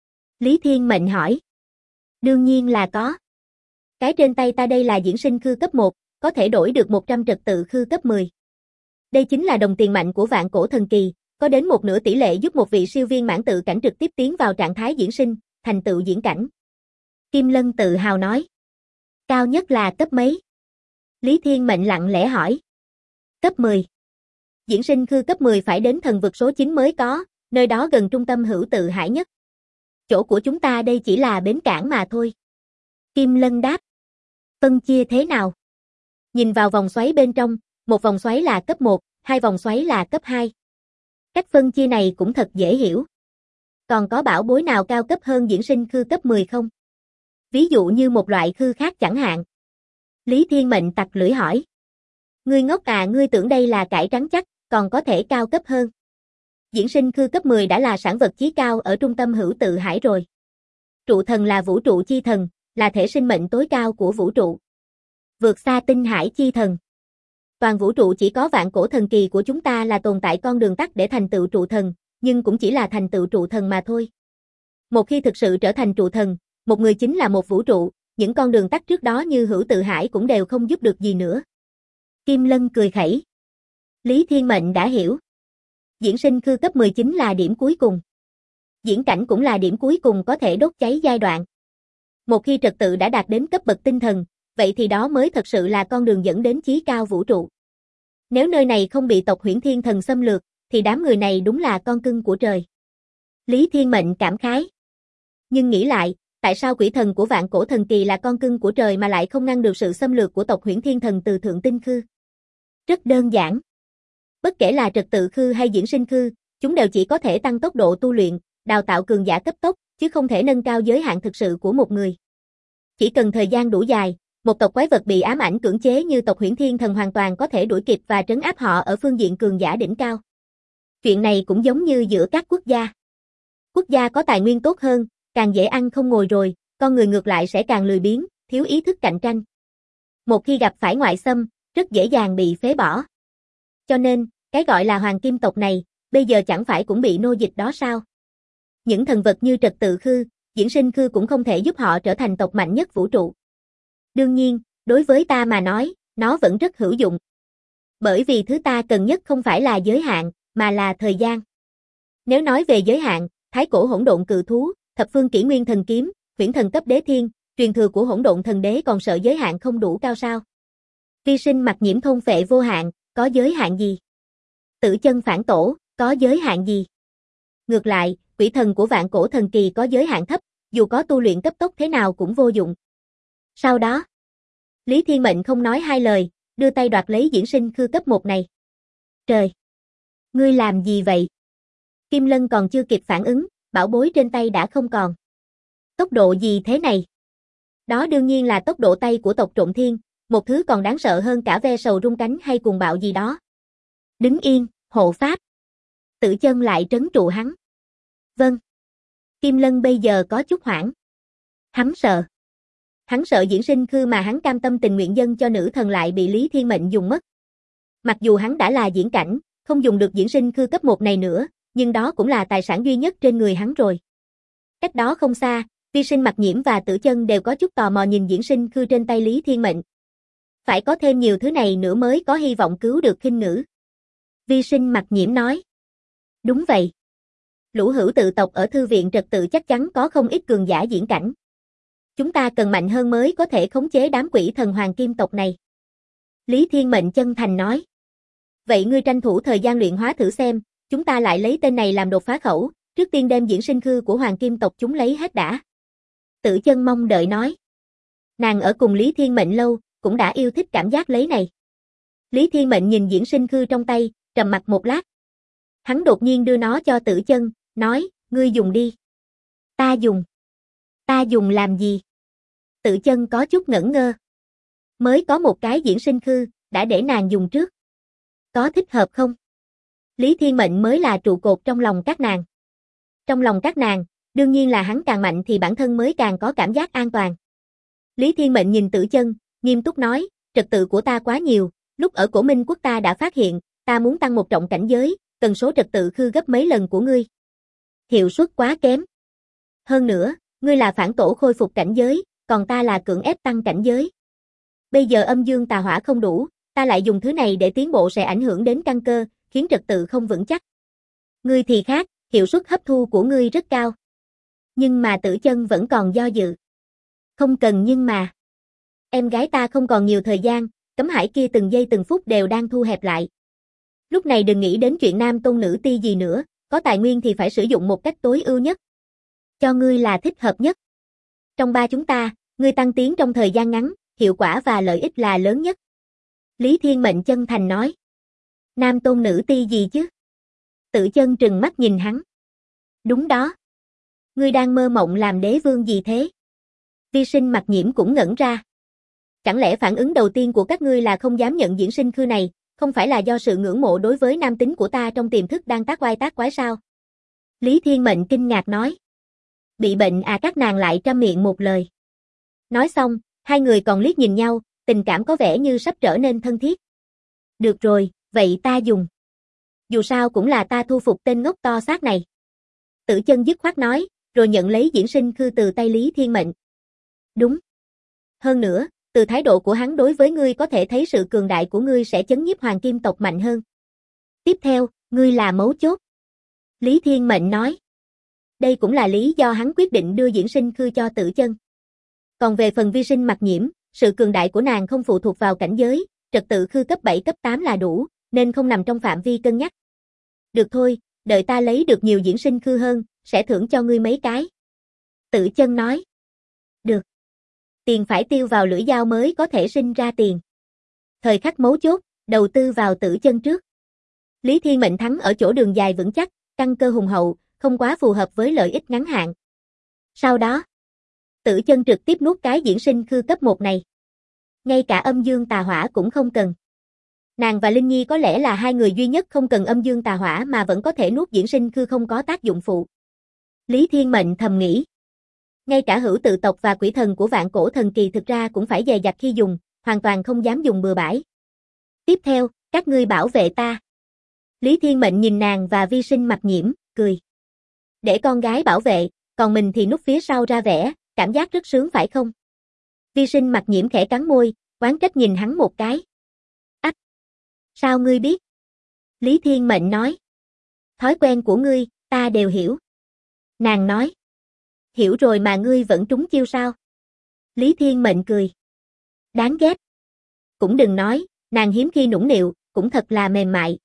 Lý Thiên Mệnh hỏi. Đương nhiên là có. Cái trên tay ta đây là diễn sinh khư cấp 1, có thể đổi được 100 trật tự khư cấp 10. Đây chính là đồng tiền mạnh của vạn cổ thần kỳ, có đến một nửa tỷ lệ giúp một vị siêu viên mãn tự cảnh trực tiếp tiến vào trạng thái diễn sinh, thành tựu diễn cảnh. Kim Lân tự hào nói. Cao nhất là cấp mấy? Lý Thiên Mệnh lặng lẽ hỏi. Cấp 10. Diễn sinh khư cấp 10 phải đến thần vực số 9 mới có, nơi đó gần trung tâm hữu tự hải nhất. Chỗ của chúng ta đây chỉ là bến cảng mà thôi. Kim Lân đáp. Phân chia thế nào? Nhìn vào vòng xoáy bên trong, một vòng xoáy là cấp 1, hai vòng xoáy là cấp 2. Cách phân chia này cũng thật dễ hiểu. Còn có bảo bối nào cao cấp hơn diễn sinh khư cấp 10 không? Ví dụ như một loại khư khác chẳng hạn. Lý Thiên Mệnh tặc lưỡi hỏi. Ngươi ngốc ngươi tưởng đây là cải trắng chắc, còn có thể cao cấp hơn. Diễn sinh khư cấp 10 đã là sản vật chí cao ở trung tâm hữu tự hải rồi. Trụ thần là vũ trụ chi thần, là thể sinh mệnh tối cao của vũ trụ. Vượt xa tinh hải chi thần. Toàn vũ trụ chỉ có vạn cổ thần kỳ của chúng ta là tồn tại con đường tắt để thành tựu trụ thần, nhưng cũng chỉ là thành tựu trụ thần mà thôi. Một khi thực sự trở thành trụ thần, một người chính là một vũ trụ, những con đường tắt trước đó như hữu tự hải cũng đều không giúp được gì nữa. Kim Lân cười khẩy. Lý Thiên Mệnh đã hiểu. Diễn sinh khư cấp 19 là điểm cuối cùng. Diễn cảnh cũng là điểm cuối cùng có thể đốt cháy giai đoạn. Một khi trật tự đã đạt đến cấp bậc tinh thần, vậy thì đó mới thật sự là con đường dẫn đến chí cao vũ trụ. Nếu nơi này không bị tộc Huyễn Thiên Thần xâm lược, thì đám người này đúng là con cưng của trời. Lý Thiên Mệnh cảm khái. Nhưng nghĩ lại, tại sao quỷ thần của vạn cổ thần kỳ là con cưng của trời mà lại không ngăn được sự xâm lược của tộc Huyễn Thiên Thần từ thượng tinh khư? Rất đơn giản. Bất kể là trật tự khư hay diễn sinh khư, chúng đều chỉ có thể tăng tốc độ tu luyện, đào tạo cường giả cấp tốc, chứ không thể nâng cao giới hạn thực sự của một người. Chỉ cần thời gian đủ dài, một tộc quái vật bị ám ảnh cưỡng chế như tộc Huyễn Thiên Thần hoàn toàn có thể đuổi kịp và trấn áp họ ở phương diện cường giả đỉnh cao. Chuyện này cũng giống như giữa các quốc gia. Quốc gia có tài nguyên tốt hơn, càng dễ ăn không ngồi rồi, con người ngược lại sẽ càng lười biếng, thiếu ý thức cạnh tranh. Một khi gặp phải ngoại xâm, rất dễ dàng bị phế bỏ. Cho nên, cái gọi là hoàng kim tộc này, bây giờ chẳng phải cũng bị nô dịch đó sao? Những thần vật như trật tự khư, diễn sinh khư cũng không thể giúp họ trở thành tộc mạnh nhất vũ trụ. Đương nhiên, đối với ta mà nói, nó vẫn rất hữu dụng. Bởi vì thứ ta cần nhất không phải là giới hạn, mà là thời gian. Nếu nói về giới hạn, thái cổ hỗn độn cự thú, thập phương kỷ nguyên thần kiếm, huyễn thần cấp đế thiên, truyền thừa của hỗn độn thần đế còn sợ giới hạn không đủ cao sao? Vi sinh mặc nhiễm thôn phệ vô hạn, có giới hạn gì? Tử chân phản tổ, có giới hạn gì? Ngược lại, quỷ thần của vạn cổ thần kỳ có giới hạn thấp, dù có tu luyện cấp tốc thế nào cũng vô dụng. Sau đó, Lý Thiên Mệnh không nói hai lời, đưa tay đoạt lấy diễn sinh khư cấp 1 này. Trời! Ngươi làm gì vậy? Kim Lân còn chưa kịp phản ứng, bảo bối trên tay đã không còn. Tốc độ gì thế này? Đó đương nhiên là tốc độ tay của tộc Trộn Thiên, một thứ còn đáng sợ hơn cả ve sầu rung cánh hay cuồng bạo gì đó. Đứng yên, hộ pháp. Tử chân lại trấn trụ hắn. Vâng. Kim Lân bây giờ có chút hoảng. Hắn sợ. Hắn sợ diễn sinh khư mà hắn cam tâm tình nguyện dâng cho nữ thần lại bị Lý Thiên Mệnh dùng mất. Mặc dù hắn đã là diễn cảnh, không dùng được diễn sinh khư cấp 1 này nữa, nhưng đó cũng là tài sản duy nhất trên người hắn rồi. Cách đó không xa, Vi Sinh Mặc Nhiễm và Tử Chân đều có chút tò mò nhìn diễn sinh khư trên tay Lý Thiên Mệnh. Phải có thêm nhiều thứ này nữa mới có hy vọng cứu được Khinh Ngữ. Vi Sinh Mặc Nhiễm nói. Đúng vậy. Lũ hữu tự tộc ở thư viện trật tự chắc chắn có không ít cường giả diễn cảnh. Chúng ta cần mạnh hơn mới có thể khống chế đám quỷ thần hoàng kim tộc này. Lý Thiên Mệnh chân thành nói. Vậy ngươi tranh thủ thời gian luyện hóa thử xem, chúng ta lại lấy tên này làm đột phá khẩu, trước tiên đem diễn sinh khư của hoàng kim tộc chúng lấy hết đã. Tử Chân mong đợi nói. Nàng ở cùng Lý Thiên Mệnh lâu, cũng đã yêu thích cảm giác lấy này. Lý Thiên Mệnh nhìn diễn sinh khư trong tay, trầm mặc một lát. Hắn đột nhiên đưa nó cho Tử Chân, nói, ngươi dùng đi. Ta dùng. Ta dùng làm gì? Tử Chân có chút ngẩn ngơ. Mới có một cái diễn sinh khư, đã để nàng dùng trước. Có thích hợp không? Lý Thiên Mệnh mới là trụ cột trong lòng các nàng. Trong lòng các nàng, đương nhiên là hắn càng mạnh thì bản thân mới càng có cảm giác an toàn. Lý Thiên Mệnh nhìn Tử Chân, nghiêm túc nói, trật tự của ta quá nhiều, lúc ở Cổ Minh quốc ta đã phát hiện, ta muốn tăng một trọng cảnh giới, tần số trật tự khư gấp mấy lần của ngươi. Hiệu suất quá kém. Hơn nữa, ngươi là phản tổ khôi phục cảnh giới, còn ta là cưỡng ép tăng cảnh giới. Bây giờ âm dương tà hỏa không đủ, ta lại dùng thứ này để tiến bộ sẽ ảnh hưởng đến căn cơ, khiến trật tự không vững chắc. Ngươi thì khác, hiệu suất hấp thu của ngươi rất cao. Nhưng mà Tử Chân vẫn còn do dự. Không cần nhưng mà. Em gái ta không còn nhiều thời gian, cấm hải kia từng giây từng phút đều đang thu hẹp lại. Lúc này đừng nghĩ đến chuyện nam tôn nữ ti gì nữa, có tài nguyên thì phải sử dụng một cách tối ưu nhất. Cho ngươi là thích hợp nhất. Trong ba chúng ta, ngươi tăng tiến trong thời gian ngắn, hiệu quả và lợi ích là lớn nhất. Lý Thiên Mệnh chân thành nói. Nam tôn nữ ti gì chứ? Tử Chân trừng mắt nhìn hắn. Đúng đó. Ngươi đang mơ mộng làm đế vương gì thế? Vi Sinh Mặc Nhiễm cũng ngẩn ra. Chẳng lẽ phản ứng đầu tiên của các ngươi là không dám nhận diễn sinh khư này, không phải là do sự ngưỡng mộ đối với nam tính của ta trong tiềm thức đang tác oai tác quái sao? Lý Thiên Mệnh kinh ngạc nói. Bị bệnh à? Các nàng lại trăm miệng một lời. Nói xong, hai người còn liếc nhìn nhau, tình cảm có vẻ như sắp trở nên thân thiết. Được rồi, vậy ta dùng. Dù sao cũng là ta thu phục tên ngốc to xác này. Tử Chân dứt khoát nói, rồi nhận lấy diễn sinh khư từ tay Lý Thiên Mệnh. Đúng. Hơn nữa, từ thái độ của hắn đối với ngươi có thể thấy sự cường đại của ngươi sẽ chấn nhiếp hoàng kim tộc mạnh hơn. Tiếp theo, ngươi là mấu chốt. Lý Thiên Mệnh nói. Đây cũng là lý do hắn quyết định đưa diễn sinh khư cho Tử Chân. Còn về phần Vi Sinh Mặc Nhiễm, sự cường đại của nàng không phụ thuộc vào cảnh giới, trật tự khư cấp 7 cấp 8 là đủ, nên không nằm trong phạm vi cân nhắc. Được thôi, đợi ta lấy được nhiều diễn sinh khư hơn, sẽ thưởng cho ngươi mấy cái. Tử Chân nói. Được. Tiền phải tiêu vào lưỡi dao mới có thể sinh ra tiền. Thời khắc mấu chốt, đầu tư vào Tử Chân trước. Lý Thiên Mệnh thắng ở chỗ đường dài vững chắc, căn cơ hùng hậu, không quá phù hợp với lợi ích ngắn hạn. Sau đó, Tử Chân trực tiếp nuốt cái diễn sinh khư cấp 1 này. Ngay cả âm dương tà hỏa cũng không cần. Nàng và Linh Nhi có lẽ là hai người duy nhất không cần âm dương tà hỏa mà vẫn có thể nuốt diễn sinh khư không có tác dụng phụ. Lý Thiên Mệnh thầm nghĩ. Ngay cả hữu tự tộc và quỷ thần của vạn cổ thần kỳ thực ra cũng phải dè dặt khi dùng, hoàn toàn không dám dùng bừa bãi. Tiếp theo, các ngươi bảo vệ ta. Lý Thiên Mệnh nhìn nàng và Vi Sinh Mặc Nhiễm, cười. Để con gái bảo vệ, còn mình thì núp phía sau ra vẻ, cảm giác rất sướng phải không? Vi Sinh Mặc Nhiễm khẽ cắn môi, oán trách nhìn hắn một cái. Ách! Sao ngươi biết? Lý Thiên Mệnh nói. Thói quen của ngươi, ta đều hiểu. Nàng nói. Hiểu rồi mà ngươi vẫn trúng chiêu sao? Lý Thiên Mệnh cười. Đáng ghét. Cũng đừng nói, nàng hiếm khi nũng nịu, cũng thật là mềm mại.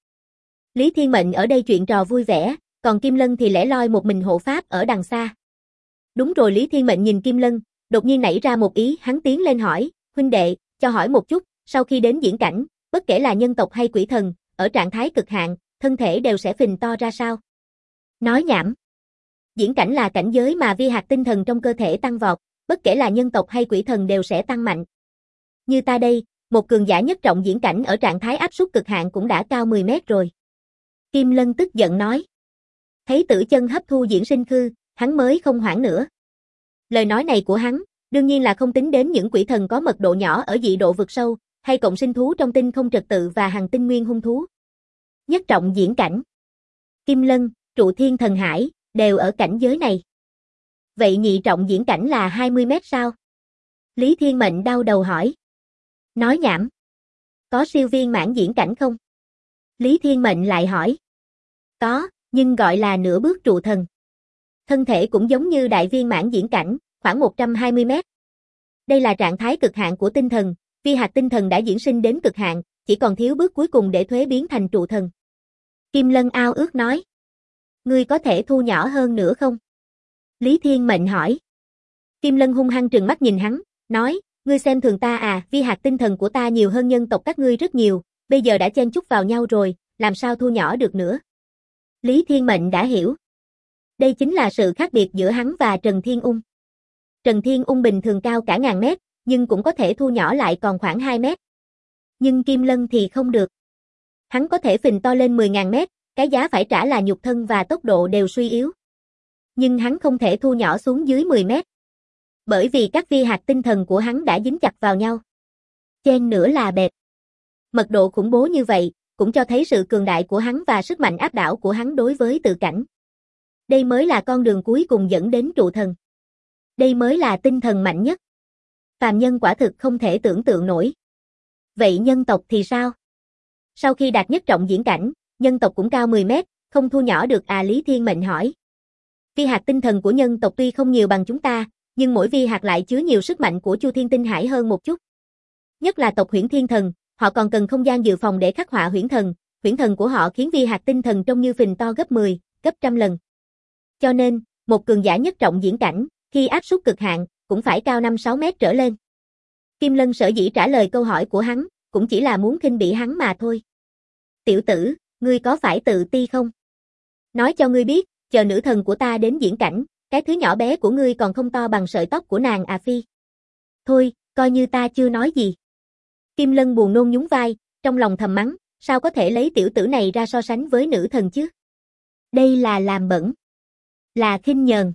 Lý Thiên Mệnh ở đây chuyện trò vui vẻ, còn Kim Lân thì lẻ loi một mình hộ pháp ở đằng xa. Đúng rồi, Lý Thiên Mệnh nhìn Kim Lân, đột nhiên nảy ra một ý, hắn tiến lên hỏi, huynh đệ, cho hỏi một chút, sau khi đến diễn cảnh, bất kể là nhân tộc hay quỷ thần, ở trạng thái cực hạn, thân thể đều sẽ phình to ra sao? Nói nhảm. Diễn cảnh là cảnh giới mà vi hạt tinh thần trong cơ thể tăng vọt, bất kể là nhân tộc hay quỷ thần đều sẽ tăng mạnh. Như ta đây, một cường giả nhất trọng diễn cảnh ở trạng thái áp suất cực hạn cũng đã cao 10 mét rồi. Kim Lân tức giận nói. Thấy Tử Chân hấp thu diễn sinh khư, hắn mới không hoảng nữa. Lời nói này của hắn, đương nhiên là không tính đến những quỷ thần có mật độ nhỏ ở dị độ vực sâu, hay cộng sinh thú trong tinh không trật tự và hàng tinh nguyên hung thú. Nhất trọng diễn cảnh. Kim Lân, Trụ Thiên Thần Hải, đều ở cảnh giới này. Vậy nhị trọng diễn cảnh là 20 mét sao? Lý Thiên Mệnh đau đầu hỏi. Nói nhảm. Có siêu viên mãn diễn cảnh không? Lý Thiên Mệnh lại hỏi. Có, nhưng gọi là nửa bước trụ thần. Thân thể cũng giống như đại viên mãn diễn cảnh, khoảng 120 mét. Đây là trạng thái cực hạn của tinh thần, vi hạt tinh thần đã diễn sinh đến cực hạn, chỉ còn thiếu bước cuối cùng để thuế biến thành trụ thần. Kim Lân ao ước nói. Ngươi có thể thu nhỏ hơn nữa không? Lý Thiên Mệnh hỏi. Kim Lân hung hăng trừng mắt nhìn hắn, nói, ngươi xem thường ta à, vi hạt tinh thần của ta nhiều hơn nhân tộc các ngươi rất nhiều, bây giờ đã chen chúc vào nhau rồi, làm sao thu nhỏ được nữa? Lý Thiên Mệnh đã hiểu. Đây chính là sự khác biệt giữa hắn và Trần Thiên Ung. Trần Thiên Ung bình thường cao cả ngàn mét, nhưng cũng có thể thu nhỏ lại còn khoảng 2 mét. Nhưng Kim Lân thì không được. Hắn có thể phình to lên 10.000 mét, cái giá phải trả là nhục thân và tốc độ đều suy yếu. Nhưng hắn không thể thu nhỏ xuống dưới 10 mét. Bởi vì các vi hạt tinh thần của hắn đã dính chặt vào nhau. Chen nữa là bẹp. Mật độ khủng bố như vậy, cũng cho thấy sự cường đại của hắn và sức mạnh áp đảo của hắn đối với tự cảnh. Đây mới là con đường cuối cùng dẫn đến trụ thần. Đây mới là tinh thần mạnh nhất. Phàm nhân quả thực không thể tưởng tượng nổi. Vậy nhân tộc thì sao? Sau khi đạt nhất trọng diễn cảnh, nhân tộc cũng cao 10 mét, không thu nhỏ được à? Lý Thiên Mệnh hỏi. Vi hạt tinh thần của nhân tộc tuy không nhiều bằng chúng ta, nhưng mỗi vi hạt lại chứa nhiều sức mạnh của Chu Thiên Tinh Hải hơn một chút. Nhất là tộc Huyễn Thiên Thần, họ còn cần không gian dự phòng để khắc họa huyễn thần của họ khiến vi hạt tinh thần trông như phình to gấp 10, gấp trăm lần. Cho nên, một cường giả nhất trọng diễn cảnh, khi áp suất cực hạn, cũng phải cao 5-6 mét trở lên. Kim Lân sở dĩ trả lời câu hỏi của hắn, cũng chỉ là muốn khinh bỉ hắn mà thôi. Tiểu tử, ngươi có phải tự ti không? Nói cho ngươi biết, chờ nữ thần của ta đến diễn cảnh, cái thứ nhỏ bé của ngươi còn không to bằng sợi tóc của nàng à phi. Thôi, coi như ta chưa nói gì. Kim Lân buồn nôn nhún vai, trong lòng thầm mắng, sao có thể lấy tiểu tử này ra so sánh với nữ thần chứ? Đây là làm bẩn. Là khinh nhờn.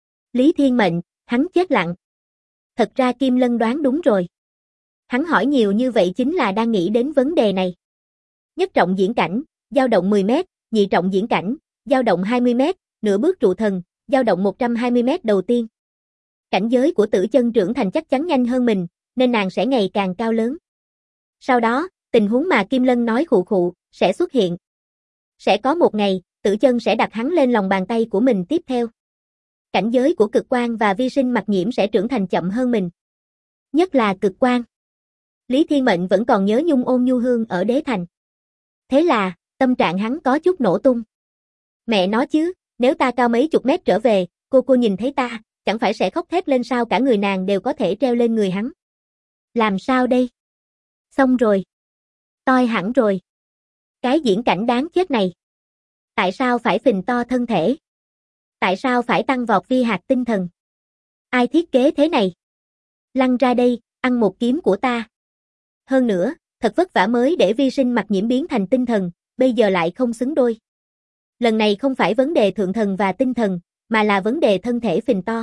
Lý Thiên Mệnh, hắn chết lặng. Thật ra Kim Lân đoán đúng rồi. Hắn hỏi nhiều như vậy chính là đang nghĩ đến vấn đề này. Nhất trọng diễn cảnh, dao động 10 mét, nhị trọng diễn cảnh, dao động 20 mét, nửa bước trụ thần, dao động 120 mét đầu tiên. Cảnh giới của Tử Chân trưởng thành chắc chắn nhanh hơn mình, nên nàng sẽ ngày càng cao lớn. Sau đó, tình huống mà Kim Lân nói khụ khụ, sẽ xuất hiện. Sẽ có một ngày, Tử Chân sẽ đặt hắn lên lòng bàn tay của mình tiếp theo. Cảnh giới của Cực Quang và Vi Sinh Mặc Nhiễm sẽ trưởng thành chậm hơn mình. Nhất là Cực Quang. Lý Thiên Mệnh vẫn còn nhớ Nhung Ôn Nhu Hương ở Đế Thành. Thế là, tâm trạng hắn có chút nổ tung. Mẹ nói chứ, nếu ta cao mấy chục mét trở về, cô nhìn thấy ta, chẳng phải sẽ khóc thét lên sao? Cả người nàng đều có thể treo lên người hắn. Làm sao đây? Xong rồi. Toi hẳn rồi. Cái diễn cảnh đáng chết này. Tại sao phải phình to thân thể? Tại sao phải tăng vọt vi hạt tinh thần? Ai thiết kế thế này? Lăn ra đây, ăn một kiếm của ta. Hơn nữa, thật vất vả mới để Vi Sinh Mặc Nhiễm biến thành tinh thần, bây giờ lại không xứng đôi. Lần này không phải vấn đề thượng thần và tinh thần, mà là vấn đề thân thể phình to.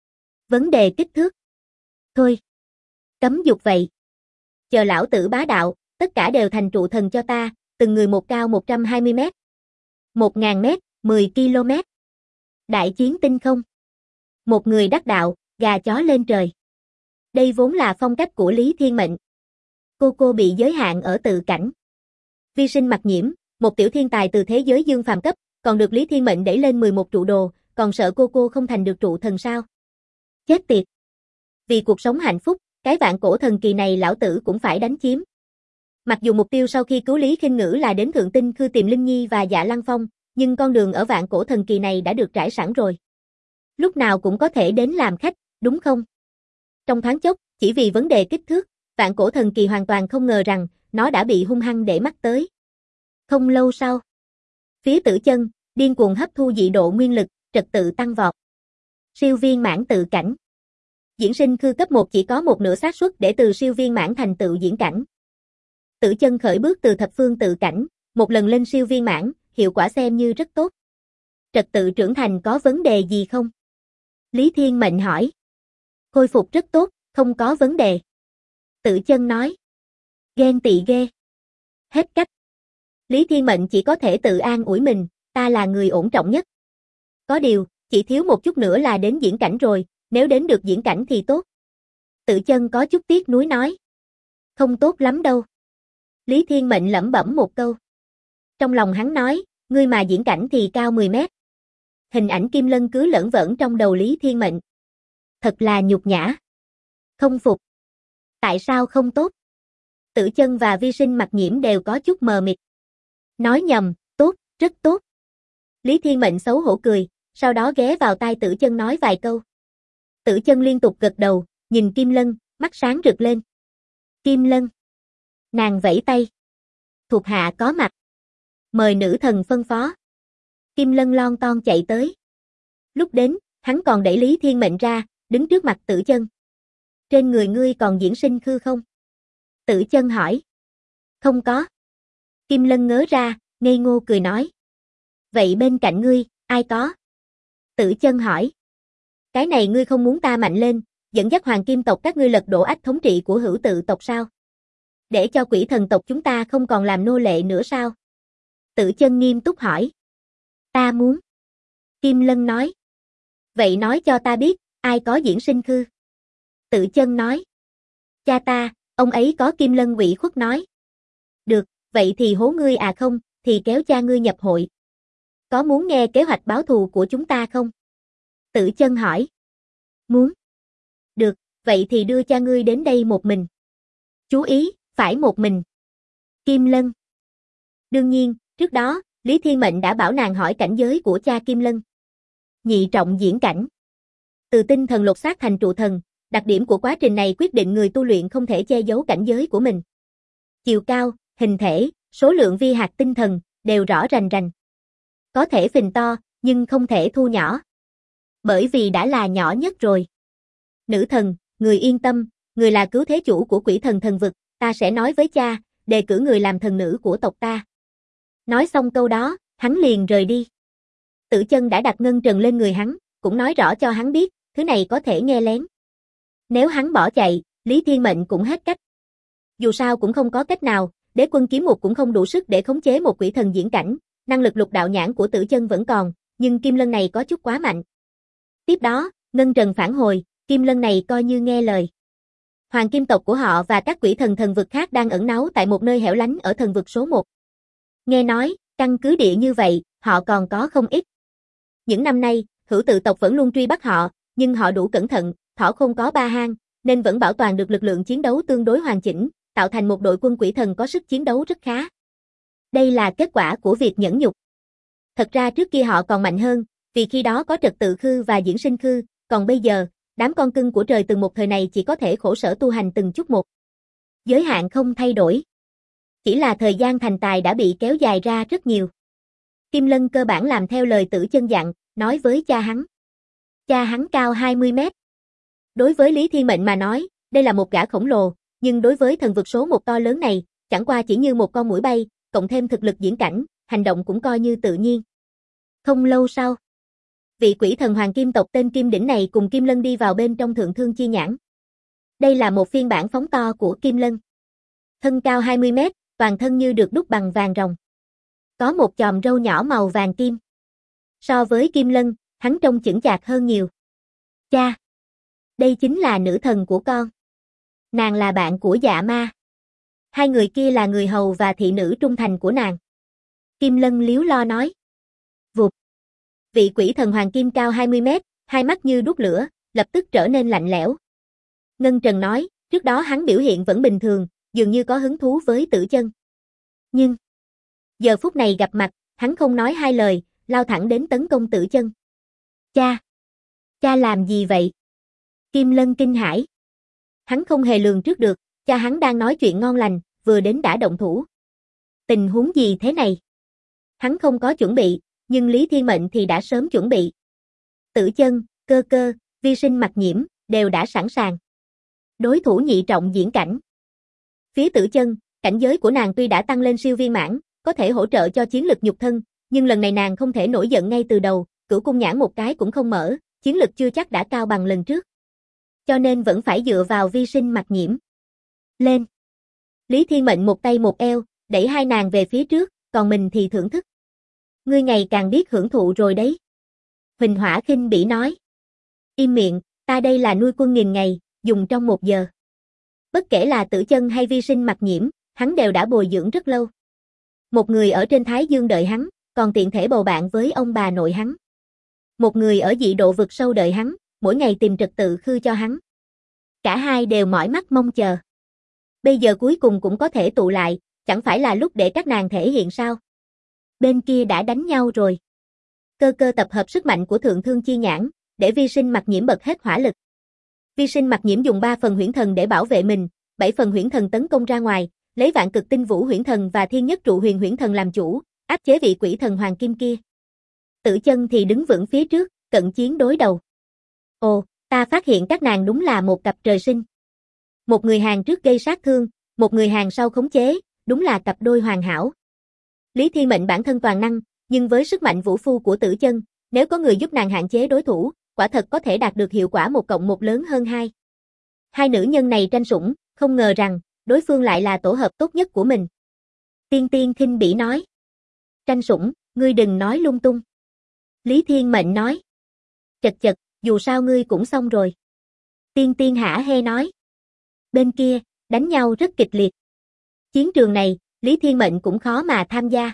Vấn đề kích thước. Thôi. Cấm dục vậy. Chờ lão tử bá đạo, tất cả đều thành trụ thần cho ta, từng người một cao 120 mét. 1.000 mét, 10 km. Đại chiến tinh không. Một người đắc đạo, gà chó lên trời. Đây vốn là phong cách của Lý Thiên Mệnh. Cô bị giới hạn ở tự cảnh. Vi sinh mặc nhiễm, một tiểu thiên tài từ thế giới dương phàm cấp, còn được Lý Thiên Mệnh đẩy lên 11 trụ đồ, còn sợ cô không thành được trụ thần sao? Chết tiệt. Vì cuộc sống hạnh phúc, cái vạn cổ thần kỳ này lão tử cũng phải đánh chiếm. Mặc dù mục tiêu sau khi cứu Lý Khinh Ngữ là đến Thượng Tinh Khư tìm Linh Nhi và Dạ Lăng Phong, nhưng con đường ở vạn cổ thần kỳ này đã được trải sẵn rồi. Lúc nào cũng có thể đến làm khách, đúng không? Trong thoáng chốc, chỉ vì vấn đề kích thước, vạn cổ thần kỳ hoàn toàn không ngờ rằng nó đã bị hung hăng để mắt tới. Không lâu sau, phía Tử Chân điên cuồng hấp thu dị độ nguyên lực, trật tự tăng vọt. Siêu viên mãn tự cảnh. Diễn sinh khư cấp 1 chỉ có một nửa xác suất để từ siêu viên mãn thành tựu diễn cảnh. Tử Chân khởi bước từ thập phương tự cảnh, một lần lên siêu viên mãn, hiệu quả xem như rất tốt. Trật tự trưởng thành có vấn đề gì không? Lý Thiên Mệnh hỏi. Khôi phục rất tốt, không có vấn đề. Tử Chân nói. Ghen tị ghê. Hết cách. Lý Thiên Mệnh chỉ có thể tự an ủi mình, ta là người ổn trọng nhất. Có điều, chỉ thiếu một chút nữa là đến diễn cảnh rồi, nếu đến được diễn cảnh thì tốt. Tử Chân có chút tiếc nuối nói. Không tốt lắm đâu. Lý Thiên Mệnh lẩm bẩm một câu. Trong lòng hắn nói, ngươi mà diễn cảnh thì cao 10 mét. Hình ảnh Kim Lân cứ lởn vởn trong đầu Lý Thiên Mệnh. Thật là nhục nhã. Không phục. Tại sao không tốt? Tử Chân và Vi Sinh mặc nhiễm đều có chút mờ mịt. Nói nhầm, tốt, rất tốt. Lý Thiên Mệnh xấu hổ cười, sau đó ghé vào tai Tử Chân nói vài câu. Tử Chân liên tục gật đầu, nhìn Kim Lân, mắt sáng rực lên. Kim Lân. Nàng vẫy tay. Thuộc hạ có mặt. Mời nữ thần phân phó. Kim Lân lon ton chạy tới. Lúc đến, hắn còn đẩy Lý Thiên Mệnh ra, đứng trước mặt Tử Chân. Trên người ngươi còn diễn sinh khư không? Tử Chân hỏi. Không có. Kim Lân ngớ ra, ngây ngô cười nói. Vậy bên cạnh ngươi, ai có? Tử Chân hỏi. Cái này ngươi không muốn ta mạnh lên, dẫn dắt hoàng kim tộc các ngươi lật đổ ách thống trị của Hữu Tự tộc sao? Để cho quỷ thần tộc chúng ta không còn làm nô lệ nữa sao? Tử Chân nghiêm túc hỏi. Ta muốn. Kim Lân nói. Vậy nói cho ta biết, ai có diễn sinh khư? Tử Chân nói. Cha ta, ông ấy có. Kim Lân ủy khuất nói. Được, vậy thì hố ngươi à không, thì kéo cha ngươi nhập hội. Có muốn nghe kế hoạch báo thù của chúng ta không? Tử Chân hỏi. Muốn. Được, vậy thì đưa cha ngươi đến đây một mình. Chú ý, phải một mình. Kim Lân. Đương nhiên, trước đó, Lý Thiên Mệnh đã bảo nàng hỏi cảnh giới của cha Kim Lân. Nhị trọng diễn cảnh. Từ tinh thần lột xác thành trụ thần, đặc điểm của quá trình này quyết định người tu luyện không thể che giấu cảnh giới của mình. Chiều cao, hình thể, số lượng vi hạt tinh thần, đều rõ rành rành. Có thể phình to, nhưng không thể thu nhỏ. Bởi vì đã là nhỏ nhất rồi. Nữ thần, người yên tâm, người là cứu thế chủ của quỷ thần thần vực, ta sẽ nói với cha, đề cử người làm thần nữ của tộc ta. Nói xong câu đó, hắn liền rời đi. Tử Chân đã đặt ngân trần lên người hắn, cũng nói rõ cho hắn biết, thứ này có thể nghe lén. Nếu hắn bỏ chạy, Lý Thiên Mệnh cũng hết cách. Dù sao cũng không có cách nào, Đế Quân Kiếm Một cũng không đủ sức để khống chế một quỷ thần diễn cảnh, năng lực lục đạo nhãn của Tử Chân vẫn còn, nhưng Kim Lân này có chút quá mạnh. Tiếp đó, ngân trần phản hồi, Kim Lân này coi như nghe lời. Hoàng kim tộc của họ và các quỷ thần thần vực khác đang ẩn náu tại một nơi hẻo lánh ở thần vực số 1. Nghe nói, căn cứ địa như vậy, họ còn có không ít. Những năm nay, Hữu Tự tộc vẫn luôn truy bắt họ, nhưng họ đủ cẩn thận, thỏ không có ba hang, nên vẫn bảo toàn được lực lượng chiến đấu tương đối hoàn chỉnh, tạo thành một đội quân quỷ thần có sức chiến đấu rất khá. Đây là kết quả của việc nhẫn nhục. Thật ra trước kia họ còn mạnh hơn, vì khi đó có trật tự khư và diễn sinh khư, còn bây giờ, đám con cưng của trời từng một thời này chỉ có thể khổ sở tu hành từng chút một. Giới hạn không thay đổi. Chỉ là thời gian thành tài đã bị kéo dài ra rất nhiều. Kim Lân cơ bản làm theo lời Tử Chân dặn, nói với cha hắn. Cha hắn cao 20 mét. Đối với Lý Thiên Mệnh mà nói, đây là một gã khổng lồ, nhưng đối với thần vực số 1 to lớn này, chẳng qua chỉ như một con muỗi bay, cộng thêm thực lực diễn cảnh, hành động cũng coi như tự nhiên. Không lâu sau, vị quỷ thần hoàng kim tộc tên Kim Đỉnh này cùng Kim Lân đi vào bên trong Thượng Thương Chi Nhãn. Đây là một phiên bản phóng to của Kim Lân. Thân cao 20 mét, toàn thân như được đúc bằng vàng ròng. Có một chòm râu nhỏ màu vàng kim. So với Kim Lân, hắn trông chững chạc hơn nhiều. Cha! Đây chính là nữ thần của con. Nàng là bạn của Dạ Ma. Hai người kia là người hầu và thị nữ trung thành của nàng. Kim Lân líu lo nói. Vụt. Vị quỷ thần hoàng kim cao 20 mét, hai mắt như đuốc lửa, lập tức trở nên lạnh lẽo. Ngân Trần nói, trước đó hắn biểu hiện vẫn bình thường, dường như có hứng thú với Tử Chân. Nhưng, giờ phút này gặp mặt, hắn không nói hai lời, lao thẳng đến tấn công Tử Chân. Cha! Cha làm gì vậy? Kim Lân kinh hãi. Hắn không hề lường trước được, cha hắn đang nói chuyện ngon lành, vừa đến đã động thủ. Tình huống gì thế này? Hắn không có chuẩn bị, nhưng Lý Thiên Mệnh thì đã sớm chuẩn bị. Tử Chân, Cơ Cơ, Vi Sinh Mặc Nhiễm, đều đã sẵn sàng. Đối thủ nhị trọng diễn cảnh. Phía Tử Chân, cảnh giới của nàng tuy đã tăng lên siêu viên mãn, có thể hỗ trợ cho chiến lực nhục thân, nhưng lần này nàng không thể nổi giận ngay từ đầu, cửu cung nhãn một cái cũng không mở, chiến lực chưa chắc đã cao bằng lần trước. Cho nên vẫn phải dựa vào Vi Sinh Mặc Nhiễm. Lên! Lý Thiên Mệnh một tay một eo, đẩy hai nàng về phía trước, còn mình thì thưởng thức. Ngươi ngày càng biết hưởng thụ rồi đấy. Huỳnh Hỏa khinh bỉ nói. Im miệng, ta đây là nuôi quân nghìn ngày, dùng trong 1 giờ. Bất kể là Tử Chân hay Vi Sinh Mặc Nhiễm, hắn đều đã bồi dưỡng rất lâu. Một người ở trên Thái Dương đợi hắn, còn tiện thể bầu bạn với ông bà nội hắn. Một người ở dị độ vực sâu đợi hắn, mỗi ngày tìm trật tự khư cho hắn. Cả hai đều mỏi mắt mong chờ. Bây giờ cuối cùng cũng có thể tụ lại, chẳng phải là lúc để các nàng thể hiện sao? Bên kia đã đánh nhau rồi. Cơ Cơ tập hợp sức mạnh của Thượng Thương Chi Nhãn, để Vi Sinh Mặc Nhiễm bật hết hỏa lực. Vi Sinh Mặc Nhiễm dùng 3 phần huyễn thần để bảo vệ mình, 7 phần huyễn thần tấn công ra ngoài, lấy Vạn Cực Tinh Vũ huyễn thần và Thiên Nhất Trụ Huyền huyễn thần làm chủ, áp chế vị quỷ thần hoàng kim kia. Tử Chân thì đứng vững phía trước, cận chiến đối đầu. Ồ, ta phát hiện các nàng đúng là một cặp trời sinh. Một người hàng trước gây sát thương, một người hàng sau khống chế, đúng là cặp đôi hoàn hảo. Lý Thiên Mệnh bản thân toàn năng, nhưng với sức mạnh vũ phu của Tử Chân, nếu có người giúp nàng hạn chế đối thủ, quả thật có thể đạt được hiệu quả 1+1 lớn hơn 2. Hai nữ nhân này tranh sủng, không ngờ rằng, đối phương lại là tổ hợp tốt nhất của mình. Tiên Tiên khinh bỉ nói. Tranh sủng, ngươi đừng nói lung tung. Lý Thiên Mệnh nói. Chật chật, dù sao ngươi cũng xong rồi. Tiên Tiên hả hê nói. Bên kia, đánh nhau rất kịch liệt. Chiến trường này, Lý Thiên Mệnh cũng khó mà tham gia.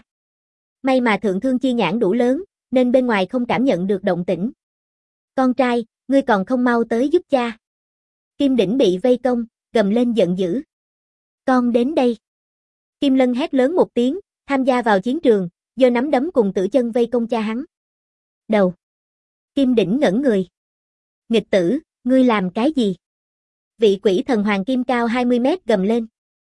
May mà Thượng Thương Chi Nhãn đủ lớn, nên bên ngoài không cảm nhận được động tĩnh. Con trai, ngươi còn không mau tới giúp cha. Kim Đỉnh bị vây công, gầm lên giận dữ. Con đến đây. Kim Lân hét lớn một tiếng, tham gia vào chiến trường, giơ nắm đấm cùng Tử Chân vây công cha hắn. Đầu. Kim Đỉnh ngẩn người. Nghịch tử, ngươi làm cái gì? Vị quỷ thần hoàng kim cao 20 mét gầm lên.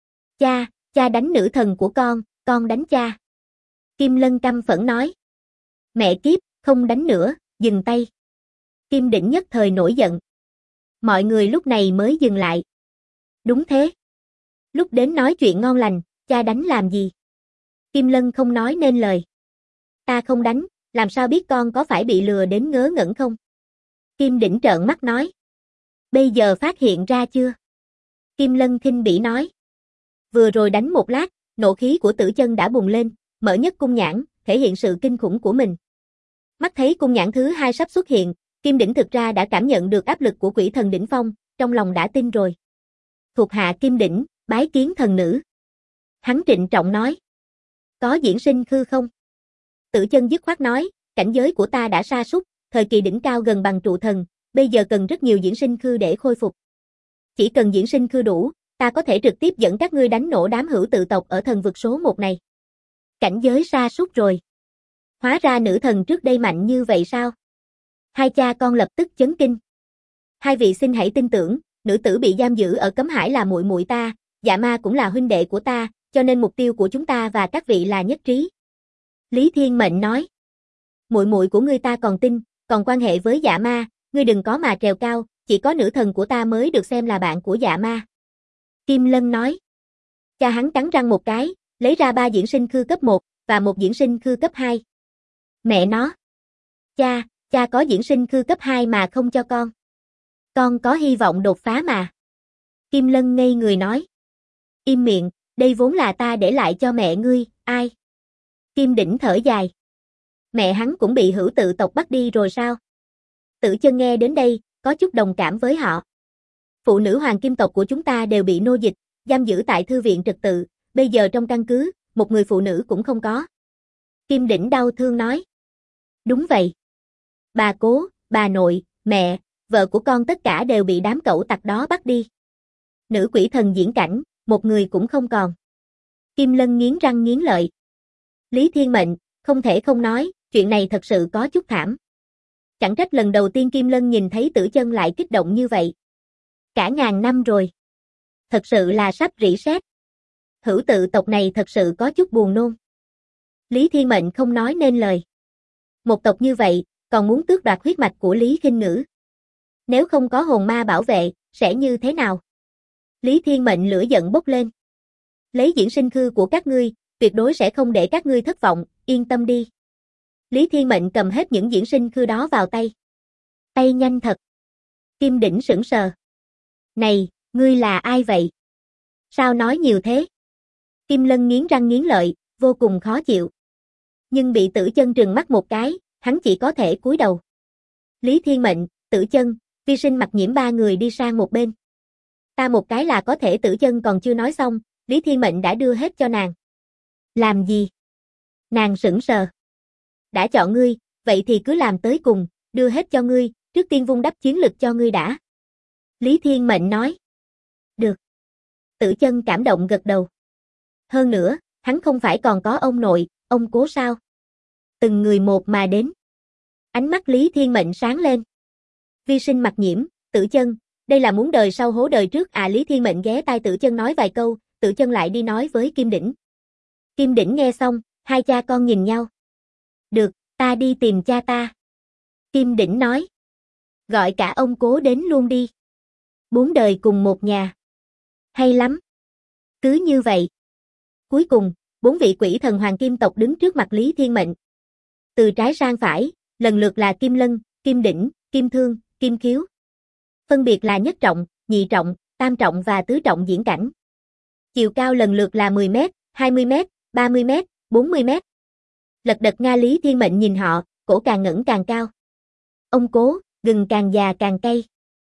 Cha đánh nữ thần của con đánh cha. Kim Lân căm phẫn nói. Mẹ kiếp, không đánh nữa, dừng tay. Kim Đỉnh nhất thời nổi giận. Mọi người lúc này mới dừng lại. Đúng thế. Lúc đến nói chuyện ngon lành, cha đánh làm gì? Kim Lân không nói nên lời. Ta không đánh, làm sao biết con có phải bị lừa đến ngớ ngẩn không? Kim Đỉnh trợn mắt nói. Bây giờ phát hiện ra chưa? Kim Lân khinh bỉ nói. Vừa rồi đánh một lát, nộ khí của Tử Chân đã bùng lên, mở nhất cung nhãn, thể hiện sự kinh khủng của mình. Mắt thấy cung nhãn thứ 2 sắp xuất hiện, Kim Đỉnh thực ra đã cảm nhận được áp lực của quỷ thần đỉnh phong, trong lòng đã tin rồi. Thuộc hạ Kim Đỉnh, bái kiến thần nữ. Hắn trịnh trọng nói. Có diễn sinh khư không? Tử Chân dứt khoát nói, cảnh giới của ta đã sa sút, thời kỳ đỉnh cao gần bằng trụ thần, bây giờ cần rất nhiều diễn sinh khư để khôi phục. Chỉ cần diễn sinh khư đủ, ta có thể trực tiếp dẫn các ngươi đánh nổ đám hữu tự tộc ở thần vực số 1 này. Cảnh giới sa sút rồi. Hóa ra nữ thần trước đây mạnh như vậy sao? Hai cha con lập tức chấn kinh. Hai vị xin hãy tin tưởng, nữ tử bị giam giữ ở cấm hải là muội muội ta, Dạ Ma cũng là huynh đệ của ta, cho nên mục tiêu của chúng ta và các vị là nhất trí. Lý Thiên Mệnh nói. Muội muội của ngươi ta còn tin, còn quan hệ với Dạ Ma, ngươi đừng có mà trèo cao, chỉ có nữ thần của ta mới được xem là bạn của Dạ Ma. Kim Lân nói. Cha hắn cắn răng một cái, lấy ra 3 diễn sinh khư cấp 1 và 1 diễn sinh khư cấp 2. Mẹ nó. Cha có diễn sinh khư cấp 2 mà không cho con. Con có hy vọng đột phá mà. Kim Lân ngây người nói. Im miệng, đây vốn là ta để lại cho mẹ ngươi, ai? Kim Đỉnh thở dài. Mẹ hắn cũng bị hữu tự tộc bắt đi rồi sao? Tử Chân nghe đến đây, có chút đồng cảm với họ. Phụ nữ hoàng kim tộc của chúng ta đều bị nô dịch, giam giữ tại thư viện trật tự, bây giờ trong căn cứ, một người phụ nữ cũng không có. Kim Đỉnh đau thương nói. Đúng vậy. Bà cố, bà nội, mẹ, vợ của con tất cả đều bị đám cẩu tặc đó bắt đi. Nữ quỷ thần diễn cảnh, một người cũng không còn. Kim Lân nghiến răng nghiến lợi. Lý Thiên Mệnh, không thể không nói, chuyện này thật sự có chút thảm. Chẳng trách lần đầu tiên Kim Lân nhìn thấy Tử Chân lại kích động như vậy. Cả ngàn năm rồi. Thật sự là sắp rỉ sét. Hữu tự tộc này thật sự có chút buồn nôn. Lý Thiên Mệnh không nói nên lời. Một tộc như vậy, còn muốn tước đoạt huyết mạch của Lý Khinh Ngữ. Nếu không có hồn ma bảo vệ, sẽ như thế nào? Lý Thiên Mệnh lửa giận bốc lên. Lấy diễn sinh khư của các ngươi, tuyệt đối sẽ không để các ngươi thất vọng, yên tâm đi. Lý Thiên Mệnh cầm hết những diễn sinh khư đó vào tay. Tay nhanh thật. Kim Đỉnh sững sờ. Này, ngươi là ai vậy? Sao nói nhiều thế? Kim Lân nghiến răng nghiến lợi, vô cùng khó chịu. Nhưng bị Tử Chân trừng mắt một cái, hắn chỉ có thể cúi đầu. Lý Thiên Mệnh, Tử Chân, Vi Sinh Mặc Nhiễm ba người đi sang một bên. Ta một cái là có thể. Tử Chân còn chưa nói xong, Lý Thiên Mệnh đã đưa hết cho nàng. Làm gì? Nàng sững sờ. Đã chọn ngươi, vậy thì cứ làm tới cùng, đưa hết cho ngươi, trước tiên vun đắp chiến lực cho ngươi đã. Lý Thiên Mệnh nói. Được. Tử Chân cảm động gật đầu. Hơn nữa, hắn không phải còn có ông nội, ông cố sao? Từng người một mà đến. Ánh mắt Lý Thiên Mệnh sáng lên. Vi Sinh Mặc Nhiễm, Tử Chân, đây là muốn đời sau hố đời trước à? Lý Thiên Mệnh ghé tai Tử Chân nói vài câu, Tử Chân lại đi nói với Kim Đỉnh. Kim Đỉnh nghe xong, hai cha con nhìn nhau. Được, ta đi tìm cha ta. Kim Đỉnh nói. Gọi cả ông cố đến luôn đi. 4 đời cùng một nhà. Hay lắm. Cứ như vậy. Cuối cùng, 4 vị quỷ thần hoàng kim tộc đứng trước mặt Lý Thiên Mệnh. Từ trái sang phải, lần lượt là Kim Lân, Kim Đỉnh, Kim Thương, Kim Khiếu. Phân biệt là nhất trọng, nhị trọng, tam trọng và tứ trọng diễn cảnh. Chiều cao lần lượt là 10 mét, 20 mét, 30 mét, 40 mét. Lật đật Nga. Lý Thiên Mệnh nhìn họ, cổ càng ngẩng càng cao. Ông cố, gừng càng già càng cay.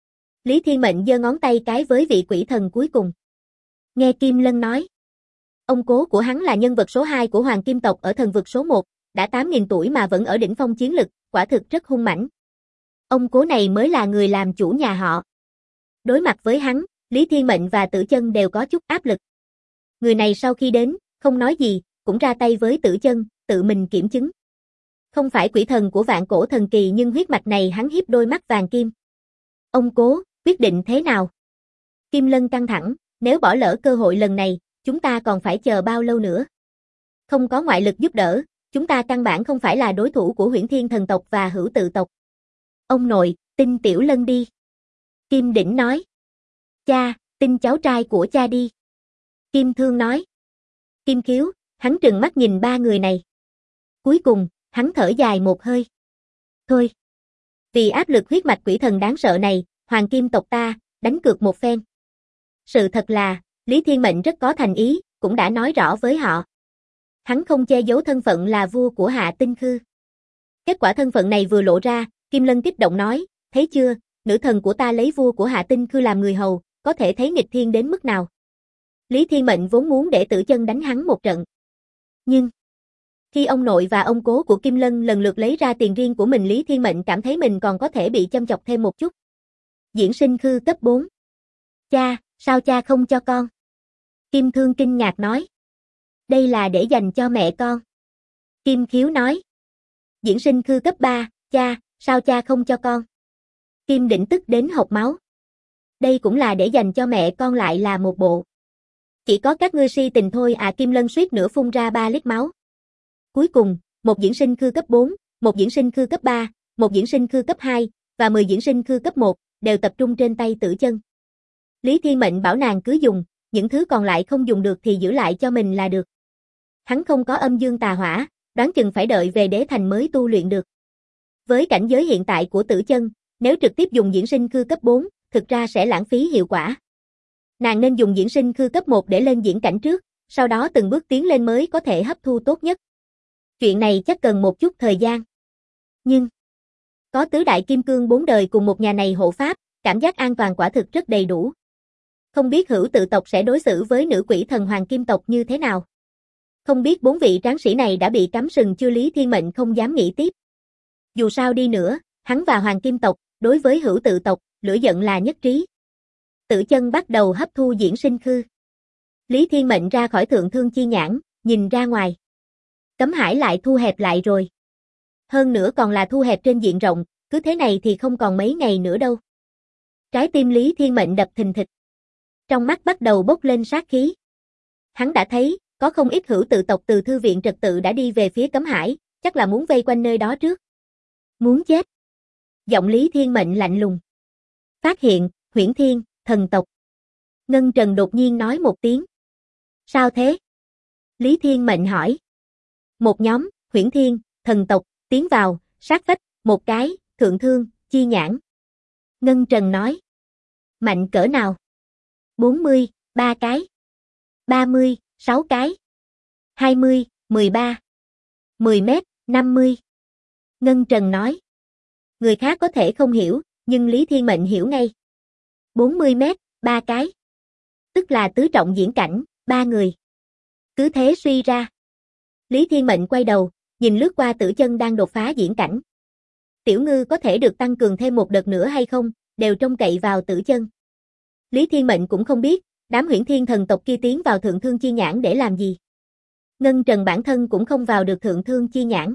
Lý Thiên Mệnh giơ ngón tay cái với vị quỷ thần cuối cùng. Nghe Kim Lân nói. Ông cố của hắn là nhân vật số 2 của Hoàng Kim tộc ở thần vực số 1, đã 8.000 tuổi mà vẫn ở đỉnh phong chiến lực, quả thực rất hung mãnh. Ông cố này mới là người làm chủ nhà họ. Đối mặt với hắn, Lý Thiên Mệnh và Tử Chân đều có chút áp lực. Người này sau khi đến, không nói gì, cũng ra tay với Tử Chân, tự mình kiểm chứng. Không phải quỷ thần của vạn cổ thần kỳ nhưng huyết mạch này hắn hiếp đôi mắt vàng kim. Ông cố, quyết định thế nào? Kim Lân căng thẳng, nếu bỏ lỡ cơ hội lần này, chúng ta còn phải chờ bao lâu nữa? Không có ngoại lực giúp đỡ, chúng ta căn bản không phải là đối thủ của Huyễn Thiên thần tộc và Hữu Tự tộc. Ông nội, tin Tiểu Lân đi. Kim Đỉnh nói. Cha, tin cháu trai của cha đi. Kim Thương nói. Kim Khiếu, hắn trừng mắt nhìn ba người này. Cuối cùng, hắn thở dài một hơi. Thôi. Vì áp lực huyết mạch quỷ thần đáng sợ này, Hoàng Kim tộc ta, đánh cược một phen. Sự thật là, Lý Thiên Mệnh rất có thành ý, cũng đã nói rõ với họ. Hắn không che giấu thân phận là vua của Hạ Tinh Khư. Kết quả thân phận này vừa lộ ra, Kim Lân kích động nói, thấy chưa, nữ thần của ta lấy vua của Hạ Tinh Khư làm người hầu, có thể thấy nghịch thiên đến mức nào. Lý Thiên Mệnh vốn muốn để Tử Chân đánh hắn một trận. Nhưng, khi ông nội và ông cố của Kim Lân lần lượt lấy ra tiền riêng của mình, Lý Thiên Mệnh cảm thấy mình còn có thể bị châm chọc thêm một chút. Diễn sinh khư cấp 4. Cha, sao cha không cho con? Kim Thương kinh ngạc nói. Đây là để dành cho mẹ con. Kim Khiếu nói. Diễn sinh khư cấp 3, cha, sao cha không cho con? Kim Đỉnh tức đến hộc máu. Đây cũng là để dành cho mẹ con lại là một bộ. Chỉ có các ngươi si tình thôi à? Kim Lân suýt nữa phun ra 3 lít máu. Cuối cùng, một diễn sinh khư cấp 4, một diễn sinh khư cấp 3, một diễn sinh khư cấp 2, và 10 diễn sinh khư cấp 1, đều tập trung trên tay Tử Chân. Lý Thiên Mệnh bảo nàng cứ dùng, những thứ còn lại không dùng được thì giữ lại cho mình là được. Hắn không có âm dương tà hỏa, đoán chừng phải đợi về đế thành mới tu luyện được. Với cảnh giới hiện tại của Tử Chân, nếu trực tiếp dùng diễn sinh khư cấp 4, thực ra sẽ lãng phí hiệu quả. Nàng nên dùng diễn sinh khư cấp 1 để lên diễn cảnh trước, sau đó từng bước tiến lên mới có thể hấp thu tốt nhất. Chuyện này chắc cần một chút thời gian. Nhưng, Có tứ đại kim cương 4 đời cùng một nhà này hộ pháp, cảm giác an toàn quả thực rất đầy đủ. Không biết hữu tự tộc sẽ đối xử với nữ quỷ thần hoàng kim tộc như thế nào. Không biết 4 vị tráng sĩ này đã bị cắm sừng chưa, Lý Thiên Mệnh không dám nghĩ tiếp. Dù sao đi nữa, hắn và hoàng kim tộc, đối với hữu tự tộc, lửa giận là nhất trí. Tử chân bắt đầu hấp thu diễn sinh khư. Lý Thiên Mệnh ra khỏi thượng thương chi nhãn, nhìn ra ngoài. Cấm hải lại thu hẹp lại rồi. Hơn nữa còn là thu hẹp trên diện rộng, cứ thế này thì không còn mấy ngày nữa đâu. Trái tim Lý Thiên Mệnh đập thình thịch. Trong mắt bắt đầu bốc lên sát khí. Hắn đã thấy, có không ít hữu tự tộc từ thư viện trật tự đã đi về phía cấm hải, chắc là muốn vây quanh nơi đó trước. Muốn chết. Giọng Lý Thiên Mệnh lạnh lùng. Phát hiện, Huyễn Thiên, thần tộc. Ngân Trần đột nhiên nói một tiếng. Sao thế? Lý Thiên Mệnh hỏi. Một nhóm, Huyễn Thiên, thần tộc, tiến vào, sát vách, một cái, thượng thương, chi nhãn. Ngân Trần nói. Mạnh cỡ nào? 40, 3 cái. 30, 6 cái. 20, 13. 10 mét, 50. Ngân Trần nói. Người khác có thể không hiểu, nhưng Lý Thiên Mệnh hiểu ngay. 40 mét, 3 cái. Tức là tứ trọng diễn cảnh, 3 người. Cứ thế suy ra. Lý Thiên Mệnh quay đầu, nhìn lướt qua Tử Chân đang đột phá diễn cảnh. Tiểu Ngư có thể được tăng cường thêm một đợt nữa hay không, đều trông cậy vào Tử Chân. Lý Thiên Mệnh cũng không biết, đám Huyễn Thiên thần tộc kia tiến vào thượng thương chi nhãn để làm gì. Ngân Trần bản thân cũng không vào được thượng thương chi nhãn.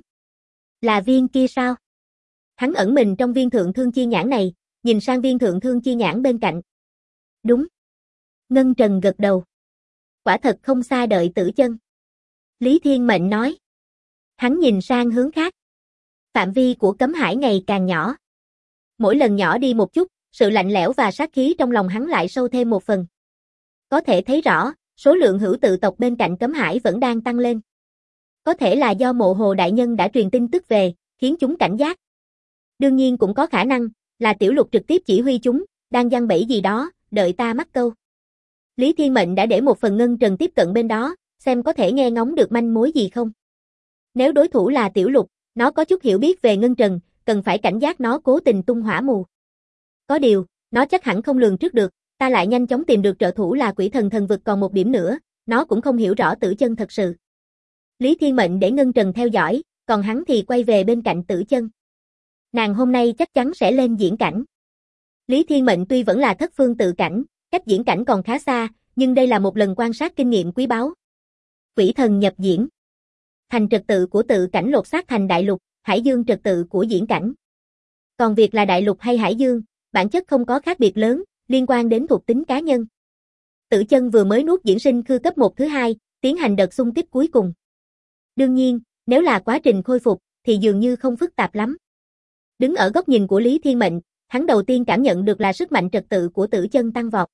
Là viên kia sao? Hắn ẩn mình trong viên thượng thương chi nhãn này, nhìn sang viên thượng thương chi nhãn bên cạnh. Đúng. Ngân Trần gật đầu. Quả thật không xa đợi Tử Chân. Lý Thiên Mệnh nói. Hắn nhìn sang hướng khác. Phạm vi của cấm hải ngày càng nhỏ. Mỗi lần nhỏ đi một chút, sự lạnh lẽo và sát khí trong lòng hắn lại sâu thêm một phần. Có thể thấy rõ, số lượng hữu tự tộc bên cạnh cấm hải vẫn đang tăng lên. Có thể là do Mộ Hồ đại nhân đã truyền tin tức về, khiến chúng cảnh giác. Đương nhiên cũng có khả năng là Tiểu Lục trực tiếp chỉ huy chúng, đang giăng bẫy gì đó, đợi ta mắc câu. Lý Thiên Mệnh đã để một phần Ngân Trần tiếp cận bên đó, xem có thể nghe ngóng được manh mối gì không. Nếu đối thủ là Tiểu Lục, nó có chút hiểu biết về Ngân Trần, cần phải cảnh giác nó cố tình tung hỏa mù. Có điều, nó chắc hẳn không lường trước được, ta lại nhanh chóng tìm được trợ thủ là quỷ thần thần vực, còn một điểm nữa, nó cũng không hiểu rõ Tử Chân thật sự. Lý Thiên Mệnh để Ngân Trần theo dõi, còn hắn thì quay về bên cạnh Tử Chân. Nàng hôm nay chắc chắn sẽ lên diễn cảnh. Lý Thiên Mệnh tuy vẫn là thất phương tự cảnh, cách diễn cảnh còn khá xa, nhưng đây là một lần quan sát kinh nghiệm quý báu. Quỷ thần nhập diễn. Thành trật tự của tự cảnh lột xác thành đại lục, hải dương trật tự của diễn cảnh. Còn việc là đại lục hay hải dương, bản chất không có khác biệt lớn, liên quan đến thuộc tính cá nhân. Tử Chân vừa mới nuốt diễn sinh khư cấp 1 thứ 2, tiến hành đợt xung kích cuối cùng. Đương nhiên, nếu là quá trình khôi phục, thì dường như không phức tạp lắm. Đứng ở góc nhìn của Lý Thiên Mệnh, hắn đầu tiên cảm nhận được là sức mạnh trật tự của Tử Chân tăng vọt.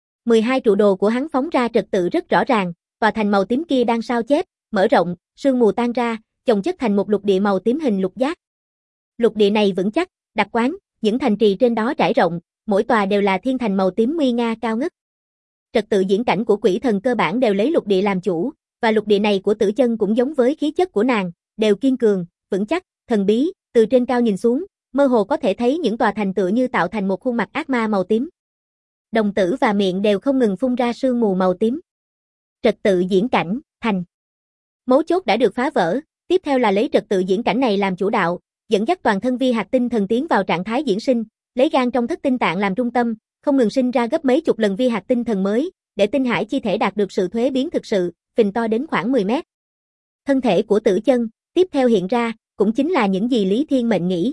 12 trụ đồ của hắn phóng ra trật tự rất rõ ràng, tòa thành màu tím kia đang sao chép, mở rộng, sương mù tan ra, chồng chất thành một lục địa màu tím hình lục giác. Lục địa này vững chắc, đặc quán, những thành trì trên đó trải rộng, mỗi tòa đều là thiên thành màu tím nguy nga cao ngất. Trật tự diễn cảnh của quỷ thần cơ bản đều lấy lục địa làm chủ, và lục địa này của Tử Chân cũng giống với khí chất của nàng, đều kiên cường, vững chắc, thần bí, từ trên cao nhìn xuống, mơ hồ có thể thấy những tòa thành tựa như tạo thành một khuôn mặt ác ma màu tím. Đồng tử và miệng đều không ngừng phun ra sương mù màu tím. Trật tự diễn cảnh, thành. Mấu chốt đã được phá vỡ, tiếp theo là lấy trật tự diễn cảnh này làm chủ đạo, dẫn dắt toàn thân vi hạt tinh thần tiến vào trạng thái diễn sinh, lấy gan trong thất tinh tạng làm trung tâm, không ngừng sinh ra gấp mấy chục lần vi hạt tinh thần mới, để tinh hải chi thể đạt được sự thuế biến thực sự, phình to đến khoảng 10 mét. Thân thể của Tử Chân, tiếp theo hiện ra, cũng chính là những gì Lý Thiên Mệnh nghĩ.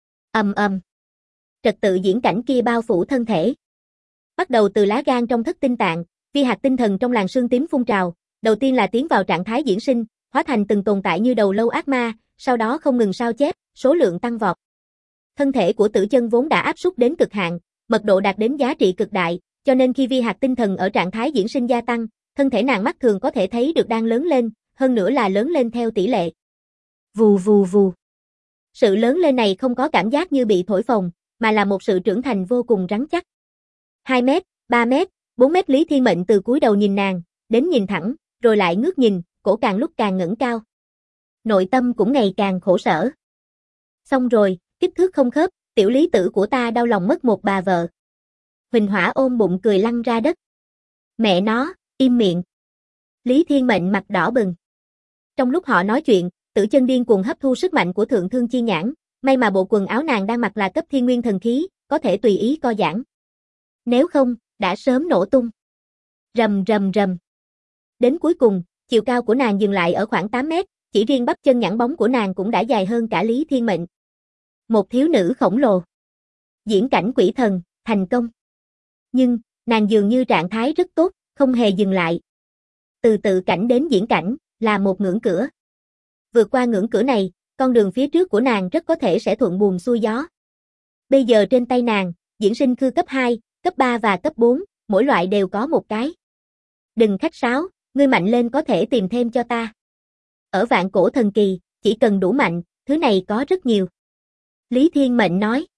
Trật tự diễn cảnh kia bao phủ thân thể. Bắt đầu từ lá gan trong thất tinh tạng, vi hạt tinh thần trong làn sương tím phun trào, đầu tiên là tiến vào trạng thái diễn sinh, hóa thành từng tồn tại như đầu lâu ác ma, sau đó không ngừng sao chép, số lượng tăng vọt. Thân thể của Tử Chân vốn đã áp suất đến cực hạn, mật độ đạt đến giá trị cực đại, cho nên khi vi hạt tinh thần ở trạng thái diễn sinh gia tăng, thân thể nàng mắt thường có thể thấy được đang lớn lên, hơn nữa là lớn lên theo tỷ lệ. Vù vù vù. Sự lớn lên này không có cảm giác như bị thổi phồng, mà là một sự trưởng thành vô cùng rắn chắc. 2 mét, 3 mét, 4 mét. Lý Thiên Mệnh từ cúi đầu nhìn nàng, đến nhìn thẳng, rồi lại ngước nhìn, cổ càng lúc càng ngẩng cao. Nội tâm cũng ngày càng khổ sở. Xong rồi, kích thước không khớp, tiểu lý tử của ta đau lòng mất một bà vợ. Huỳnh Hỏa ôm bụng cười lăn ra đất. Mẹ nó, im miệng. Lý Thiên Mệnh mặt đỏ bừng. Trong lúc họ nói chuyện, Tử Chân điên cuồng hấp thu sức mạnh của Thượng Thương Chi Nhãn, may mà bộ quần áo nàng đang mặc là cấp Thiên Nguyên thần khí, có thể tùy ý co giãn. Nếu không, đã sớm nổ tung. Rầm rầm rầm. Đến cuối cùng, chiều cao của nàng dừng lại ở khoảng 8 mét, chỉ riêng bắp chân nhẵn bóng của nàng cũng đã dài hơn cả Lý Thiên Mệnh. Một thiếu nữ khổng lồ. Diễn cảnh quỷ thần, thành công. Nhưng, nàng dường như trạng thái rất tốt, không hề dừng lại. Từ tự cảnh đến diễn cảnh, là một ngưỡng cửa. Vượt qua ngưỡng cửa này, con đường phía trước của nàng rất có thể sẽ thuận buồm xuôi gió. Bây giờ trên tay nàng, diễn sinh khư cấp 2, cấp 3 và cấp 4, mỗi loại đều có một cái. Đừng khách sáo, ngươi mạnh lên có thể tìm thêm cho ta. Ở vạn cổ thần kỳ, chỉ cần đủ mạnh, thứ này có rất nhiều. Lý Thiên Mệnh nói.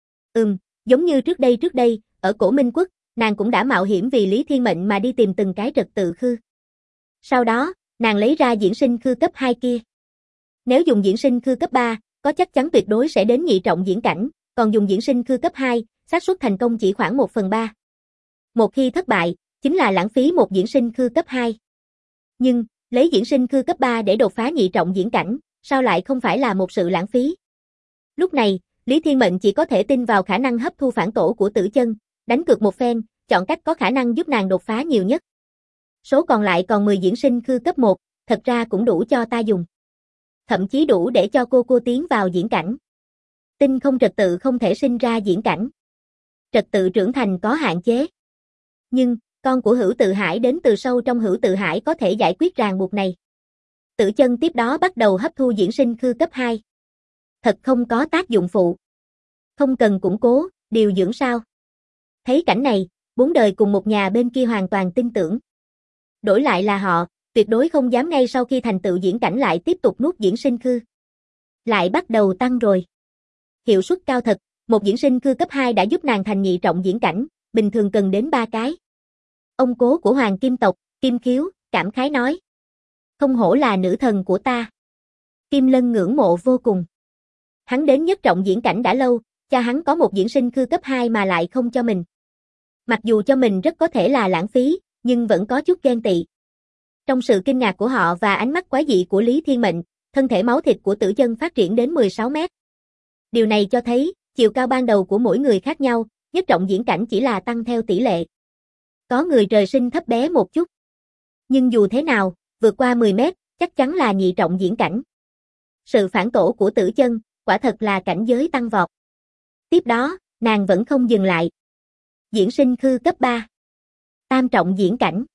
Giống như trước đây, ở cổ Minh Quốc, nàng cũng đã mạo hiểm vì Lý Thiên Mệnh mà đi tìm từng cái trật tự khư. Sau đó, nàng lấy ra diễn sinh khư cấp 2 kia. Nếu dùng diễn sinh khư cấp 3, có chắc chắn tuyệt đối sẽ đến nhị trọng diễn cảnh, còn dùng diễn sinh khư cấp 2, xác suất thành công chỉ khoảng 1/3. Một khi thất bại, chính là lãng phí một diễn sinh khư cấp 2. Nhưng, lấy diễn sinh khư cấp 3 để đột phá nhị trọng diễn cảnh, sao lại không phải là một sự lãng phí? Lúc này, Lý Thiên Mệnh chỉ có thể tin vào khả năng hấp thu phản tổ của Tử Chân, đánh cược một phen, chọn cách có khả năng giúp nàng đột phá nhiều nhất. Số còn lại còn 10 diễn sinh khư cấp 1, thật ra cũng đủ cho ta dùng. Thậm chí đủ để cho cô tiến vào diễn cảnh. Tinh không trật tự không thể sinh ra diễn cảnh. Trật tự trưởng thành có hạn chế. Nhưng, con của Hữu Tự Hải đến từ sâu trong Hữu Tự Hải có thể giải quyết ràng buộc này. Tử Chân tiếp đó bắt đầu hấp thu diễn sinh khư cấp 2. Thật không có tác dụng phụ. Không cần củng cố, điều dưỡng sao. Thấy cảnh này, 4 đời cùng một nhà bên kia hoàn toàn tin tưởng. Đổi lại là họ, tuyệt đối không dám ngay sau khi thành tựu diễn cảnh lại tiếp tục nuốt diễn sinh khư. Lại bắt đầu tăng rồi. Hiệu suất cao thật, một diễn sinh khư cấp 2 đã giúp nàng thành nhị trọng diễn cảnh, bình thường cần đến 3 cái. Ông cố của Hoàng Kim tộc, Kim Khiếu, cảm khái nói. Không hổ là nữ thần của ta. Kim Lân ngưỡng mộ vô cùng. Hắn đến nhất trọng diễn cảnh đã lâu, cha hắn có một diễn sinh khư cấp 2 mà lại không cho mình. Mặc dù cho mình rất có thể là lãng phí, nhưng vẫn có chút ghen tị. Trong sự kinh ngạc của họ và ánh mắt quái dị của Lý Thiên Mệnh, thân thể máu thịt của Tử Chân phát triển đến 16 mét. Điều này cho thấy, chiều cao ban đầu của mỗi người khác nhau, nhất trọng diễn cảnh chỉ là tăng theo tỷ lệ. Có người trời sinh thấp bé một chút. Nhưng dù thế nào, vượt qua 10 mét, chắc chắn là nhị trọng diễn cảnh. Sự phản tổ của Tử Chân, quả thật là cảnh giới tăng vọt. Tiếp đó, nàng vẫn không dừng lại. Diễn sinh khư cấp 3. Tam trọng diễn cảnh.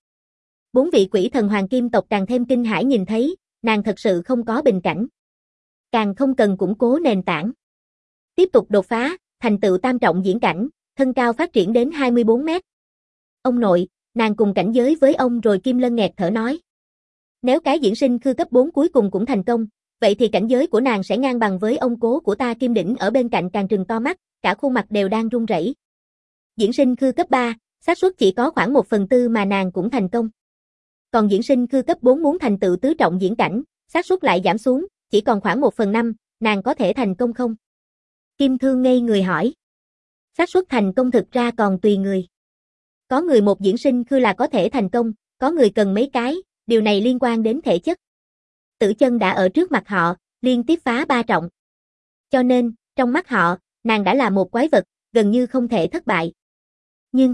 4 vị quỷ thần Hoàng Kim tộc càng thêm kinh hãi nhìn thấy, nàng thật sự không có bình cảnh. Càng không cần củng cố nền tảng. Tiếp tục đột phá, thành tựu tam trọng diễn cảnh, thân cao phát triển đến 24 mét. Ông nội, nàng cùng cảnh giới với ông rồi. Kim Lân nghẹt thở nói. Nếu cái diễn sinh khư cấp 4 cuối cùng cũng thành công, vậy thì cảnh giới của nàng sẽ ngang bằng với ông cố của ta. Kim Đỉnh ở bên cạnh càng trừng to mắt, cả khuôn mặt đều đang run rẩy. Diễn sinh khư cấp 3, xác suất chỉ có khoảng 1/4 mà nàng cũng thành công. Còn diễn sinh khư cấp 4 muốn thành tựu tứ trọng diễn cảnh, xác suất lại giảm xuống, chỉ còn khoảng 1/5, nàng có thể thành công không? Kim Thương ngây người hỏi. Xác suất thành công thực ra còn tùy người. Có người một diễn sinh khư là có thể thành công, có người cần mấy cái, điều này liên quan đến thể chất. Tử Chân đã ở trước mặt họ, liên tiếp phá 3 trọng. Cho nên, trong mắt họ, nàng đã là một quái vật, gần như không thể thất bại. Nhưng,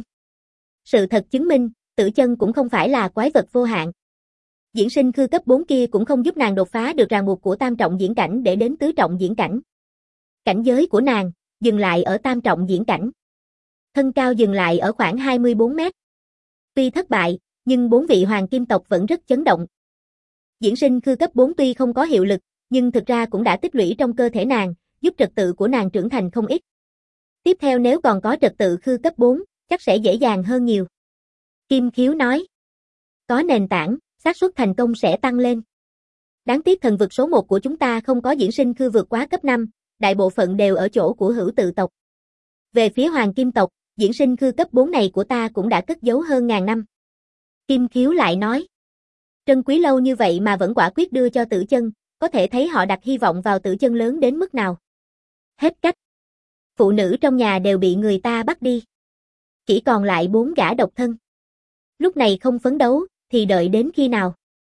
sự thật chứng minh, Tử Chân cũng không phải là quái vật vô hạn. Diễn sinh khư cấp 4 kia cũng không giúp nàng đột phá được ràng buộc của tam trọng diễn cảnh để đến tứ trọng diễn cảnh. Cảnh giới của nàng, dừng lại ở tam trọng diễn cảnh. Thân cao dừng lại ở khoảng 24 mét. Tuy thất bại, nhưng 4 vị Hoàng Kim tộc vẫn rất chấn động. Diễn sinh khư cấp 4 tuy không có hiệu lực, nhưng thực ra cũng đã tích lũy trong cơ thể nàng, giúp trật tự của nàng trưởng thành không ít. Tiếp theo nếu còn có trật tự khư cấp 4, chắc sẽ dễ dàng hơn nhiều. Kim Khiếu nói. Có nền tảng, xác suất thành công sẽ tăng lên. Đáng tiếc thần vực số 1 của chúng ta không có diễn sinh khư vượt quá cấp 5, đại bộ phận đều ở chỗ của Hữu Tự tộc. Về phía Hoàng Kim tộc, diễn sinh khư cấp 4 này của ta cũng đã cất giấu hơn ngàn năm. Kim Khiếu lại nói. Trân quý lâu như vậy mà vẫn quả quyết đưa cho Tử Chân, có thể thấy họ đặt hy vọng vào Tử Chân lớn đến mức nào. Hết cách. Phụ nữ trong nhà đều bị người ta bắt đi. Chỉ còn lại 4 gã độc thân. Lúc này không phấn đấu, thì đợi đến khi nào?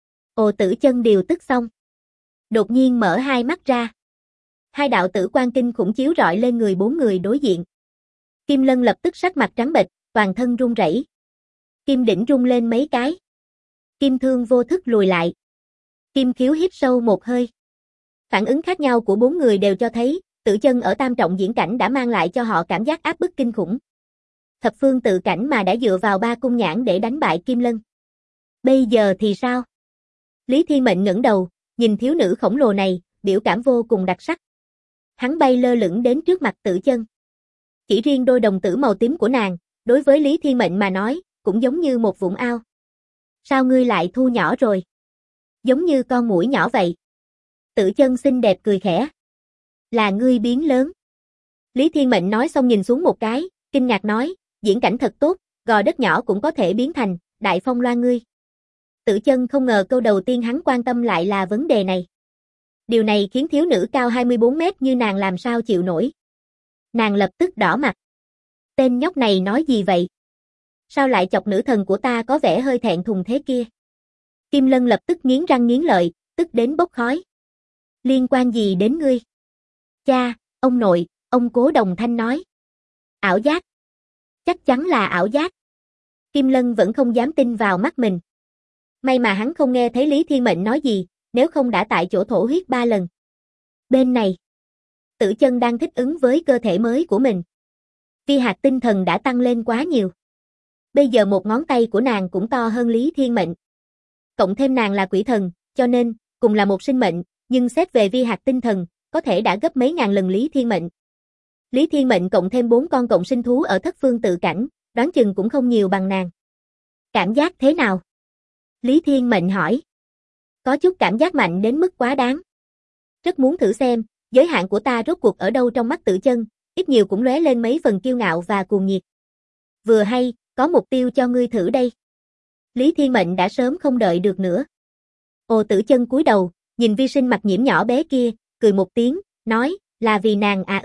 Ồ Tử Chân điều tức xong. Đột nhiên mở hai mắt ra. Hai đạo tử quang kinh khủng chiếu rọi lên người 4 người đối diện. Kim Lân lập tức sắc mặt trắng bệch, toàn thân run rẩy. Kim đỉnh rung lên mấy cái. Kim Thương vô thức lùi lại. Kim Khiếu hít sâu một hơi. Phản ứng khác nhau của 4 người đều cho thấy, Tử Chân ở tam trọng diễn cảnh đã mang lại cho họ cảm giác áp bức kinh khủng. Thập phương tự cảnh mà đã dựa vào 3 cung nhãn để đánh bại Kim Lân. Bây giờ thì sao? Lý Thiên Mệnh ngẩng đầu, nhìn thiếu nữ khổng lồ này, biểu cảm vô cùng đặc sắc. Hắn bay lơ lửng đến trước mặt Tử Chân. Chỉ riêng đôi đồng tử màu tím của nàng, đối với Lý Thiên Mệnh mà nói, cũng giống như một vũng ao. Sao ngươi lại thu nhỏ rồi? Giống như con muỗi nhỏ vậy. Tử Chân xinh đẹp cười khẽ. Là ngươi biến lớn. Lý Thiên Mệnh nói xong nhìn xuống một cái, kinh ngạc nói, diễn cảnh thật tốt, gò đất nhỏ cũng có thể biến thành đại phong loa ngươi. Tử Chân không ngờ câu đầu tiên hắn quan tâm lại là vấn đề này. Điều này khiến thiếu nữ cao 24 mét như nàng làm sao chịu nổi. Nàng lập tức đỏ mặt. Tên nhóc này nói gì vậy? Sao lại chọc nữ thần của ta có vẻ hơi thẹn thùng thế kia? Kim Lân lập tức nghiến răng nghiến lợi, tức đến bốc khói. Liên quan gì đến ngươi? Cha, ông nội, ông Cố đồng thanh nói. Ảo giác. Chắc chắn là ảo giác. Kim Lân vẫn không dám tin vào mắt mình. May mà hắn không nghe thấy Lý Thiên Mệnh nói gì, nếu không đã tại chỗ thổ huyết 3 lần. Bên này, Tử Chân đang thích ứng với cơ thể mới của mình. Vi hạt tinh thần đã tăng lên quá nhiều. Bây giờ một ngón tay của nàng cũng to hơn Lý Thiên Mệnh. Cộng thêm nàng là quỷ thần, cho nên, cùng là một sinh mệnh, nhưng xét về vi hạt tinh thần, có thể đã gấp mấy ngàn lần Lý Thiên Mệnh. Lý Thiên Mệnh cộng thêm 4 con cộng sinh thú ở thất phương tự cảnh, đoán chừng cũng không nhiều bằng nàng. Cảm giác thế nào? Lý Thiên Mệnh hỏi. Có chút cảm giác mạnh đến mức quá đáng. Rất muốn thử xem, giới hạn của ta rốt cuộc ở đâu trong mắt Tử Chân, ít nhiều cũng lóe lên mấy phần kiêu ngạo và cuồng nhiệt. Vừa hay, có mục tiêu cho ngươi thử đây. Lý Thiên Mệnh đã sớm không đợi được nữa. Ồ Tử Chân cúi đầu, nhìn vi sinh mặt nhiễm nhỏ bé kia, cười một tiếng, nói, là vì nàng à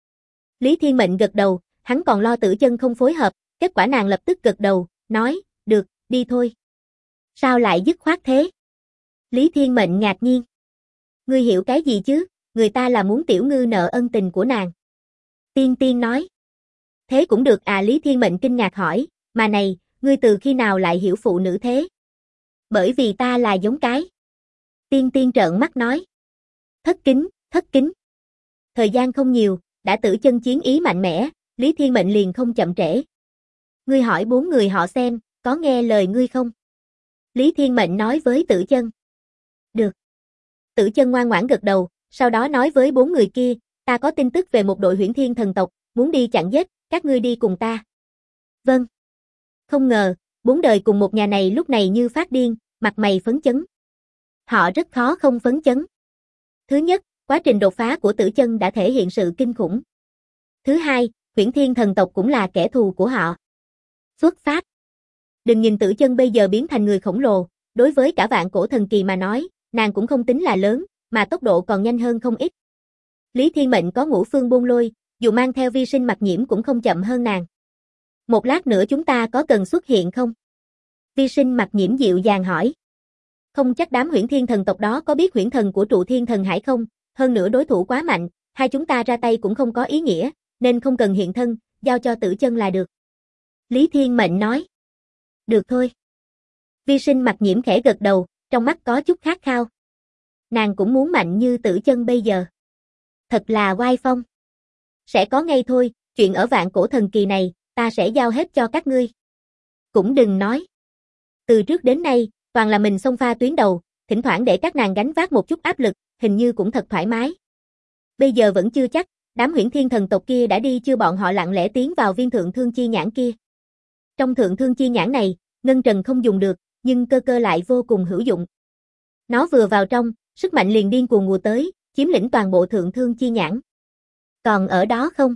Lý Thiên Mệnh gật đầu, hắn còn lo Tử Chân không phối hợp, kết quả nàng lập tức gật đầu, nói, được, đi thôi. Sao lại dứt khoát thế? Lý Thiên Mệnh ngạc nhiên. Ngươi hiểu cái gì chứ, người ta là muốn tiểu ngư nợ ân tình của nàng. Tiên Tiên nói. Thế cũng được à Lý Thiên Mệnh kinh ngạc hỏi, mà này, ngươi từ khi nào lại hiểu phụ nữ thế? Bởi vì ta là giống cái. Tiên Tiên trợn mắt nói. Thất kính. Thời gian không nhiều, đã Tử Chân chiến ý mạnh mẽ, Lý Thiên Mệnh liền không chậm trễ. Ngươi hỏi 4 người họ xem, có nghe lời ngươi không? Lý Thiên Mệnh nói với Tử Chân. Được. Tử Chân ngoan ngoãn gật đầu, sau đó nói với 4 người kia, ta có tin tức về một đội Huyễn Thiên thần tộc, muốn đi chặn giết, các ngươi đi cùng ta. Vâng. Không ngờ, 4 đời cùng một nhà này lúc này như phát điên, mặt mày phấn chấn. Họ rất khó không phấn chấn. Thứ nhất, quá trình đột phá của Tử Chân đã thể hiện sự kinh khủng. Thứ hai, Huyễn Thiên thần tộc cũng là kẻ thù của họ. Xuất phát. Đừng nhìn Tử Chân bây giờ biến thành người khổng lồ, đối với cả vạn cổ thần kỳ mà nói, nàng cũng không tính là lớn, mà tốc độ còn nhanh hơn không ít. Lý Thiên Mệnh có Ngũ Phương Bôn Lôi, dù mang theo vi sinh mặc nhiễm cũng không chậm hơn nàng. Một lát nữa chúng ta có cần xuất hiện không? Vi sinh mặc nhiễm dịu dàng hỏi. Không chắc đám Huyễn Thiên thần tộc đó có biết huyễn thần của Trụ Thiên thần hải không, hơn nữa đối thủ quá mạnh, hai chúng ta ra tay cũng không có ý nghĩa, nên không cần hiện thân, giao cho Tử Chân là được. Lý Thiên Mệnh nói. Được thôi. Vi sinh mặc nhiễm khẽ gật đầu, trong mắt có chút khát khao. Nàng cũng muốn mạnh như Tử Chân bây giờ. Thật là oai phong. Sẽ có ngay thôi, chuyện ở vạn cổ thần kỳ này, ta sẽ giao hết cho các ngươi. Cũng đừng nói. Từ trước đến nay, toàn là mình xông pha tuyến đầu, thỉnh thoảng để các nàng gánh vác một chút áp lực, hình như cũng thật thoải mái. Bây giờ vẫn chưa chắc, đám Huyễn Thiên thần tộc kia đã đi chưa bọn họ lặng lẽ tiến vào viên thượng thương chi nhãn kia. Trong thượng thương chi nhãn này, ngân trần không dùng được, nhưng cơ cơ lại vô cùng hữu dụng. Nó vừa vào trong, sức mạnh liền điên cuồng ùa tới, chiếm lĩnh toàn bộ thượng thương chi nhãn. Còn ở đó không?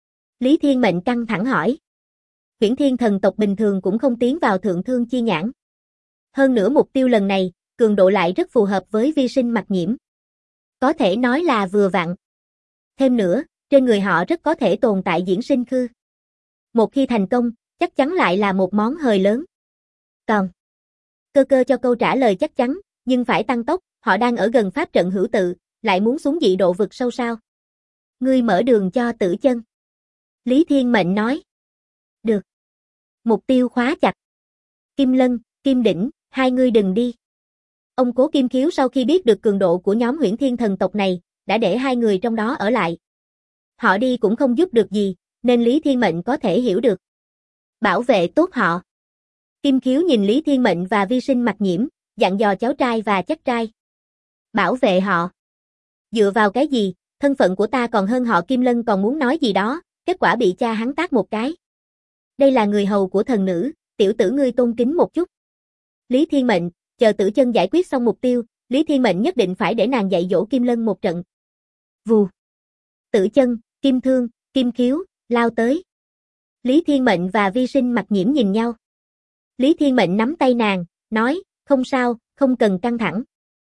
Lý Thiên Mệnh căng thẳng hỏi. Huyễn Thiên thần tộc bình thường cũng không tiến vào thượng thương chi nhãn. Hơn nữa mục tiêu lần này, cường độ lại rất phù hợp với vi sinh mặc nhiễm. Có thể nói là vừa vặn. Thêm nữa, trên người họ rất có thể tồn tại diễn sinh khư. Một khi thành công, chắc chắn lại là một món hời lớn. Còn cơ cho câu trả lời chắc chắn, nhưng phải tăng tốc, họ đang ở gần pháp trận hữu tự, lại muốn xuống dị độ vực sâu sao? Ngươi mở đường cho Tử Chân. Lý Thiên Mệnh nói. Được. Mục tiêu khóa chặt. Kim Lân, Kim Đỉnh, hai ngươi đừng đi. Ông Cố Kim Khiếu sau khi biết được cường độ của nhóm Huyễn Thiên thần tộc này, đã để hai người trong đó ở lại. Họ đi cũng không giúp được gì, nên Lý Thiên Mệnh có thể hiểu được. Bảo vệ tốt họ. Kim Khiếu nhìn Lý Thiên Mệnh và Vi Sinh Mặc Nhiễm, dặn dò cháu trai và chắc trai. Bảo vệ họ. Dựa vào cái gì, thân phận của ta còn hơn họ. Kim Lân còn muốn nói gì đó, kết quả bị cha hắn tát một cái. Đây là người hầu của thần nữ, tiểu tử ngươi tôn kính một chút. Lý Thiên Mệnh, chờ Tử Chân giải quyết xong mục tiêu, Lý Thiên Mệnh nhất định phải để nàng dạy dỗ Kim Lân một trận. Vù. Tử Chân, Kim Thương, Kim Khiếu, lao tới. Lý Thiên Mệnh và Vi Sinh Mặc Nhiễm nhìn nhau. Lý Thiên Mệnh nắm tay nàng, nói, không sao, không cần căng thẳng.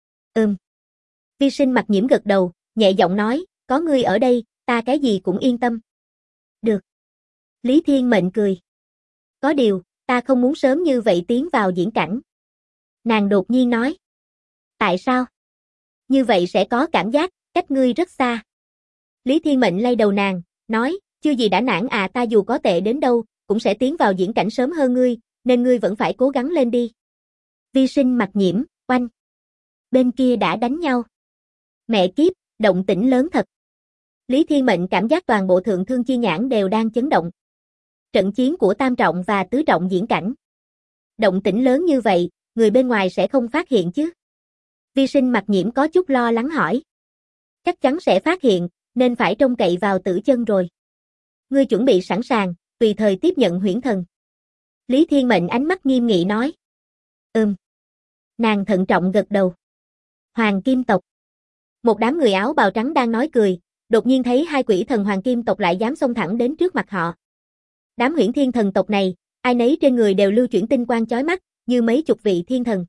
Vi Sinh Mặc Nhiễm gật đầu, nhẹ giọng nói, có ngươi ở đây, ta cái gì cũng yên tâm. Được. Lý Thiên Mệnh cười. Có điều, ta không muốn sớm như vậy tiến vào diễn cảnh. Nàng đột nhiên nói. Tại sao? Như vậy sẽ có cảm giác, cách ngươi rất xa. Lý Thiên Mệnh lay đầu nàng, nói, chưa gì đã nản à, ta dù có tệ đến đâu, cũng sẽ tiến vào diễn cảnh sớm hơn ngươi, nên ngươi vẫn phải cố gắng lên đi. Vi Sinh Mặc Nhiễm, oanh. Bên kia đã đánh nhau. Mẹ kiếp, động tĩnh lớn thật. Lý Thiên Mệnh cảm giác toàn bộ thượng thương chi nhãn đều đang chấn động. Trận chiến của tam trọng và tứ trọng diễn cảnh. Động tĩnh lớn như vậy, người bên ngoài sẽ không phát hiện chứ? Vi Sinh Mặc Nhiễm có chút lo lắng hỏi. Chắc chắn sẽ phát hiện, nên phải trông cậy vào Tử Chân rồi. Ngươi chuẩn bị sẵn sàng, tùy thời tiếp nhận huyễn thần. Lý Thiên Mệnh ánh mắt nghiêm nghị nói. Nàng thận trọng gật đầu. Hoàng Kim tộc. Một đám người áo bào trắng đang nói cười, đột nhiên thấy hai quỷ thần Hoàng Kim tộc lại dám xông thẳng đến trước mặt họ. Đám Huyễn Thiên thần tộc này, ai nấy trên người đều lưu chuyển tinh quang chói mắt, như mấy chục vị thiên thần.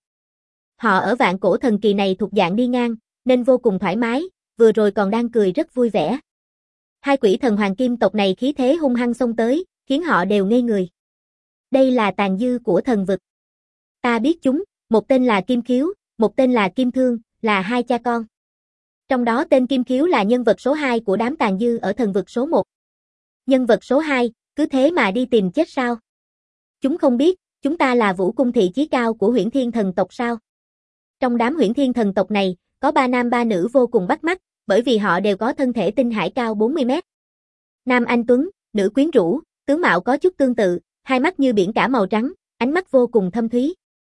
Họ ở vạn cổ thần kỳ này thuộc dạng đi ngang, nên vô cùng thoải mái, vừa rồi còn đang cười rất vui vẻ. Hai quỷ thần Hoàng Kim tộc này khí thế hung hăng xông tới, khiến họ đều ngây người. Đây là tàn dư của thần vực. Ta biết chúng, một tên là Kim Khiếu, một tên là Kim Thương, là hai cha con. Trong đó tên Kim Khiếu là nhân vật số 2 của đám tàn dư ở thần vực số 1. Nhân vật số 2, cứ thế mà đi tìm chết sao? Chúng không biết, chúng ta là Vũ Cung thị chí cao của Huyễn Thiên thần tộc sao? Trong đám Huyễn Thiên thần tộc này, có 3 nam 3 nữ vô cùng bắt mắt, bởi vì họ đều có thân thể tinh hải cao 40 mét. Nam anh tuấn, nữ quyến rũ, tướng mạo có chút tương tự, hai mắt như biển cả màu trắng, ánh mắt vô cùng thâm thúy.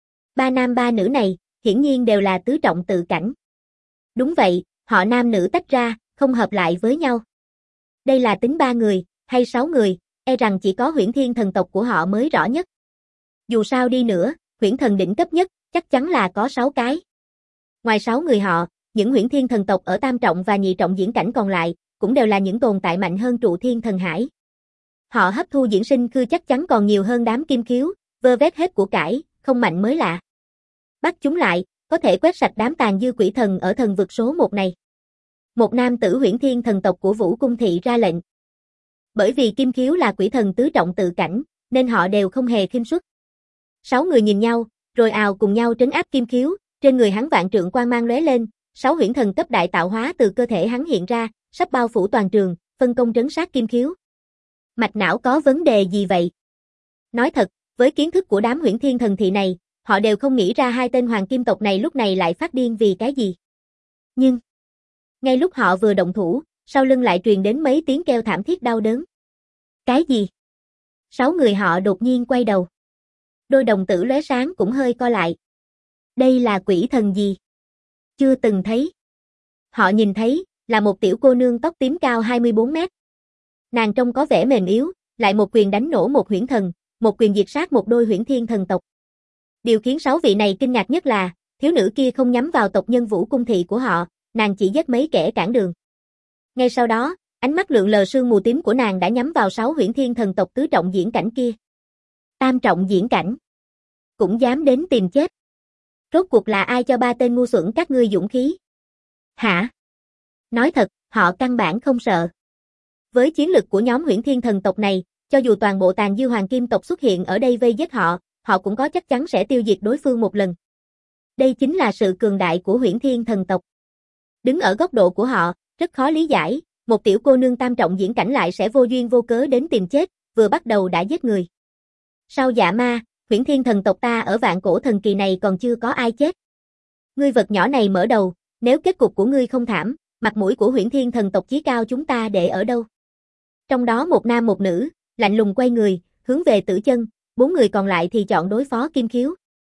3 nam 3 nữ này, hiển nhiên đều là tứ trọng tự cảnh. Đúng vậy, họ nam nữ tách ra, không hợp lại với nhau. Đây là tính 3 người, hay 6 người, e rằng chỉ có Huyễn Thiên thần tộc của họ mới rõ nhất. Dù sao đi nữa, Huyễn thần đỉnh cấp nhất, chắc chắn là có 6 cái. Ngoài 6 người họ, những Huyễn Thiên thần tộc ở tam trọng và nhị trọng diễn cảnh còn lại, cũng đều là những tồn tại mạnh hơn trụ thiên thần hải. Họ hấp thu diễn sinh khư chắc chắn còn nhiều hơn đám Kim Khiếu, vơ vét hết của cải, không mạnh mới lạ. Bắt chúng lại, có thể quét sạch đám tàn dư quỷ thần ở thần vực số 1 này. Một nam tử Huyễn Thiên thần tộc của Vũ Cung thị ra lệnh. Bởi vì Kim Khiếu là quỷ thần tứ trọng tự cảnh, nên họ đều không hề khinh suất. 6 người nhìn nhau, rồi ào cùng nhau trấn áp Kim Khiếu, trên người hắn vạn trượng quang mang lóe lên, 6 huyễn thần cấp đại tạo hóa từ cơ thể hắn hiện ra, sắp bao phủ toàn trường, phân công trấn sát Kim Khiếu. Mạch não có vấn đề gì vậy? Nói thật, với kiến thức của đám Huyễn Thiên thần thị này, họ đều không nghĩ ra hai tên Hoàng Kim tộc này lúc này lại phát điên vì cái gì. Nhưng, ngay lúc họ vừa động thủ, sau lưng lại truyền đến mấy tiếng kêu thảm thiết đau đớn. Cái gì? 6 người họ đột nhiên quay đầu. Đôi đồng tử lóe sáng cũng hơi co lại. Đây là quỷ thần gì? Chưa từng thấy. Họ nhìn thấy, là một tiểu cô nương tóc tím cao 24 mét. Nàng trông có vẻ mềm yếu, lại một quyền đánh nổ một huyễn thần, một quyền diệt sát một đôi Huyễn Thiên thần tộc. Điều khiến 6 vị này kinh ngạc nhất là, thiếu nữ kia không nhắm vào tộc nhân Vũ Cung thị của họ, nàng chỉ giết mấy kẻ cản đường. Ngay sau đó, ánh mắt lượn lờ sương mù tím của nàng đã nhắm vào 6 Huyễn Thiên thần tộc tứ trọng diễn cảnh kia. Tam trọng diễn cảnh. Cũng dám đến tìm chết. Rốt cuộc là ai cho 3 tên ngu xuẩn các ngươi dũng khí? Hả? Nói thật, họ căn bản không sợ. Với chiến lực của nhóm Huyễn Thiên thần tộc này, cho dù toàn bộ Tàn Dư Hoàng Kim tộc xuất hiện ở đây vây giết họ, họ cũng có chắc chắn sẽ tiêu diệt đối phương một lần. Đây chính là sự cường đại của Huyễn Thiên thần tộc. Đứng ở góc độ của họ, rất khó lý giải, một tiểu cô nương tam trọng diễn cảnh lại sẽ vô duyên vô cớ đến tìm chết, vừa bắt đầu đã giết người. Sao dạ ma, Huyễn Thiên thần tộc ta ở vạn cổ thần kỳ này còn chưa có ai chết. Ngươi vật nhỏ này mở đầu, nếu kết cục của ngươi không thảm, mặt mũi của Huyễn Thiên thần tộc chí cao chúng ta để ở đâu? Trong đó một nam một nữ, lạnh lùng quay người, hướng về Tử Chân, 4 người còn lại thì chọn đối phó Kim Khiếu.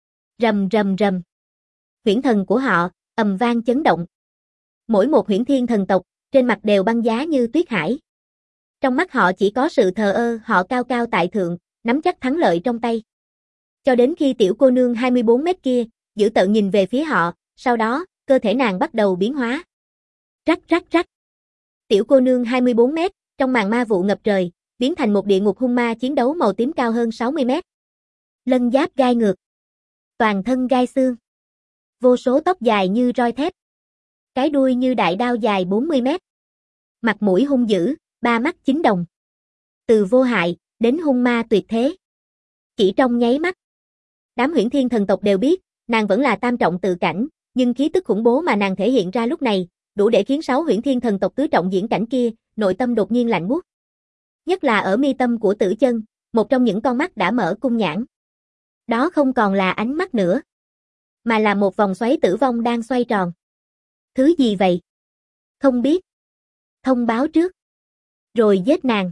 Rầm rầm rầm. Huyễn thần của họ, ầm vang chấn động. Mỗi một Huyễn Thiên thần tộc, trên mặt đều băng giá như tuyết hải. Trong mắt họ chỉ có sự thờ ơ, họ cao cao tại thượng, nắm chắc thắng lợi trong tay. Cho đến khi tiểu cô nương 24 mét kia, dữ tợn nhìn về phía họ, sau đó, cơ thể nàng bắt đầu biến hóa. Rắc rắc rắc. Tiểu cô nương 24 mét, trong màn ma vụ ngập trời, biến thành một địa ngục hung ma chiến đấu màu tím cao hơn 60 mét. Lân giáp gai ngược. Toàn thân gai xương. Vô số tóc dài như roi thép. Cái đuôi như đại đao dài 40 mét. Mặt mũi hung dữ, ba mắt chính đồng. Từ vô hại, đến hung ma tuyệt thế. Chỉ trong nháy mắt. Đám Huyễn Thiên thần tộc đều biết, nàng vẫn là tam trọng tự cảnh, nhưng khí tức khủng bố mà nàng thể hiện ra lúc này, đủ để khiến 6 Huyễn Thiên thần tộc tứ trọng diễn cảnh kia, nội tâm đột nhiên lạnh buốt. Nhất là ở mi tâm của Tử Chân, một trong những con mắt đã mở cung nhãn. Đó không còn là ánh mắt nữa, mà là một vòng xoáy tử vong đang xoay tròn. Thứ gì vậy? Không biết. Thông báo trước. Rồi giết nàng.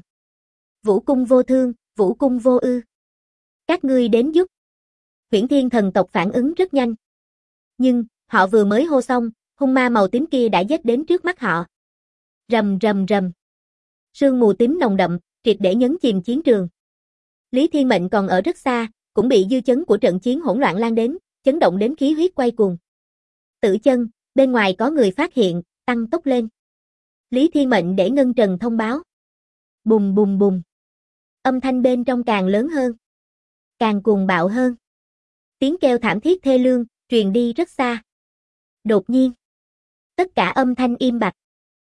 Vũ cung vô thương, vũ cung vô ư. Các ngươi đến giúp. Huyễn Thiên thần tộc phản ứng rất nhanh. Nhưng, họ vừa mới hô xong, hung ma màu tím kia đã giết đến trước mắt họ. Rầm rầm rầm. Sương mù tím nồng đậm, triệt để nhấn chìm chiến trường. Lý Thiên Mệnh còn ở rất xa, cũng bị dư chấn của trận chiến hỗn loạn lan đến, chấn động đến khí huyết quay cuồng. Tử Chân, bên ngoài có người phát hiện, tăng tốc lên. Lý Thiên Mệnh để Ngân Trần thông báo. Bùng bùng bùng. Âm thanh bên trong càng lớn hơn. Càng cuồng bạo hơn. Tiếng kêu thảm thiết thê lương, truyền đi rất xa. Đột nhiên, tất cả âm thanh im bặt.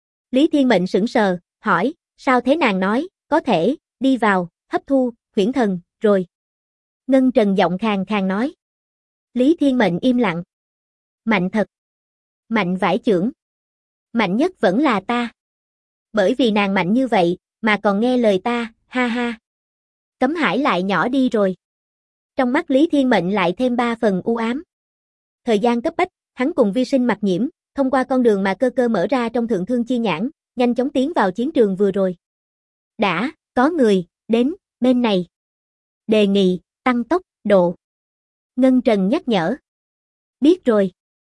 Lý Thiên Mệnh sững sờ, hỏi, sao thế? Nàng nói, có thể, đi vào, hấp thu, huyễn thần, rồi. Ngân Trần giọng khàn khàn nói. Lý Thiên Mệnh im lặng. Mạnh thật. Mạnh vãi chưởng. Mạnh nhất vẫn là ta. Bởi vì nàng mạnh như vậy, mà còn nghe lời ta, ha ha. Cấm Hải lại nhỏ đi rồi. Trong mắt Lý Thiên Mệnh lại thêm 3 phần u ám. Thời gian cấp bách, hắn cùng Vi Sinh Mặc Nhiễm, thông qua con đường mà cơ cơ mở ra trong Thượng Thương Chi Nhãn, nhanh chóng tiến vào chiến trường vừa rồi. Đã, có người, đến, bên này. Đề nghị, tăng tốc, độ. Ngân Trần nhắc nhở. Biết rồi.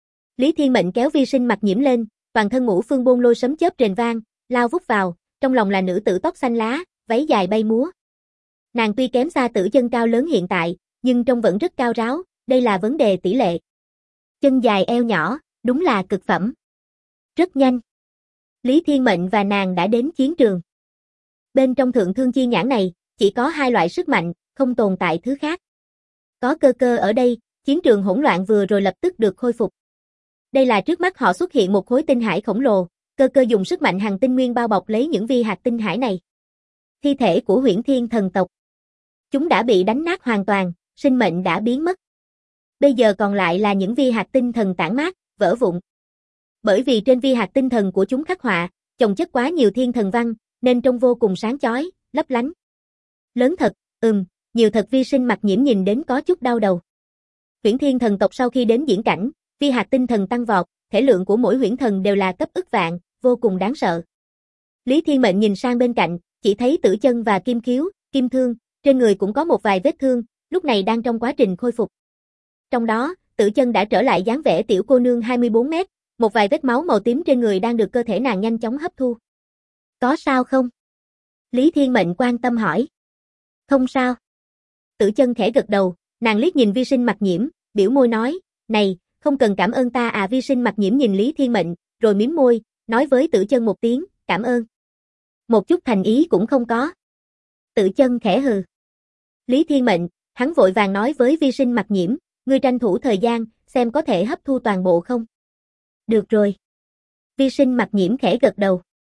Lý Thiên Mệnh kéo Vi Sinh Mặc Nhiễm lên, toàn thân ngũ phương bôn lôi sấm chớp rền vang, lao vút vào, trong lòng là nữ tử tóc xanh lá, váy dài bay múa. Nàng tuy kém xa Tử Chân cao lớn hiện tại, nhưng trông vẫn rất cao ráo, đây là vấn đề tỷ lệ. Chân dài eo nhỏ, đúng là cực phẩm. Rất nhanh. Lý Thiên Mệnh và nàng đã đến chiến trường. Bên trong Thượng Thương Chi Nhãn này, chỉ có 2 loại sức mạnh, không tồn tại thứ khác. Có cơ cơ ở đây, chiến trường hỗn loạn vừa rồi lập tức được khôi phục. Đây là trước mắt họ xuất hiện một khối tinh hải khổng lồ, cơ cơ dùng sức mạnh hằng tinh nguyên bao bọc lấy những vi hạt tinh hải này. Thi thể của Huyễn Thiên thần tộc. Chúng đã bị đánh nát hoàn toàn, sinh mệnh đã biến mất. Bây giờ còn lại là những vi hạt tinh thần tản mát, vỡ vụn. Bởi vì trên vi hạt tinh thần của chúng khắc họa, chồng chất quá nhiều thiên thần văn, nên trông vô cùng sáng chói, lấp lánh. Lớn thật, nhiều thật. Vi Sinh Mặc Nhiễm nhìn đến có chút đau đầu. Huyễn Thiên thần tộc sau khi đến diễn cảnh, vi hạt tinh thần tăng vọt, thể lượng của mỗi huyễn thần đều là cấp ức vạn, vô cùng đáng sợ. Lý Thiên Mệnh nhìn sang bên cạnh, chỉ thấy Tử Chân và Kim Khiếu, Kim Thương, trên người cũng có một vài vết thương, lúc này đang trong quá trình khôi phục. Trong đó, Tử Chân đã trở lại dáng vẻ tiểu cô nương 24 mét, một vài vết máu màu tím trên người đang được cơ thể nàng nhanh chóng hấp thu. Có sao không? Lý Thiên Mệnh quan tâm hỏi. Không sao. Tử Chân khẽ gật đầu, nàng liếc nhìn Vi Sinh Mặc Nhiễm, biểu môi nói, này, không cần cảm ơn ta à. Vi Sinh Mặc Nhiễm nhìn Lý Thiên Mệnh, rồi mím môi, nói với Tử Chân một tiếng, cảm ơn. Một chút thành ý cũng không có. Tử Chân khẽ hừ. Lý Thiên Mệnh, hắn vội vàng nói với Vi Sinh Mặc Nhiễm, ngươi tranh thủ thời gian, xem có thể hấp thu toàn bộ không? Được rồi. Vi Sinh Mặc Nhiễm khẽ gật đầu.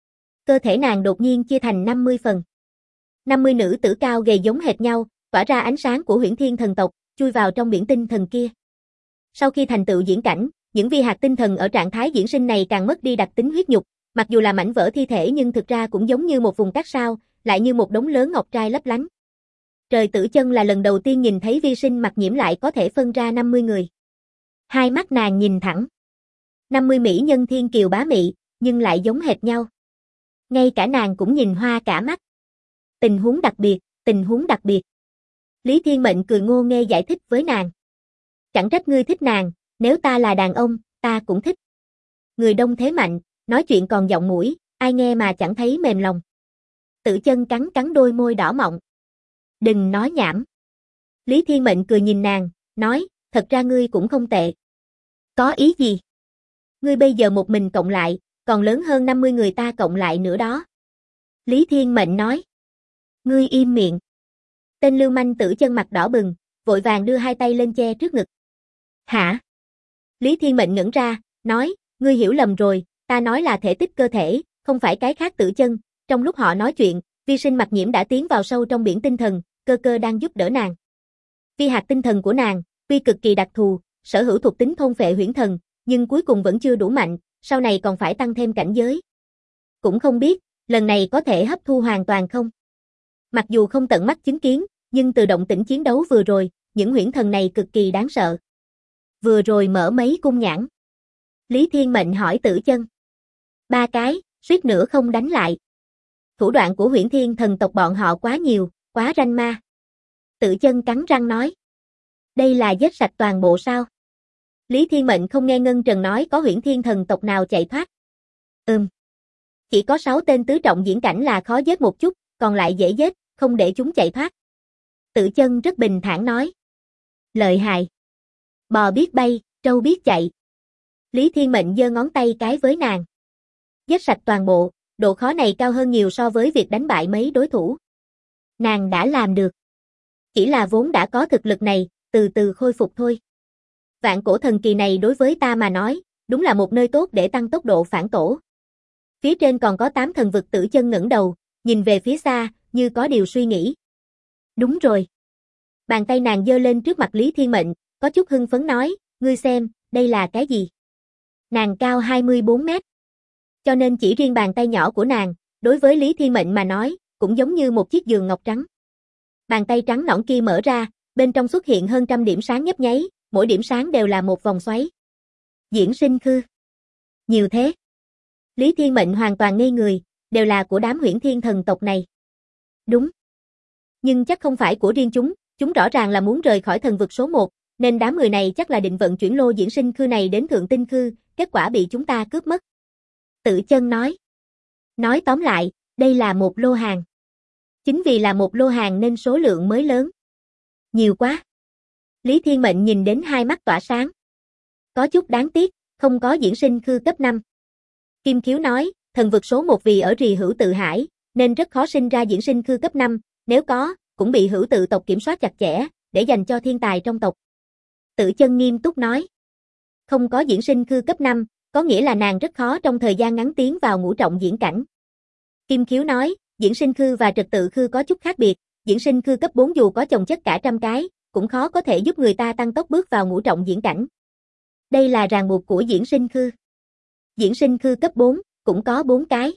Cơ thể nàng đột nhiên chia thành 50 phần. 50 nữ tử cao gầy giống hệt nhau, tỏa ra ánh sáng của Huyễn Thiên thần tộc, chui vào trong biển tinh thần kia. Sau khi thành tựu diễn cảnh, những vi hạt tinh thần ở trạng thái diễn sinh này càng mất đi đặc tính huyết nhục, mặc dù là mảnh vỡ thi thể nhưng thực ra cũng giống như một vùng cát sao, lại như một đống lớn ngọc trai lấp lánh. Trời Tử Chân là lần đầu tiên nhìn thấy vi sinh mặc nhiễm lại có thể phân ra 50 người. Hai mắt nàng nhìn thẳng. 50 mỹ nhân thiên kiều bá mị, nhưng lại giống hệt nhau. Ngay cả nàng cũng nhìn hoa cả mắt. Tình huống đặc biệt, tình huống đặc biệt. Lý Thiên Mệnh cười ngô nghê giải thích với nàng. Chẳng trách ngươi thích nàng, nếu ta là đàn ông, ta cũng thích. Người đông thế mạnh, nói chuyện còn giọng mũi, ai nghe mà chẳng thấy mềm lòng. Tử Chân cắn cắn đôi môi đỏ mọng. Đừng nói nhảm. Lý Thiên Mệnh cười nhìn nàng, nói, thật ra ngươi cũng không tệ. Có ý gì? Ngươi bây giờ một mình cộng lại, còn lớn hơn 50 người ta cộng lại nữa đó. Lý Thiên Mệnh nói. Ngươi im miệng. Tên lưu manh Tử Chân mặt đỏ bừng, vội vàng đưa hai tay lên che trước ngực. Hả? Lý Thiên Mệnh ngẩn ra, nói, ngươi hiểu lầm rồi, ta nói là thể tích cơ thể, không phải cái khác. Tử Chân. Trong lúc họ nói chuyện, vi sinh mặc nhiễm đã tiến vào sâu trong biển tinh thần, cơ cơ đang giúp đỡ nàng. Vi hạt tinh thần của nàng, tuy cực kỳ đặc thù, sở hữu thuộc tính thôn phệ huyễn thần, nhưng cuối cùng vẫn chưa đủ mạnh, sau này còn phải tăng thêm cảnh giới. Cũng không biết, lần này có thể hấp thu hoàn toàn không? Mặc dù không tận mắt chứng kiến, nhưng từ động tĩnh chiến đấu vừa rồi, những huyễn thần này cực kỳ đáng sợ. Vừa rồi mở mấy cung nhãn. Lý Thiên Mệnh hỏi Tử Chân. 3 cái, suýt nữa không đánh lại. Thủ đoạn của Huyễn Thiên thần tộc bọn họ quá nhiều, quá ranh ma. Tử Chân cắn răng nói. Đây là giết sạch toàn bộ sao? Lý Thiên Mệnh không nghe Ngân Trần nói có Huyễn Thiên thần tộc nào chạy thoát. Chỉ có 6 tên tứ trọng diễn cảnh là khó giết một chút, còn lại dễ giết, không để chúng chạy thoát. Tử Chân rất bình thản nói. Lợi hại. Bò biết bay, trâu biết chạy. Lý Thiên Mệnh giơ ngón tay cái với nàng. Giết sạch toàn bộ, độ khó này cao hơn nhiều so với việc đánh bại mấy đối thủ. Nàng đã làm được. Chỉ là vốn đã có thực lực này, từ từ khôi phục thôi. Vạn cổ thần kỳ này đối với ta mà nói, đúng là một nơi tốt để tăng tốc độ phản tổ. Phía trên còn có 8 thần vực. Tử Chân ngẩng đầu, nhìn về phía xa, như có điều suy nghĩ. Đúng rồi. Bàn tay nàng giơ lên trước mặt Lý Thiên Mệnh, có chút hưng phấn nói, ngươi xem, đây là cái gì? Nàng cao 24 mét. Cho nên chỉ riêng bàn tay nhỏ của nàng, đối với Lý Thiên Mệnh mà nói, cũng giống như một chiếc giường ngọc trắng. Bàn tay trắng nõn kia mở ra, bên trong xuất hiện hơn trăm điểm sáng nhấp nháy, mỗi điểm sáng đều là một vòng xoáy. Diễn sinh khư. Nhiều thế. Lý Thiên Mệnh hoàn toàn ngây người, đều là của đám Huyễn Thiên thần tộc này. Đúng. Nhưng chắc không phải của riêng chúng rõ ràng là muốn rời khỏi thần vực số 1, nên đám người này chắc là định vận chuyển lô diễn sinh khư này đến Thượng Tinh khư, kết quả bị chúng ta cướp mất. Tử Chân nói. Nói tóm lại, đây là một lô hàng. Chính vì là một lô hàng nên số lượng mới lớn. Nhiều quá. Lý Thiên Mệnh nhìn đến hai mắt tỏa sáng. Có chút đáng tiếc, không có diễn sinh khư cấp 5. Kim Khiếu nói, thần vực số 1 vì ở rì hữu tự hải, nên rất khó sinh ra diễn sinh khư cấp 5, nếu có, cũng bị hữu tự tộc kiểm soát chặt chẽ, để dành cho thiên tài trong tộc. Tử Chân nghiêm túc nói. Không có diễn sinh khư cấp 5, có nghĩa là nàng rất khó trong thời gian ngắn tiến vào ngũ trọng diễn cảnh. Kim Khiếu nói, diễn sinh khư và trật tự khư có chút khác biệt, diễn sinh khư cấp 4 dù có chồng chất cả trăm cái, cũng khó có thể giúp người ta tăng tốc bước vào ngũ trọng diễn cảnh. Đây là ràng buộc của diễn sinh khư. Diễn sinh khư cấp 4, cũng có 4 cái.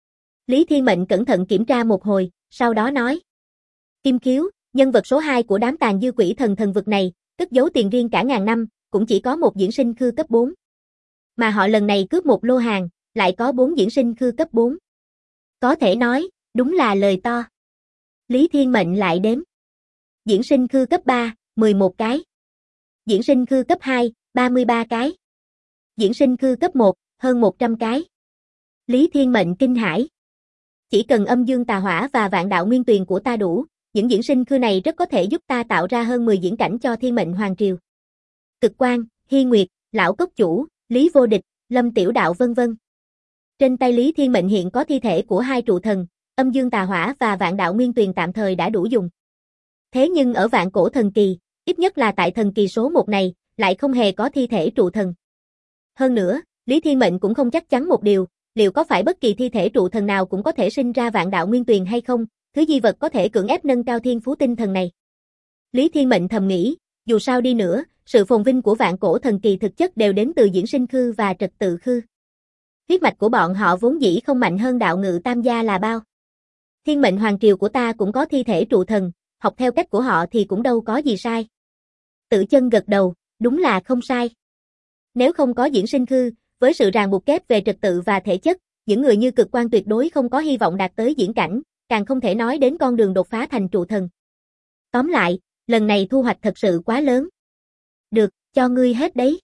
Lý Thiên Mệnh cẩn thận kiểm tra một hồi, sau đó nói. Kim Khiếu, nhân vật số 2 của đám tàn dư quỷ thần vực này, cất giấu tiền riêng cả ngàn năm, cũng chỉ có một diễn sinh khư cấp 4. Mà họ lần này cướp một lô hàng, lại có 4 diễn sinh khư cấp 4. Có thể nói, đúng là lời to. Lý Thiên Mệnh lại đếm. Diễn sinh khư cấp 3, 11 cái. Diễn sinh khư cấp 2, 33 cái. Diễn sinh khư cấp 1, hơn 100 cái. Lý Thiên Mệnh kinh hãi. Chỉ cần âm dương tà hỏa và vạn đạo nguyên tuyền của ta đủ, những diễn sinh khư này rất có thể giúp ta tạo ra hơn 10 diễn cảnh cho thiên mệnh hoàng triều. Cực Quang, Hy Nguyệt, Lão Cốc Chủ, Lý Vô Địch, Lâm Tiểu Đạo vân vân. Trên tay Lý Thiên Mệnh hiện có thi thể của 2 trụ thần, âm dương tà hỏa và vạn đạo nguyên tuyền tạm thời đã đủ dùng. Thế nhưng ở vạn cổ thần kỳ, ít nhất là tại thần kỳ số 1 này, lại không hề có thi thể trụ thần. Hơn nữa, Lý Thiên Mệnh cũng không chắc chắn một điều, liệu có phải bất kỳ thi thể trụ thần nào cũng có thể sinh ra vạn đạo nguyên tuyền hay không, thứ di vật có thể cưỡng ép nâng cao thiên phú tinh thần này. Lý Thiên Mệnh thầm nghĩ, dù sao đi nữa, sự phồn vinh của vạn cổ thần kỳ thực chất đều đến từ diễn sinh khư và trật tự khư. Huyết mạch của bọn họ vốn dĩ không mạnh hơn đạo ngự tam gia là bao. Thiên mệnh hoàng triều của ta cũng có thi thể trụ thần, học theo cách của họ thì cũng đâu có gì sai. Tử Chân gật đầu, đúng là không sai. Nếu không có diễn sinh khư, với sự ràng buộc kép về trật tự và thể chất, những người như Cực Quan tuyệt đối không có hy vọng đạt tới diễn cảnh, càng không thể nói đến con đường đột phá thành trụ thần. Tóm lại, lần này thu hoạch thật sự quá lớn. Được, cho ngươi hết đấy.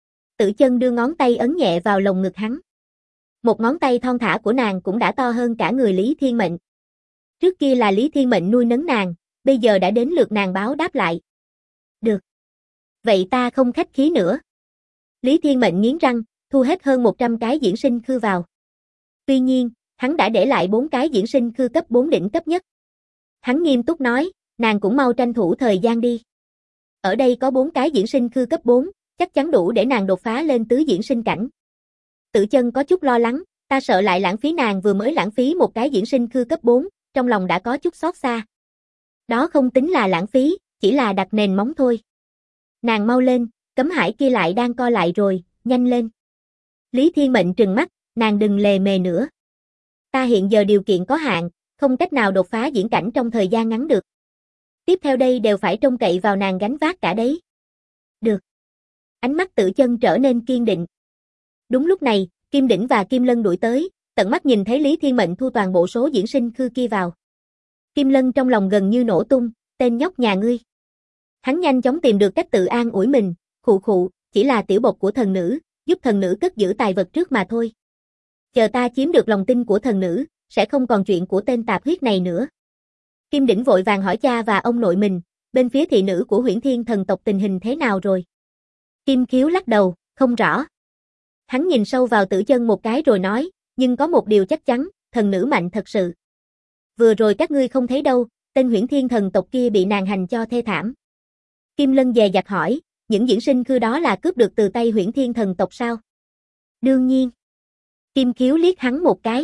Tử Chân đưa ngón tay ấn nhẹ vào lồng ngực hắn. Một ngón tay thon thả của nàng cũng đã to hơn cả người Lý Thiên Mệnh. Trước kia là Lý Thiên Mệnh nuôi nấng nàng, bây giờ đã đến lượt nàng báo đáp lại. Được. Vậy ta không khách khí nữa. Lý Thiên Mệnh nghiến răng, thu hết hơn 100 cái diễn sinh khư vào. Tuy nhiên, hắn đã để lại 4 cái diễn sinh khư cấp 4 đỉnh cấp nhất. Hắn nghiêm túc nói, nàng cũng mau tranh thủ thời gian đi. Ở đây có 4 cái diễn sinh khư cấp 4, chắc chắn đủ để nàng đột phá lên tứ diễn sinh cảnh. Tử Chân có chút lo lắng, ta sợ lại lãng phí, nàng vừa mới lãng phí một cái diễn sinh khư cấp 4, trong lòng đã có chút xót xa. Đó không tính là lãng phí, chỉ là đặt nền móng thôi. Nàng mau lên, cấm hải kia lại đang co lại rồi, nhanh lên. Lý Thiên Mệnh trừng mắt, nàng đừng lề mề nữa. Ta hiện giờ điều kiện có hạn, không cách nào đột phá diễn cảnh trong thời gian ngắn được. Tiếp theo đây đều phải trông cậy vào nàng gánh vác cả đấy. Được. Ánh mắt Tử Chân trở nên kiên định. Đúng lúc này, Kim Đỉnh và Kim Lân đuổi tới, tận mắt nhìn thấy Lý Thiên Mệnh thu toàn bộ số diễn sinh khư kia vào. Kim Lân trong lòng gần như nổ tung, tên nhóc nhà ngươi. Hắn nhanh chóng tìm được cách tự an ủi mình, khụ khụ, chỉ là tiểu bộc của thần nữ, giúp thần nữ cất giữ tài vật trước mà thôi. Chờ ta chiếm được lòng tin của thần nữ, sẽ không còn chuyện của tên tạp huyết này nữa. Kim Đỉnh vội vàng hỏi cha và ông nội mình, bên phía thị nữ của Huyễn Thiên thần tộc tình hình thế nào rồi? Kim Khiếu lắc đầu, không rõ. Hắn nhìn sâu vào Tử Chân một cái rồi nói, nhưng có một điều chắc chắn, thần nữ mạnh thật sự. Vừa rồi các ngươi không thấy đâu, tên Huyễn Thiên thần tộc kia bị nàng hành cho thê thảm. Kim Lân dè dặt hỏi, những diễn sinh khư đó là cướp được từ tay Huyễn Thiên thần tộc sao? Đương nhiên. Kim Khiếu liếc hắn một cái.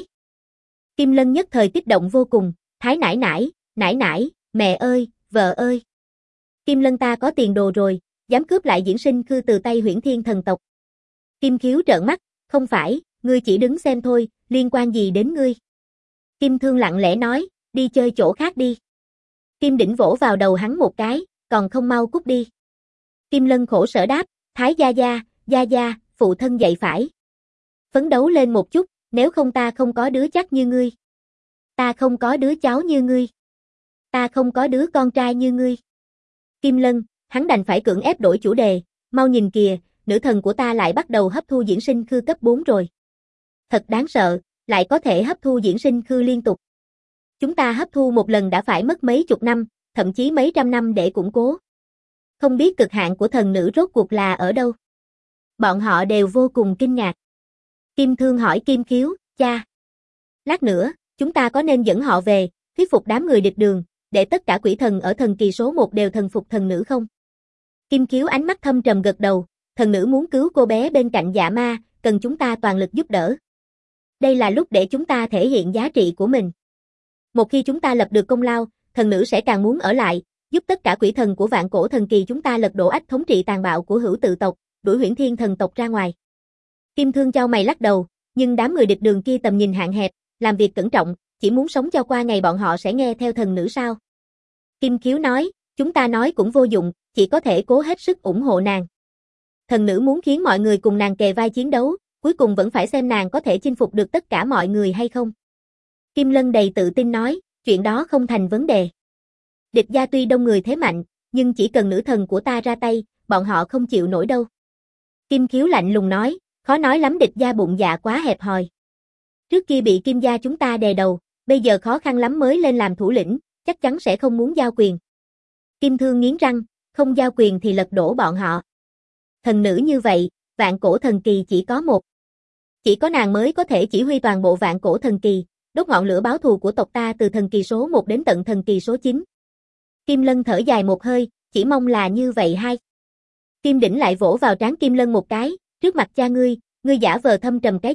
Kim Lân nhất thời kích động vô cùng, thái nãi nãi, mẹ ơi, vợ ơi. Kim Lân ta có tiền đồ rồi, dám cướp lại diễn sinh khư từ tay Huyễn Thiên thần tộc. Kim Khiếu trợn mắt, không phải, ngươi chỉ đứng xem thôi, liên quan gì đến ngươi? Kim Thương lặng lẽ nói, đi chơi chỗ khác đi. Kim Đỉnh vỗ vào đầu hắn một cái, còn không mau cút đi. Kim Lân khổ sở đáp, Thái gia gia, phụ thân dạy phải. Phấn đấu lên một chút, nếu không ta không có đứa chắc như ngươi. Ta không có đứa cháu như ngươi. Ta không có đứa con trai như ngươi. Kim Lân, hắn đành phải cưỡng ép đổi chủ đề, mau nhìn kìa, nữ thần của ta lại bắt đầu hấp thu diễn sinh khư cấp 4 rồi. Thật đáng sợ, lại có thể hấp thu diễn sinh khư liên tục. Chúng ta hấp thu một lần đã phải mất mấy chục năm, thậm chí mấy trăm năm để củng cố. Không biết cực hạn của thần nữ rốt cuộc là ở đâu. Bọn họ đều vô cùng kinh ngạc. Kim Thương hỏi Kim Khiếu, cha. Lát nữa, chúng ta có nên dẫn họ về, thuyết phục đám người địch đường, để tất cả quỷ thần ở thần kỳ số 1 đều thần phục thần nữ không? Kim Khiếu ánh mắt thâm trầm gật đầu, thần nữ muốn cứu cô bé bên cạnh dạ ma, cần chúng ta toàn lực giúp đỡ. Đây là lúc để chúng ta thể hiện giá trị của mình. Một khi chúng ta lập được công lao, thần nữ sẽ càng muốn ở lại, giúp tất cả quỷ thần của vạn cổ thần kỳ chúng ta lật đổ ách thống trị tàn bạo của Hữu Tự tộc, đuổi Huyễn Thiên thần tộc ra ngoài. Kim Thương chau mày lắc đầu, nhưng đám người địch đường kia tầm nhìn hạn hẹp, làm việc cẩn trọng, chỉ muốn sống cho qua ngày bọn họ sẽ nghe theo thần nữ sao? Kim Khiếu nói, chúng ta nói cũng vô dụng, chỉ có thể cố hết sức ủng hộ nàng. Thần nữ muốn khiến mọi người cùng nàng kề vai chiến đấu, cuối cùng vẫn phải xem nàng có thể chinh phục được tất cả mọi người hay không. Kim Lân đầy tự tin nói, chuyện đó không thành vấn đề. Địch gia tuy đông người thế mạnh, nhưng chỉ cần nữ thần của ta ra tay, bọn họ không chịu nổi đâu. Kim Khiếu lạnh lùng nói, khó nói lắm, địch gia bụng dạ quá hẹp hòi. Trước kia bị Kim gia chúng ta đè đầu, bây giờ khó khăn lắm mới lên làm thủ lĩnh, chắc chắn sẽ không muốn giao quyền. Kim Thương nghiến răng, không giao quyền thì lật đổ bọn họ. Thần nữ như vậy, vạn cổ thần kỳ chỉ có một. Chỉ có nàng mới có thể chỉ huy toàn bộ vạn cổ thần kỳ, đốt ngọn lửa báo thù của tộc ta từ thần kỳ số 1 đến tận thần kỳ số 9. Kim Lân thở dài một hơi, chỉ mong là như vậy hay. Kim Đỉnh lại vỗ vào trán Kim Lân một cái, trước mặt cha ngươi giả vờ thâm trầm cái gì,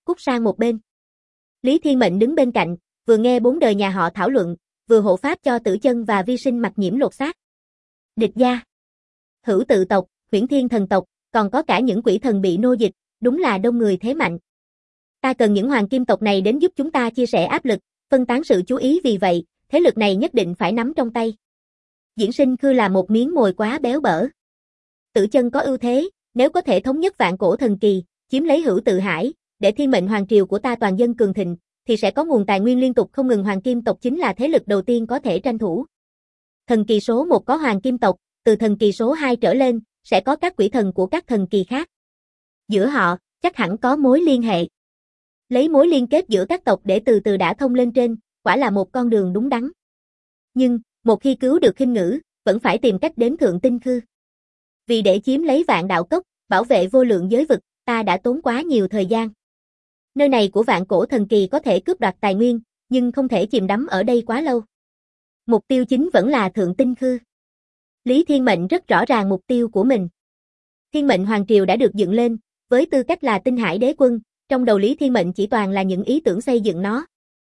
cút sang một bên. Lý Thiên Mệnh đứng bên cạnh, vừa nghe bốn đời nhà họ thảo luận, vừa hộ pháp cho Tử Chân và Vi Sinh Mặc Nhiễm lột xác. Địch gia, Hữu Tự tộc, Huyễn Thiên thần tộc, còn có cả những quỷ thần bị nô dịch, đúng là đông người thế mạnh. Ta cần những hoàng kim tộc này đến giúp chúng ta chia sẻ áp lực, phân tán sự chú ý, vì vậy, thế lực này nhất định phải nắm trong tay. Diễn Sinh Khư là một miếng mồi quá béo bở. Tử Chân có ưu thế, nếu có thể thống nhất vạn cổ thần kỳ, chiếm lấy Hữu Tự Hải, để Thiên Mệnh Hoàng triều của ta toàn dân cường thịnh, thì sẽ có nguồn tài nguyên liên tục không ngừng. Hoàng kim tộc chính là thế lực đầu tiên có thể tranh thủ. Thần kỳ số 1 có hoàng kim tộc, từ thần kỳ số 2 trở lên, sẽ có các quỷ thần của các thần kỳ khác. Giữa họ, chắc hẳn có mối liên hệ. Lấy mối liên kết giữa các tộc để từ từ đả thông lên trên, quả là một con đường đúng đắn. Nhưng, một khi cứu được Khinh Ngữ, vẫn phải tìm cách đến Thượng Tinh Khư. Vì để chiếm lấy Vạn Đạo Cốc, bảo vệ vô lượng giới vực, ta đã tốn quá nhiều thời gian. Nơi này của vạn cổ thần kỳ có thể cướp đoạt tài nguyên, nhưng không thể chìm đắm ở đây quá lâu. Mục tiêu chính vẫn là Thượng Tinh Khư. Lý Thiên Mệnh rất rõ ràng mục tiêu của mình. Thiên Mệnh Hoàng triều đã được dựng lên, với tư cách là Tinh Hải Đế quân, trong đầu Lý Thiên Mệnh chỉ toàn là những ý tưởng xây dựng nó.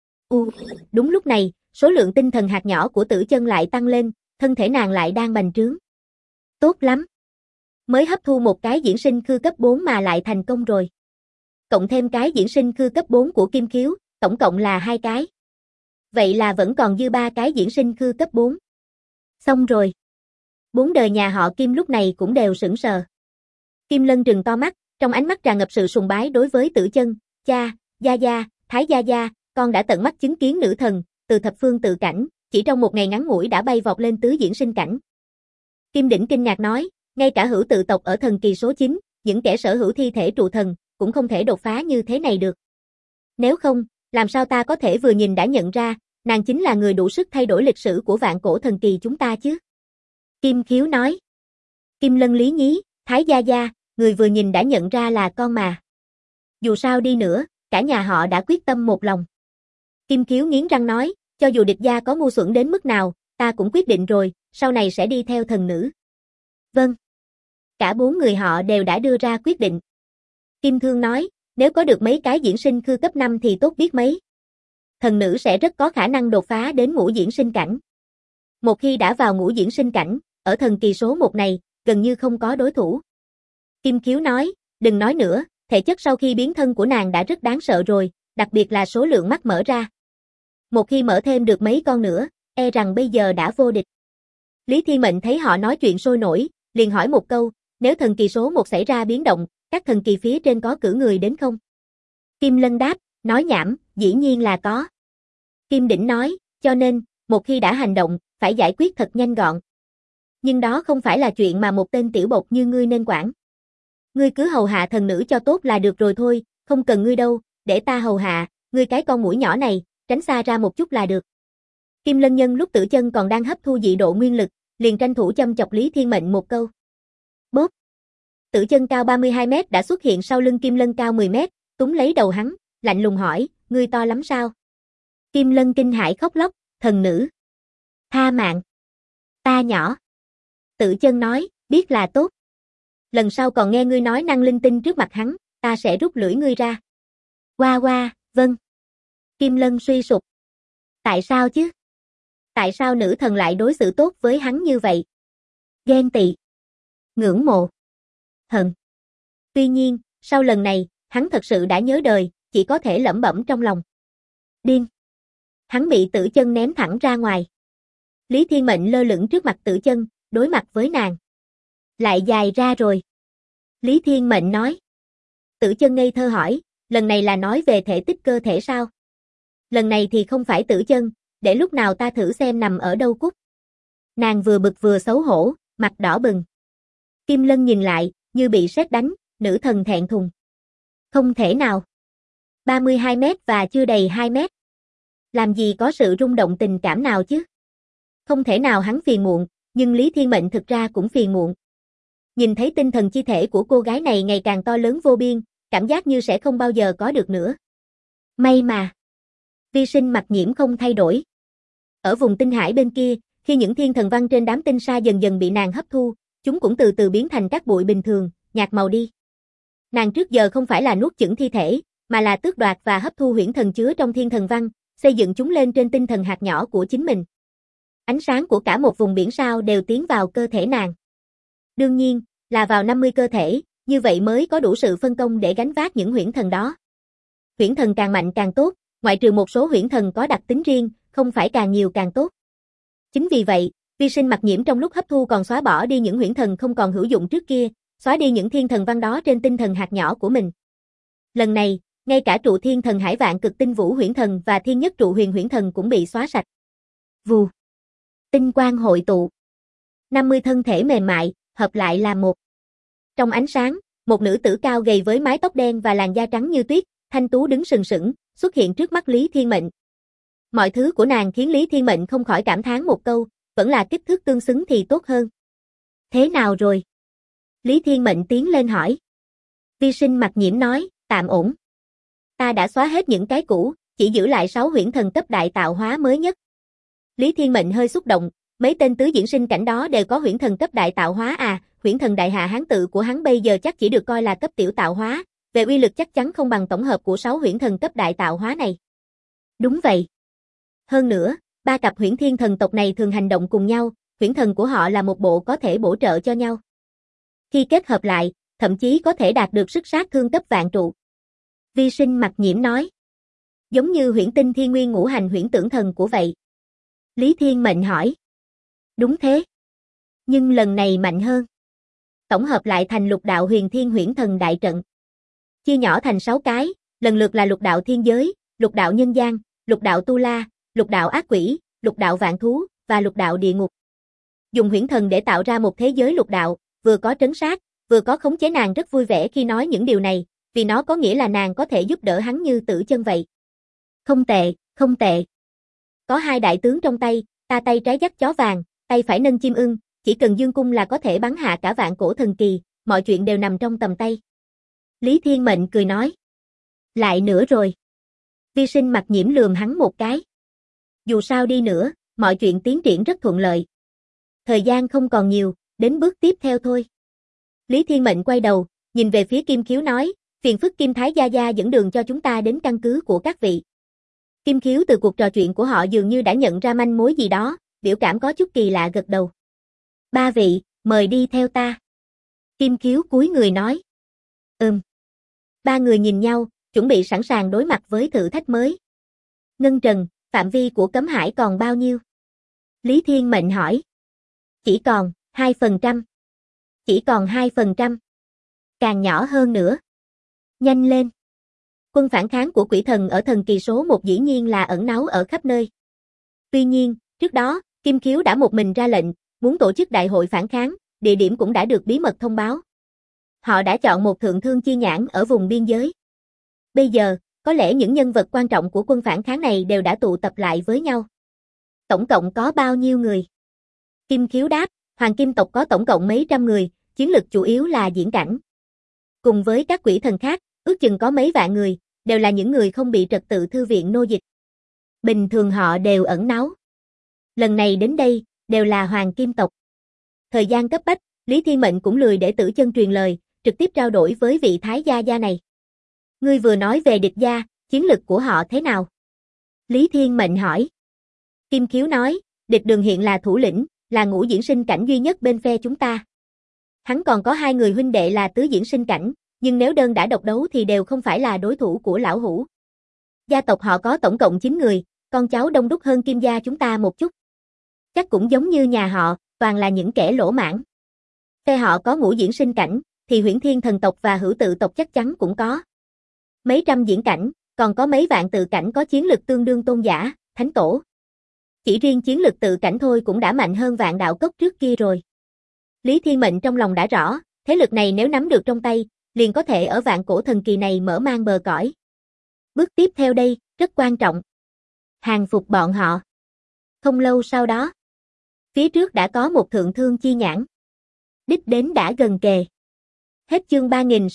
Đúng lúc này, số lượng tinh thần hạt nhỏ của Tử Chân lại tăng lên, thân thể nàng lại đang bành trướng. Tốt lắm. Mới hấp thu một cái diễn sinh khư cấp 4 mà lại thành công rồi. Cộng thêm cái diễn sinh khư cấp 4 của Kim Khiếu, tổng cộng là 2 cái. Vậy là vẫn còn dư 3 cái diễn sinh khư cấp 4. Xong rồi. 4 đời nhà họ Kim lúc này cũng đều sững sờ. Kim Lân trừng to mắt, trong ánh mắt tràn ngập sự sùng bái đối với Tử Chân. Cha, Gia Gia, Thái Gia Gia, con đã tận mắt chứng kiến nữ thần, từ thập phương tự cảnh, chỉ trong một ngày ngắn ngủi đã bay vọt lên tứ diễn sinh cảnh. Kim Đỉnh kinh ngạc nói, ngay cả Hữu Tự tộc ở thần kỳ số 9, những kẻ sở hữu thi thể trụ thần, cũng không thể đột phá như thế này được. Nếu không, làm sao ta có thể vừa nhìn đã nhận ra, nàng chính là người đủ sức thay đổi lịch sử của vạn cổ thần kỳ chúng ta chứ? Kim Khiếu nói. Kim Lân lý nhí, Thái Gia Gia, người vừa nhìn đã nhận ra là con mà. Dù sao đi nữa, cả nhà họ đã quyết tâm một lòng. Kim Khiếu nghiến răng nói, cho dù địch gia có ngu xuẩn đến mức nào, ta cũng quyết định rồi, sau này sẽ đi theo thần nữ. Vâng. Cả 4 người họ đều đã đưa ra quyết định. Kim Thương nói, nếu có được mấy cái diễn sinh khư cấp 5 thì tốt biết mấy. Thần nữ sẽ rất có khả năng đột phá đến ngũ diễn sinh cảnh. Một khi đã vào ngũ diễn sinh cảnh, ở thần kỳ số 1 này, gần như không có đối thủ. Kim Khiếu nói, đừng nói nữa, thể chất sau khi biến thân của nàng đã rất đáng sợ rồi, đặc biệt là số lượng mắt mở ra. Một khi mở thêm được mấy con nữa, e rằng bây giờ đã vô địch. Lý Thiên Mệnh thấy họ nói chuyện sôi nổi, liền hỏi một câu, nếu thần kỳ số 1 xảy ra biến động, các thần kỳ phía trên có cử người đến không? Kim Lân đáp, nói nhảm, dĩ nhiên là có. Kim Đỉnh nói, cho nên, một khi đã hành động, phải giải quyết thật nhanh gọn. Nhưng đó không phải là chuyện mà một tên tiểu bột như ngươi nên quản. Ngươi cứ hầu hạ thần nữ cho tốt là được rồi thôi, không cần ngươi đâu, để ta hầu hạ, ngươi cái con muỗi nhỏ này, tránh xa ra một chút là được. Kim Lân nhân lúc Tử Chân còn đang hấp thu dị độ nguyên lực, liền tranh thủ châm chọc Lý Thiên Mệnh một câu. Bốp. Tử Chân cao 32 mét đã xuất hiện sau lưng Kim Lân cao 10 mét, túm lấy đầu hắn, lạnh lùng hỏi, ngươi to lắm sao? Kim Lân kinh hãi khóc lóc, thần nữ. Tha mạng. Ta nhỏ. Tử Chân nói, biết là tốt. Lần sau còn nghe ngươi nói năng linh tinh trước mặt hắn, ta sẽ rút lưỡi ngươi ra. Vâng. Kim Lân suy sụp. Tại sao chứ? Tại sao nữ thần lại đối xử tốt với hắn như vậy? Ghen tị. Ngưỡng mộ. Hận. Tuy nhiên, sau lần này, hắn thật sự đã nhớ đời, chỉ có thể lẩm bẩm trong lòng. Điên. Hắn bị Tử Chân ném thẳng ra ngoài. Lý Thiên Mệnh lơ lửng trước mặt Tử Chân, đối mặt với nàng. Lại dài ra rồi. Lý Thiên Mệnh nói. Tử Chân ngây thơ hỏi, lần này là nói về thể tích cơ thể sao? Lần này thì không phải Tử Chân, để lúc nào ta thử xem nằm ở đâu cút. Nàng vừa bực vừa xấu hổ, mặt đỏ bừng. Kim Lân nhìn lại, như bị sét đánh, nữ thần thẹn thùng. Không thể nào. 32 mét và chưa đầy 2 mét. Làm gì có sự rung động tình cảm nào chứ? Không thể nào. Hắn phiền muộn, nhưng Lý Thiên Mệnh thực ra cũng phiền muộn. Nhìn thấy tinh thần chi thể của cô gái này ngày càng to lớn vô biên, cảm giác như sẽ không bao giờ có được nữa. May mà. Vi Sinh Mặc Nhiễm không thay đổi. Ở vùng tinh hải bên kia, khi những thiên thần văn trên đám tinh sa dần dần bị nàng hấp thu, chúng cũng từ từ biến thành các bụi bình thường, nhạt màu đi. Nàng trước giờ không phải là nuốt chửng thi thể, mà là tước đoạt và hấp thu huyễn thần chứa trong thiên thần văn, xây dựng chúng lên trên tinh thần hạt nhỏ của chính mình. Ánh sáng của cả một vùng biển sao đều tiến vào cơ thể nàng. Đương nhiên, là vào 50 cơ thể, như vậy mới có đủ sự phân công để gánh vác những huyễn thần đó. Huyễn thần càng mạnh càng tốt, ngoại trừ một số huyễn thần có đặc tính riêng, không phải càng nhiều càng tốt. Chính vì vậy, Vi Sinh Mặc Nhiễm trong lúc hấp thu còn xóa bỏ đi những huyễn thần không còn hữu dụng trước kia, xóa đi những thiên thần văn đó trên tinh thần hạt nhỏ của mình. Lần này, ngay cả trụ thiên thần Hải Vạn Cực Tinh Vũ huyễn thần và thiên nhất trụ huyền huyễn thần cũng bị xóa sạch. Vù. Tinh quang hội tụ. 50 thân thể mềm mại, hợp lại là một. Trong ánh sáng, một nữ tử cao gầy với mái tóc đen và làn da trắng như tuyết, thanh tú đứng sừng sững, xuất hiện trước mắt Lý Thiên Mệnh. Mọi thứ của nàng khiến Lý Thiên Mệnh không khỏi cảm thán một câu, vẫn là kích thước tương xứng thì tốt hơn. Thế nào rồi? Lý Thiên Mệnh tiến lên hỏi. Vi Sinh Mặc Nhiễm nói, tạm ổn. Ta đã xóa hết những cái cũ, chỉ giữ lại 6 huyễn thần cấp đại tạo hóa mới nhất. Lý Thiên Mệnh hơi xúc động, mấy tên tứ diễn sinh cảnh đó đều có huyễn thần cấp đại tạo hóa à, huyễn thần đại hạ hán tự của hắn bây giờ chắc chỉ được coi là cấp tiểu tạo hóa, về uy lực chắc chắn không bằng tổng hợp của 6 huyễn thần cấp đại tạo hóa này. Đúng vậy. Hơn nữa, 3 cặp huyễn thiên thần tộc này thường hành động cùng nhau, huyễn thần của họ là một bộ có thể bổ trợ cho nhau. Khi kết hợp lại, thậm chí có thể đạt được sức sát thương cấp vạn trụ. Vi Sinh Mặc Nhiễm nói. Giống như huyễn tinh thiên nguyên ngũ hành huyễn tưởng thần của vậy. Lý Thiên Mệnh hỏi. Đúng thế. Nhưng lần này mạnh hơn. Tổng hợp lại thành lục đạo huyền thiên huyễn thần đại trận. Chia nhỏ thành 6 cái, lần lượt là lục đạo thiên giới, lục đạo nhân gian, lục đạo tu la, lục đạo ác quỷ, lục đạo vạn thú, và lục đạo địa ngục. Dùng huyễn thần để tạo ra một thế giới lục đạo, vừa có trấn sát, vừa có khống chế. Nàng rất vui vẻ khi nói những điều này, vì nó có nghĩa là nàng có thể giúp đỡ hắn như tử chân vậy. Không tệ, không tệ. Có 2 đại tướng trong tay, ta tay trái dắt chó vàng, tay phải nâng chim ưng, chỉ cần dương cung là có thể bắn hạ cả vạn cổ thần kỳ, mọi chuyện đều nằm trong tầm tay. Lý Thiên Mệnh cười nói. Lại nữa rồi. Vi Sinh Mặc Nhiễm lườm hắn một cái. Dù sao đi nữa, mọi chuyện tiến triển rất thuận lợi. Thời gian không còn nhiều, đến bước tiếp theo thôi. Lý Thiên Mệnh quay đầu, nhìn về phía Kim Khiếu nói, phiền phức Kim Thái Gia Gia dẫn đường cho chúng ta đến căn cứ của các vị. Kim Khiếu từ cuộc trò chuyện của họ dường như đã nhận ra manh mối gì đó, biểu cảm có chút kỳ lạ gật đầu. 3 vị, mời đi theo ta. Kim Khiếu cúi người nói. 3 người nhìn nhau, chuẩn bị sẵn sàng đối mặt với thử thách mới. Ngân Trần, phạm vi của cấm hải còn bao nhiêu? Lý Thiên Mệnh hỏi. Chỉ còn 2%. Chỉ còn 2%. Càng nhỏ hơn nữa. Nhanh lên. Quân phản kháng của quỷ thần ở thần kỳ số 1 dĩ nhiên là ẩn náu ở khắp nơi. Tuy nhiên, trước đó, Kim Khiếu đã một mình ra lệnh, muốn tổ chức đại hội phản kháng, địa điểm cũng đã được bí mật thông báo. Họ đã chọn một thượng thương chi nhãn ở vùng biên giới. Bây giờ, có lẽ những nhân vật quan trọng của quân phản kháng này đều đã tụ tập lại với nhau. Tổng cộng có bao nhiêu người? Kim Khiếu đáp, Hoàng Kim tộc có tổng cộng mấy trăm người, chiến lực chủ yếu là diễn cảnh. Cùng với các quỷ thần khác, ước chừng có mấy vạn người, đều là những người không bị trật tự thư viện nô dịch. Bình thường họ đều ẩn náu. Lần này đến đây, đều là Hoàng Kim tộc. Thời gian cấp bách, Lý Thiên Mệnh cũng lười để tử chân truyền lời, trực tiếp trao đổi với vị Thái Gia Gia này. Ngươi vừa nói về địch gia, chiến lực của họ thế nào? Lý Thiên Mệnh hỏi. Kim Khiếu nói, địch đường hiện là thủ lĩnh, là ngũ diễn sinh cảnh duy nhất bên phe chúng ta. Hắn còn có 2 người huynh đệ là tứ diễn sinh cảnh, nhưng nếu đơn đã độc đấu thì đều không phải là đối thủ của lão hủ. Gia tộc họ có tổng cộng 9 người, con cháu đông đúc hơn Kim gia chúng ta một chút. Chắc cũng giống như nhà họ, toàn là những kẻ lỗ mãng. Phe họ có ngũ diễn sinh cảnh, thì huyễn thiên thần tộc và hữu tự tộc chắc chắn cũng có. Mấy trăm diễn cảnh, còn có mấy vạn tự cảnh có chiến lực tương đương tôn giả, thánh tổ. Chỉ riêng chiến lực tự cảnh thôi cũng đã mạnh hơn vạn đạo cốc trước kia rồi. Lý Thiên Mệnh trong lòng đã rõ, thế lực này nếu nắm được trong tay, liền có thể ở vạn cổ thần kỳ này mở mang bờ cõi. Bước tiếp theo đây, rất quan trọng. Hàng phục bọn họ. Không lâu sau đó, phía trước đã có một thượng thương chi nhãn. Đích đến đã gần kề. Hết chương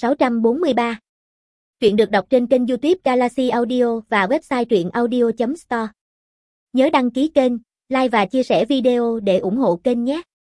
3643. Truyện được đọc trên kênh YouTube Galaxy Audio và website truyệnaudio.store. Nhớ đăng ký kênh, like và chia sẻ video để ủng hộ kênh nhé.